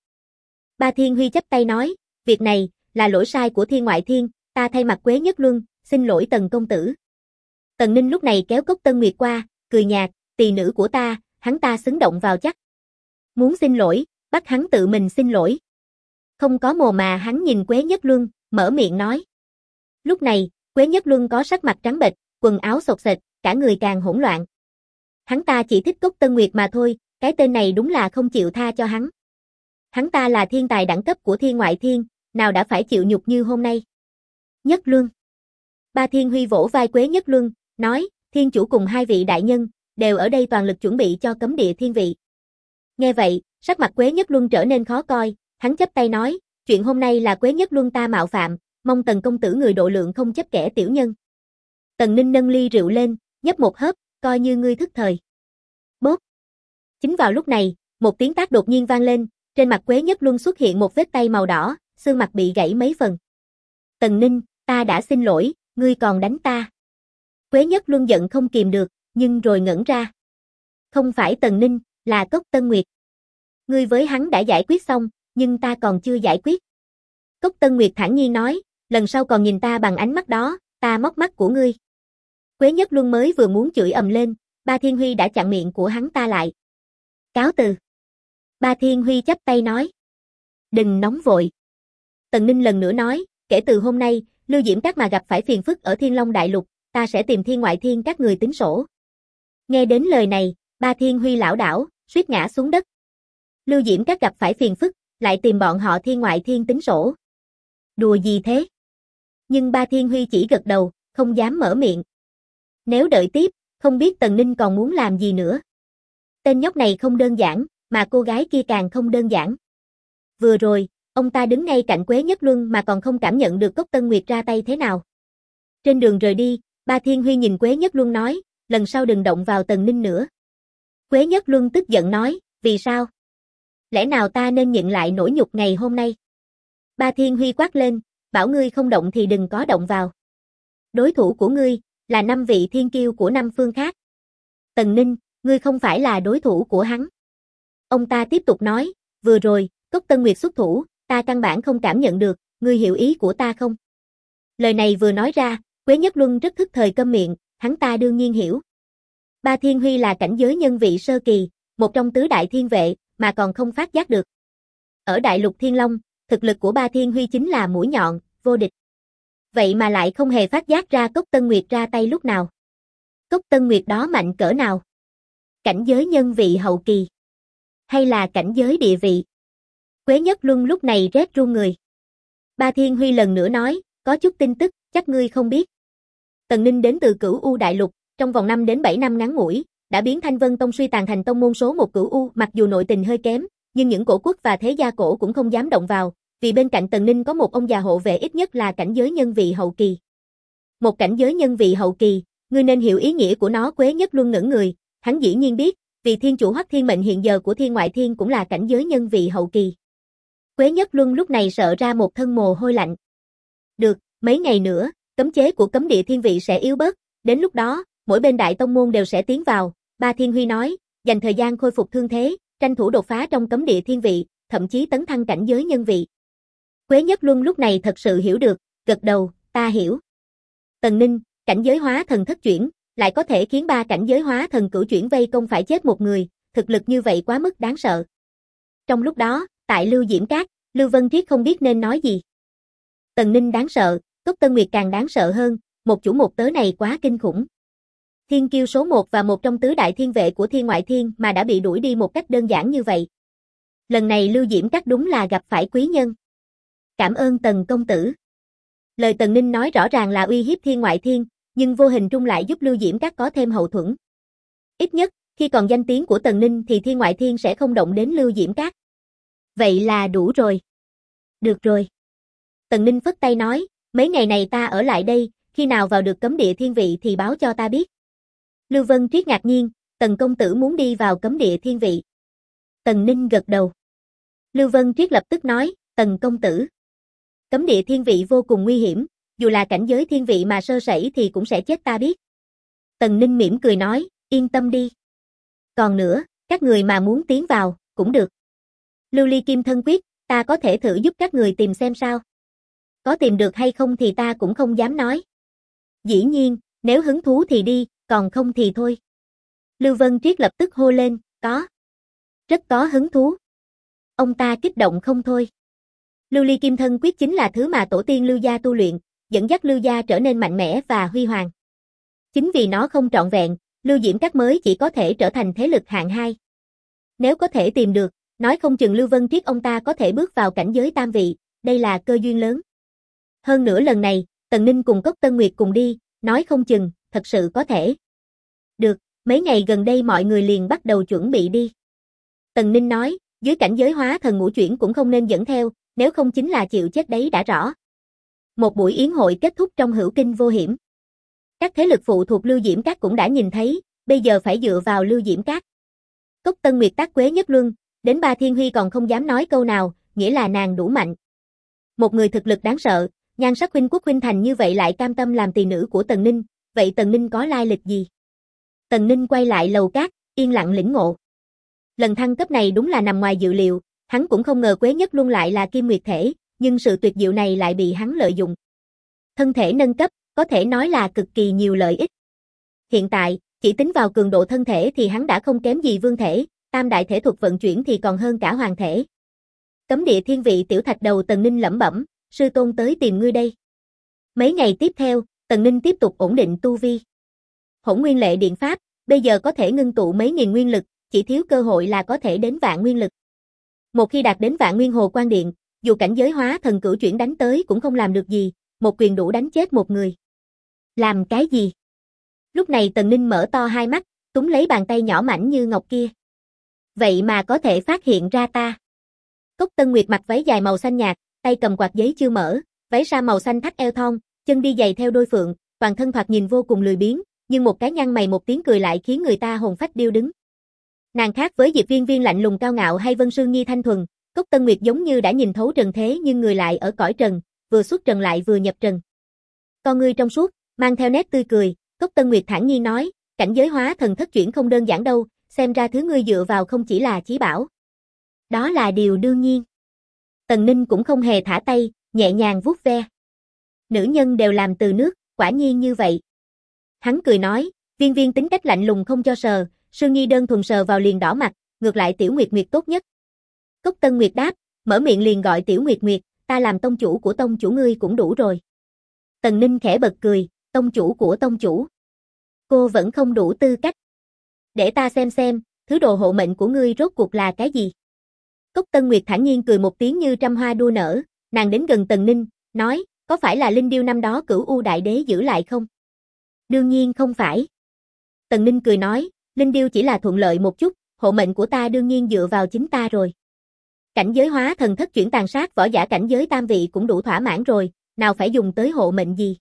Ba Thiên Huy chắp tay nói, việc này, là lỗi sai của Thiên Ngoại Thiên, ta thay mặt Quế Nhất Luân, xin lỗi Tần công tử. Tần Ninh lúc này kéo Cốc Tân Nguyệt qua, cười nhạt, tỳ nữ của ta, hắn ta xứng động vào chắc. Muốn xin lỗi, bắt hắn tự mình xin lỗi. Không có mồ mà hắn nhìn Quế Nhất Luân, mở miệng nói. Lúc này, Quế Nhất Luân có sắc mặt trắng bệch, quần áo xộc xệch, cả người càng hỗn loạn. Hắn ta chỉ thích Cốc Tân Nguyệt mà thôi, cái tên này đúng là không chịu tha cho hắn. Hắn ta là thiên tài đẳng cấp của thiên ngoại thiên, nào đã phải chịu nhục như hôm nay. Nhất Luân. Ba Thiên Huy vỗ vai Quế Nhất Luân, nói, thiên chủ cùng hai vị đại nhân, đều ở đây toàn lực chuẩn bị cho cấm địa thiên vị. Nghe vậy, sắc mặt Quế Nhất Luân trở nên khó coi, hắn chắp tay nói, chuyện hôm nay là Quế Nhất Luân ta mạo phạm, mong Tần công tử người độ lượng không chấp kẻ tiểu nhân. Tần Ninh nâng ly rượu lên, nhấp một hớp, coi như ngươi thức thời. Bốp. Chính vào lúc này, một tiếng tát đột nhiên vang lên, trên mặt Quế Nhất Luân xuất hiện một vết tay màu đỏ, xương mặt bị gãy mấy phần. Tần Ninh, ta đã xin lỗi, ngươi còn đánh ta. Quế Nhất Luân giận không kìm được, nhưng rồi ngẩn ra. Không phải Tần Ninh, là Cốc Tân Nguyệt. Ngươi với hắn đã giải quyết xong, nhưng ta còn chưa giải quyết. Cốc Tân Nguyệt thản nhiên nói, lần sau còn nhìn ta bằng ánh mắt đó, ta móc mắt của ngươi. Quế Nhất Luân mới vừa muốn chửi ầm lên, Ba Thiên Huy đã chặn miệng của hắn ta lại. Cáo từ. Ba Thiên Huy chắp tay nói. Đừng nóng vội. Tần Ninh lần nữa nói, kể từ hôm nay, Lưu Diễm Các mà gặp phải phiền phức ở Thiên Long Đại Lục, ta sẽ tìm thiên ngoại thiên các người tính sổ. Nghe đến lời này, Ba Thiên Huy lảo đảo, suýt ngã xuống đất. Lưu Diễm Các gặp phải phiền phức, lại tìm bọn họ thiên ngoại thiên tính sổ. Đùa gì thế? Nhưng Ba Thiên Huy chỉ gật đầu, không dám mở miệng. Nếu đợi tiếp, không biết Tần Ninh còn muốn làm gì nữa. Tên nhóc này không đơn giản, mà cô gái kia càng không đơn giản. Vừa rồi, ông ta đứng ngay cạnh Quế Nhất Luân mà còn không cảm nhận được Cốc Tân Nguyệt ra tay thế nào. Trên đường rời đi, Ba Thiên Huy nhìn Quế Nhất Luân nói, lần sau đừng động vào Tần Ninh nữa. Quế Nhất Luân tức giận nói, vì sao? Lẽ nào ta nên nhận lại nỗi nhục ngày hôm nay? Ba Thiên Huy quát lên, bảo ngươi không động thì đừng có động vào. Đối thủ của ngươi, là 5 vị thiên kiêu của 5 phương khác. Tần Ninh, ngươi không phải là đối thủ của hắn. Ông ta tiếp tục nói, vừa rồi, Cốc Tân Nguyệt xuất thủ, ta căn bản không cảm nhận được, ngươi hiểu ý của ta không? Lời này vừa nói ra, Quế Nhất Luân rất thức thời câm miệng, hắn ta đương nhiên hiểu. Ba Thiên Huy là cảnh giới nhân vị sơ kỳ, một trong tứ đại thiên vệ, mà còn không phát giác được. Ở Đại Lục Thiên Long, thực lực của Ba Thiên Huy chính là mũi nhọn, vô địch. Vậy mà lại không hề phát giác ra Cốc Tân Nguyệt ra tay lúc nào. Cốc Tân Nguyệt đó mạnh cỡ nào? Cảnh giới nhân vị hậu kỳ? Hay là cảnh giới địa vị? Quế Nhất Luân lúc này rét run người. Ba Thiên Huy lần nữa nói, có chút tin tức, chắc ngươi không biết. Tần Ninh đến từ Cửu U Đại Lục, trong vòng 5 đến 7 năm ngắn ngủi, đã biến Thanh Vân Tông suy tàn thành tông môn số 1 Cửu U, mặc dù nội tình hơi kém, nhưng những cổ quốc và thế gia cổ cũng không dám động vào, vì bên cạnh Tần Ninh có một ông già hộ vệ ít nhất là cảnh giới nhân vị hậu kỳ. Một cảnh giới nhân vị hậu kỳ, ngươi nên hiểu ý nghĩa của nó. Quế Nhất Luân ngẩn người, hắn dĩ nhiên biết, vì thiên chủ Hoắc Thiên Mệnh hiện giờ của thiên ngoại thiên cũng là cảnh giới nhân vị hậu kỳ. Quế Nhất Luân lúc này sợ ra một thân mồ hôi lạnh. Được, mấy ngày nữa, cấm chế của cấm địa thiên vị sẽ yếu bớt, đến lúc đó, mỗi bên đại tông môn đều sẽ tiến vào, Ba Thiên Huy nói, dành thời gian khôi phục thương thế, tranh thủ đột phá trong cấm địa thiên vị, thậm chí tấn thăng cảnh giới nhân vị. Quế Nhất Luân lúc này thật sự hiểu được, gật đầu, ta hiểu. Tần Ninh, cảnh giới hóa thần thất chuyển, lại có thể khiến 3 cảnh giới hóa thần cửu chuyển vây công phải chết một người, thực lực như vậy quá mức đáng sợ. Trong lúc đó, tại Lưu Diễm Các, Lưu Vân Triết không biết nên nói gì. Tần Ninh đáng sợ, Cốc Tân Nguyệt càng đáng sợ hơn, một chủ một tớ này quá kinh khủng. Thiên kiêu số 1 và một trong tứ đại thiên vệ của thiên ngoại thiên mà đã bị đuổi đi một cách đơn giản như vậy. Lần này Lưu Diễm Các đúng là gặp phải quý nhân. Cảm ơn Tần công tử. Lời Tần Ninh nói rõ ràng là uy hiếp thiên ngoại thiên, nhưng vô hình trung lại giúp Lưu Diễm Các có thêm hậu thuẫn. Ít nhất, khi còn danh tiếng của Tần Ninh thì thiên ngoại thiên sẽ không động đến Lưu Diễm Các. Vậy là đủ rồi. Được rồi. Tần Ninh phất tay nói, mấy ngày này ta ở lại đây, khi nào vào được cấm địa thiên vị thì báo cho ta biết. Lưu Vân Triết ngạc nhiên, Tần công tử muốn đi vào cấm địa thiên vị. Tần Ninh gật đầu. Lưu Vân Triết lập tức nói, Tần công tử. Cấm địa thiên vị vô cùng nguy hiểm, dù là cảnh giới thiên vị mà sơ sẩy thì cũng sẽ chết ta biết. Tần Ninh mỉm cười nói, yên tâm đi. Còn nữa, các người mà muốn tiến vào, cũng được. Lưu Ly Kim Thân Quyết, ta có thể thử giúp các người tìm xem sao. Có tìm được hay không thì ta cũng không dám nói. Dĩ nhiên, nếu hứng thú thì đi, còn không thì thôi. Lưu Vân Triết lập tức hô lên, có. Rất có hứng thú. Ông ta kích động không thôi. Lưu Ly Kim Thân Quyết chính là thứ mà tổ tiên Lưu gia tu luyện, dẫn dắt Lưu gia trở nên mạnh mẽ và huy hoàng. Chính vì nó không trọn vẹn, Lưu Diễm Các mới chỉ có thể trở thành thế lực hạng 2. Nếu có thể tìm được, nói không chừng Lưu Vân Triết ông ta có thể bước vào cảnh giới tam vị, đây là cơ duyên lớn. Hơn nữa lần này, Tần Ninh cùng Cốc Tân Nguyệt cùng đi, nói không chừng, thật sự có thể. Được, mấy ngày gần đây mọi người liền bắt đầu chuẩn bị đi. Tần Ninh nói, dưới cảnh giới hóa thần ngũ chuyển cũng không nên dẫn theo, nếu không chính là chịu chết đấy đã rõ. Một buổi yến hội kết thúc trong hữu kinh vô hiểm. Các thế lực phụ thuộc Lưu Diễm Các cũng đã nhìn thấy, bây giờ phải dựa vào Lưu Diễm Các. Cốc Tân Nguyệt tác quế nhất luân, đến Ba Thiên Huy còn không dám nói câu nào, nghĩa là nàng đủ mạnh. Một người thực lực đáng sợ, nhan sắc huynh quốc huynh thành như vậy lại cam tâm làm tỳ nữ của Tần Ninh, vậy Tần Ninh có lai lịch gì? Tần Ninh quay lại lầu cát, yên lặng lĩnh ngộ. Lần thăng cấp này đúng là nằm ngoài dự liệu, hắn cũng không ngờ Quế Nhất Luân lại là Kim Nguyệt thể, nhưng sự tuyệt diệu này lại bị hắn lợi dụng. Thân thể nâng cấp, có thể nói là cực kỳ nhiều lợi ích. Hiện tại, chỉ tính vào cường độ thân thể thì hắn đã không kém gì vương thể, tam đại thể thuật vận chuyển thì còn hơn cả hoàng thể. Cấm địa thiên vị tiểu thạch đầu Tần Ninh lẩm bẩm, sư tôn tới tìm ngươi đây. Mấy ngày tiếp theo, Tần Ninh tiếp tục ổn định tu vi. Hỗn nguyên lệ điện pháp, bây giờ có thể ngưng tụ mấy nghìn nguyên lực, chỉ thiếu cơ hội là có thể đến vạn nguyên lực. Một khi đạt đến vạn nguyên hồ quan điện, dù cảnh giới hóa thần cửu chuyển đánh tới cũng không làm được gì, một quyền đủ đánh chết một người. Làm cái gì? Lúc này Tần Ninh mở to hai mắt, túm lấy bàn tay nhỏ mảnh như ngọc kia. Vậy mà có thể phát hiện ra ta. Cốc Tân Nguyệt mặc váy dài màu xanh nhạt, tay cầm quạt giấy chưa mở, váy sa màu xanh thắt eo thon, chân đi giày theo đôi phượng, toàn thân thoạt nhìn vô cùng lười biếng, nhưng một cái nhăn mày một tiếng cười lại khiến người ta hồn phách điêu đứng. Nàng khác với Diệp Viên Viên lạnh lùng cao ngạo hay Vân Sương Nhi thanh thuần, Cốc Tân Nguyệt giống như đã nhìn thấu trần thế nhưng người lại ở cõi trần, vừa xuất trần lại vừa nhập trần. Con ngươi trong suốt, mang theo nét tươi cười, Cốc Tân Nguyệt thản nhiên nói, cảnh giới hóa thần thất chuyển không đơn giản đâu, xem ra thứ ngươi dựa vào không chỉ là chí bảo. Đó là điều đương nhiên. Tần Ninh cũng không hề thả tay, nhẹ nhàng vuốt ve. Nữ nhân đều làm từ nước, quả nhiên như vậy. Hắn cười nói, Viên Viên tính cách lạnh lùng không cho sờ, Sương Nhi đơn thuần sờ vào liền đỏ mặt, ngược lại Tiểu Nguyệt Nguyệt tốt nhất. Cốc Tân Nguyệt đáp, mở miệng liền gọi Tiểu Nguyệt Nguyệt, ta làm tông chủ của tông chủ ngươi cũng đủ rồi. Tần Ninh khẽ bật cười, tông chủ của tông chủ. Cô vẫn không đủ tư cách. Để ta xem, thứ đồ hộ mệnh của ngươi rốt cuộc là cái gì? Cốc Tân Nguyệt thản nhiên cười một tiếng như trăm hoa đua nở, nàng đến gần Tần Ninh, nói, có phải là linh điêu năm đó Cửu U Đại Đế giữ lại không? Đương nhiên không phải. Tần Ninh cười nói, linh điêu chỉ là thuận lợi một chút, hộ mệnh của ta đương nhiên dựa vào chính ta rồi. Cảnh giới hóa thần thất chuyển tàn sát võ giả cảnh giới tam vị cũng đủ thỏa mãn rồi, nào phải dùng tới hộ mệnh gì?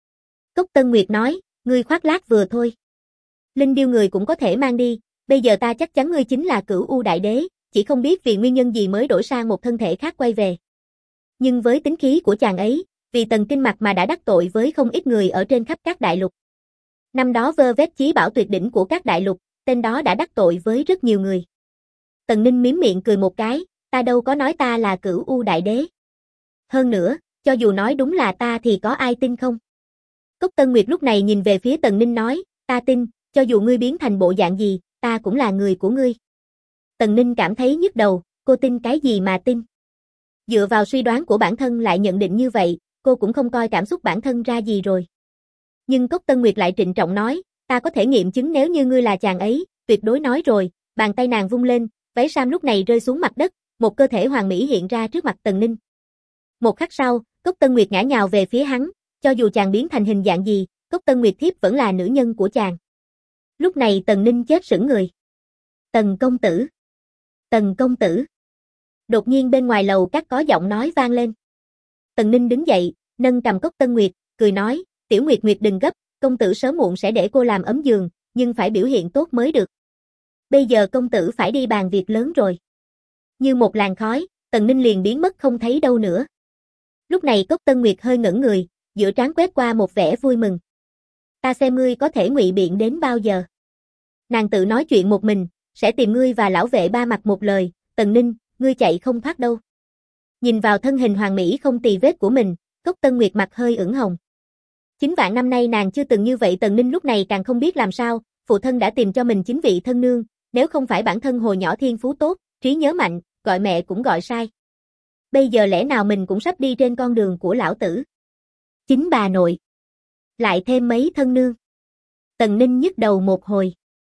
Cốc Tân Nguyệt nói, ngươi khoác lác vừa thôi. Linh điêu người cũng có thể mang đi, bây giờ ta chắc chắn ngươi chính là Cửu U Đại Đế, chỉ không biết vì nguyên nhân gì mới đổi sang một thân thể khác quay về. Nhưng với tính khí của chàng ấy, vì Tần Kinh Mặc mà đã đắc tội với không ít người ở trên khắp các đại lục. Năm đó vơ vét chí bảo tuyệt đỉnh của các đại lục, tên đó đã đắc tội với rất nhiều người. Tần Ninh mím miệng cười một cái, ta đâu có nói ta là Cửu U Đại Đế. Hơn nữa, cho dù nói đúng là ta thì có ai tin không? Cốc Tân Nguyệt lúc này nhìn về phía Tần Ninh nói, ta tin, cho dù ngươi biến thành bộ dạng gì, ta cũng là người của ngươi. Tần Ninh cảm thấy nhức đầu, cô tin cái gì mà tin? Dựa vào suy đoán của bản thân lại nhận định như vậy, cô cũng không coi cảm xúc bản thân ra gì rồi. Nhưng Cốc Tân Nguyệt lại trịnh trọng nói, ta có thể nghiệm chứng nếu như ngươi là chàng ấy, tuyệt đối nói rồi, bàn tay nàng vung lên, váy sam lúc này rơi xuống mặt đất, một cơ thể hoàn mỹ hiện ra trước mặt Tần Ninh. Một khắc sau, Cốc Tân Nguyệt ngã nhào về phía hắn, cho dù chàng biến thành hình dạng gì, Cốc Tân Nguyệt thiếp vẫn là nữ nhân của chàng. Lúc này Tần Ninh chết sững người. Tần công tử. Tần công tử. Đột nhiên bên ngoài lầu các có giọng nói vang lên. Tần Ninh đứng dậy, nâng cầm Cốc Tân Nguyệt, cười nói, Tiểu Nguyệt Nguyệt đừng gấp, công tử sớm muộn sẽ để cô làm ấm giường, nhưng phải biểu hiện tốt mới được. Bây giờ công tử phải đi bàn việc lớn rồi. Như một làn khói, Tần Ninh liền biến mất không thấy đâu nữa. Lúc này Cốc Tân Nguyệt hơi ngẩn người, giữa trán quét qua một vẻ vui mừng. Ta xem ngươi có thể ngụy biện đến bao giờ. Nàng tự nói chuyện một mình, sẽ tìm ngươi và lão vệ ba mặt một lời, Tần Ninh, ngươi chạy không thoát đâu. Nhìn vào thân hình hoàn mỹ không tì vết của mình, Cốc Tân Nguyệt mặt hơi ửng hồng. 9 vạn năm nay nàng chưa từng như vậy, Tần Ninh lúc này càng không biết làm sao, phụ thân đã tìm cho mình 9 vị thân nương, nếu không phải bản thân hồi nhỏ thiên phú tốt, trí nhớ mạnh, gọi mẹ cũng gọi sai. Bây giờ lẽ nào mình cũng sắp đi trên con đường của lão tử. 9 bà nội. Lại thêm mấy thân nương. Tần Ninh nhức đầu một hồi.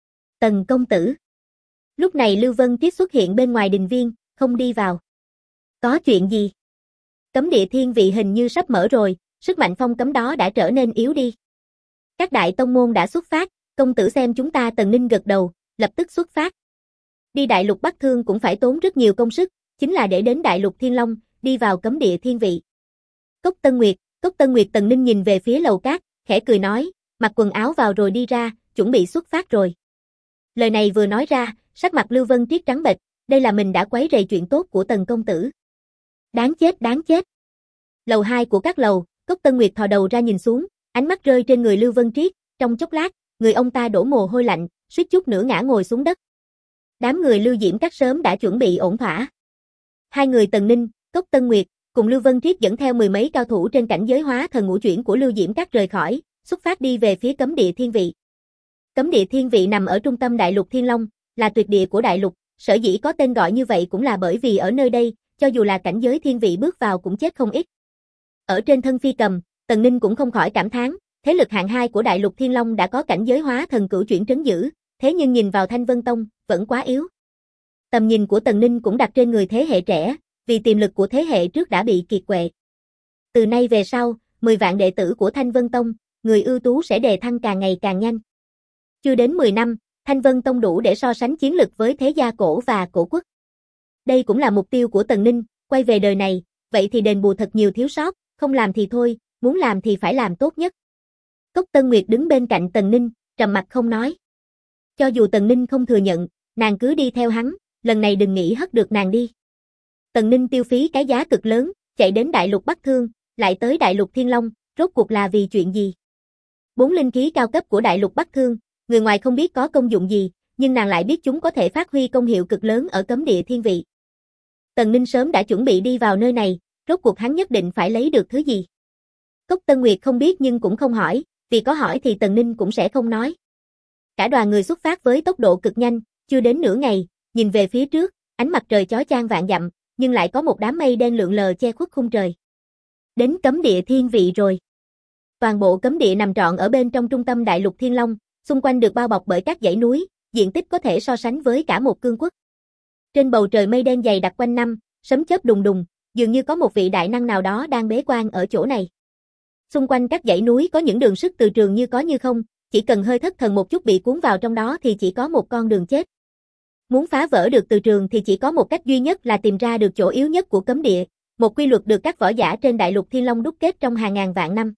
Tần công tử. Lúc này Lưu Vân Triết xuất hiện bên ngoài đình viên, không đi vào. Có chuyện gì? Cấm địa thiên vị hình như sắp mở rồi, sức mạnh phong cấm đó đã trở nên yếu đi. Các đại tông môn đã xuất phát, công tử xem chúng ta. Tần Ninh gật đầu, lập tức xuất phát. Đi đại lục Bắc Thương cũng phải tốn rất nhiều công sức, chính là để đến đại lục Thiên Long, đi vào cấm địa thiên vị. Cốc Tân Nguyệt, Cốc Tân Nguyệt. Tần Ninh nhìn về phía lầu cát, khẽ cười nói, mặc quần áo vào rồi đi ra, chuẩn bị xuất phát rồi. Lời này vừa nói ra, sắc mặt Lưu Vân Triết trắng bệch, đây là mình đã quấy rầy chuyện tốt của Tần công tử. Đáng chết, đáng chết. Lầu 2 của các lầu, Cốc Tân Nguyệt thò đầu ra nhìn xuống, ánh mắt rơi trên người Lưu Vân Triết, trong chốc lát, người ông ta đổ mồ hôi lạnh, suýt chút nữa ngã ngồi xuống đất. Đám người Lưu Diễm Các sớm đã chuẩn bị ổn thỏa. Hai người Tần Ninh, Cốc Tân Nguyệt, cùng Lưu Vân Triết dẫn theo mười mấy cao thủ trên cảnh giới hóa thần ngũ chuyển của Lưu Diễm Các rời khỏi, xuất phát đi về phía cấm địa thiên vị. Cấm địa thiên vị nằm ở trung tâm đại lục Thiên Long, là tuyệt địa của đại lục, sở dĩ có tên gọi như vậy cũng là bởi vì ở nơi đây, cho dù là cảnh giới thiên vị bước vào cũng chết không ít. Ở trên thân phi cầm, Tần Ninh cũng không khỏi cảm thán, thế lực hạng 2 của đại lục Thiên Long đã có cảnh giới hóa thần cửu chuyển trấn giữ, thế nhưng nhìn vào Thanh Vân Tông, vẫn quá yếu. Tầm nhìn của Tần Ninh cũng đặt trên người thế hệ trẻ, vì tiềm lực của thế hệ trước đã bị kiệt quệ. Từ nay về sau, 10 vạn đệ tử của Thanh Vân Tông, người ưu tú sẽ đề thăng càng ngày càng nhanh. Chưa đến 10 năm, Thanh Vân Tông đủ để so sánh chiến lực với thế gia cổ và cổ quốc. Đây cũng là mục tiêu của Tần Ninh, quay về đời này, vậy thì đền bù thật nhiều thiếu sót, không làm thì thôi, muốn làm thì phải làm tốt nhất. Cốc Tân Nguyệt đứng bên cạnh Tần Ninh, trầm mặt không nói. Cho dù Tần Ninh không thừa nhận, nàng cứ đi theo hắn, lần này đừng nghĩ hất được nàng đi. Tần Ninh tiêu phí cái giá cực lớn, chạy đến đại lục Bắc Thương, lại tới đại lục Thiên Long, rốt cuộc là vì chuyện gì? 4 linh khí cao cấp của đại lục Bắc Thương, người ngoài không biết có công dụng gì, nhưng nàng lại biết chúng có thể phát huy công hiệu cực lớn ở cấm địa thiên vị. Tần Ninh sớm đã chuẩn bị đi vào nơi này, rốt cuộc hắn nhất định phải lấy được thứ gì. Cốc Tân Nguyệt không biết nhưng cũng không hỏi, vì có hỏi thì Tần Ninh cũng sẽ không nói. Cả đoàn người xuất phát với tốc độ cực nhanh, chưa đến nửa ngày, nhìn về phía trước, ánh mặt trời chói chang vạn dặm, nhưng lại có một đám mây đen lượn lờ che khuất khung trời. Đến cấm địa thiên vị rồi. Toàn bộ cấm địa nằm trọn ở bên trong trung tâm đại lục Thiên Long, xung quanh được bao bọc bởi các dãy núi, diện tích có thể so sánh với cả một cương quốc. Trên bầu trời mây đen dày đặc quanh năm, sấm chớp đùng đùng, dường như có một vị đại năng nào đó đang bế quan ở chỗ này. Xung quanh các dãy núi có những đường sức từ trường như có như không, chỉ cần hơi thất thần một chút bị cuốn vào trong đó thì chỉ có một con đường chết. Muốn phá vỡ được từ trường thì chỉ có một cách duy nhất là tìm ra được chỗ yếu nhất của cấm địa, một quy luật được các võ giả trên đại lục Thiên Long đúc kết trong hàng ngàn vạn năm.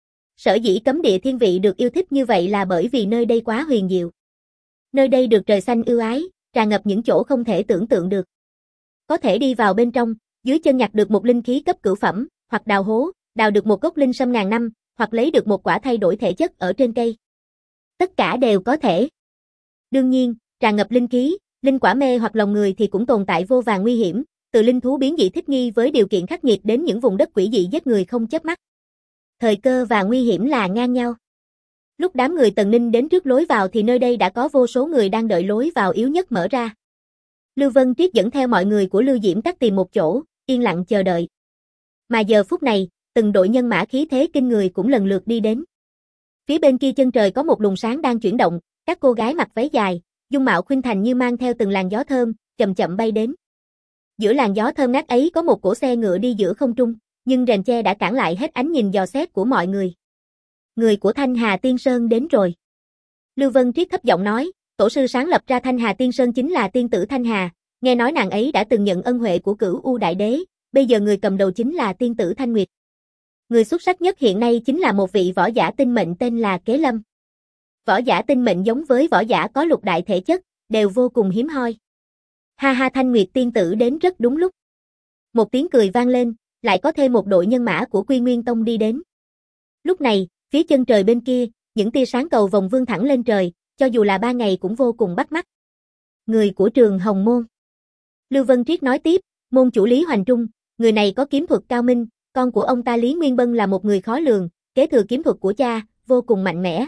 Sở dĩ cấm địa thiên vị được yêu thích như vậy là bởi vì nơi đây quá huyền diệu. Nơi đây được trời xanh ưu ái, tràn ngập những chỗ không thể tưởng tượng được. Có thể đi vào bên trong, dưới chân nhặt được một linh khí cấp cửu phẩm, hoặc đào hố, đào được một gốc linh sâm ngàn năm, hoặc lấy được một quả thay đổi thể chất ở trên cây. Tất cả đều có thể. Đương nhiên, tràn ngập linh khí, linh quả mê hoặc lòng người thì cũng tồn tại vô vàn nguy hiểm, từ linh thú biến dị thích nghi với điều kiện khắc nghiệt đến những vùng đất quỷ dị giết người không chớp mắt. Thời cơ và nguy hiểm là ngang nhau. Lúc đám người Tần Ninh đến trước lối vào thì nơi đây đã có vô số người đang đợi lối vào yếu nhất mở ra. Lưu Vân Triết dẫn theo mọi người của Lưu Diễm Các tìm một chỗ, yên lặng chờ đợi. Mà giờ phút này, từng đội nhân mã khí thế kinh người cũng lần lượt đi đến. Phía bên kia chân trời có một luồng sáng đang chuyển động, các cô gái mặc váy dài, dung mạo khuynh thành như mang theo từng làn gió thơm, chậm chậm bay đến. Giữa làn gió thơm ngát ấy có một cỗ xe ngựa đi giữa không trung, nhưng rèm che đã cản lại hết ánh nhìn dò xét của mọi người. Người của Thanh Hà Tiên Sơn đến rồi. Lưu Vân Triết thấp giọng nói, tổ sư sáng lập ra Thanh Hà Tiên Sơn chính là tiên tử Thanh Hà, nghe nói nàng ấy đã từng nhận ân huệ của Cửu U Đại Đế, bây giờ người cầm đầu chính là tiên tử Thanh Nguyệt. Người xuất sắc nhất hiện nay chính là một vị võ giả tinh mệnh tên là Kế Lâm. Võ giả tinh mệnh giống với võ giả có lục đại thể chất, đều vô cùng hiếm hoi. Ha ha, Thanh Nguyệt tiên tử đến rất đúng lúc. Một tiếng cười vang lên, lại có thêm một đội nhân mã của Quy Nguyên Tông đi đến. Lúc này, phía chân trời bên kia, những tia sáng cầu vồng vươn thẳng lên trời, cho dù là 3 ngày cũng vô cùng bắt mắt. Người của trường Hồng Môn. Lưu Vân Triết nói tiếp, môn chủ Lý Hoành Trung, người này có kiếm thuật cao minh, con của ông ta Lý Nguyên Bân là một người khó lường, kế thừa kiếm thuật của cha, vô cùng mạnh mẽ.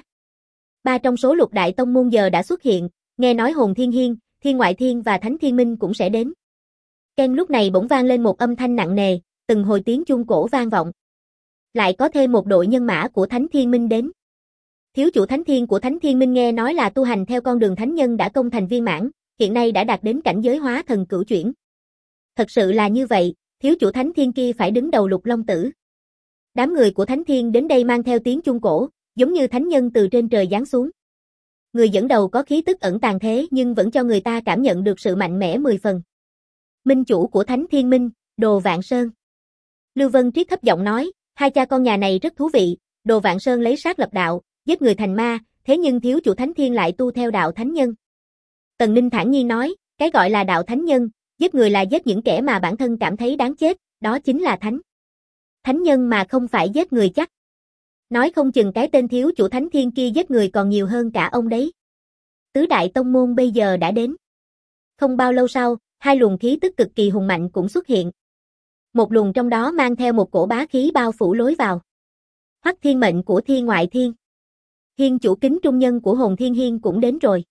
3 trong số lục đại tông môn giờ đã xuất hiện, nghe nói Hồn Thiên Hiên, Thiên Ngoại Thiên và Thánh Thiên Minh cũng sẽ đến. Ken lúc này bỗng vang lên một âm thanh nặng nề, từng hồi tiếng chuông cổ vang vọng. Lại có thêm một đội nhân mã của Thánh Thiên Minh đến. thiếu chủ Thánh Thiên của Thánh Thiên Minh nghe nói là tu hành theo con đường thánh nhân đã công thành viên mãn, hiện nay đã đạt đến cảnh giới hóa thần cửu chuyển. Thật sự là như vậy, thiếu chủ Thánh Thiên kia phải đứng đầu Lục Long Tử. Đám người của Thánh Thiên đến đây mang theo tiếng chuông cổ, giống như thánh nhân từ trên trời giáng xuống. Người dẫn đầu có khí tức ẩn tàng thế nhưng vẫn cho người ta cảm nhận được sự mạnh mẽ 10 phần. Minh chủ của Thánh Thiên Minh, Đồ Vạn Sơn. Lưu Vân Triết thấp giọng nói, hai cha con nhà này rất thú vị, Đồ Vạn Sơn lấy sát lập đạo, giết người thành ma, thế nhưng thiếu chủ Thánh Thiên lại tu theo đạo thánh nhân. Tần Ninh thản nhiên nói, cái gọi là đạo thánh nhân, giết người là giết những kẻ mà bản thân cảm thấy đáng chết, đó chính là thánh. Thánh nhân mà không phải giết người chắc. Nói không chừng cái tên thiếu chủ Thánh Thiên kia giết người còn nhiều hơn cả ông đấy. Tứ đại tông môn bây giờ đã đến. Không bao lâu sau, hai luồng khí tức cực kỳ hùng mạnh cũng xuất hiện. Một luồng trong đó mang theo một cổ bá khí bao phủ lối vào. Hoắc Thiên Mệnh của Thiên Ngoại Thiên. Hiên chủ kính trung nhân của Hồn Thiên Hiên cũng đến rồi.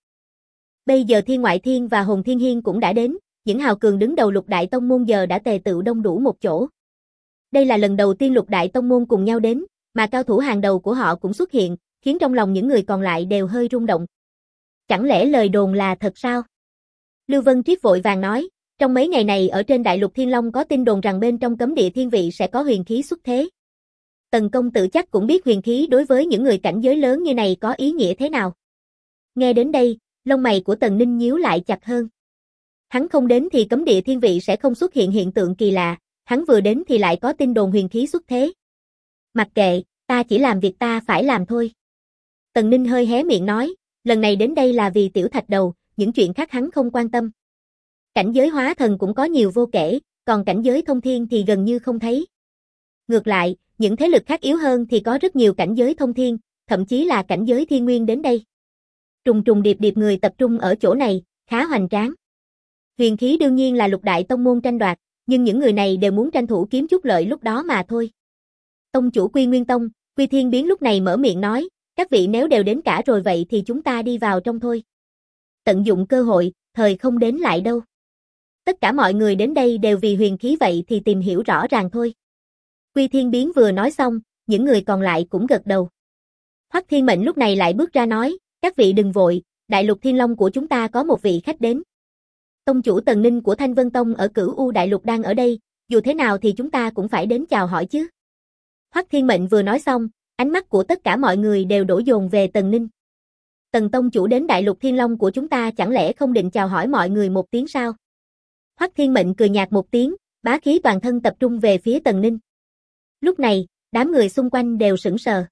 Bây giờ Thiên Ngoại Thiên và Hồn Thiên Hiên cũng đã đến, những hào cường đứng đầu lục đại tông môn giờ đã tề tựu đông đủ một chỗ. Đây là lần đầu tiên lục đại tông môn cùng nhau đến, mà cao thủ hàng đầu của họ cũng xuất hiện, khiến trong lòng những người còn lại đều hơi rung động. Chẳng lẽ lời đồn là thật sao? Lưu Vân Triết vội vàng nói, trong mấy ngày này ở trên đại lục Thiên Long có tin đồn rằng bên trong cấm địa thiên vị sẽ có huyền khí xuất thế. Tần công tử chắc cũng biết huyền khí đối với những người cảnh giới lớn như này có ý nghĩa thế nào. Nghe đến đây, lông mày của Tần Ninh nhíu lại chặt hơn. Hắn không đến thì cấm địa thiên vị sẽ không xuất hiện hiện tượng kỳ lạ, hắn vừa đến thì lại có tin đồn huyền khí xuất thế. Mặc kệ, ta chỉ làm việc ta phải làm thôi. Tần Ninh hơi hé miệng nói, lần này đến đây là vì tiểu thạch đầu, những chuyện khác hắn không quan tâm. Cảnh giới hóa thần cũng có nhiều vô kể, còn cảnh giới thông thiên thì gần như không thấy. Ngược lại, những thế lực khác yếu hơn thì có rất nhiều cảnh giới thông thiên, thậm chí là cảnh giới thiên nguyên đến đây. Trùng trùng điệp điệp người tập trung ở chỗ này, khá hoành tráng. Huyền khí đương nhiên là lục đại tông môn tranh đoạt, nhưng những người này đều muốn tranh thủ kiếm chút lợi lúc đó mà thôi. Tông chủ Quy Nguyên Tông, Quy Thiên Biến lúc này mở miệng nói, các vị nếu đều đến cả rồi vậy thì chúng ta đi vào trong thôi. Tận dụng cơ hội, thời không đến lại đâu. Tất cả mọi người đến đây đều vì huyền khí vậy thì tìm hiểu rõ ràng thôi. Quy Thiên Biến vừa nói xong, những người còn lại cũng gật đầu. Hoắc Thiên Mệnh lúc này lại bước ra nói, các vị đừng vội, đại lục Thiên Long của chúng ta có một vị khách đến. Tông chủ Tần Ninh của Thanh Vân Tông ở Cửu U Đại Lục đang ở đây, dù thế nào thì chúng ta cũng phải đến chào hỏi chứ. Hoắc Thiên Mệnh vừa nói xong, ánh mắt của tất cả mọi người đều đổ dồn về Tần Ninh. Tần tông chủ đến Đại Lục Thiên Long của chúng ta chẳng lẽ không định chào hỏi mọi người một tiếng sao? Hoắc Thiên Mệnh cười nhạt một tiếng, bá khí toàn thân tập trung về phía Tần Ninh. Lúc này, đám người xung quanh đều sững sờ.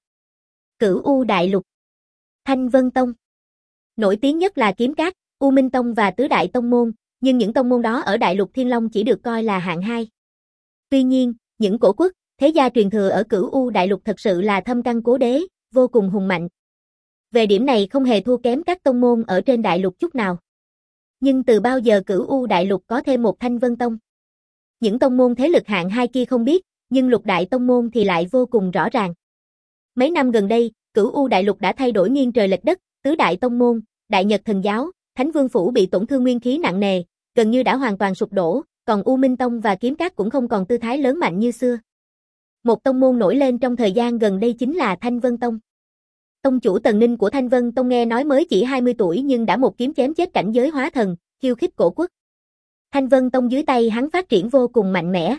Cửu U Đại Lục, Thanh Vân Tông. Nổi tiếng nhất là Kiếm Cát, U Minh Tông và Tứ Đại Tông Môn, nhưng những tông môn đó ở Đại Lục Thiên Long chỉ được coi là hạng 2. Tuy nhiên, những cổ quốc, thế gia truyền thừa ở Cửu U Đại Lục thật sự là thâm căn cố đế, vô cùng hùng mạnh. Về điểm này không hề thua kém các tông môn ở trên Đại Lục chút nào. Nhưng từ bao giờ Cửu U Đại Lục có thêm một Thanh Vân Tông? Những tông môn thế lực hạng 2 kia không biết, nhưng lục đại tông môn thì lại vô cùng rõ ràng. Mấy năm gần đây, Cửu U Đại Lục đã thay đổi nghiêng trời lệch đất, tứ đại tông môn, Đại Nhật Thần Giáo, Thánh Vương Phủ bị tổn thương nguyên khí nặng nề, gần như đã hoàn toàn sụp đổ, còn U Minh Tông và Kiếm Cát cũng không còn tư thái lớn mạnh như xưa. Một tông môn nổi lên trong thời gian gần đây chính là Thanh Vân Tông. Tông chủ Tần Ninh của Thanh Vân Tông nghe nói mới chỉ 20 tuổi nhưng đã một kiếm chém chết cảnh giới hóa thần, khiêu khích cổ quốc. Thanh Vân Tông dưới tay hắn phát triển vô cùng mạnh mẽ.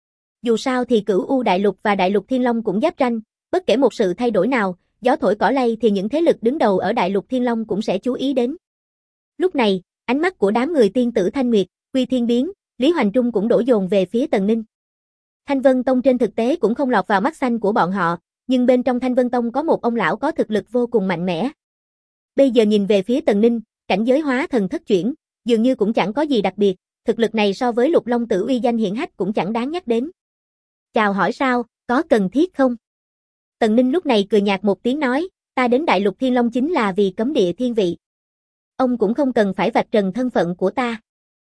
Dù sao thì Cửu U Đại Lục và Đại Lục Thiên Long cũng giáp ranh, bất kể một sự thay đổi nào, gió thổi cỏ lay thì những thế lực đứng đầu ở Đại Lục Thiên Long cũng sẽ chú ý đến. Lúc này, ánh mắt của đám người tiên tử Thanh Nguyệt, Quy Thiên Biến, Lý Hoành Trung cũng đổ dồn về phía Tần Ninh. Thanh Vân Tông trên thực tế cũng không lọt vào mắt xanh của bọn họ, nhưng bên trong Thanh Vân Tông có một ông lão có thực lực vô cùng mạnh mẽ. Bây giờ nhìn về phía Tần Ninh, cảnh giới hóa thần thất chuyển, dường như cũng chẳng có gì đặc biệt, thực lực này so với Lục Long Tử uy danh hiển hách cũng chẳng đáng nhắc đến. Chào hỏi sao, có cần thiết không? Tần Ninh lúc này cười nhạt một tiếng nói, ta đến Đại Lục Thiên Long chính là vì cấm địa thiên vị. Ông cũng không cần phải vạch trần thân phận của ta.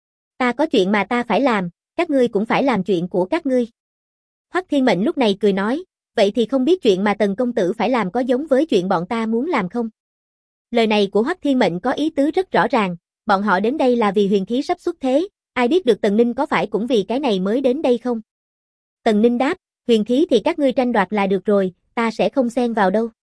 Ta có chuyện mà ta phải làm, các ngươi cũng phải làm chuyện của các ngươi. Hoắc Thiên Mệnh lúc này cười nói, vậy thì không biết chuyện mà Tần công tử phải làm có giống với chuyện bọn ta muốn làm không? Lời này của Hoắc Thiên Mệnh có ý tứ rất rõ ràng, bọn họ đến đây là vì huyền khí sắp xuất thế, ai biết được Tần Ninh có phải cũng vì cái này mới đến đây không? Tần Ninh đáp, huyền khí thì các ngươi tranh đoạt là được rồi, ta sẽ không xen vào đâu.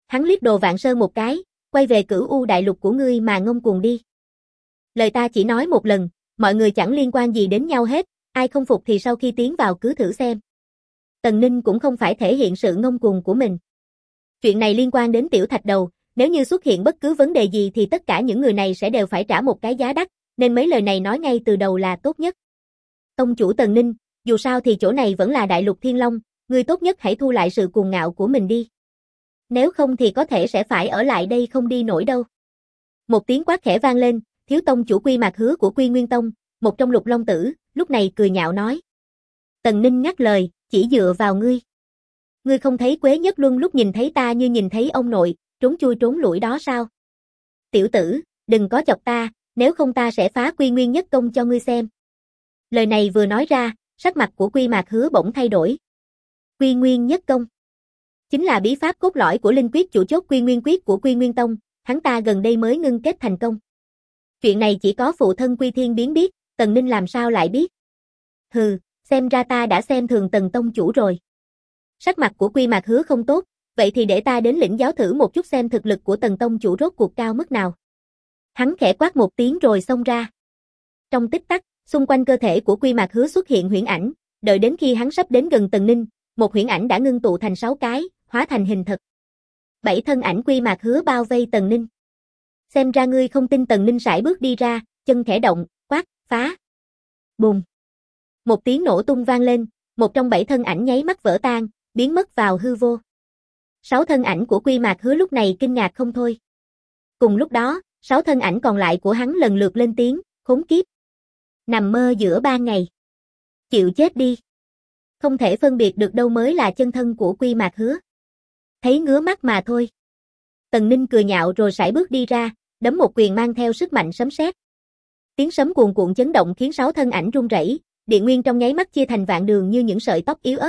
Hắn liếc Đồ Vạn Sơn một cái, quay về Cửu U đại lục của ngươi mà ngông cuồng đi. Lời ta chỉ nói một lần, mọi người chẳng liên quan gì đến nhau hết, ai không phục thì sau khi tiến vào cứ thử xem. Tần Ninh cũng không phải thể hiện sự ngông cuồng của mình. Chuyện này liên quan đến Tiểu Thạch Đầu, nếu như xuất hiện bất cứ vấn đề gì thì tất cả những người này sẽ đều phải trả một cái giá đắt, nên mấy lời này nói ngay từ đầu là tốt nhất. Tông chủ Tần Ninh, dù sao thì chỗ này vẫn là Đại Lục Thiên Long, ngươi tốt nhất hãy thu lại sự cuồng ngạo của mình đi. Nếu không thì có thể sẽ phải ở lại đây không đi nổi đâu. Một tiếng quát khẽ vang lên, thiếu tông chủ Quy Mạc Hứa của Quy Nguyên Tông, một trong Lục Long Tử, lúc này cười nhạo nói. Tần Ninh ngắt lời, chỉ dựa vào ngươi. Ngươi không thấy Quế Nhất Luân lúc nhìn thấy ta như nhìn thấy ông nội, trốn chui trốn lủi đó sao? Tiểu tử, đừng có chọc ta, nếu không ta sẽ phá Quy Nguyên Nhất Công cho ngươi xem. Lời này vừa nói ra, sắc mặt của Quy Mạc Hứa bỗng thay đổi. Quy Nguyên Nhất Công chính là bí pháp cốt lõi của linh quyết chủ chốt Quy Nguyên Quyết của Quy Nguyên Tông, hắn ta gần đây mới ngưng kết thành công. Chuyện này chỉ có phụ thân Quy Thiên Biến biết, Tần Ninh làm sao lại biết? Hừ, xem ra ta đã xem thường Tần tông chủ rồi. Sắc mặt của Quy Mạc Hứa không tốt, vậy thì để ta đến lĩnh giáo thử một chút xem thực lực của Tần tông chủ rốt cuộc cao mức nào. Hắn khẽ quát một tiếng rồi xông ra. Trong tích tắc, xung quanh cơ thể của Quy Mạc Hứa xuất hiện huyễn ảnh, đợi đến khi hắn sắp đến gần Tần Ninh, một huyễn ảnh đã ngưng tụ thành 6 cái, hóa thành hình thực. 7 thân ảnh Quy Mạc Hứa bao vây Tần Ninh. Xem ra ngươi không tin. Tần Ninh sải bước đi ra, chân khẽ động, quát, phá. Bùm. Một tiếng nổ tung vang lên, một trong 7 thân ảnh nháy mắt vỡ tan, biến mất vào hư vô. 6 thân ảnh của Quy Mạc Hứa lúc này kinh ngạc không thôi. Cùng lúc đó, 6 thân ảnh còn lại của hắn lần lượt lên tiếng, khốn kiếp. Nằm mơ giữa ban ngày. Chịu chết đi. Không thể phân biệt được đâu mới là chân thân của Quy Mạc Hứa. Thấy ngứa mắt mà thôi. Tần Ninh cười nhạo rồi sải bước đi ra, đấm một quyền mang theo sức mạnh sấm sét. Tiếng sấm cuồn cuộn chấn động khiến 6 thân ảnh rung rẩy, địa nguyên trong nháy mắt chia thành vạn đường như những sợi tóc yếu ớt.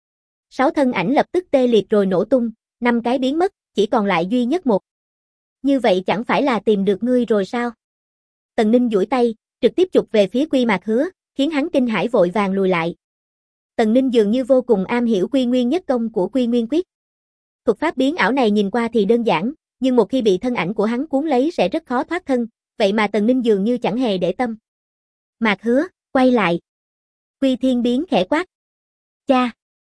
6 thân ảnh lập tức tê liệt rồi nổ tung, 5 cái biến mất, chỉ còn lại duy nhất một. Như vậy chẳng phải là tìm được ngươi rồi sao? Tần Ninh duỗi tay, trực tiếp chụp về phía Quy Mạc Hứa, khiến hắn kinh hãi vội vàng lùi lại. Tần Ninh dường như vô cùng am hiểu Quy Nguyên Nhất Công của Quy Nguyên Quyết. Thuật pháp biến ảo này nhìn qua thì đơn giản, nhưng một khi bị thân ảnh của hắn cuốn lấy sẽ rất khó thoát thân, vậy mà Tần Ninh dường như chẳng hề để tâm. Mạc Hứa, quay lại. Quy Thiên Biến khẽ quát. Cha!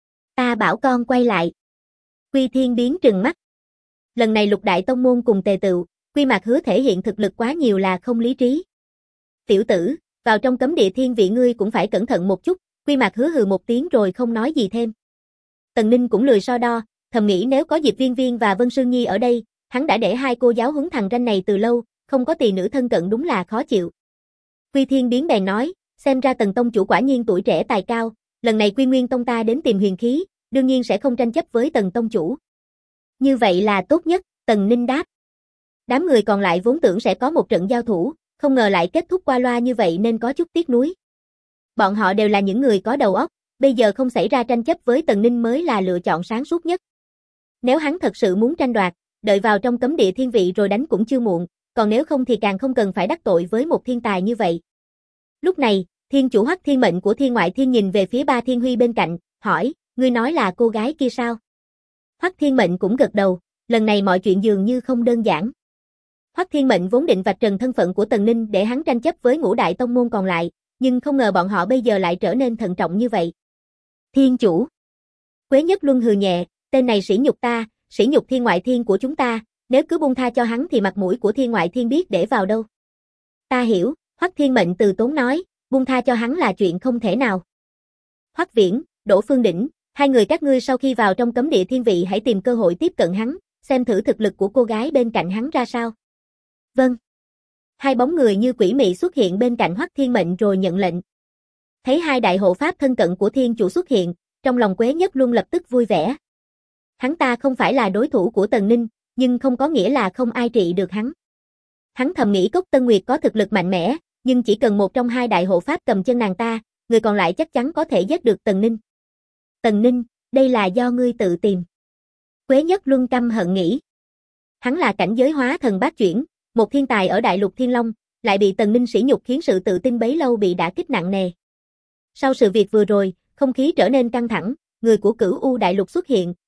Ta bảo con quay lại. Quy Thiên Biến trừng mắt. Lần này Lục Đại Tông Môn cùng tề tựu, Quy Mạc Hứa thể hiện thực lực quá nhiều là không lý trí. Tiểu tử, vào trong cấm địa thiên vị ngươi cũng phải cẩn thận một chút. Quy Mạc Hứa hừ một tiếng rồi không nói gì thêm. Tần Ninh cũng lười so đo, thầm nghĩ nếu có Diệp Viên Viên và Vân Sương Nhi ở đây, hắn đã để hai cô giáo huấn thằng ranh này từ lâu, không có tỳ nữ thân cận đúng là khó chịu. Quy Thiên Biến bèn nói, xem ra Tần tông chủ quả nhiên tuổi trẻ tài cao, lần này Quy Nguyên Tông ta đến tìm huyền khí, đương nhiên sẽ không tranh chấp với Tần tông chủ. Như vậy là tốt nhất, Tần Ninh đáp. Đám người còn lại vốn tưởng sẽ có một trận giao thủ, không ngờ lại kết thúc qua loa như vậy nên có chút tiếc nuối. Bọn họ đều là những người có đầu óc, bây giờ không xảy ra tranh chấp với Tần Ninh mới là lựa chọn sáng suốt nhất. Nếu hắn thật sự muốn tranh đoạt, đợi vào trong cấm địa thiên vị rồi đánh cũng chưa muộn, còn nếu không thì càng không cần phải đắc tội với một thiên tài như vậy. Lúc này, thiên chủ Hoắc Thiên Mệnh của Thiên Ngoại Thiên nhìn về phía Ba Thiên Huy bên cạnh, hỏi, ngươi nói là cô gái kia sao? Hoắc Thiên Mệnh cũng gật đầu, lần này mọi chuyện dường như không đơn giản. Hoắc Thiên Mệnh vốn định vạch trần thân phận của Tần Ninh để hắn tranh chấp với ngũ đại tông môn còn lại, nhưng không ngờ bọn họ bây giờ lại trở nên thận trọng như vậy. Thiên chủ. Quế Nhất Luân hừ nhẹ, tên này sỉ nhục ta, sỉ nhục Thiên Ngoại Thiên của chúng ta, nếu cứ buông tha cho hắn thì mặt mũi của Thiên Ngoại Thiên biết để vào đâu. Ta hiểu, Hoắc Thiên Mệnh từ tốn nói, buông tha cho hắn là chuyện không thể nào. Hoắc Viễn, Đỗ Phương Đỉnh, hai người các ngươi sau khi vào trong cấm địa thiên vị hãy tìm cơ hội tiếp cận hắn, xem thử thực lực của cô gái bên cạnh hắn ra sao. Vâng. Hai bóng người như quỷ mị xuất hiện bên cạnh Hoắc Thiên Mệnh rồi nhận lệnh. Thấy hai đại hộ pháp thân cận của thiên chủ xuất hiện, trong lòng Quế Nhất Luân lập tức vui vẻ. Hắn ta không phải là đối thủ của Tần Ninh, nhưng không có nghĩa là không ai trị được hắn. Hắn thầm nghĩ Cốc Tân Nguyệt có thực lực mạnh mẽ, nhưng chỉ cần một trong hai đại hộ pháp cầm chân nàng ta, người còn lại chắc chắn có thể giết được Tần Ninh. Tần Ninh, đây là do ngươi tự tìm. Quế Nhất Luân căm hận nghĩ. Hắn là cảnh giới hóa thần bát chuyển, một thiên tài ở Đại Lục Thiên Long, lại bị Tần Ninh sỉ nhục khiến sự tự tin bấy lâu bị đả kích nặng nề. Sau sự việc vừa rồi, không khí trở nên căng thẳng, người của Cửu U Đại Lục xuất hiện,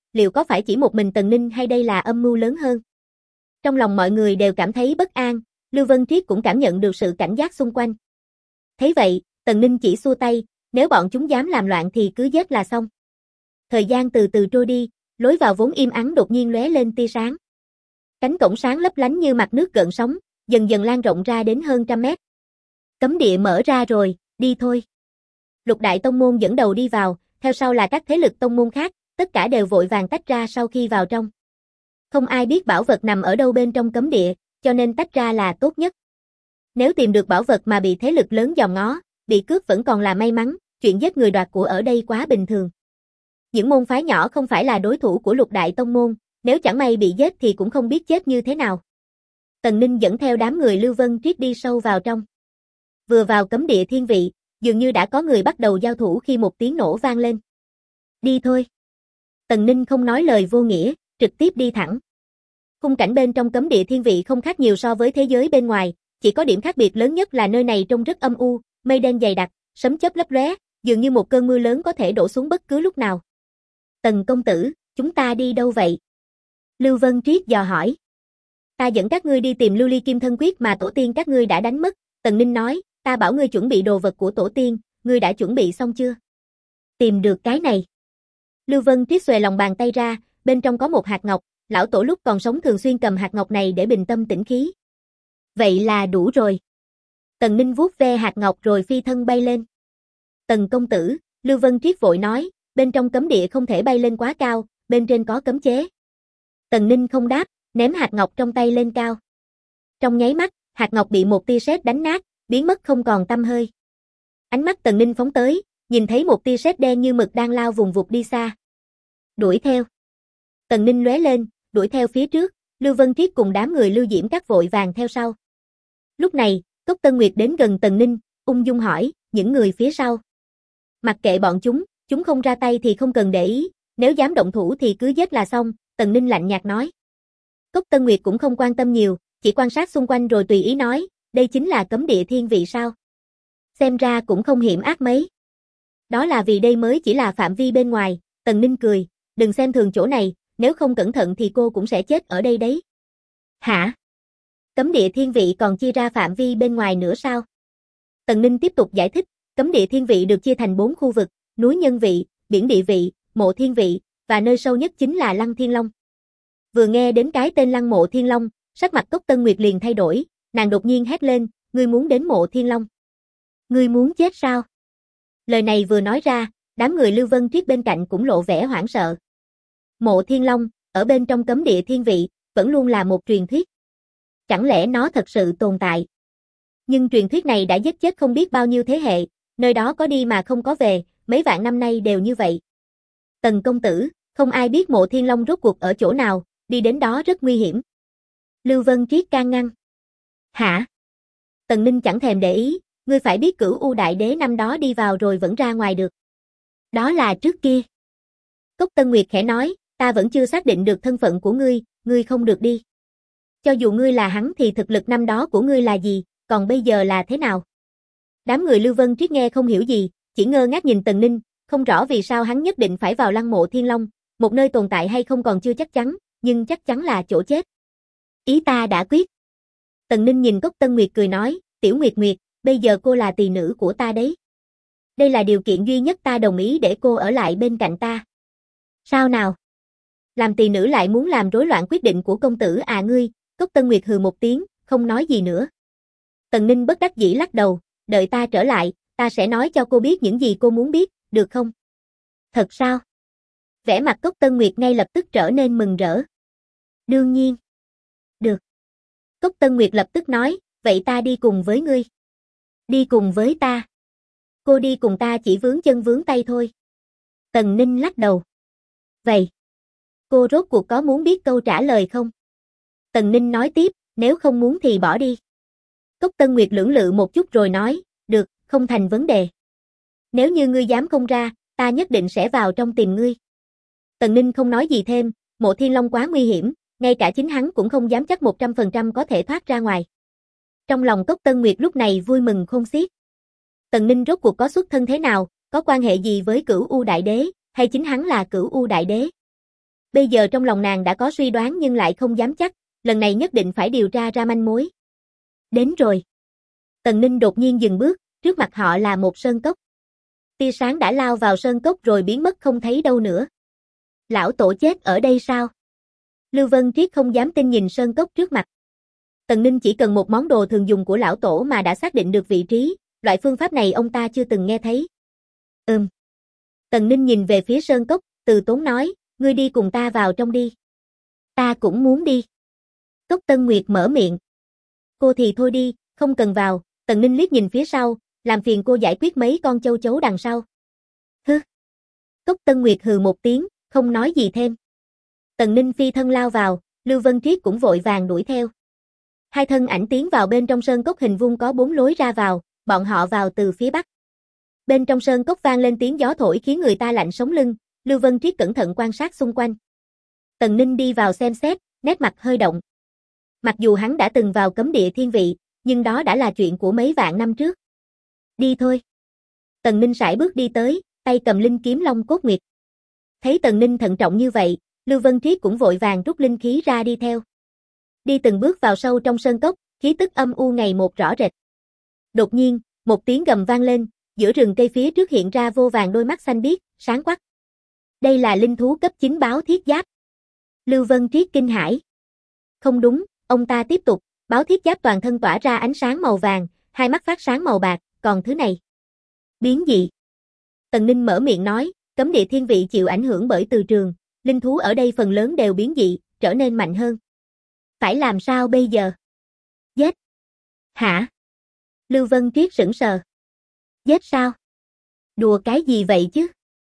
liệu có phải chỉ một mình Tần Ninh hay đây là âm mưu lớn hơn? Trong lòng mọi người đều cảm thấy bất an, Lưu Vân Triết cũng cảm nhận được sự cảnh giác xung quanh. Thấy vậy, Tần Ninh chỉ xua tay, nếu bọn chúng dám làm loạn thì cứ giết là xong. Thời gian từ từ trôi đi, lối vào vốn im ắng đột nhiên lóe lên tia sáng. Cánh cổng sáng lấp lánh như mặt nước gợn sóng, dần dần lan rộng ra đến hơn 100 mét. Cấm địa mở ra rồi, đi thôi. Lục đại tông môn dẫn đầu đi vào, theo sau là các thế lực tông môn khác, tất cả đều vội vàng tách ra sau khi vào trong. Không ai biết bảo vật nằm ở đâu bên trong cấm địa, cho nên tách ra là tốt nhất. Nếu tìm được bảo vật mà bị thế lực lớn dòm ngó, bị cướp vẫn còn là may mắn, chuyện giết người đoạt của ở đây quá bình thường. Những môn phái nhỏ không phải là đối thủ của lục đại tông môn, nếu chẳng may bị giết thì cũng không biết chết như thế nào. Tần Ninh dẫn theo đám người Lưu Vân Triết đi sâu vào trong. Vừa vào cấm địa thiên vị, dường như đã có người bắt đầu giao thủ khi một tiếng nổ vang lên. Đi thôi. Tần Ninh không nói lời vô nghĩa, trực tiếp đi thẳng. Khung cảnh bên trong cấm địa thiên vị không khác nhiều so với thế giới bên ngoài, chỉ có điểm khác biệt lớn nhất là nơi này trông rất âm u, mây đen dày đặc, sấm chớp lấp lóe, dường như một cơn mưa lớn có thể đổ xuống bất cứ lúc nào. Tần công tử, chúng ta đi đâu vậy? Lưu Vân Triết dò hỏi. Ta dẫn các ngươi đi tìm Lưu Ly Kim Thân Quyết mà tổ tiên các ngươi đã đánh mất, Tần Ninh nói, ta bảo ngươi chuẩn bị đồ vật của tổ tiên, ngươi đã chuẩn bị xong chưa? Tìm được cái này. Lưu Vân Triết xuề lòng bàn tay ra, bên trong có một hạt ngọc, lão tổ lúc còn sống thường xuyên cầm hạt ngọc này để bình tâm tĩnh khí. Vậy là đủ rồi. Tần Ninh vuốt ve hạt ngọc rồi phi thân bay lên. Tần công tử, Lưu Vân Triết vội nói, bên trong cấm địa không thể bay lên quá cao, bên trên có cấm chế. Tần Ninh không đáp, ném hạt ngọc trong tay lên cao. Trong nháy mắt, hạt ngọc bị một tia sét đánh nát, biến mất không còn tăm hơi. Ánh mắt Tần Ninh phóng tới, nhìn thấy một tia sét đen như mực đang lao vùng vụt đi xa. Đuổi theo. Tần Ninh lóe lên, đuổi theo phía trước, Lưu Vân Triết cùng đám người Lưu Diễm Các vội vàng theo sau. Lúc này, Cốc Tân Nguyệt đến gần Tần Ninh, ung dung hỏi, những người phía sau. Mặc kệ bọn chúng không ra tay thì không cần để ý, nếu dám động thủ thì cứ giết là xong, Tần Ninh lạnh nhạt nói. Cốc Tân Nguyệt cũng không quan tâm nhiều, chỉ quan sát xung quanh rồi tùy ý nói, đây chính là cấm địa thiên vị sao? Xem ra cũng không hiểm ác mấy. Đó là vì đây mới chỉ là phạm vi bên ngoài, Tần Ninh cười, đừng xem thường chỗ này, nếu không cẩn thận thì cô cũng sẽ chết ở đây đấy. Hả? Cấm địa thiên vị còn chia ra phạm vi bên ngoài nữa sao? Tần Ninh tiếp tục giải thích, cấm địa thiên vị được chia thành 4 khu vực, núi nhân vị, biển địa vị, mộ thiên vị, và nơi sâu nhất chính là Lăng Thiên Long. Vừa nghe đến cái tên Lăng Mộ Thiên Long, sắc mặt Cốc Tân Nguyệt liền thay đổi, nàng đột nhiên hét lên, ngươi muốn đến mộ Thiên Long? Ngươi muốn chết sao? Lời này vừa nói ra, đám người Lưu Vân Triết bên cạnh cũng lộ vẻ hoảng sợ. Mộ Thiên Long, ở bên trong cấm địa thiên vị, vẫn luôn là một truyền thuyết. Chẳng lẽ nó thật sự tồn tại? Nhưng truyền thuyết này đã giết chết không biết bao nhiêu thế hệ, nơi đó có đi mà không có về, mấy vạn năm nay đều như vậy. Tần công tử, không ai biết mộ Thiên Long rốt cuộc ở chỗ nào, đi đến đó rất nguy hiểm. Lưu Vân Triết can ngăn. Hả? Tần Ninh chẳng thèm để ý, ngươi phải biết Cửu U Đại Đế năm đó đi vào rồi vẫn ra ngoài được. Đó là trước kia. Cốc Tân Nguyệt khẽ nói, ta vẫn chưa xác định được thân phận của ngươi không được đi. Cho dù ngươi là hắn thì thực lực năm đó của ngươi là gì, còn bây giờ là thế nào? Đám người Lưu Vân Triết nghe không hiểu gì, chỉ ngơ ngác nhìn Tần Ninh, không rõ vì sao hắn nhất định phải vào Lăng Mộ Thiên Long, một nơi tồn tại hay không còn chưa chắc chắn, nhưng chắc chắn là chỗ chết. Ý ta đã quyết. Tần Ninh nhìn Cốc Tân Nguyệt cười nói, Tiểu Nguyệt Nguyệt, bây giờ cô là tỳ nữ của ta đấy. Đây là điều kiện duy nhất ta đồng ý để cô ở lại bên cạnh ta. Sao nào? Làm tỳ nữ lại muốn làm rối loạn quyết định của công tử à ngươi? Cốc Tân Nguyệt hừ một tiếng, không nói gì nữa. Tần Ninh bất đắc dĩ lắc đầu, đợi ta trở lại, ta sẽ nói cho cô biết những gì cô muốn biết, được không? Thật sao? Vẻ mặt Cốc Tân Nguyệt ngay lập tức trở nên mừng rỡ. Đương nhiên. Được. Cốc Tân Nguyệt lập tức nói, vậy ta đi cùng với ngươi. Đi cùng với ta. Cô đi cùng ta chỉ vướng chân vướng tay thôi. Tần Ninh lắc đầu. Vậy, cô rốt cuộc có muốn biết câu trả lời không? Tần Ninh nói tiếp, nếu không muốn thì bỏ đi. Cốc Tân Nguyệt lưỡng lự một chút rồi nói, được, không thành vấn đề. Nếu như ngươi dám không ra, ta nhất định sẽ vào trong tìm ngươi. Tần Ninh không nói gì thêm, mộ Thiên Long quá nguy hiểm, ngay cả chính hắn cũng không dám chắc 100% có thể thoát ra ngoài. Trong lòng Cốc Tân Nguyệt lúc này vui mừng khôn xiết. Tần Ninh rốt cuộc có xuất thân thế nào, có quan hệ gì với Cửu U Đại Đế, hay chính hắn là Cửu U Đại Đế? Bây giờ trong lòng nàng đã có suy đoán nhưng lại không dám chắc, lần này nhất định phải điều tra ra manh mối. Đến rồi. Tần Ninh đột nhiên dừng bước, trước mặt họ là một sơn cốc. Tia sáng đã lao vào sơn cốc rồi biến mất không thấy đâu nữa. Lão tổ chết ở đây sao? Lưu Vân Triết không dám tin nhìn sơn cốc trước mặt. Tần Ninh chỉ cần một món đồ thường dùng của lão tổ mà đã xác định được vị trí, loại phương pháp này ông ta chưa từng nghe thấy. Tần Ninh nhìn về phía sơn cốc, từ tốn nói, ngươi đi cùng ta vào trong đi. Ta cũng muốn đi. Cốc Tân Nguyệt mở miệng. Cô thì thôi đi, không cần vào. Tần Ninh liếc nhìn phía sau, làm phiền cô giải quyết mấy con châu chấu đằng sau. Hứ. Cốc Tân Nguyệt hừ một tiếng, không nói gì thêm. Tần Ninh phi thân lao vào, Lưu Vân Triết cũng vội vàng đuổi theo. Hai thân ảnh tiến vào bên trong sơn cốc hình vuông có 4 lối ra vào, bọn họ vào từ phía bắc. Bên trong sơn cốc vang lên tiếng gió thổi khiến người ta lạnh sống lưng, Lưu Vân Triết cẩn thận quan sát xung quanh. Tần Ninh đi vào xem xét, nét mặt hơi động. Mặc dù hắn đã từng vào cấm địa thiên vị, nhưng đó đã là chuyện của mấy vạn năm trước. Đi thôi. Tần Ninh sải bước đi tới, tay cầm linh kiếm Long Cốt Nguyệt. Thấy Tần Ninh thận trọng như vậy, Lưu Vân Triết cũng vội vàng rút linh khí ra đi theo. Đi từng bước vào sâu trong sơn cốc, khí tức âm u ngày một rõ rệt. Đột nhiên, một tiếng gầm vang lên, giữa rừng cây phía trước hiện ra vô vàn đôi mắt xanh biếc, sáng quắc. Đây là linh thú cấp 9 báo thiết giáp. Lưu Vân Triết kinh hãi. Không đúng, ông ta tiếp tục, báo thiết giáp toàn thân tỏa ra ánh sáng màu vàng, hai mắt phát sáng màu bạc, còn thứ này. Biến dị. Tần Ninh mở miệng nói, cấm địa thiên vị chịu ảnh hưởng bởi từ trường, linh thú ở đây phần lớn đều biến dị, trở nên mạnh hơn. Phải làm sao bây giờ? Giết. Hả? Lưu Vân Triết sững sờ. Giết sao? Đùa cái gì vậy chứ?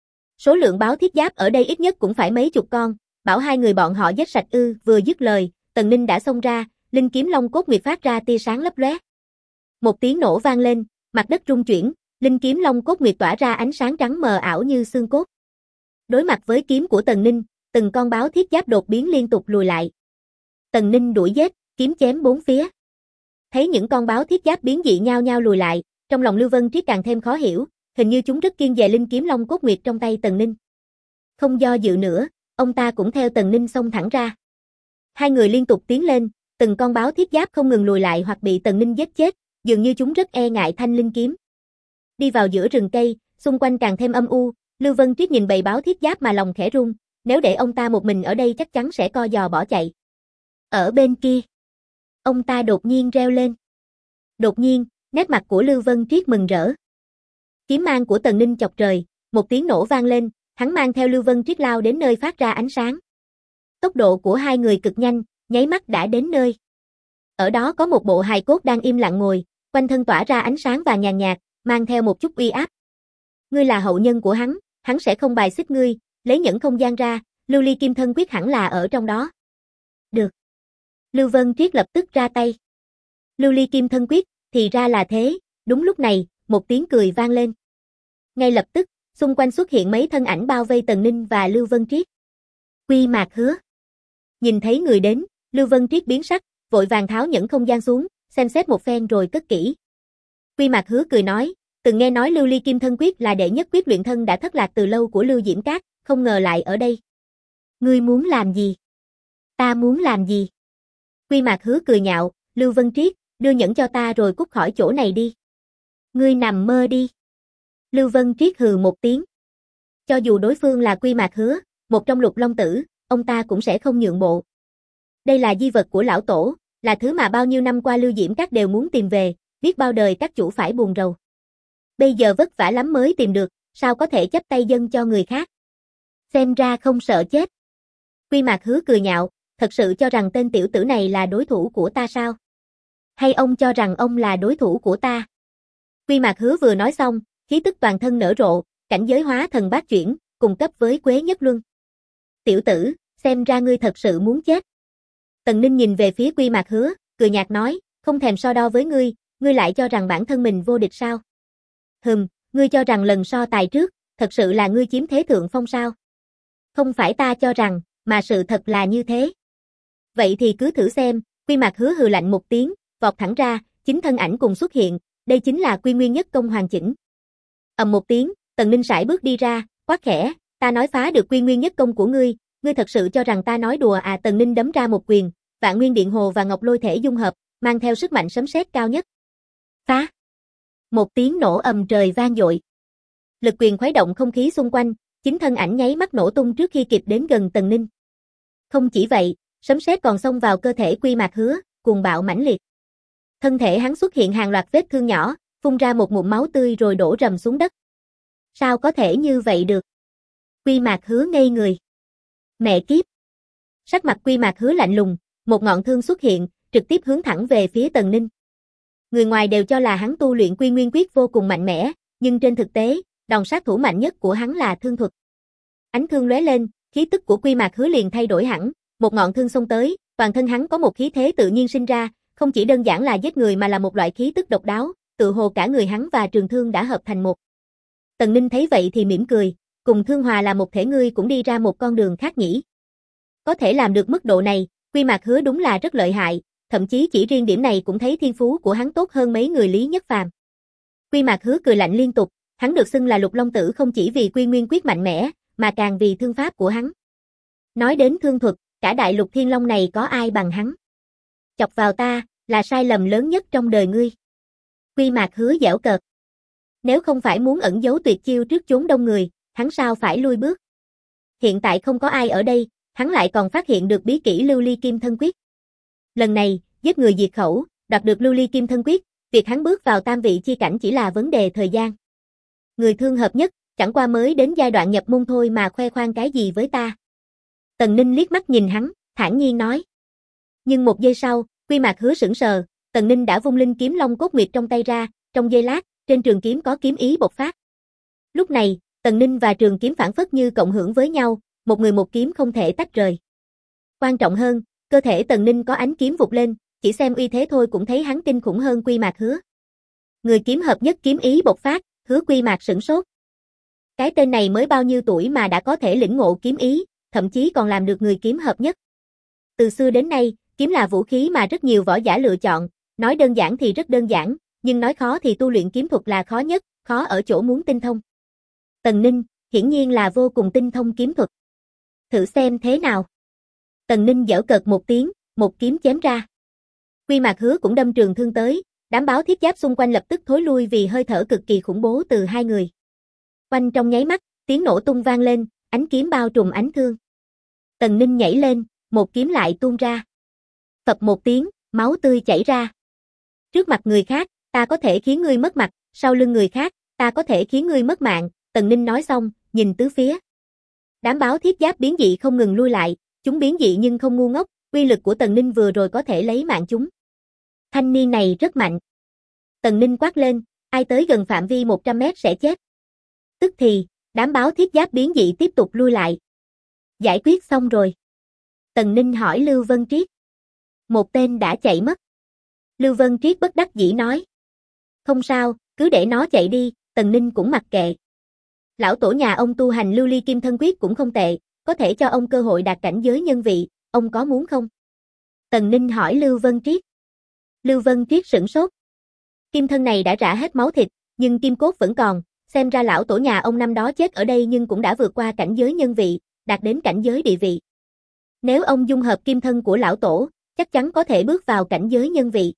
Số lượng báo thiết giáp ở đây ít nhất cũng phải mấy chục con, bảo hai người bọn họ giết sạch ư? Vừa dứt lời, Tần Ninh đã xông ra, linh kiếm Long Cốt Nguyệt phát ra tia sáng lấp lóe. Một tiếng nổ vang lên, mặt đất rung chuyển, linh kiếm Long Cốt Nguyệt tỏa ra ánh sáng trắng mờ ảo như xương cốt. Đối mặt với kiếm của Tần Ninh, từng con báo thiết giáp đột biến liên tục lùi lại. Tần Ninh đuổi giết, kiếm chém bốn phía. Thấy những con báo thiết giáp biến dị nhao nhao lùi lại, trong lòng Lưu Vân Triết càng thêm khó hiểu, hình như chúng rất kiêng dè linh kiếm Long Cốt Nguyệt trong tay Tần Ninh. Không do dự nữa, ông ta cũng theo Tần Ninh xông thẳng ra. Hai người liên tục tiến lên, từng con báo thiết giáp không ngừng lùi lại hoặc bị Tần Ninh giết chết, dường như chúng rất e ngại thanh linh kiếm. Đi vào giữa rừng cây, xung quanh càng thêm âm u, Lưu Vân Triết nhìn bầy báo thiết giáp mà lòng khẽ run, nếu để ông ta một mình ở đây chắc chắn sẽ co giò bỏ chạy. Ở bên kia, ông ta đột nhiên reo lên. Đột nhiên, nét mặt của Lưu Vân Triết mừng rỡ. Kiếm mang của Tần Ninh chọc trời, một tiếng nổ vang lên, hắn mang theo Lưu Vân Triết lao đến nơi phát ra ánh sáng. Tốc độ của hai người cực nhanh, nháy mắt đã đến nơi. Ở đó có một bộ hài cốt đang im lặng ngồi, quanh thân tỏa ra ánh sáng vàng nhàn nhạt, mang theo một chút uy áp. Ngươi là hậu nhân của hắn sẽ không bài xích ngươi, lấy nhẫn không gian ra, Lưu Ly Kim Thân Quyết hẳn là ở trong đó. Được. Lưu Vân Triết lập tức ra tay. Lưu Ly Kim Thân Quyết, thì ra là thế, đúng lúc này, một tiếng cười vang lên. Ngay lập tức, xung quanh xuất hiện mấy thân ảnh bao vây Tần Ninh và Lưu Vân Triết. Quy Mạc Hứa. Nhìn thấy người đến, Lưu Vân Triết biến sắc, vội vàng tháo nhẫn không gian xuống, xem xét một phen rồi cất kỹ. Quy Mạc Hứa cười nói, từng nghe nói Lưu Ly Kim Thân Quyết là đệ nhất quyết luyện thân đã thất lạc từ lâu của Lưu Diễm Cát, không ngờ lại ở đây. Ngươi muốn làm gì? Ta muốn làm gì? Quy Mạc Hứa cười nhạo, Lưu Vân Triết, đưa nhẫn cho ta rồi cút khỏi chỗ này đi. Ngươi nằm mơ đi. Lưu Vân Triết hừ một tiếng. Cho dù đối phương là Quy Mạc Hứa, một trong Lục Long Tử, ông ta cũng sẽ không nhượng bộ. Đây là di vật của lão tổ, là thứ mà bao nhiêu năm qua Lưu Diễm Các đều muốn tìm về, biết bao đời các chủ phải buồn rầu. Bây giờ vất vả lắm mới tìm được, sao có thể chấp tay dâng cho người khác. Xem ra không sợ chết. Quy Mạc Hứa cười nhạo, thật sự cho rằng tên tiểu tử này là đối thủ của ta sao? Hay ông cho rằng ông là đối thủ của ta? Quy Mạc Hứa vừa nói xong, khí tức toàn thân nở rộ, cảnh giới hóa thần bát chuyển, cùng cấp với Quế Nhất Luân. Tiểu tử, xem ra ngươi thật sự muốn chết. Tần Ninh nhìn về phía Quy Mạc Hứa, cười nhạt nói, không thèm so đo với ngươi lại cho rằng bản thân mình vô địch sao? Ngươi cho rằng lần so tài trước, thật sự là ngươi chiếm thế thượng phong sao? Không phải ta cho rằng, mà sự thật là như thế. Vậy thì cứ thử xem, Quy Mạc Hứa hừ lạnh một tiếng, vọt thẳng ra, chính thân ảnh cùng xuất hiện, đây chính là Quy Nguyên Nhất Công hoàn chỉnh. Ầm một tiếng, Tần Ninh sải bước đi ra, quát khẽ, ta nói phá được Quy Nguyên Nhất Công của ngươi, ngươi thật sự cho rằng ta nói đùa à? Tần Ninh đấm ra một quyền, Vạn Nguyên Điện Hồ và Ngọc Lôi thể dung hợp, mang theo sức mạnh sấm sét cao nhất. Phá! Một tiếng nổ ầm trời vang dội. Lực quyền khuấy động không khí xung quanh, chính thân ảnh nháy mắt nổ tung trước khi kịp đến gần Tần Ninh. Không chỉ vậy, sấm sét còn xông vào cơ thể Quy Mạc Hứa, cuồng bạo mãnh liệt. Thân thể hắn xuất hiện hàng loạt vết thương nhỏ, phun ra một ngụm máu tươi rồi đổ rầm xuống đất. Sao có thể như vậy được? Quy Mạc Hứa ngây người. Mẹ kiếp! Sắc mặt Quy Mạc Hứa lạnh lùng, một ngọn thương xuất hiện, trực tiếp hướng thẳng về phía Tần Ninh. Người ngoài đều cho là hắn tu luyện Quy Nguyên Quyết vô cùng mạnh mẽ, nhưng trên thực tế, đòn sát thủ mạnh nhất của hắn là thương thuật. Ánh thương lóe lên, khí tức của Quy Mạc Hứa liền thay đổi hẳn, một ngọn thương xông tới, toàn thân hắn có một khí thế tự nhiên sinh ra, không chỉ đơn giản là giết người mà là một loại khí tức độc đáo, tự hồ cả người hắn và trường thương đã hợp thành một. Tần Ninh thấy vậy thì mỉm cười, cùng thương hòa là một thể, ngươi cũng đi ra một con đường khác nhỉ. Có thể làm được mức độ này, Quy Mạc Hứa đúng là rất lợi hại, thậm chí chỉ riêng điểm này cũng thấy thiên phú của hắn tốt hơn mấy người Lý Nhất Phàm. Quy Mạc Hứa cười lạnh liên tục, hắn được xưng là Lục Long Tử không chỉ vì Quy Nguyên Quyết mạnh mẽ, mà càng vì thương pháp của hắn. Nói đến thương thuật, cả đại lục Thiên Long này có ai bằng hắn? Chọc vào ta, là sai lầm lớn nhất trong đời ngươi. Quy Mạc Hứa giễu cợt. Nếu không phải muốn ẩn giấu tuyệt chiêu trước chốn đông người, hắn sao phải lui bước? Hiện tại không có ai ở đây, hắn lại còn phát hiện được bí kỹ Lưu Ly Kim Thân Quyết. Lần này, giết người diệt khẩu, đoạt được Lưu Ly Kim Thân Quyết, việc hắn bước vào tam vị chi cảnh chỉ là vấn đề thời gian. Người thương hợp nhất, chẳng qua mới đến giai đoạn nhập môn thôi mà khoe khoang cái gì với ta. Tần Ninh liếc mắt nhìn hắn, thản nhiên nói. Nhưng một giây sau, Quy Mạc Hứa sững sờ, Tần Ninh đã vung linh kiếm Long Cốt Nguyệt trong tay ra, trong giây lát, trên trường kiếm có kiếm ý bộc phát. Lúc này, Tần Ninh và trường kiếm phản phất như cộng hưởng với nhau, một người một kiếm không thể tách rời. Quan trọng hơn, cơ thể Tần Ninh có ánh kiếm vụt lên, chỉ xem uy thế thôi cũng thấy hắn kinh khủng hơn Quy Mạc Hứa. Người kiếm hợp nhất kiếm ý bộc phát, Hứa Quy Mạc sửng sốt. Cái tên này mới bao nhiêu tuổi mà đã có thể lĩnh ngộ kiếm ý, thậm chí còn làm được người kiếm hợp nhất. Từ xưa đến nay, kiếm là vũ khí mà rất nhiều võ giả lựa chọn, nói đơn giản thì rất đơn giản, nhưng nói khó thì tu luyện kiếm thuật là khó nhất, khó ở chỗ muốn tinh thông. Tần Ninh, hiển nhiên là vô cùng tinh thông kiếm thuật. Thử xem thế nào. Tần Ninh giễu cợt một tiếng, một kiếm chém ra. Quy Mạc Hứa cũng đâm trường thương tới, đám báo thiết giáp xung quanh lập tức thối lui vì hơi thở cực kỳ khủng bố từ hai người. Quanh trong nháy mắt, tiếng nổ tung vang lên, ánh kiếm bao trùm ánh thương. Tần Ninh nhảy lên, một kiếm lại tuôn ra. Phập một tiếng, máu tươi chảy ra. Trước mặt người khác, ta có thể khiến ngươi mất mặt, sau lưng người khác, ta có thể khiến ngươi mất mạng, Tần Ninh nói xong, nhìn tứ phía. Đám báo thiết giáp biến dị không ngừng lui lại, chúng biến dị nhưng không ngu ngốc, uy lực của Tần Ninh vừa rồi có thể lấy mạng chúng. Thanh niên này rất mạnh. Tần Ninh quát lên, ai tới gần phạm vi 100 mét sẽ chết. Tức thì, đám báo thiết giáp biến dị tiếp tục lui lại. Giải quyết xong rồi. Tần Ninh hỏi Lưu Vân Triết. Một tên đã chạy mất. Lưu Vân Triết bất đắc dĩ nói. Không sao, cứ để nó chạy đi, Tần Ninh cũng mặc kệ. Lão tổ nhà ông tu hành Lưu Ly Kim Thân Quyết cũng không tệ, có thể cho ông cơ hội đạt cảnh giới nhân vị, ông có muốn không? Tần Ninh hỏi Lưu Vân Triết. Lưu Vân Triết sửng sốt. Kim thân này đã rã hết máu thịt, nhưng kim cốt vẫn còn, xem ra lão tổ nhà ông năm đó chết ở đây nhưng cũng đã vượt qua cảnh giới nhân vị, đạt đến cảnh giới địa vị. Nếu ông dung hợp kim thân của lão tổ, chắc chắn có thể bước vào cảnh giới nhân vị.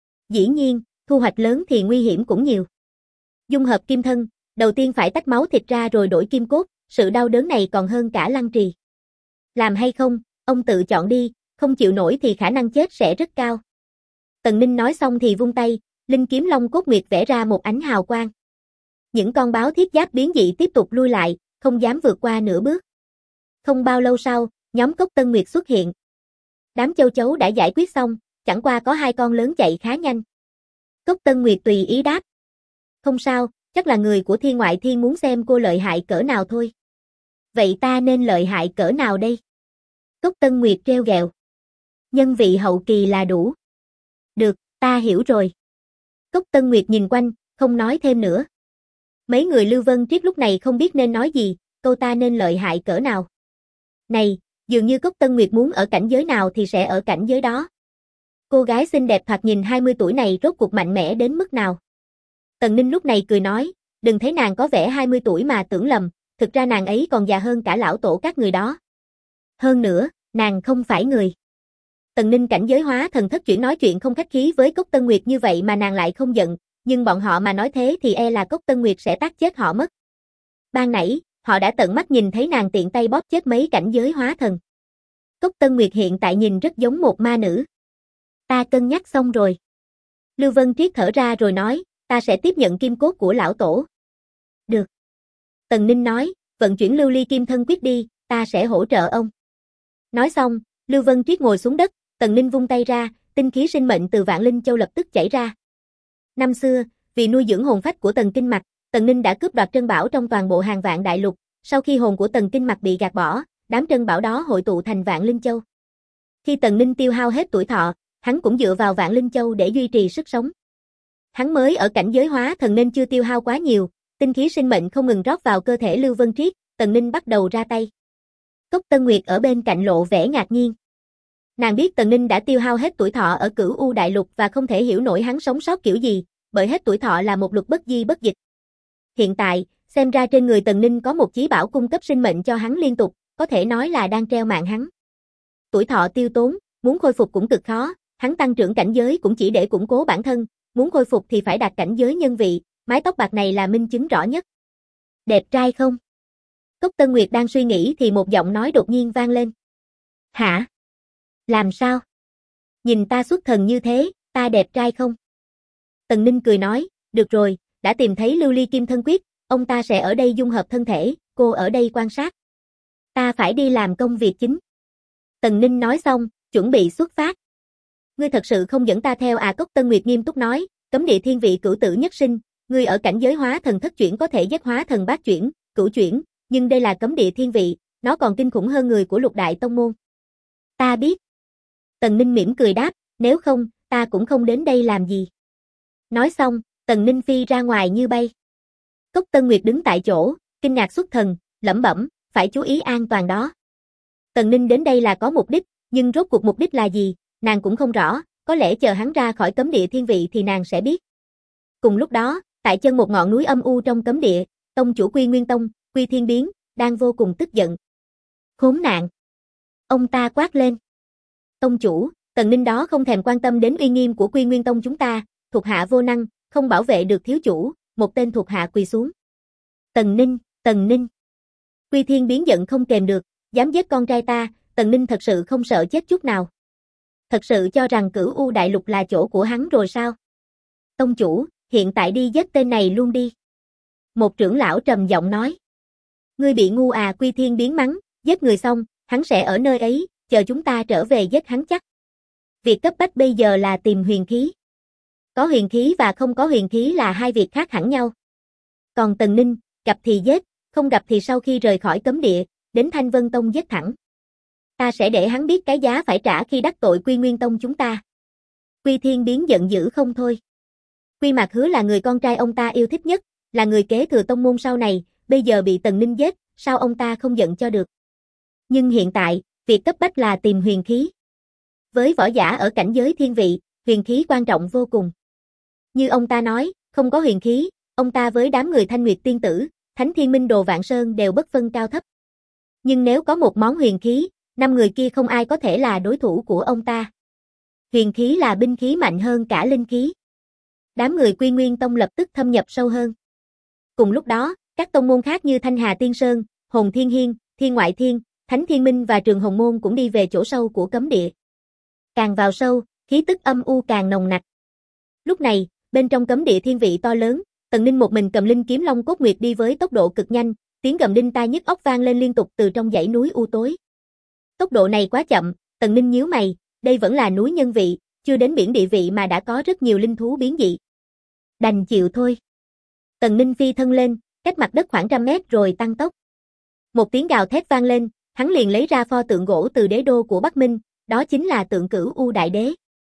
Dĩ nhiên, thu hoạch lớn thì nguy hiểm cũng nhiều. Dung hợp kim thân, đầu tiên phải tách máu thịt ra rồi đổi kim cốt, sự đau đớn này còn hơn cả lăng trì. Làm hay không, ông tự chọn đi, không chịu nổi thì khả năng chết sẽ rất cao. Tần Ninh nói xong thì vung tay, linh kiếm Long Cốt Nguyệt vẽ ra một ánh hào quang. Những con báo thiết giáp biến dị tiếp tục lui lại, không dám vượt qua nửa bước. Không bao lâu sau, nhóm Cốc Tân Nguyệt xuất hiện. Đám châu chấu đã giải quyết xong, chẳng qua có hai con lớn chạy khá nhanh. Cốc Tân Nguyệt tùy ý đáp. Không sao, chắc là người của Thiên Ngoại Thiên muốn xem cô lợi hại cỡ nào thôi. Vậy ta nên lợi hại cỡ nào đây? Cốc Tân Nguyệt trêu ghẹo. Nhân vị hậu kỳ là đủ. Được, ta hiểu rồi. Cốc Tân Nguyệt nhìn quanh, không nói thêm nữa. Mấy người Lưu Vân Triết lúc này không biết nên nói gì, câu ta nên lợi hại cỡ nào. Này, dường như Cốc Tân Nguyệt muốn ở cảnh giới nào thì sẽ ở cảnh giới đó. Cô gái xinh đẹp thoạt nhìn 20 tuổi này rốt cuộc mạnh mẽ đến mức nào. Tần Ninh lúc này cười nói, đừng thấy nàng có vẻ 20 tuổi mà tưởng lầm, thực ra nàng ấy còn già hơn cả lão tổ các người đó. Hơn nữa, nàng không phải người. Tần Ninh cảnh giới hóa thần thất chuyển nói chuyện không khách khí với Cốc Tân Nguyệt như vậy mà nàng lại không giận, nhưng bọn họ mà nói thế thì e là Cốc Tân Nguyệt sẽ tác chết họ mất. Ban nãy, họ đã tận mắt nhìn thấy nàng tiện tay bóp chết mấy cảnh giới hóa thần. Cốc Tân Nguyệt hiện tại nhìn rất giống một ma nữ. Ta cân nhắc xong rồi. Lưu Vân Triết thở ra rồi nói, ta sẽ tiếp nhận kim cốt của lão tổ. Được. Tần Ninh nói, vận chuyển lưu ly kim thân quyết đi, ta sẽ hỗ trợ ông. Nói xong, Lưu Vân Triết ngồi xuống đất, Tần Ninh vung tay ra, tinh khí sinh mệnh từ Vạn Linh Châu lập tức chảy ra. Năm xưa, vì nuôi dưỡng hồn phách của Tần Kinh Mạch, Tần Ninh đã cướp đoạt trân bảo trong toàn bộ Hàng Vạn Đại Lục, sau khi hồn của Tần Kinh Mạch bị gạt bỏ, đám trân bảo đó hội tụ thành Vạn Linh Châu. Khi Tần Ninh tiêu hao hết tuổi thọ, hắn cũng dựa vào Vạn Linh Châu để duy trì sức sống. Hắn mới ở cảnh giới hóa thần nên chưa tiêu hao quá nhiều, tinh khí sinh mệnh không ngừng rót vào cơ thể Lưu Vân Triết, Tần Ninh bắt đầu ra tay. Cốc Tân Nguyệt ở bên cạnh lộ vẻ ngạc nhiên. Nàng biết Tần Ninh đã tiêu hao hết tuổi thọ ở Cửu U Đại Lục và không thể hiểu nổi hắn sống sót kiểu gì, bởi hết tuổi thọ là một luật bất di bất dịch. Hiện tại, xem ra trên người Tần Ninh có một chí bảo cung cấp sinh mệnh cho hắn liên tục, có thể nói là đang treo mạng hắn. Tuổi thọ tiêu tốn, muốn khôi phục cũng cực khó, hắn tăng trưởng cảnh giới cũng chỉ để củng cố bản thân, muốn khôi phục thì phải đạt cảnh giới nhân vị, mái tóc bạc này là minh chứng rõ nhất. Đẹp trai không? Cốc Tân Nguyệt đang suy nghĩ thì một giọng nói đột nhiên vang lên. Hả? Làm sao? Nhìn ta xuất thần như thế, ta đẹp trai không? Tần Ninh cười nói, được rồi, đã tìm thấy lưu ly kim thân quyết, ông ta sẽ ở đây dung hợp thân thể, cô ở đây quan sát. Ta phải đi làm công việc chính. Tần Ninh nói xong, chuẩn bị xuất phát. Ngươi thật sự không dẫn ta theo à? Cốc Tân Nguyệt nghiêm túc nói, cấm địa thiên vị cửu tử nhất sinh, ngươi ở cảnh giới hóa thần thất chuyển có thể giết hóa thần bát chuyển, cửu chuyển, nhưng đây là cấm địa thiên vị, nó còn kinh khủng hơn người của lục đại tông môn. Ta biết. Tần Ninh mỉm cười đáp, nếu không, ta cũng không đến đây làm gì. Nói xong, Tần Ninh phi ra ngoài như bay. Cốc Tân Nguyệt đứng tại chỗ, kinh ngạc xuất thần, lẩm bẩm, phải chú ý an toàn đó. Tần Ninh đến đây là có mục đích, nhưng rốt cuộc mục đích là gì, nàng cũng không rõ, có lẽ chờ hắn ra khỏi cấm địa thiên vị thì nàng sẽ biết. Cùng lúc đó, tại chân một ngọn núi âm u trong cấm địa, tông chủ Quy Nguyên Tông, Quy Thiên Biến, đang vô cùng tức giận. Khốn nạn! Ông ta quát lên. Tông chủ, Tần Ninh đó không thèm quan tâm đến uy nghiêm của Quy Nguyên Tông chúng ta, thuộc hạ vô năng, không bảo vệ được thiếu chủ, một tên thuộc hạ quỳ xuống. Tần Ninh. Quy Thiên Biến giận không kềm được, dám giết con trai ta, Tần Ninh thật sự không sợ chết chút nào. Thật sự cho rằng Cửu U Đại Lục là chỗ của hắn rồi sao? Tông chủ, hiện tại đi giết tên này luôn đi. Một trưởng lão trầm giọng nói. Ngươi bị ngu à? Quy Thiên Biến mắng, giết người xong, hắn sẽ ở nơi ấy, chờ chúng ta trở về giết hắn chắc. Việc cấp bách bây giờ là tìm huyền khí. Có huyền khí và không có huyền khí là hai việc khác hẳn nhau. Còn Tần Ninh, gặp thì giết, không gặp thì sau khi rời khỏi cấm địa, đến Thanh Vân Tông giết thẳng. Ta sẽ để hắn biết cái giá phải trả khi đắc tội Quy Nguyên Tông chúng ta. Quy Thiên Biến giận dữ không thôi. Quy Mạc Hứa là người con trai ông ta yêu thích nhất, là người kế thừa tông môn sau này, bây giờ bị Tần Ninh giết, sao ông ta không giận cho được. Nhưng hiện tại, việc cấp bách là tìm huyền khí. Với võ giả ở cảnh giới thiên vị, huyền khí quan trọng vô cùng. Như ông ta nói, không có huyền khí, ông ta với đám người Thanh Nguyệt Tiên Tử, Thánh Thiên Minh Đồ Vạn Sơn đều bất phân cao thấp. Nhưng nếu có một món huyền khí, 5 người kia không ai có thể là đối thủ của ông ta. Huyền khí là binh khí mạnh hơn cả linh khí. Đám người Quy Nguyên Tông lập tức thâm nhập sâu hơn. Cùng lúc đó, các tông môn khác như Thanh Hà Tiên Sơn, Hồn Thiên Hiên, Thiên Ngoại Thiên, Thánh Thiên Minh và Trường Hồng Môn cũng đi về chỗ sâu của cấm địa. Càng vào sâu, khí tức âm u càng nồng nặc. Lúc này, bên trong cấm địa thiên vị to lớn, Tần Ninh một mình cầm linh kiếm Long Cốt Nguyệt đi với tốc độ cực nhanh, tiếng gầm đinh tai nhức óc vang lên liên tục từ trong dãy núi u tối. Tốc độ này quá chậm, Tần Ninh nhíu mày, đây vẫn là núi nhân vị, chưa đến biển địa vị mà đã có rất nhiều linh thú biến dị. Đành chịu thôi. Tần Ninh phi thân lên, cách mặt đất khoảng 100 mét rồi tăng tốc. Một tiếng gào thét vang lên, hắn liền lấy ra pho tượng gỗ từ đế đô của Bắc Minh, đó chính là tượng Cửu U Đại Đế.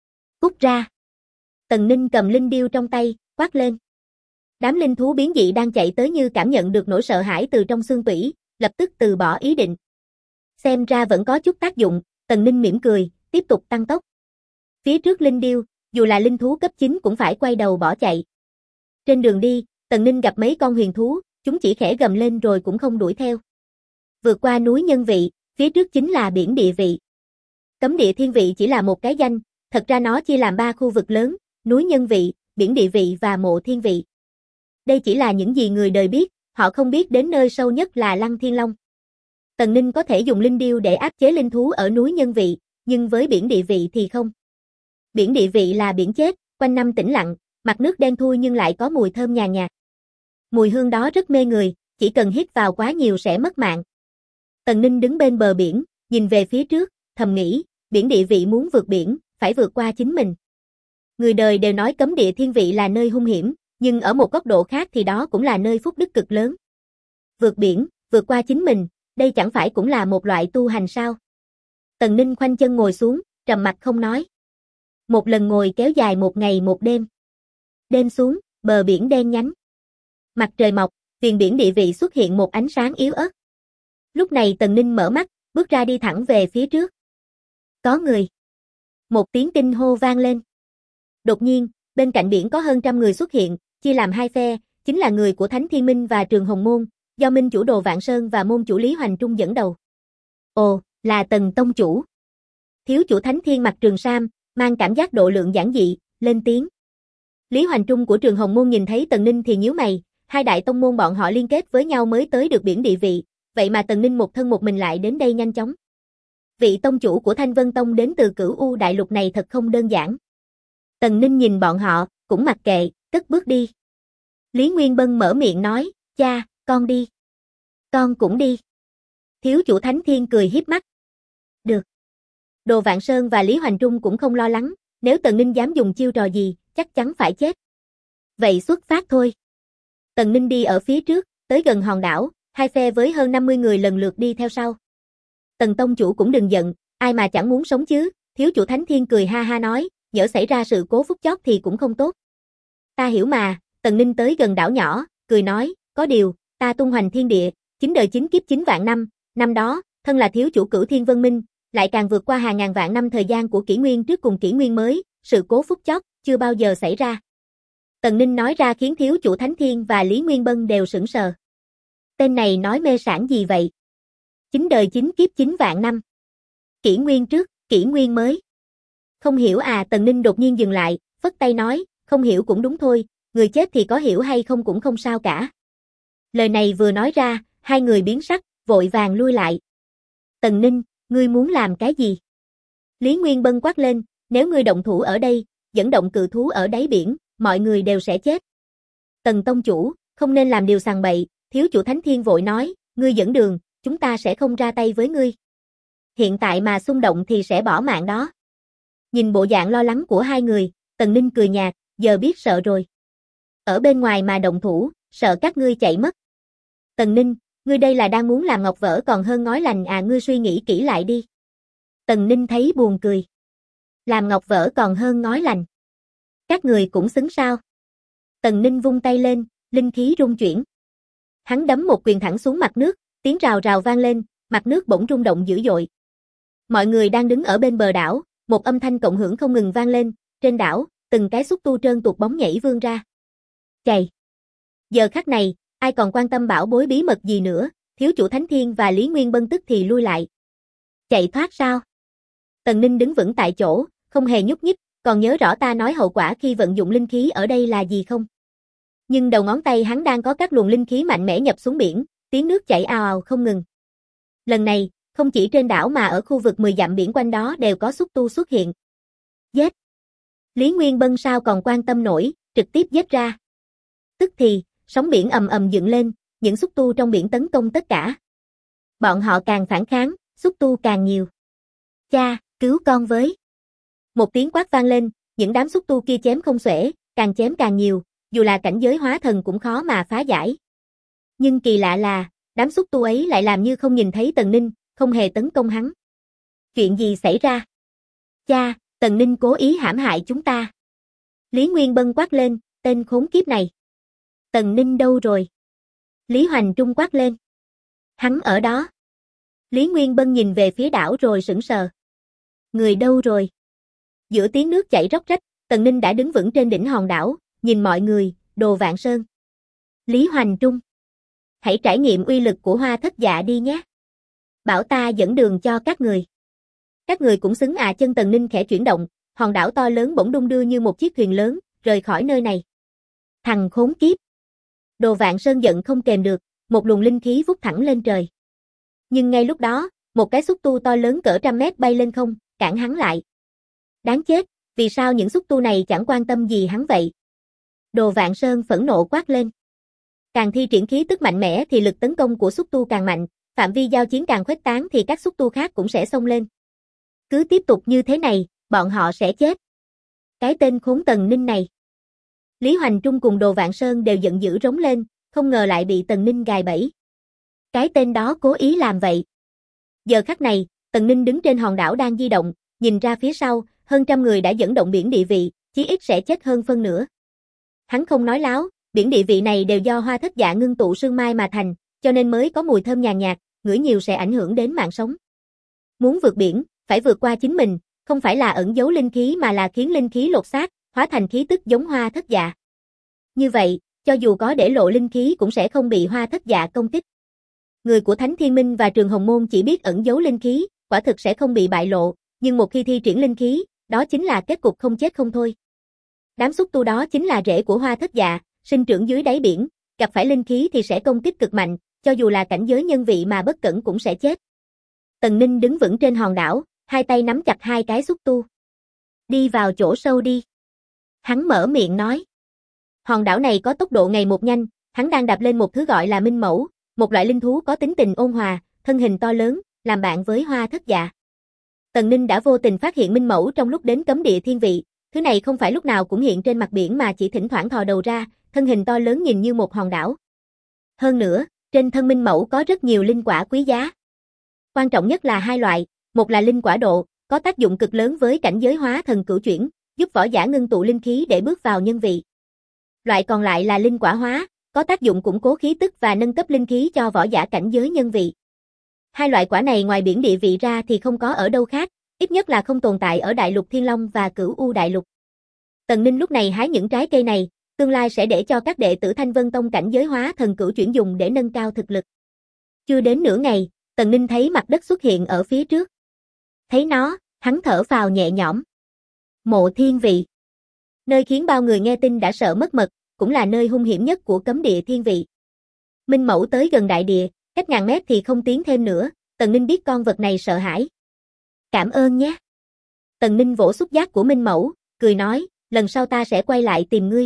Cút ra. Tần Ninh cầm linh điêu trong tay, quát lên. Đám linh thú biến dị đang chạy tới như cảm nhận được nỗi sợ hãi từ trong xương tủy, lập tức từ bỏ ý định. Xem ra vẫn có chút tác dụng, Tần Ninh mỉm cười, tiếp tục tăng tốc. Phía trước linh điêu, dù là linh thú cấp 9 cũng phải quay đầu bỏ chạy. Trên đường đi, Tần Ninh gặp mấy con huyền thú, chúng chỉ khẽ gầm lên rồi cũng không đuổi theo. Vượt qua núi nhân vị, Phía trước chính là biển địa vị. Cấm địa thiên vị chỉ là một cái danh, thật ra nó chia làm 3 khu vực lớn, núi nhân vị, biển địa vị và mộ thiên vị. Đây chỉ là những gì người đời biết, họ không biết đến nơi sâu nhất là Lăng Thiên Long. Tần Ninh có thể dùng linh điêu để áp chế linh thú ở núi nhân vị, nhưng với biển địa vị thì không. Biển địa vị là biển chết, quanh năm tĩnh lặng, mặt nước đen thui nhưng lại có mùi thơm nhàn nhạt. Mùi hương đó rất mê người, chỉ cần hít vào quá nhiều sẽ mất mạng. Tần Ninh đứng bên bờ biển, nhìn về phía trước, thầm nghĩ, biển địa vị muốn vượt biển, phải vượt qua chính mình. Người đời đều nói cấm địa thiên vị là nơi hung hiểm, nhưng ở một góc độ khác thì đó cũng là nơi phúc đức cực lớn. Vượt biển, vượt qua chính mình, đây chẳng phải cũng là một loại tu hành sao? Tần Ninh khoanh chân ngồi xuống, trầm mặc không nói. Một lần ngồi kéo dài 1 ngày 1 đêm. Đêm xuống, bờ biển đen nhánh. Mặt trời mọc, viền biển địa vị xuất hiện một ánh sáng yếu ớt. Lúc này Tần Ninh mở mắt, bước ra đi thẳng về phía trước. Có người. Một tiếng kinh hô vang lên. Đột nhiên, bên cạnh biển có hơn 100 người xuất hiện, chia làm 2 phe, chính là người của Thánh Thiên Minh và Trường Hồng Môn, do Minh chủ Đồ Vạn Sơn và môn chủ Lý Hoành Trung dẫn đầu. Ồ, là Tần tông chủ. Thiếu chủ Thánh Thiên mặc trường sam, mang cảm giác độ lượng giản dị, lên tiếng. Lý Hoành Trung của Trường Hồng Môn nhìn thấy Tần Ninh thì nhíu mày, hai đại tông môn bọn họ liên kết với nhau mới tới được biển địa vị, vậy mà Tần Ninh một thân một mình lại đến đây nhanh chóng. Vị tông chủ của Thanh Vân Tông đến từ Cửu U đại lục này thật không đơn giản. Tần Ninh nhìn bọn họ, cũng mặc kệ, cất bước đi. Lý Nguyên Bân mở miệng nói, cha, con đi. Con cũng đi. Thiếu chủ Thánh Thiên cười hiếp mắt. Được. Đồ Vạn Sơn và Lý Hoành Trung cũng không lo lắng, nếu Tần Ninh dám dùng chiêu trò gì, chắc chắn phải chết. Vậy xuất phát thôi. Tần Ninh đi ở phía trước, tới gần hòn đảo, hai phe với hơn 50 người lần lượt đi theo sau. Tần tông chủ cũng đừng giận, ai mà chẳng muốn sống chứ, thiếu chủ Thánh Thiên cười ha ha nói, nhỡ xảy ra sự cố phút chót thì cũng không tốt. Ta hiểu mà, Tần Ninh tới gần đảo nhỏ, cười nói, có điều, ta tung hoành thiên địa, 9 đời 9 kiếp 9 vạn năm, năm đó, thân là thiếu chủ Cửu Thiên Vân Minh, lại càng vượt qua hàng ngàn vạn năm thời gian của kỷ nguyên trước cùng kỷ nguyên mới, sự cố phút chót, chưa bao giờ xảy ra. Tần Ninh nói ra khiến thiếu chủ Thánh Thiên và Lý Nguyên Bân đều sững sờ. Tên này nói mê sảng gì vậy? 9 đời 9 kiếp 9 vạn năm. Kỷ nguyên trước, kỷ nguyên mới. Không hiểu à? Tần Ninh đột nhiên dừng lại, phất tay nói, không hiểu cũng đúng thôi, người chết thì có hiểu hay không cũng không sao cả. Lời này vừa nói ra, hai người biến sắc, vội vàng lui lại. Tần Ninh, ngươi muốn làm cái gì? Lý Nguyên Bân quát lên, nếu ngươi động thủ ở đây, dẫn động cự thú ở đáy biển, mọi người đều sẽ chết. Tần tông chủ, không nên làm điều sằng bậy, thiếu chủ Thánh Thiên vội nói, ngươi dẫn đường, chúng ta sẽ không ra tay với ngươi. Hiện tại mà xung động thì sẽ bỏ mạng đó. Nhìn bộ dạng lo lắng của hai người, Tần Ninh cười nhạt, giờ biết sợ rồi. Ở bên ngoài mà động thủ, sợ các ngươi chạy mất. Tần Ninh, ngươi đây là đang muốn làm ngọc vỡ còn hơn ngói lành à? Ngươi suy nghĩ kỹ lại đi. Tần Ninh thấy buồn cười. Làm ngọc vỡ còn hơn ngói lành. Các người cũng xứng sao? Tần Ninh vung tay lên, linh khí rung chuyển. Hắn đấm một quyền thẳng xuống mặt nước, tiếng rào rào vang lên, mặt nước bỗng rung động dữ dội. Mọi người đang đứng ở bên bờ đảo, một âm thanh cộng hưởng không ngừng vang lên, trên đảo, từng cái xúc tu trơn tuột bóng nhảy vươn ra. Chày! Giờ khắc này, ai còn quan tâm bảo bối bí mật gì nữa, thiếu chủ Thánh Thiên và Lý Nguyên Bân tức thì lui lại. Chạy thoát sao? Tần Ninh đứng vững tại chỗ, không hề nhúc nhích, còn nhớ rõ ta nói hậu quả khi vận dụng linh khí ở đây là gì không? Nhưng đầu ngón tay hắn đang có các luồng linh khí mạnh mẽ nhập xuống biển, tiếng nước chảy ào ào không ngừng. Lần này, không chỉ trên đảo mà ở khu vực 10 dặm biển quanh đó đều có xúc tu xuất hiện. Giết! Lý Nguyên Bân sao còn quan tâm nổi, trực tiếp giết ra. Tức thì, sóng biển ầm ầm dựng lên, những xúc tu trong biển tấn công tất cả. Bọn họ càng phản kháng, xúc tu càng nhiều. Cha, cứu con với. Một tiếng quát vang lên, những đám xúc tu kia chém không xuể, càng chém càng nhiều, dù là cảnh giới hóa thần cũng khó mà phá giải. Nhưng kỳ lạ là, đám xúc tu ấy lại làm như không nhìn thấy Tần Ninh, không hề tấn công hắn. Chuyện gì xảy ra? Cha, Tần Ninh cố ý hãm hại chúng ta. Lý Nguyên Bân quát lên, tên khốn kiếp này. Tần Ninh đâu rồi? Lý Hoành Trung quát lên. Hắn ở đó. Lý Nguyên Bân nhìn về phía đảo rồi sững sờ. Người đâu rồi? Giữa tiếng nước chảy róc rách, Tần Ninh đã đứng vững trên đỉnh hòn đảo, nhìn mọi người, Đồ Vạn Sơn. Lý Hoành Trung. Hãy trải nghiệm uy lực của Hoa Thất Dạ đi nhé. Bảo ta dẫn đường cho các người. Các người cũng xứng à, chân Tần Ninh khẽ chuyển động, hòn đảo to lớn bỗng đung đưa như một chiếc thuyền lớn, rời khỏi nơi này. Thằng khốn kiếp. Đồ Vạn Sơn giận không kềm được, một luồng linh khí vút thẳng lên trời. Nhưng ngay lúc đó, một cái xúc tu to lớn cỡ trăm mét bay lên không, cản hắn lại. Đáng chết, vì sao những xúc tu này chẳng quan tâm gì hắn vậy? Đồ Vạn Sơn phẫn nộ quát lên. Càng thi triển khí tức mạnh mẽ thì lực tấn công của xúc tu càng mạnh, phạm vi giao chiến càng khuếch tán thì các xúc tu khác cũng sẽ xông lên. Cứ tiếp tục như thế này, bọn họ sẽ chết. Cái tên khốn Tần Ninh này. Lý Hoành Trung cùng Đồ Vạn Sơn đều giận dữ rống lên, không ngờ lại bị Tần Ninh gài bẫy. Cái tên đó cố ý làm vậy. Giờ khắc này, Tần Ninh đứng trên hòn đảo đang di động, nhìn ra phía sau, hơn trăm người đã dẫn động biển địa vị, chí ít sẽ chết hơn phân nửa. Hắn không nói láo, biển địa vị này đều do Hoa Thất Dạ ngưng tụ sương mai mà thành, cho nên mới có mùi thơm nhàn nhạt, ngửi nhiều sẽ ảnh hưởng đến mạng sống. Muốn vượt biển, phải vượt qua chính mình, không phải là ẩn giấu linh khí mà là khiến linh khí lột xác, hóa thành khí tức giống Hoa Thất Dạ. Như vậy, cho dù có để lộ linh khí cũng sẽ không bị Hoa Thất Dạ công kích. Người của Thánh Thiên Minh và Trường Hồng Môn chỉ biết ẩn giấu linh khí, quả thực sẽ không bị bại lộ, nhưng một khi thi triển linh khí, đó chính là kết cục không chết không thôi. Đám xúc tu đó chính là rễ của Hoa Thất Dạ, sinh trưởng dưới đáy biển, gặp phải linh khí thì sẽ công kích cực mạnh, cho dù là cảnh giới nhân vị mà bất cẩn cũng sẽ chết. Tần Ninh đứng vững trên hòn đảo, hai tay nắm chặt hai cái xúc tu. Đi vào chỗ sâu đi. Hắn mở miệng nói. Hòn đảo này có tốc độ ngày một nhanh, hắn đang đạp lên một thứ gọi là Minh Mẫu, một loại linh thú có tính tình ôn hòa, thân hình to lớn, làm bạn với Hoa Thất Dạ. Tần Ninh đã vô tình phát hiện Minh Mẫu trong lúc đến cấm địa thiên vị, thứ này không phải lúc nào cũng hiện trên mặt biển mà chỉ thỉnh thoảng thò đầu ra, thân hình to lớn nhìn như một hòn đảo. Hơn nữa, trên thân Minh Mẫu có rất nhiều linh quả quý giá. Quan trọng nhất là hai loại, một là linh quả độ, có tác dụng cực lớn với cảnh giới hóa thần cửu chuyển, giúp võ giả ngưng tụ linh khí để bước vào nhân vị. Loại còn lại là linh quả hóa, có tác dụng củng cố khí tức và nâng cấp linh khí cho võ giả cảnh giới nhân vị. Hai loại quả này ngoài biển địa vị ra thì không có ở đâu khác, ít nhất là không tồn tại ở Đại Lục Thiên Long và Cửu U Đại Lục. Tần Ninh lúc này hái những trái cây này, tương lai sẽ để cho các đệ tử Thanh Vân Tông cảnh giới hóa thần cửu chuyển dùng để nâng cao thực lực. Chưa đến nửa ngày, Tần Ninh thấy mặt đất xuất hiện ở phía trước. Thấy nó, hắn thở phào nhẹ nhõm. Mộ Thiên Vị. Nơi khiến bao người nghe tin đã sợ mất mật, cũng là nơi hung hiểm nhất của cấm địa thiên vị. Minh Mẫu tới gần đại địa, cách ngàn mét thì không tiến thêm nữa, Tần Ninh biết con vật này sợ hãi. Cảm ơn nhé. Tần Ninh vỗ xúc giác của Minh Mẫu, cười nói, lần sau ta sẽ quay lại tìm ngươi.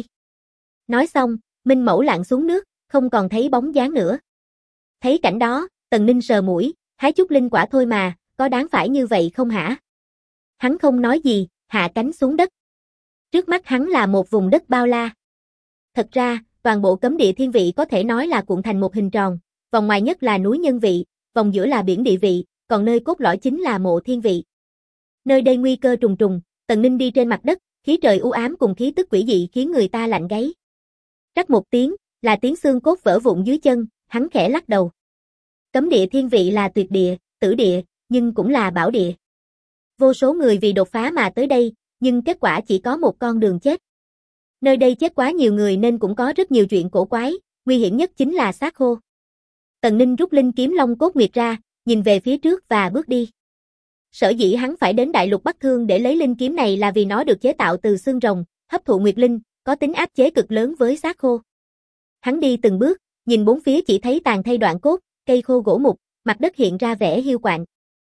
Nói xong, Minh Mẫu lặn xuống nước, không còn thấy bóng dáng nữa. Thấy cảnh đó, Tần Ninh sờ mũi, hái chút linh quả thôi mà, có đáng phải như vậy không hả? Hắn không nói gì, hạ cánh xuống đất. Trước mắt hắn là một vùng đất bao la. Thật ra, toàn bộ cấm địa thiên vị có thể nói là cuộn thành một hình tròn, vòng ngoài nhất là núi nhân vị, vòng giữa là biển địa vị, còn nơi cốt lõi chính là mộ thiên vị. Nơi đây nguy cơ trùng trùng, Tần Ninh đi trên mặt đất, khí trời u ám cùng khí tức quỷ dị khiến người ta lạnh gáy. Rắc một tiếng, là tiếng xương cốt vỡ vụn dưới chân, hắn khẽ lắc đầu. Cấm địa thiên vị là tuyệt địa, tử địa, nhưng cũng là bảo địa. Vô số người vì đột phá mà tới đây, nhưng kết quả chỉ có một con đường chết. Nơi đây chết quá nhiều người nên cũng có rất nhiều chuyện cổ quái, nguy hiểm nhất chính là xác khô. Tần Ninh rút linh kiếm Long Cốt Nguyệt ra, nhìn về phía trước và bước đi. Sở dĩ hắn phải đến Đại Lục Bắc Thương để lấy linh kiếm này là vì nó được chế tạo từ xương rồng, hấp thụ nguyệt linh, có tính áp chế cực lớn với xác khô. Hắn đi từng bước, nhìn bốn phía chỉ thấy tàn thây đoạn cốt, cây khô gỗ mục, mặt đất hiện ra vẻ hiu quạnh.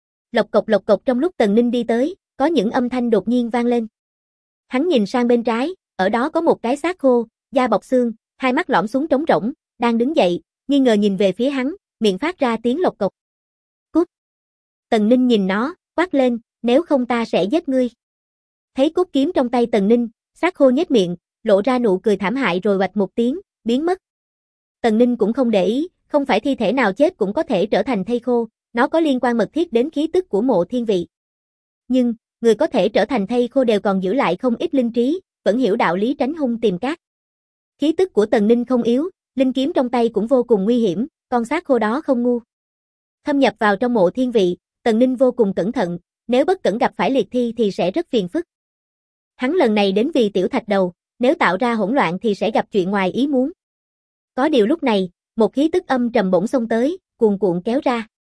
Lộc cộc trong lúc Tần Ninh đi tới, có những âm thanh đột nhiên vang lên. Hắn nhìn sang bên trái, ở đó có một cái xác khô, da bọc xương, hai mắt lõm xuống trống rỗng, đang đứng dậy, nghi ngờ nhìn về phía hắn, miệng phát ra tiếng lộc cộc. Cút! Tần Ninh nhìn nó, quát lên, nếu không ta sẽ giết ngươi. Thấy cốt kiếm trong tay Tần Ninh, xác khô nhếch miệng, lộ ra nụ cười thảm hại rồi oạch một tiếng, biến mất. Tần Ninh cũng không để ý, không phải thi thể nào chết cũng có thể trở thành thây khô, nó có liên quan mật thiết đến khí tức của mộ thiên vị. Nhưng, người có thể trở thành thây khô đều còn giữ lại không ít linh trí, vẫn hiểu đạo lý tránh hung tìm cát. Khí tức của Tần Ninh không yếu, linh kiếm trong tay cũng vô cùng nguy hiểm, con xác khô đó không ngu. Thâm nhập vào trong mộ thiên vị, Tần Ninh vô cùng cẩn thận, nếu bất cẩn gặp phải liệt thi thì sẽ rất phiền phức. Hắn lần này đến vì tiểu thạch đầu, nếu tạo ra hỗn loạn thì sẽ gặp chuyện ngoài ý muốn. Có điều lúc này, một khí tức âm trầm bỗng xông tới, cuồn cuộn kéo ra.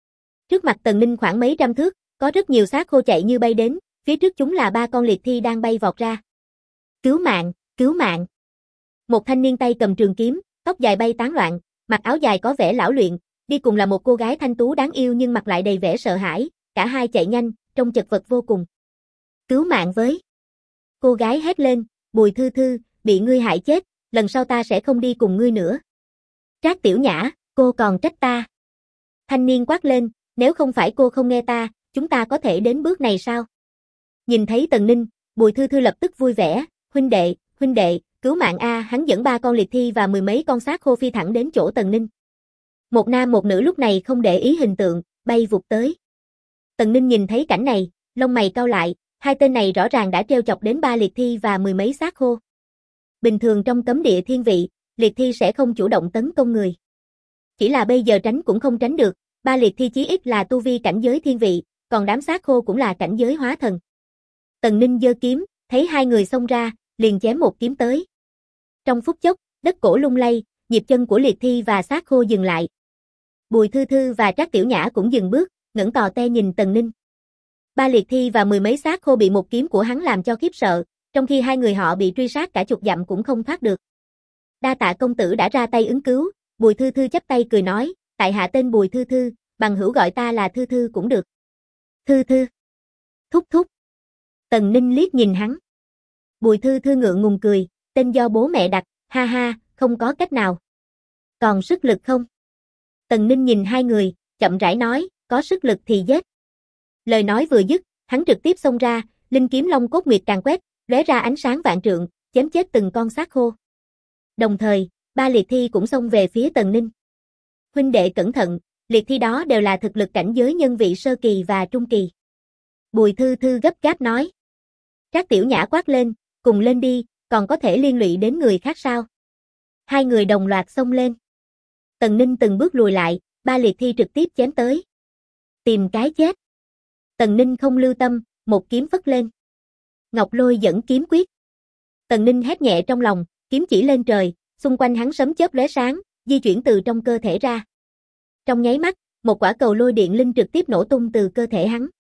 Trước mặt Tần Ninh khoảng mấy trăm thước, có rất nhiều xác khô chạy như bay đến, phía trước chúng là 3 con liệt thi đang bay vọt ra. Cứu mạng, cứu mạng. Một thanh niên tay cầm trường kiếm, tóc dài bay tán loạn, mặc áo dài có vẻ lão luyện, đi cùng là một cô gái thanh tú đáng yêu nhưng mặt lại đầy vẻ sợ hãi, cả hai chạy nhanh, trông chật vật vô cùng. Cứu mạng với. Cô gái hét lên, Bùi Thư Thư, bị ngươi hại chết, lần sau ta sẽ không đi cùng ngươi nữa. Trác Tiểu Nhã, cô còn trách ta. Thanh niên quát lên, nếu không phải cô không nghe ta, chúng ta có thể đến bước này sao? Nhìn thấy Tần Ninh, Bùi Thư Thư lập tức vui vẻ, huynh đệ, cứu mạng a, hắn dẫn 3 con liệt thi và 10 mấy con xác khô phi thẳng đến chỗ Tần Ninh. Một nam một nữ lúc này không để ý hình tượng, bay vụt tới. Tần Ninh nhìn thấy cảnh này, lông mày cau lại, hai tên này rõ ràng đã trêu chọc đến 3 liệt thi và 10 mấy xác khô. Bình thường trong cấm địa thiên vị, liệt thi sẽ không chủ động tấn công người. Chỉ là bây giờ tránh cũng không tránh được, 3 liệt thi chí ít là tu vi cảnh giới thiên vị, còn đám xác khô cũng là cảnh giới hóa thần. Tần Ninh giơ kiếm, thấy hai người xông ra, liền chém một kiếm tới. Trong phút chốc, đất cổ lung lay, nhịp chân của liệt thi và xác khô dừng lại. Bùi Thư Thư và Trác Tiểu Nhã cũng dừng bước, ngẩng tò te nhìn Tần Ninh. 3 liệt thi và 10 mấy xác khô bị một kiếm của hắn làm cho khiếp sợ, trong khi hai người họ bị truy sát cả chục dặm cũng không thoát được. Đa tạ công tử đã ra tay ứng cứu, Bùi Thư Thư chắp tay cười nói, tại hạ tên Bùi Thư Thư, bằng hữu gọi ta là Thư Thư cũng được. Thư Thư. Thúc thúc. Tần Ninh liếc nhìn hắn. Bùi Thư Thư ngượng ngùng cười, tên do bố mẹ đặt, ha ha, không có cách nào. Còn sức lực không? Tần Ninh nhìn hai người, chậm rãi nói, có sức lực thì giết. Lời nói vừa dứt, hắn trực tiếp xông ra, linh kiếm long cốt nguyệt càng quét, lóe ra ánh sáng vạn trượng, chém chết từng con xác khô. Đồng thời, 3 liệt thi cũng xông về phía Tần Ninh. Huynh đệ cẩn thận, liệt thi đó đều là thực lực cảnh giới nhân vị sơ kỳ và trung kỳ. Bùi Thư Thư gấp gáp nói. Trác Tiểu Nhã quát lên, cùng lên đi, còn có thể liên lụy đến người khác sao? Hai người đồng loạt xông lên. Tần Ninh từng bước lùi lại, 3 liệt thi trực tiếp chém tới. Tìm cái chết. Tần Ninh không lưu tâm, một kiếm phất lên. Ngọc Lôi dẫn kiếm quyết. Tần Ninh hét nhẹ trong lòng, kiếm chỉ lên trời, xung quanh hắn sấm chớp lóe sáng, di chuyển từ trong cơ thể ra. Trong nháy mắt, một quả cầu lôi điện linh trực tiếp nổ tung từ cơ thể hắn.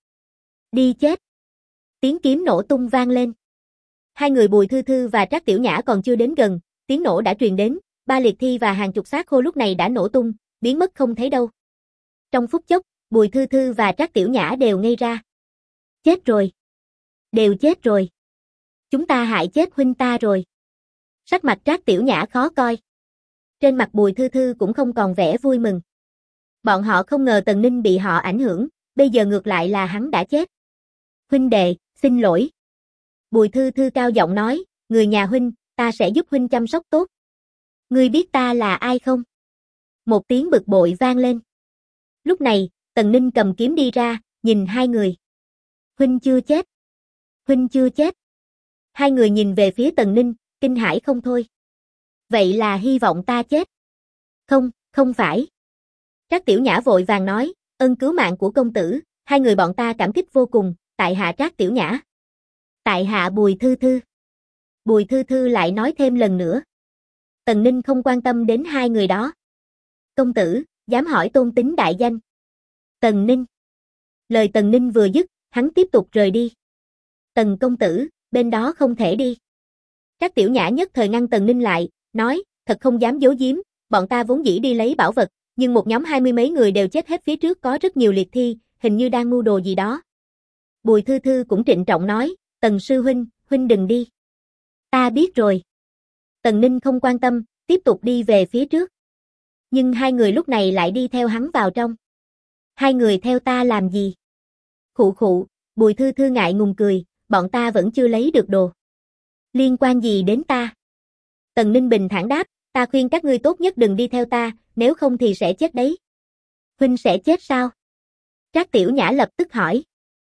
Đi chết. Tiếng kiếm nổ tung vang lên. Hai người Bùi Thư Thư và Trác Tiểu Nhã còn chưa đến gần, tiếng nổ đã truyền đến, 3 liệt thi và hàng chục xác khô lúc này đã nổ tung, biến mất không thấy đâu. Trong phút chốc, Bùi Thư Thư và Trác Tiểu Nhã đều ngây ra. Chết rồi. Đều chết rồi. Chúng ta hại chết huynh ta rồi. Sắc mặt Trác Tiểu Nhã khó coi. Trên mặt Bùi Thư Thư cũng không còn vẻ vui mừng. Bọn họ không ngờ Tần Ninh bị họ ảnh hưởng, bây giờ ngược lại là hắn đã chết. Huynh đệ, xin lỗi. Bùi Thư Thư cao giọng nói, người nhà huynh, ta sẽ giúp huynh chăm sóc tốt. Ngươi biết ta là ai không? Một tiếng bực bội vang lên. Lúc này, Tần Ninh cầm kiếm đi ra, nhìn hai người. Huynh chưa chết. Huynh chưa chết. Hai người nhìn về phía Tần Ninh, kinh hãi không thôi. Vậy là hy vọng ta chết. Không, không phải. Trác Tiểu Nhã vội vàng nói, ơn cứu mạng của công tử, hai người bọn ta cảm kích vô cùng, tại hạ Trác Tiểu Nhã. Tại hạ Bùi Thư Thư. Bùi Thư Thư lại nói thêm lần nữa. Tần Ninh không quan tâm đến hai người đó. Công tử, dám hỏi tôn tính đại danh. Tần Ninh. Lời Tần Ninh vừa dứt, hắn tiếp tục rời đi. Tần công tử, bên đó không thể đi. Trác Tiểu Nhã nhất thời ngăn Tần Ninh lại, nói, thật không dám giấu giếm, bọn ta vốn dĩ đi lấy bảo vật, nhưng một nhóm 20 mấy người đều chết hết phía trước có rất nhiều liệt thi, hình như đang mưu đồ gì đó. Bùi Thư Thư cũng trịnh trọng nói, Tần sư huynh, huynh đừng đi. Ta biết rồi. Tần Ninh không quan tâm, tiếp tục đi về phía trước. Nhưng hai người lúc này lại đi theo hắn vào trong. Hai người theo ta làm gì? Khụ khụ, Bùi Thư Thư ngại ngùng cười, bọn ta vẫn chưa lấy được đồ. Liên quan gì đến ta? Tần Ninh bình thản đáp, ta khuyên các ngươi tốt nhất đừng đi theo ta, nếu không thì sẽ chết đấy. Huynh sẽ chết sao? Trác Tiểu Nhã lập tức hỏi.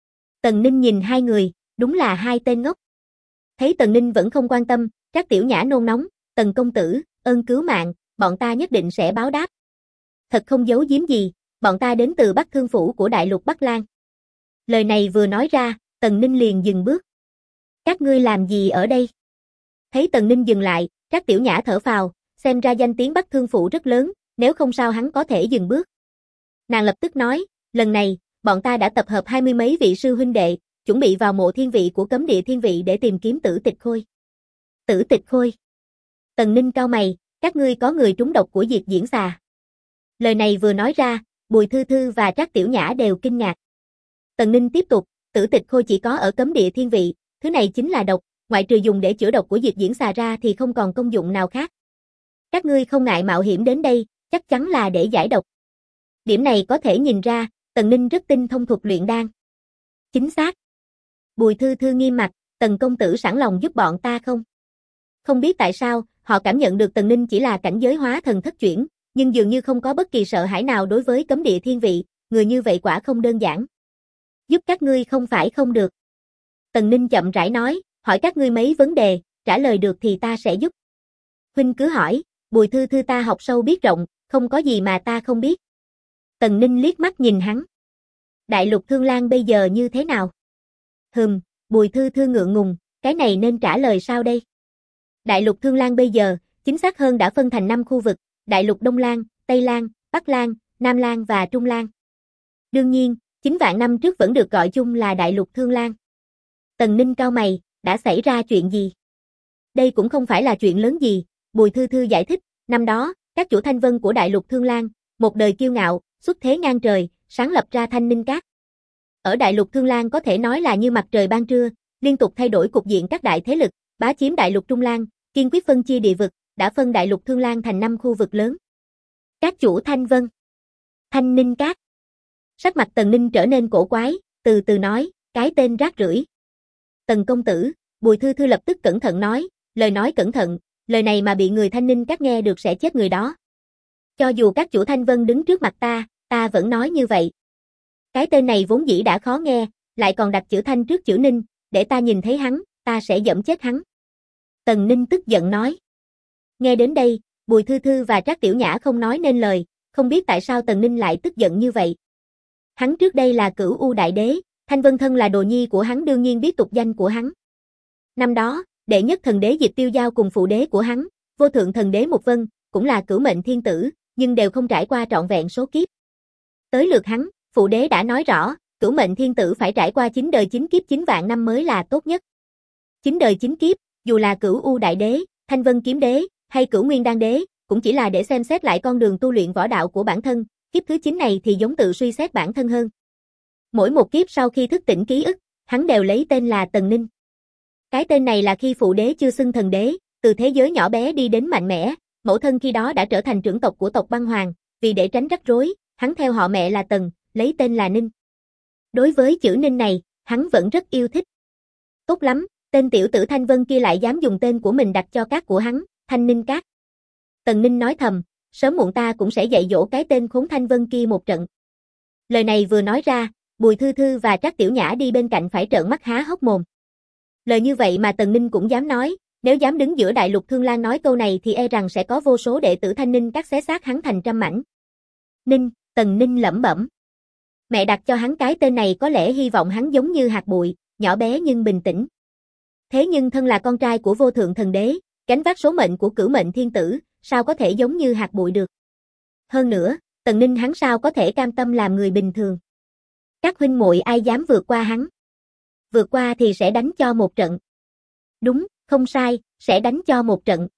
Tần Ninh nhìn hai người, đúng là hai tên ngốc. Thấy Tần Ninh vẫn không quan tâm, Trác Tiểu Nhã nôn nóng, Tần công tử, ơn cứu mạng, bọn ta nhất định sẽ báo đáp. Thật không giấu giếm gì, bọn ta đến từ Bắc Thương Phủ của Đại Lục Bắc Lang. Lời này vừa nói ra, Tần Ninh liền dừng bước. Các ngươi làm gì ở đây? Thấy Tần Ninh dừng lại, Trác Tiểu Nhã thở phào, xem ra danh tiếng Bắc Thương Phủ rất lớn, nếu không sao hắn có thể dừng bước. Nàng lập tức nói, Lần này, bọn ta đã tập hợp 20 mấy vị sư huynh đệ, chuẩn bị vào mộ thiên vị của cấm địa thiên vị để tìm kiếm Tử Tịch Khôi. Tử Tịch Khôi. Tần Ninh cau mày, các ngươi có người trúng độc của Diệt Diễn Xà. Lời này vừa nói ra, Bùi Thư Thư và Trác Tiểu Nhã đều kinh ngạc. Tần Ninh tiếp tục, Tử Tịch Khôi chỉ có ở cấm địa thiên vị, thứ này chính là độc, ngoại trừ dùng để chữa độc của Diệt Diễn Xà ra thì không còn công dụng nào khác. Các ngươi không ngại mạo hiểm đến đây, chắc chắn là để giải độc. Điểm này có thể nhìn ra, Tần Ninh rất tinh thông thuật luyện đan. Chính xác. Bùi Thư Thư nghiêm mặt, Tần công tử sẵn lòng giúp bọn ta không? Không biết tại sao, họ cảm nhận được Tần Ninh chỉ là cảnh giới hóa thần thất chuyển, nhưng dường như không có bất kỳ sợ hãi nào đối với cấm địa thiên vị, người như vậy quả không đơn giản. Giúp các ngươi không phải không được. Tần Ninh chậm rãi nói, hỏi các ngươi mấy vấn đề, trả lời được thì ta sẽ giúp. Huynh cứ hỏi, Bùi Thư Thư ta học sâu biết rộng, không có gì mà ta không biết. Tần Ninh liếc mắt nhìn hắn. Đại lục Thương Lan bây giờ như thế nào? Bùi Thư Thư ngượng ngùng, cái này nên trả lời sao đây? Đại lục Thương Lan bây giờ, chính xác hơn đã phân thành 5 khu vực, Đại lục Đông Lan, Tây Lan, Bắc Lan, Nam Lan và Trung Lan. Đương nhiên, 9 vạn năm trước vẫn được gọi chung là Đại lục Thương Lan. Tần Ninh cau mày, đã xảy ra chuyện gì? Đây cũng không phải là chuyện lớn gì, Bùi Thư Thư giải thích, năm đó, các chủ thanh vân của Đại lục Thương Lan, một đời kiêu ngạo, xuất thế ngang trời, sáng lập ra Thanh Ninh Các. Ở Đại lục Thương Lan có thể nói là như mặt trời ban trưa, liên tục thay đổi cục diện các đại thế lực, bá chiếm Đại lục Trung Lan, kiên quyết phân chia địa vực, đã phân Đại lục Thương Lan thành 5 khu vực lớn. Các chủ Thanh Vân, Thanh Ninh Các. Sắc mặt Tần Ninh trở nên cổ quái, từ từ nói, cái tên rác rưởi. Tần công tử, Bùi Thư Thư lập tức cẩn thận nói cẩn thận, lời này mà bị người Thanh Ninh Các nghe được sẽ chết người đó. Cho dù các chủ Thanh Vân đứng trước mặt ta vẫn nói như vậy. Cái tên này vốn dĩ đã khó nghe, lại còn đặt chữ Thanh trước chữ Ninh, để ta nhìn thấy hắn, ta sẽ giẫm chết hắn. Tần Ninh tức giận nói. Nghe đến đây, Bùi Thư Thư và Trác Tiểu Nhã không nói nên lời, không biết tại sao Tần Ninh lại tức giận như vậy. Hắn trước đây là Cửu U Đại Đế, Thanh Vân Thân là đồ nhi của hắn đương nhiên biết tục danh của hắn. Năm đó, đệ nhất thần đế Diệp Tiêu Giao cùng phụ đế của hắn, vô thượng thần đế Mục Vân, cũng là cửu mệnh thiên tử, nhưng đều không trải qua trọn vẹn số kiếp. Tới lượt hắn, phụ đế đã nói rõ, cửu mệnh thiên tử phải trải qua 9 đời 9 kiếp 9 vạn năm mới là tốt nhất. 9 đời 9 kiếp, dù là Cửu U Đại Đế, Thanh Vân Kiếm Đế, hay Cửu Nguyên Đan Đế, cũng chỉ là để xem xét lại con đường tu luyện võ đạo của bản thân, kiếp thứ 9 này thì giống tự suy xét bản thân hơn. Mỗi một kiếp sau khi thức tỉnh ký ức, hắn đều lấy tên là Tần Ninh. Cái tên này là khi phụ đế chưa xưng thần đế, từ thế giới nhỏ bé đi đến mạnh mẽ, mẫu thân khi đó đã trở thành trưởng tộc của tộc Băng Hoàng, vì để tránh rắc rối, hắn theo họ mẹ là Tần, lấy tên là Ninh. Đối với chữ Ninh này, hắn vẫn rất yêu thích. Tốt lắm, tên tiểu tử Thanh Vân kia lại dám dùng tên của mình đặt cho các của hắn, Thanh Ninh Các. Tần Ninh nói thầm, sớm muộn ta cũng sẽ dạy dỗ cái tên khốn Thanh Vân kia một trận. Lời này vừa nói ra, Bùi Thư Thư và Trác Tiểu Nhã đi bên cạnh phải trợn mắt há hốc mồm. Lời như vậy mà Tần Ninh cũng dám nói, nếu dám đứng giữa Đại lục Thương Lan nói câu này thì e rằng sẽ có vô số đệ tử Thanh Ninh Các xé xác hắn thành trăm mảnh. Ninh, Tần Ninh lẩm bẩm. Mẹ đặt cho hắn cái tên này có lẽ hy vọng hắn giống như hạt bụi, nhỏ bé nhưng bình tĩnh. Thế nhưng thân là con trai của vô thượng thần đế, gánh vác số mệnh của cửu mệnh thiên tử, sao có thể giống như hạt bụi được. Hơn nữa, Tần Ninh hắn sao có thể cam tâm làm người bình thường. Các huynh muội ai dám vượt qua hắn. Vượt qua thì sẽ đánh cho một trận. Đúng, không sai, sẽ đánh cho một trận.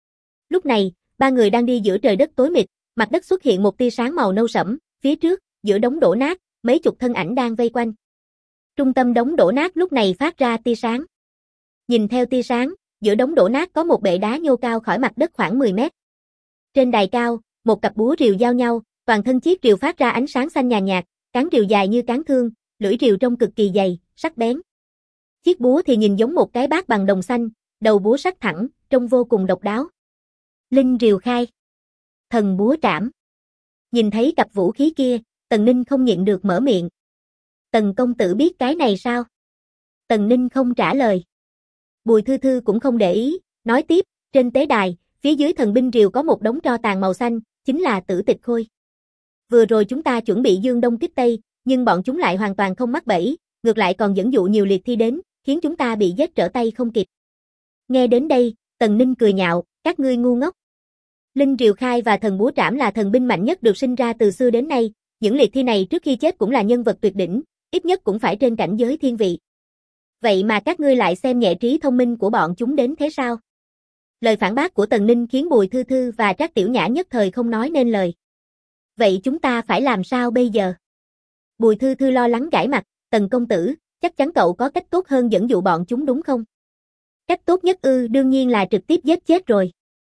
Lúc này, ba người đang đi giữa trời đất tối mịt, mặt đất xuất hiện một tia sáng màu nâu sẫm, phía trước, giữa đống đổ nát, mấy chục thân ảnh đang vây quanh. Trung tâm đống đổ nát lúc này phát ra tia sáng. Nhìn theo tia sáng, giữa đống đổ nát có một bệ đá nhô cao khỏi mặt đất khoảng 10 mét. Trên đài cao, một cặp búa rìu giao nhau, toàn thân chiếc rìu phát ra ánh sáng xanh nhàn nhạt, cán rìu dài như cán thương, lưỡi rìu trông cực kỳ dày, sắc bén. Chiếc búa thì nhìn giống một cái bát bằng đồng xanh, đầu búa sắc thẳng, trông vô cùng độc đáo. Linh rìu khai. Thần búa trảm. Nhìn thấy cặp vũ khí kia, Tần Ninh không nhịn được mở miệng. Tần công tử biết cái này sao? Tần Ninh không trả lời. Bùi Thư Thư cũng không để ý, nói tiếp, trên tế đài, phía dưới thần binh rìu có một đống tro tàn màu xanh, chính là Tử Tịch Khôi. Vừa rồi chúng ta chuẩn bị dương đông kích tây, nhưng bọn chúng lại hoàn toàn không mắc bẫy, ngược lại còn dẫn dụ nhiều liệt thi đến, khiến chúng ta bị giết trở tay không kịp. Nghe đến đây, Tần Ninh cười nhạo, các ngươi ngu ngốc. Linh rìu khai và thần búa trảm là thần binh mạnh nhất được sinh ra từ xưa đến nay, những liệt thi này trước khi chết cũng là nhân vật tuyệt đỉnh, ít nhất cũng phải trên cảnh giới thiên vị. Vậy mà các ngươi lại xem nhẹ trí thông minh của bọn chúng đến thế sao? Lời phản bác của Tần Ninh khiến Bùi Thư Thư và Trác Tiểu Nhã nhất thời không nói nên lời. Vậy chúng ta phải làm sao bây giờ? Bùi Thư Thư lo lắng gãi mặt, Tần công tử, chắc chắn cậu có cách tốt hơn dẫn dụ bọn chúng đúng không? Cách tốt nhất đương nhiên là trực tiếp giết chết rồi.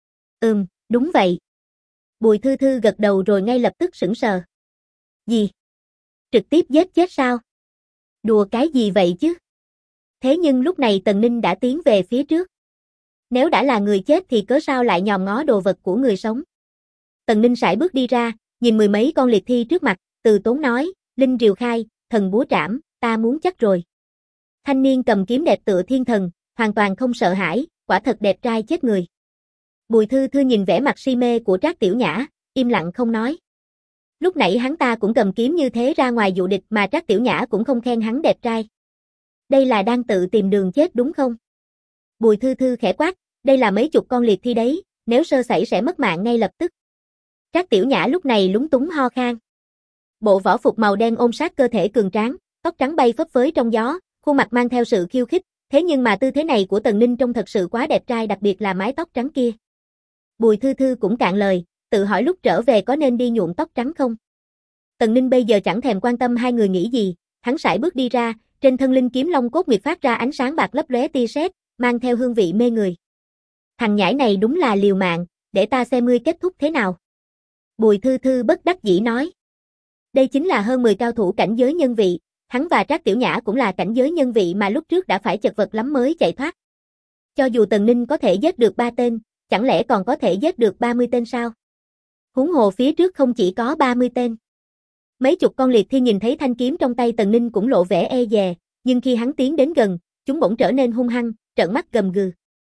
Đúng vậy. Bùi Thư Thư gật đầu rồi ngay lập tức sững sờ. Gì? Trực tiếp giết chết sao? Đùa cái gì vậy chứ? Thế nhưng lúc này Tần Ninh đã tiến về phía trước. Nếu đã là người chết thì cớ sao lại nhòm ngó đồ vật của người sống? Tần Ninh sải bước đi ra, nhìn mười mấy con liệt thi trước mặt, từ tốn nói, Linh Rìu Khai, thần búa trảm, ta muốn chắc rồi. Thanh niên cầm kiếm đẹp tựa thiên thần, hoàn toàn không sợ hãi, quả thật đẹp trai chết người. Bùi Thư Thư nhìn vẻ mặt si mê của Trác Tiểu Nhã, im lặng không nói. Lúc nãy hắn ta cũng cầm kiếm như thế ra ngoài dụ địch mà Trác Tiểu Nhã cũng không khen hắn đẹp trai. Đây là đang tự tìm đường chết đúng không? Bùi Thư Thư khẽ quát, đây là mấy chục con liệt thi đấy, nếu sơ sẩy sẽ mất mạng ngay lập tức. Trác Tiểu Nhã lúc này lúng túng ho khan. Bộ võ phục màu đen ôm sát cơ thể cường tráng, tóc trắng bay phấp phới trong gió, khuôn mặt mang theo sự khiêu khích, thế nhưng mà tư thế này của Tần Ninh trông thật sự quá đẹp trai, đặc biệt là mái tóc trắng kia. Bùi Thư Thư cũng cạn lời, tự hỏi lúc trở về có nên đi nhuộm tóc trắng không? Tần Ninh bây giờ chẳng thèm quan tâm hai người nghĩ gì, hắn sải bước đi ra, trên thân linh kiếm long cốt nguyệt phát ra ánh sáng bạc lấp lóe tia sét, mang theo hương vị mê người. Thằng nhãi này đúng là liều mạng, để ta xem ngươi kết thúc thế nào. Bùi Thư Thư bất đắc dĩ nói. Đây chính là hơn 10 cao thủ cảnh giới nhân vị, hắn và Trác Tiểu Nhã cũng là cảnh giới nhân vị mà lúc trước đã phải chật vật lắm mới chạy thoát. Cho dù Tần Ninh có thể giết được 3 tên, chẳng lẽ còn có thể giết được 30 tên sao? Huống hồ phía trước không chỉ có 30 tên. Mấy chục con liệt thi nhìn thấy thanh kiếm trong tay Tần Ninh cũng lộ vẻ e dè, nhưng khi hắn tiến đến gần, chúng bỗng trở nên hung hăng, trợn mắt gầm gừ.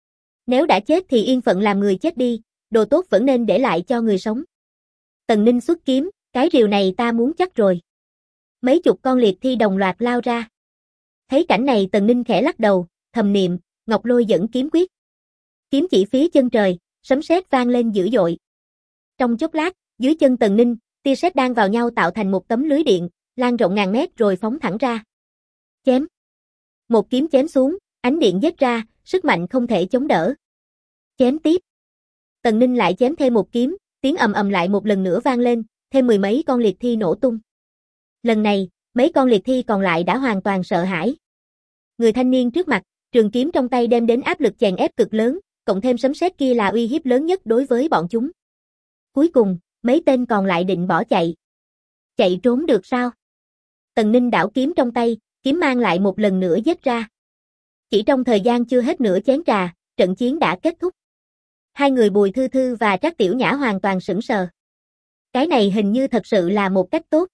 Nếu đã chết thì yên phận làm người chết đi, đồ tốt vẫn nên để lại cho người sống. Tần Ninh xuất kiếm, cái rìu này ta muốn chắc rồi. Mấy chục con liệt thi đồng loạt lao ra. Thấy cảnh này Tần Ninh khẽ lắc đầu, thầm niệm, Ngọc Lôi dẫn kiếm quyết. Kiếm chỉ phía chân trời, sấm sét vang lên dữ dội. Trong chốc lát, dưới chân Tần Ninh, tia sét đan vào nhau tạo thành một tấm lưới điện, lan rộng ngàn mét rồi phóng thẳng ra. Chém. Một kiếm chém xuống, ánh điện giết ra, sức mạnh không thể chống đỡ. Chém tiếp. Tần Ninh lại chém thêm một kiếm, tiếng ầm ầm lại một lần nữa vang lên, thêm mười mấy con liệt thi nổ tung. Lần này, mấy con liệt thi còn lại đã hoàn toàn sợ hãi. Người thanh niên trước mặt, trường kiếm trong tay đem đến áp lực chèn ép cực lớn, cộng thêm sấm sét kia là uy hiếp lớn nhất đối với bọn chúng. Cuối cùng, mấy tên còn lại định bỏ chạy. Chạy trốn được sao? Tần Ninh đảo kiếm trong tay, kiếm mang lại một lần nữa giết ra. Chỉ trong thời gian chưa hết nửa chén trà, trận chiến đã kết thúc. Hai người Bùi Thư Thư và Trác Tiểu Nhã hoàn toàn sững sờ. Cái này hình như thật sự là một cách tốt.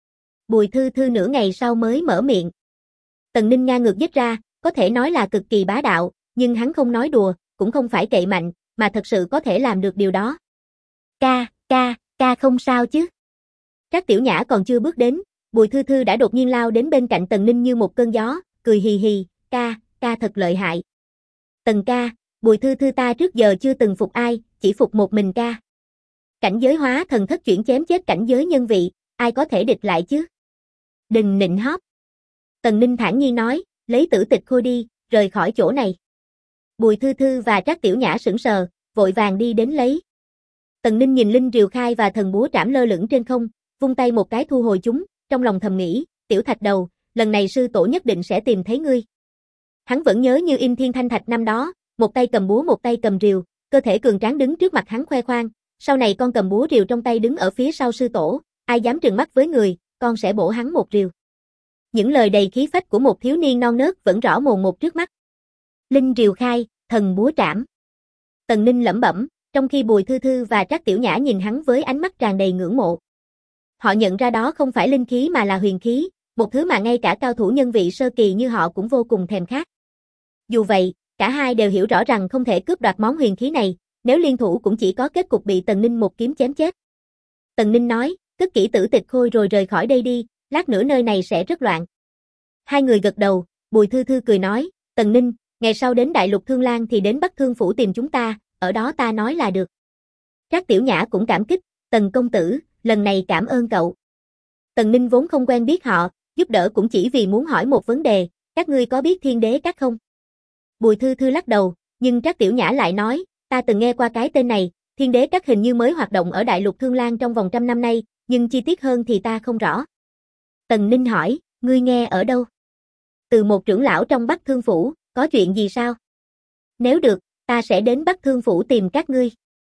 Bùi Thư Thư nửa ngày sau mới mở miệng. Tần Ninh ngang ngược giết ra, có thể nói là cực kỳ bá đạo, nhưng hắn không nói đùa, cũng không phải cậy mạnh, mà thật sự có thể làm được điều đó. Ca không sao chứ? Trác Tiểu Nhã còn chưa bước đến, Bùi Thư Thư đã đột nhiên lao đến bên cạnh Tần Ninh như một cơn gió, cười hì hì, ca thật lợi hại. Tần ca, Bùi Thư Thư ta trước giờ chưa từng phục ai, chỉ phục một mình ca. Cảnh giới hóa thần thất chuyển chém chết cảnh giới nhân vị, ai có thể địch lại chứ? Đừng nịnh hót. Tần Ninh thản nhiên nói, lấy tử tịch khôi đi, rời khỏi chỗ này. Bùi Thư Thư và Trác Tiểu Nhã sững sờ, vội vàng đi đến lấy. Tần Ninh nhìn Linh Rìu Khai và thần búa trảm lơ lửng trên không, vung tay một cái thu hồi chúng, trong lòng thầm nghĩ, Tiểu Thạch Đầu, lần này sư tổ nhất định sẽ tìm thấy ngươi. Hắn vẫn nhớ như in Thiên Thanh Thạch năm đó, một tay cầm búa một tay cầm rìu, cơ thể cường tráng đứng trước mặt hắn khoe khoang, sau này con cầm búa rìu trong tay đứng ở phía sau sư tổ, ai dám trừng mắt với người, con sẽ bổ hắn một rìu. Những lời đầy khí phách của một thiếu niên non nớt vẫn rõ mồn một trước mắt. Linh Rìu Khai, thần búa trảm. Tần Ninh lẩm bẩm, trong khi Bùi Thư Thư và Trác Tiểu Nhã nhìn hắn với ánh mắt tràn đầy ngưỡng mộ. Họ nhận ra đó không phải linh khí mà là huyền khí, một thứ mà ngay cả cao thủ nhân vị sơ kỳ như họ cũng vô cùng thèm khát. Dù vậy, cả hai đều hiểu rõ rằng không thể cướp đoạt món huyền khí này, nếu liên thủ cũng chỉ có kết cục bị Tần Ninh một kiếm chém chết. Tần Ninh nói, cất kỹ tử tịch khôi rồi rời khỏi đây đi, lát nữa nơi này sẽ rất loạn. Hai người gật đầu, Bùi Thư Thư cười nói, Tần Ninh, ngày sau đến Đại Lục Thương Lan thì đến Bắc Thương Phủ tìm chúng ta, ở đó ta nói là được. Trác Tiểu Nhã cũng cảm kích, Tần công tử, lần này cảm ơn cậu. Tần Ninh vốn không quen biết họ, giúp đỡ cũng chỉ vì muốn hỏi một vấn đề, các ngươi có biết Thiên Đế Các không? Bùi Thư Thư lắc đầu, nhưng Trác Tiểu Nhã lại nói, ta từng nghe qua cái tên này, Thiên Đế Các hình như mới hoạt động ở Đại Lục Thương Lan trong vòng 100 năm nay, nhưng chi tiết hơn thì ta không rõ. Tần Ninh hỏi, ngươi nghe ở đâu? Từ một trưởng lão trong Bắc Thương Phủ, có chuyện gì sao? Nếu được, ta sẽ đến Bắc Thương Phủ tìm các ngươi.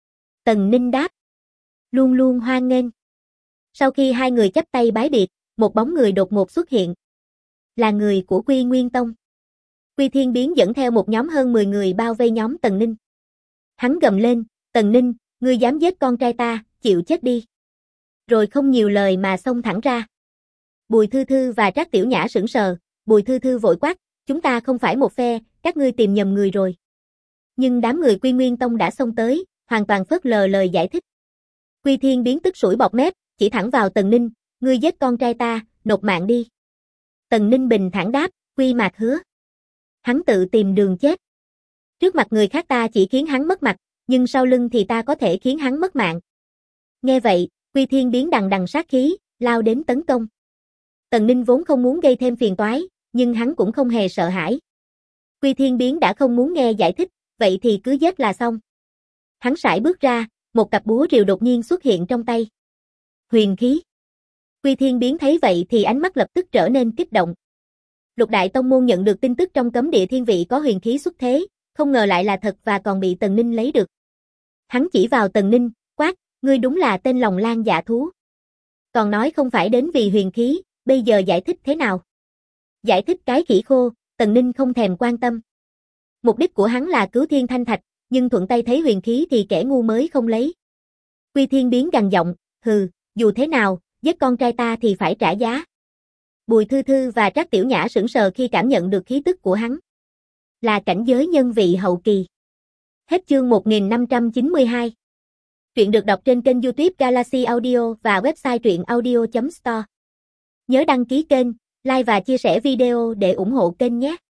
Tần Ninh đáp, luôn luôn hoan nghênh. Sau khi hai người chắp tay bái biệt, một bóng người đột ngột xuất hiện. Là người của Quy Nguyên Tông. Quy Thiên Biến dẫn theo một nhóm hơn 10 người bao vây nhóm Tần Ninh. Hắn gầm lên, Tần Ninh, ngươi dám giết con trai ta, chịu chết đi. Rồi không nhiều lời mà xông thẳng ra. Bùi Thư Thư và Trác Tiểu Nhã sững sờ, Bùi Thư Thư vội quát, chúng ta không phải một phe, các ngươi tìm nhầm người rồi. Nhưng đám người Quy Nguyên Tông đã xông tới, hoàn toàn phớt lờ lời giải thích. Quy Thiên Biến tức sủi bọt mép, chỉ thẳng vào Tần Ninh, ngươi giết con trai ta, nộp mạng đi. Tần Ninh bình thản đáp, Quy Mạc hứa. Hắn tự tìm đường chết. Trước mặt người khác ta chỉ khiến hắn mất mặt, nhưng sau lưng thì ta có thể khiến hắn mất mạng. Nghe vậy, Quy Thiên Biến đằng đằng sát khí, lao đến tấn công. Tần Ninh vốn không muốn gây thêm phiền toái, nhưng hắn cũng không hề sợ hãi. Quy Thiên Biến đã không muốn nghe giải thích, vậy thì cứ giết là xong. Hắn sải bước ra, một cặp búa rìu đột nhiên xuất hiện trong tay. Huyền khí. Quy Thiên Biến thấy vậy thì ánh mắt lập tức trở nên kích động. Lục đại tông môn nhận được tin tức trong cấm địa thiên vị có huyền khí xuất thế, không ngờ lại là thật và còn bị Tần Ninh lấy được. Hắn chỉ vào Tần Ninh, quát, ngươi đúng là tên lòng lan dạ thú. Còn nói không phải đến vì huyền khí, bây giờ giải thích thế nào? Giải thích cái khỉ khô, Tần Ninh không thèm quan tâm. Mục đích của hắn là cứu Thiên Thanh Thạch, nhưng thuận tay thấy huyền khí thì kẻ ngu mới không lấy. Quy Thiên Biến gằn giọng, hừ, dù thế nào, giết con trai ta thì phải trả giá. Bùi Thư Thư và Trác Tiểu Nhã sững sờ khi cảm nhận được khí tức của hắn. Là cảnh giới nhân vị hậu kỳ. Hết chương 1592. Truyện được đọc trên kênh YouTube Galaxy Audio và website truyệnaudio.store. Nhớ đăng ký kênh, like và chia sẻ video để ủng hộ kênh nhé.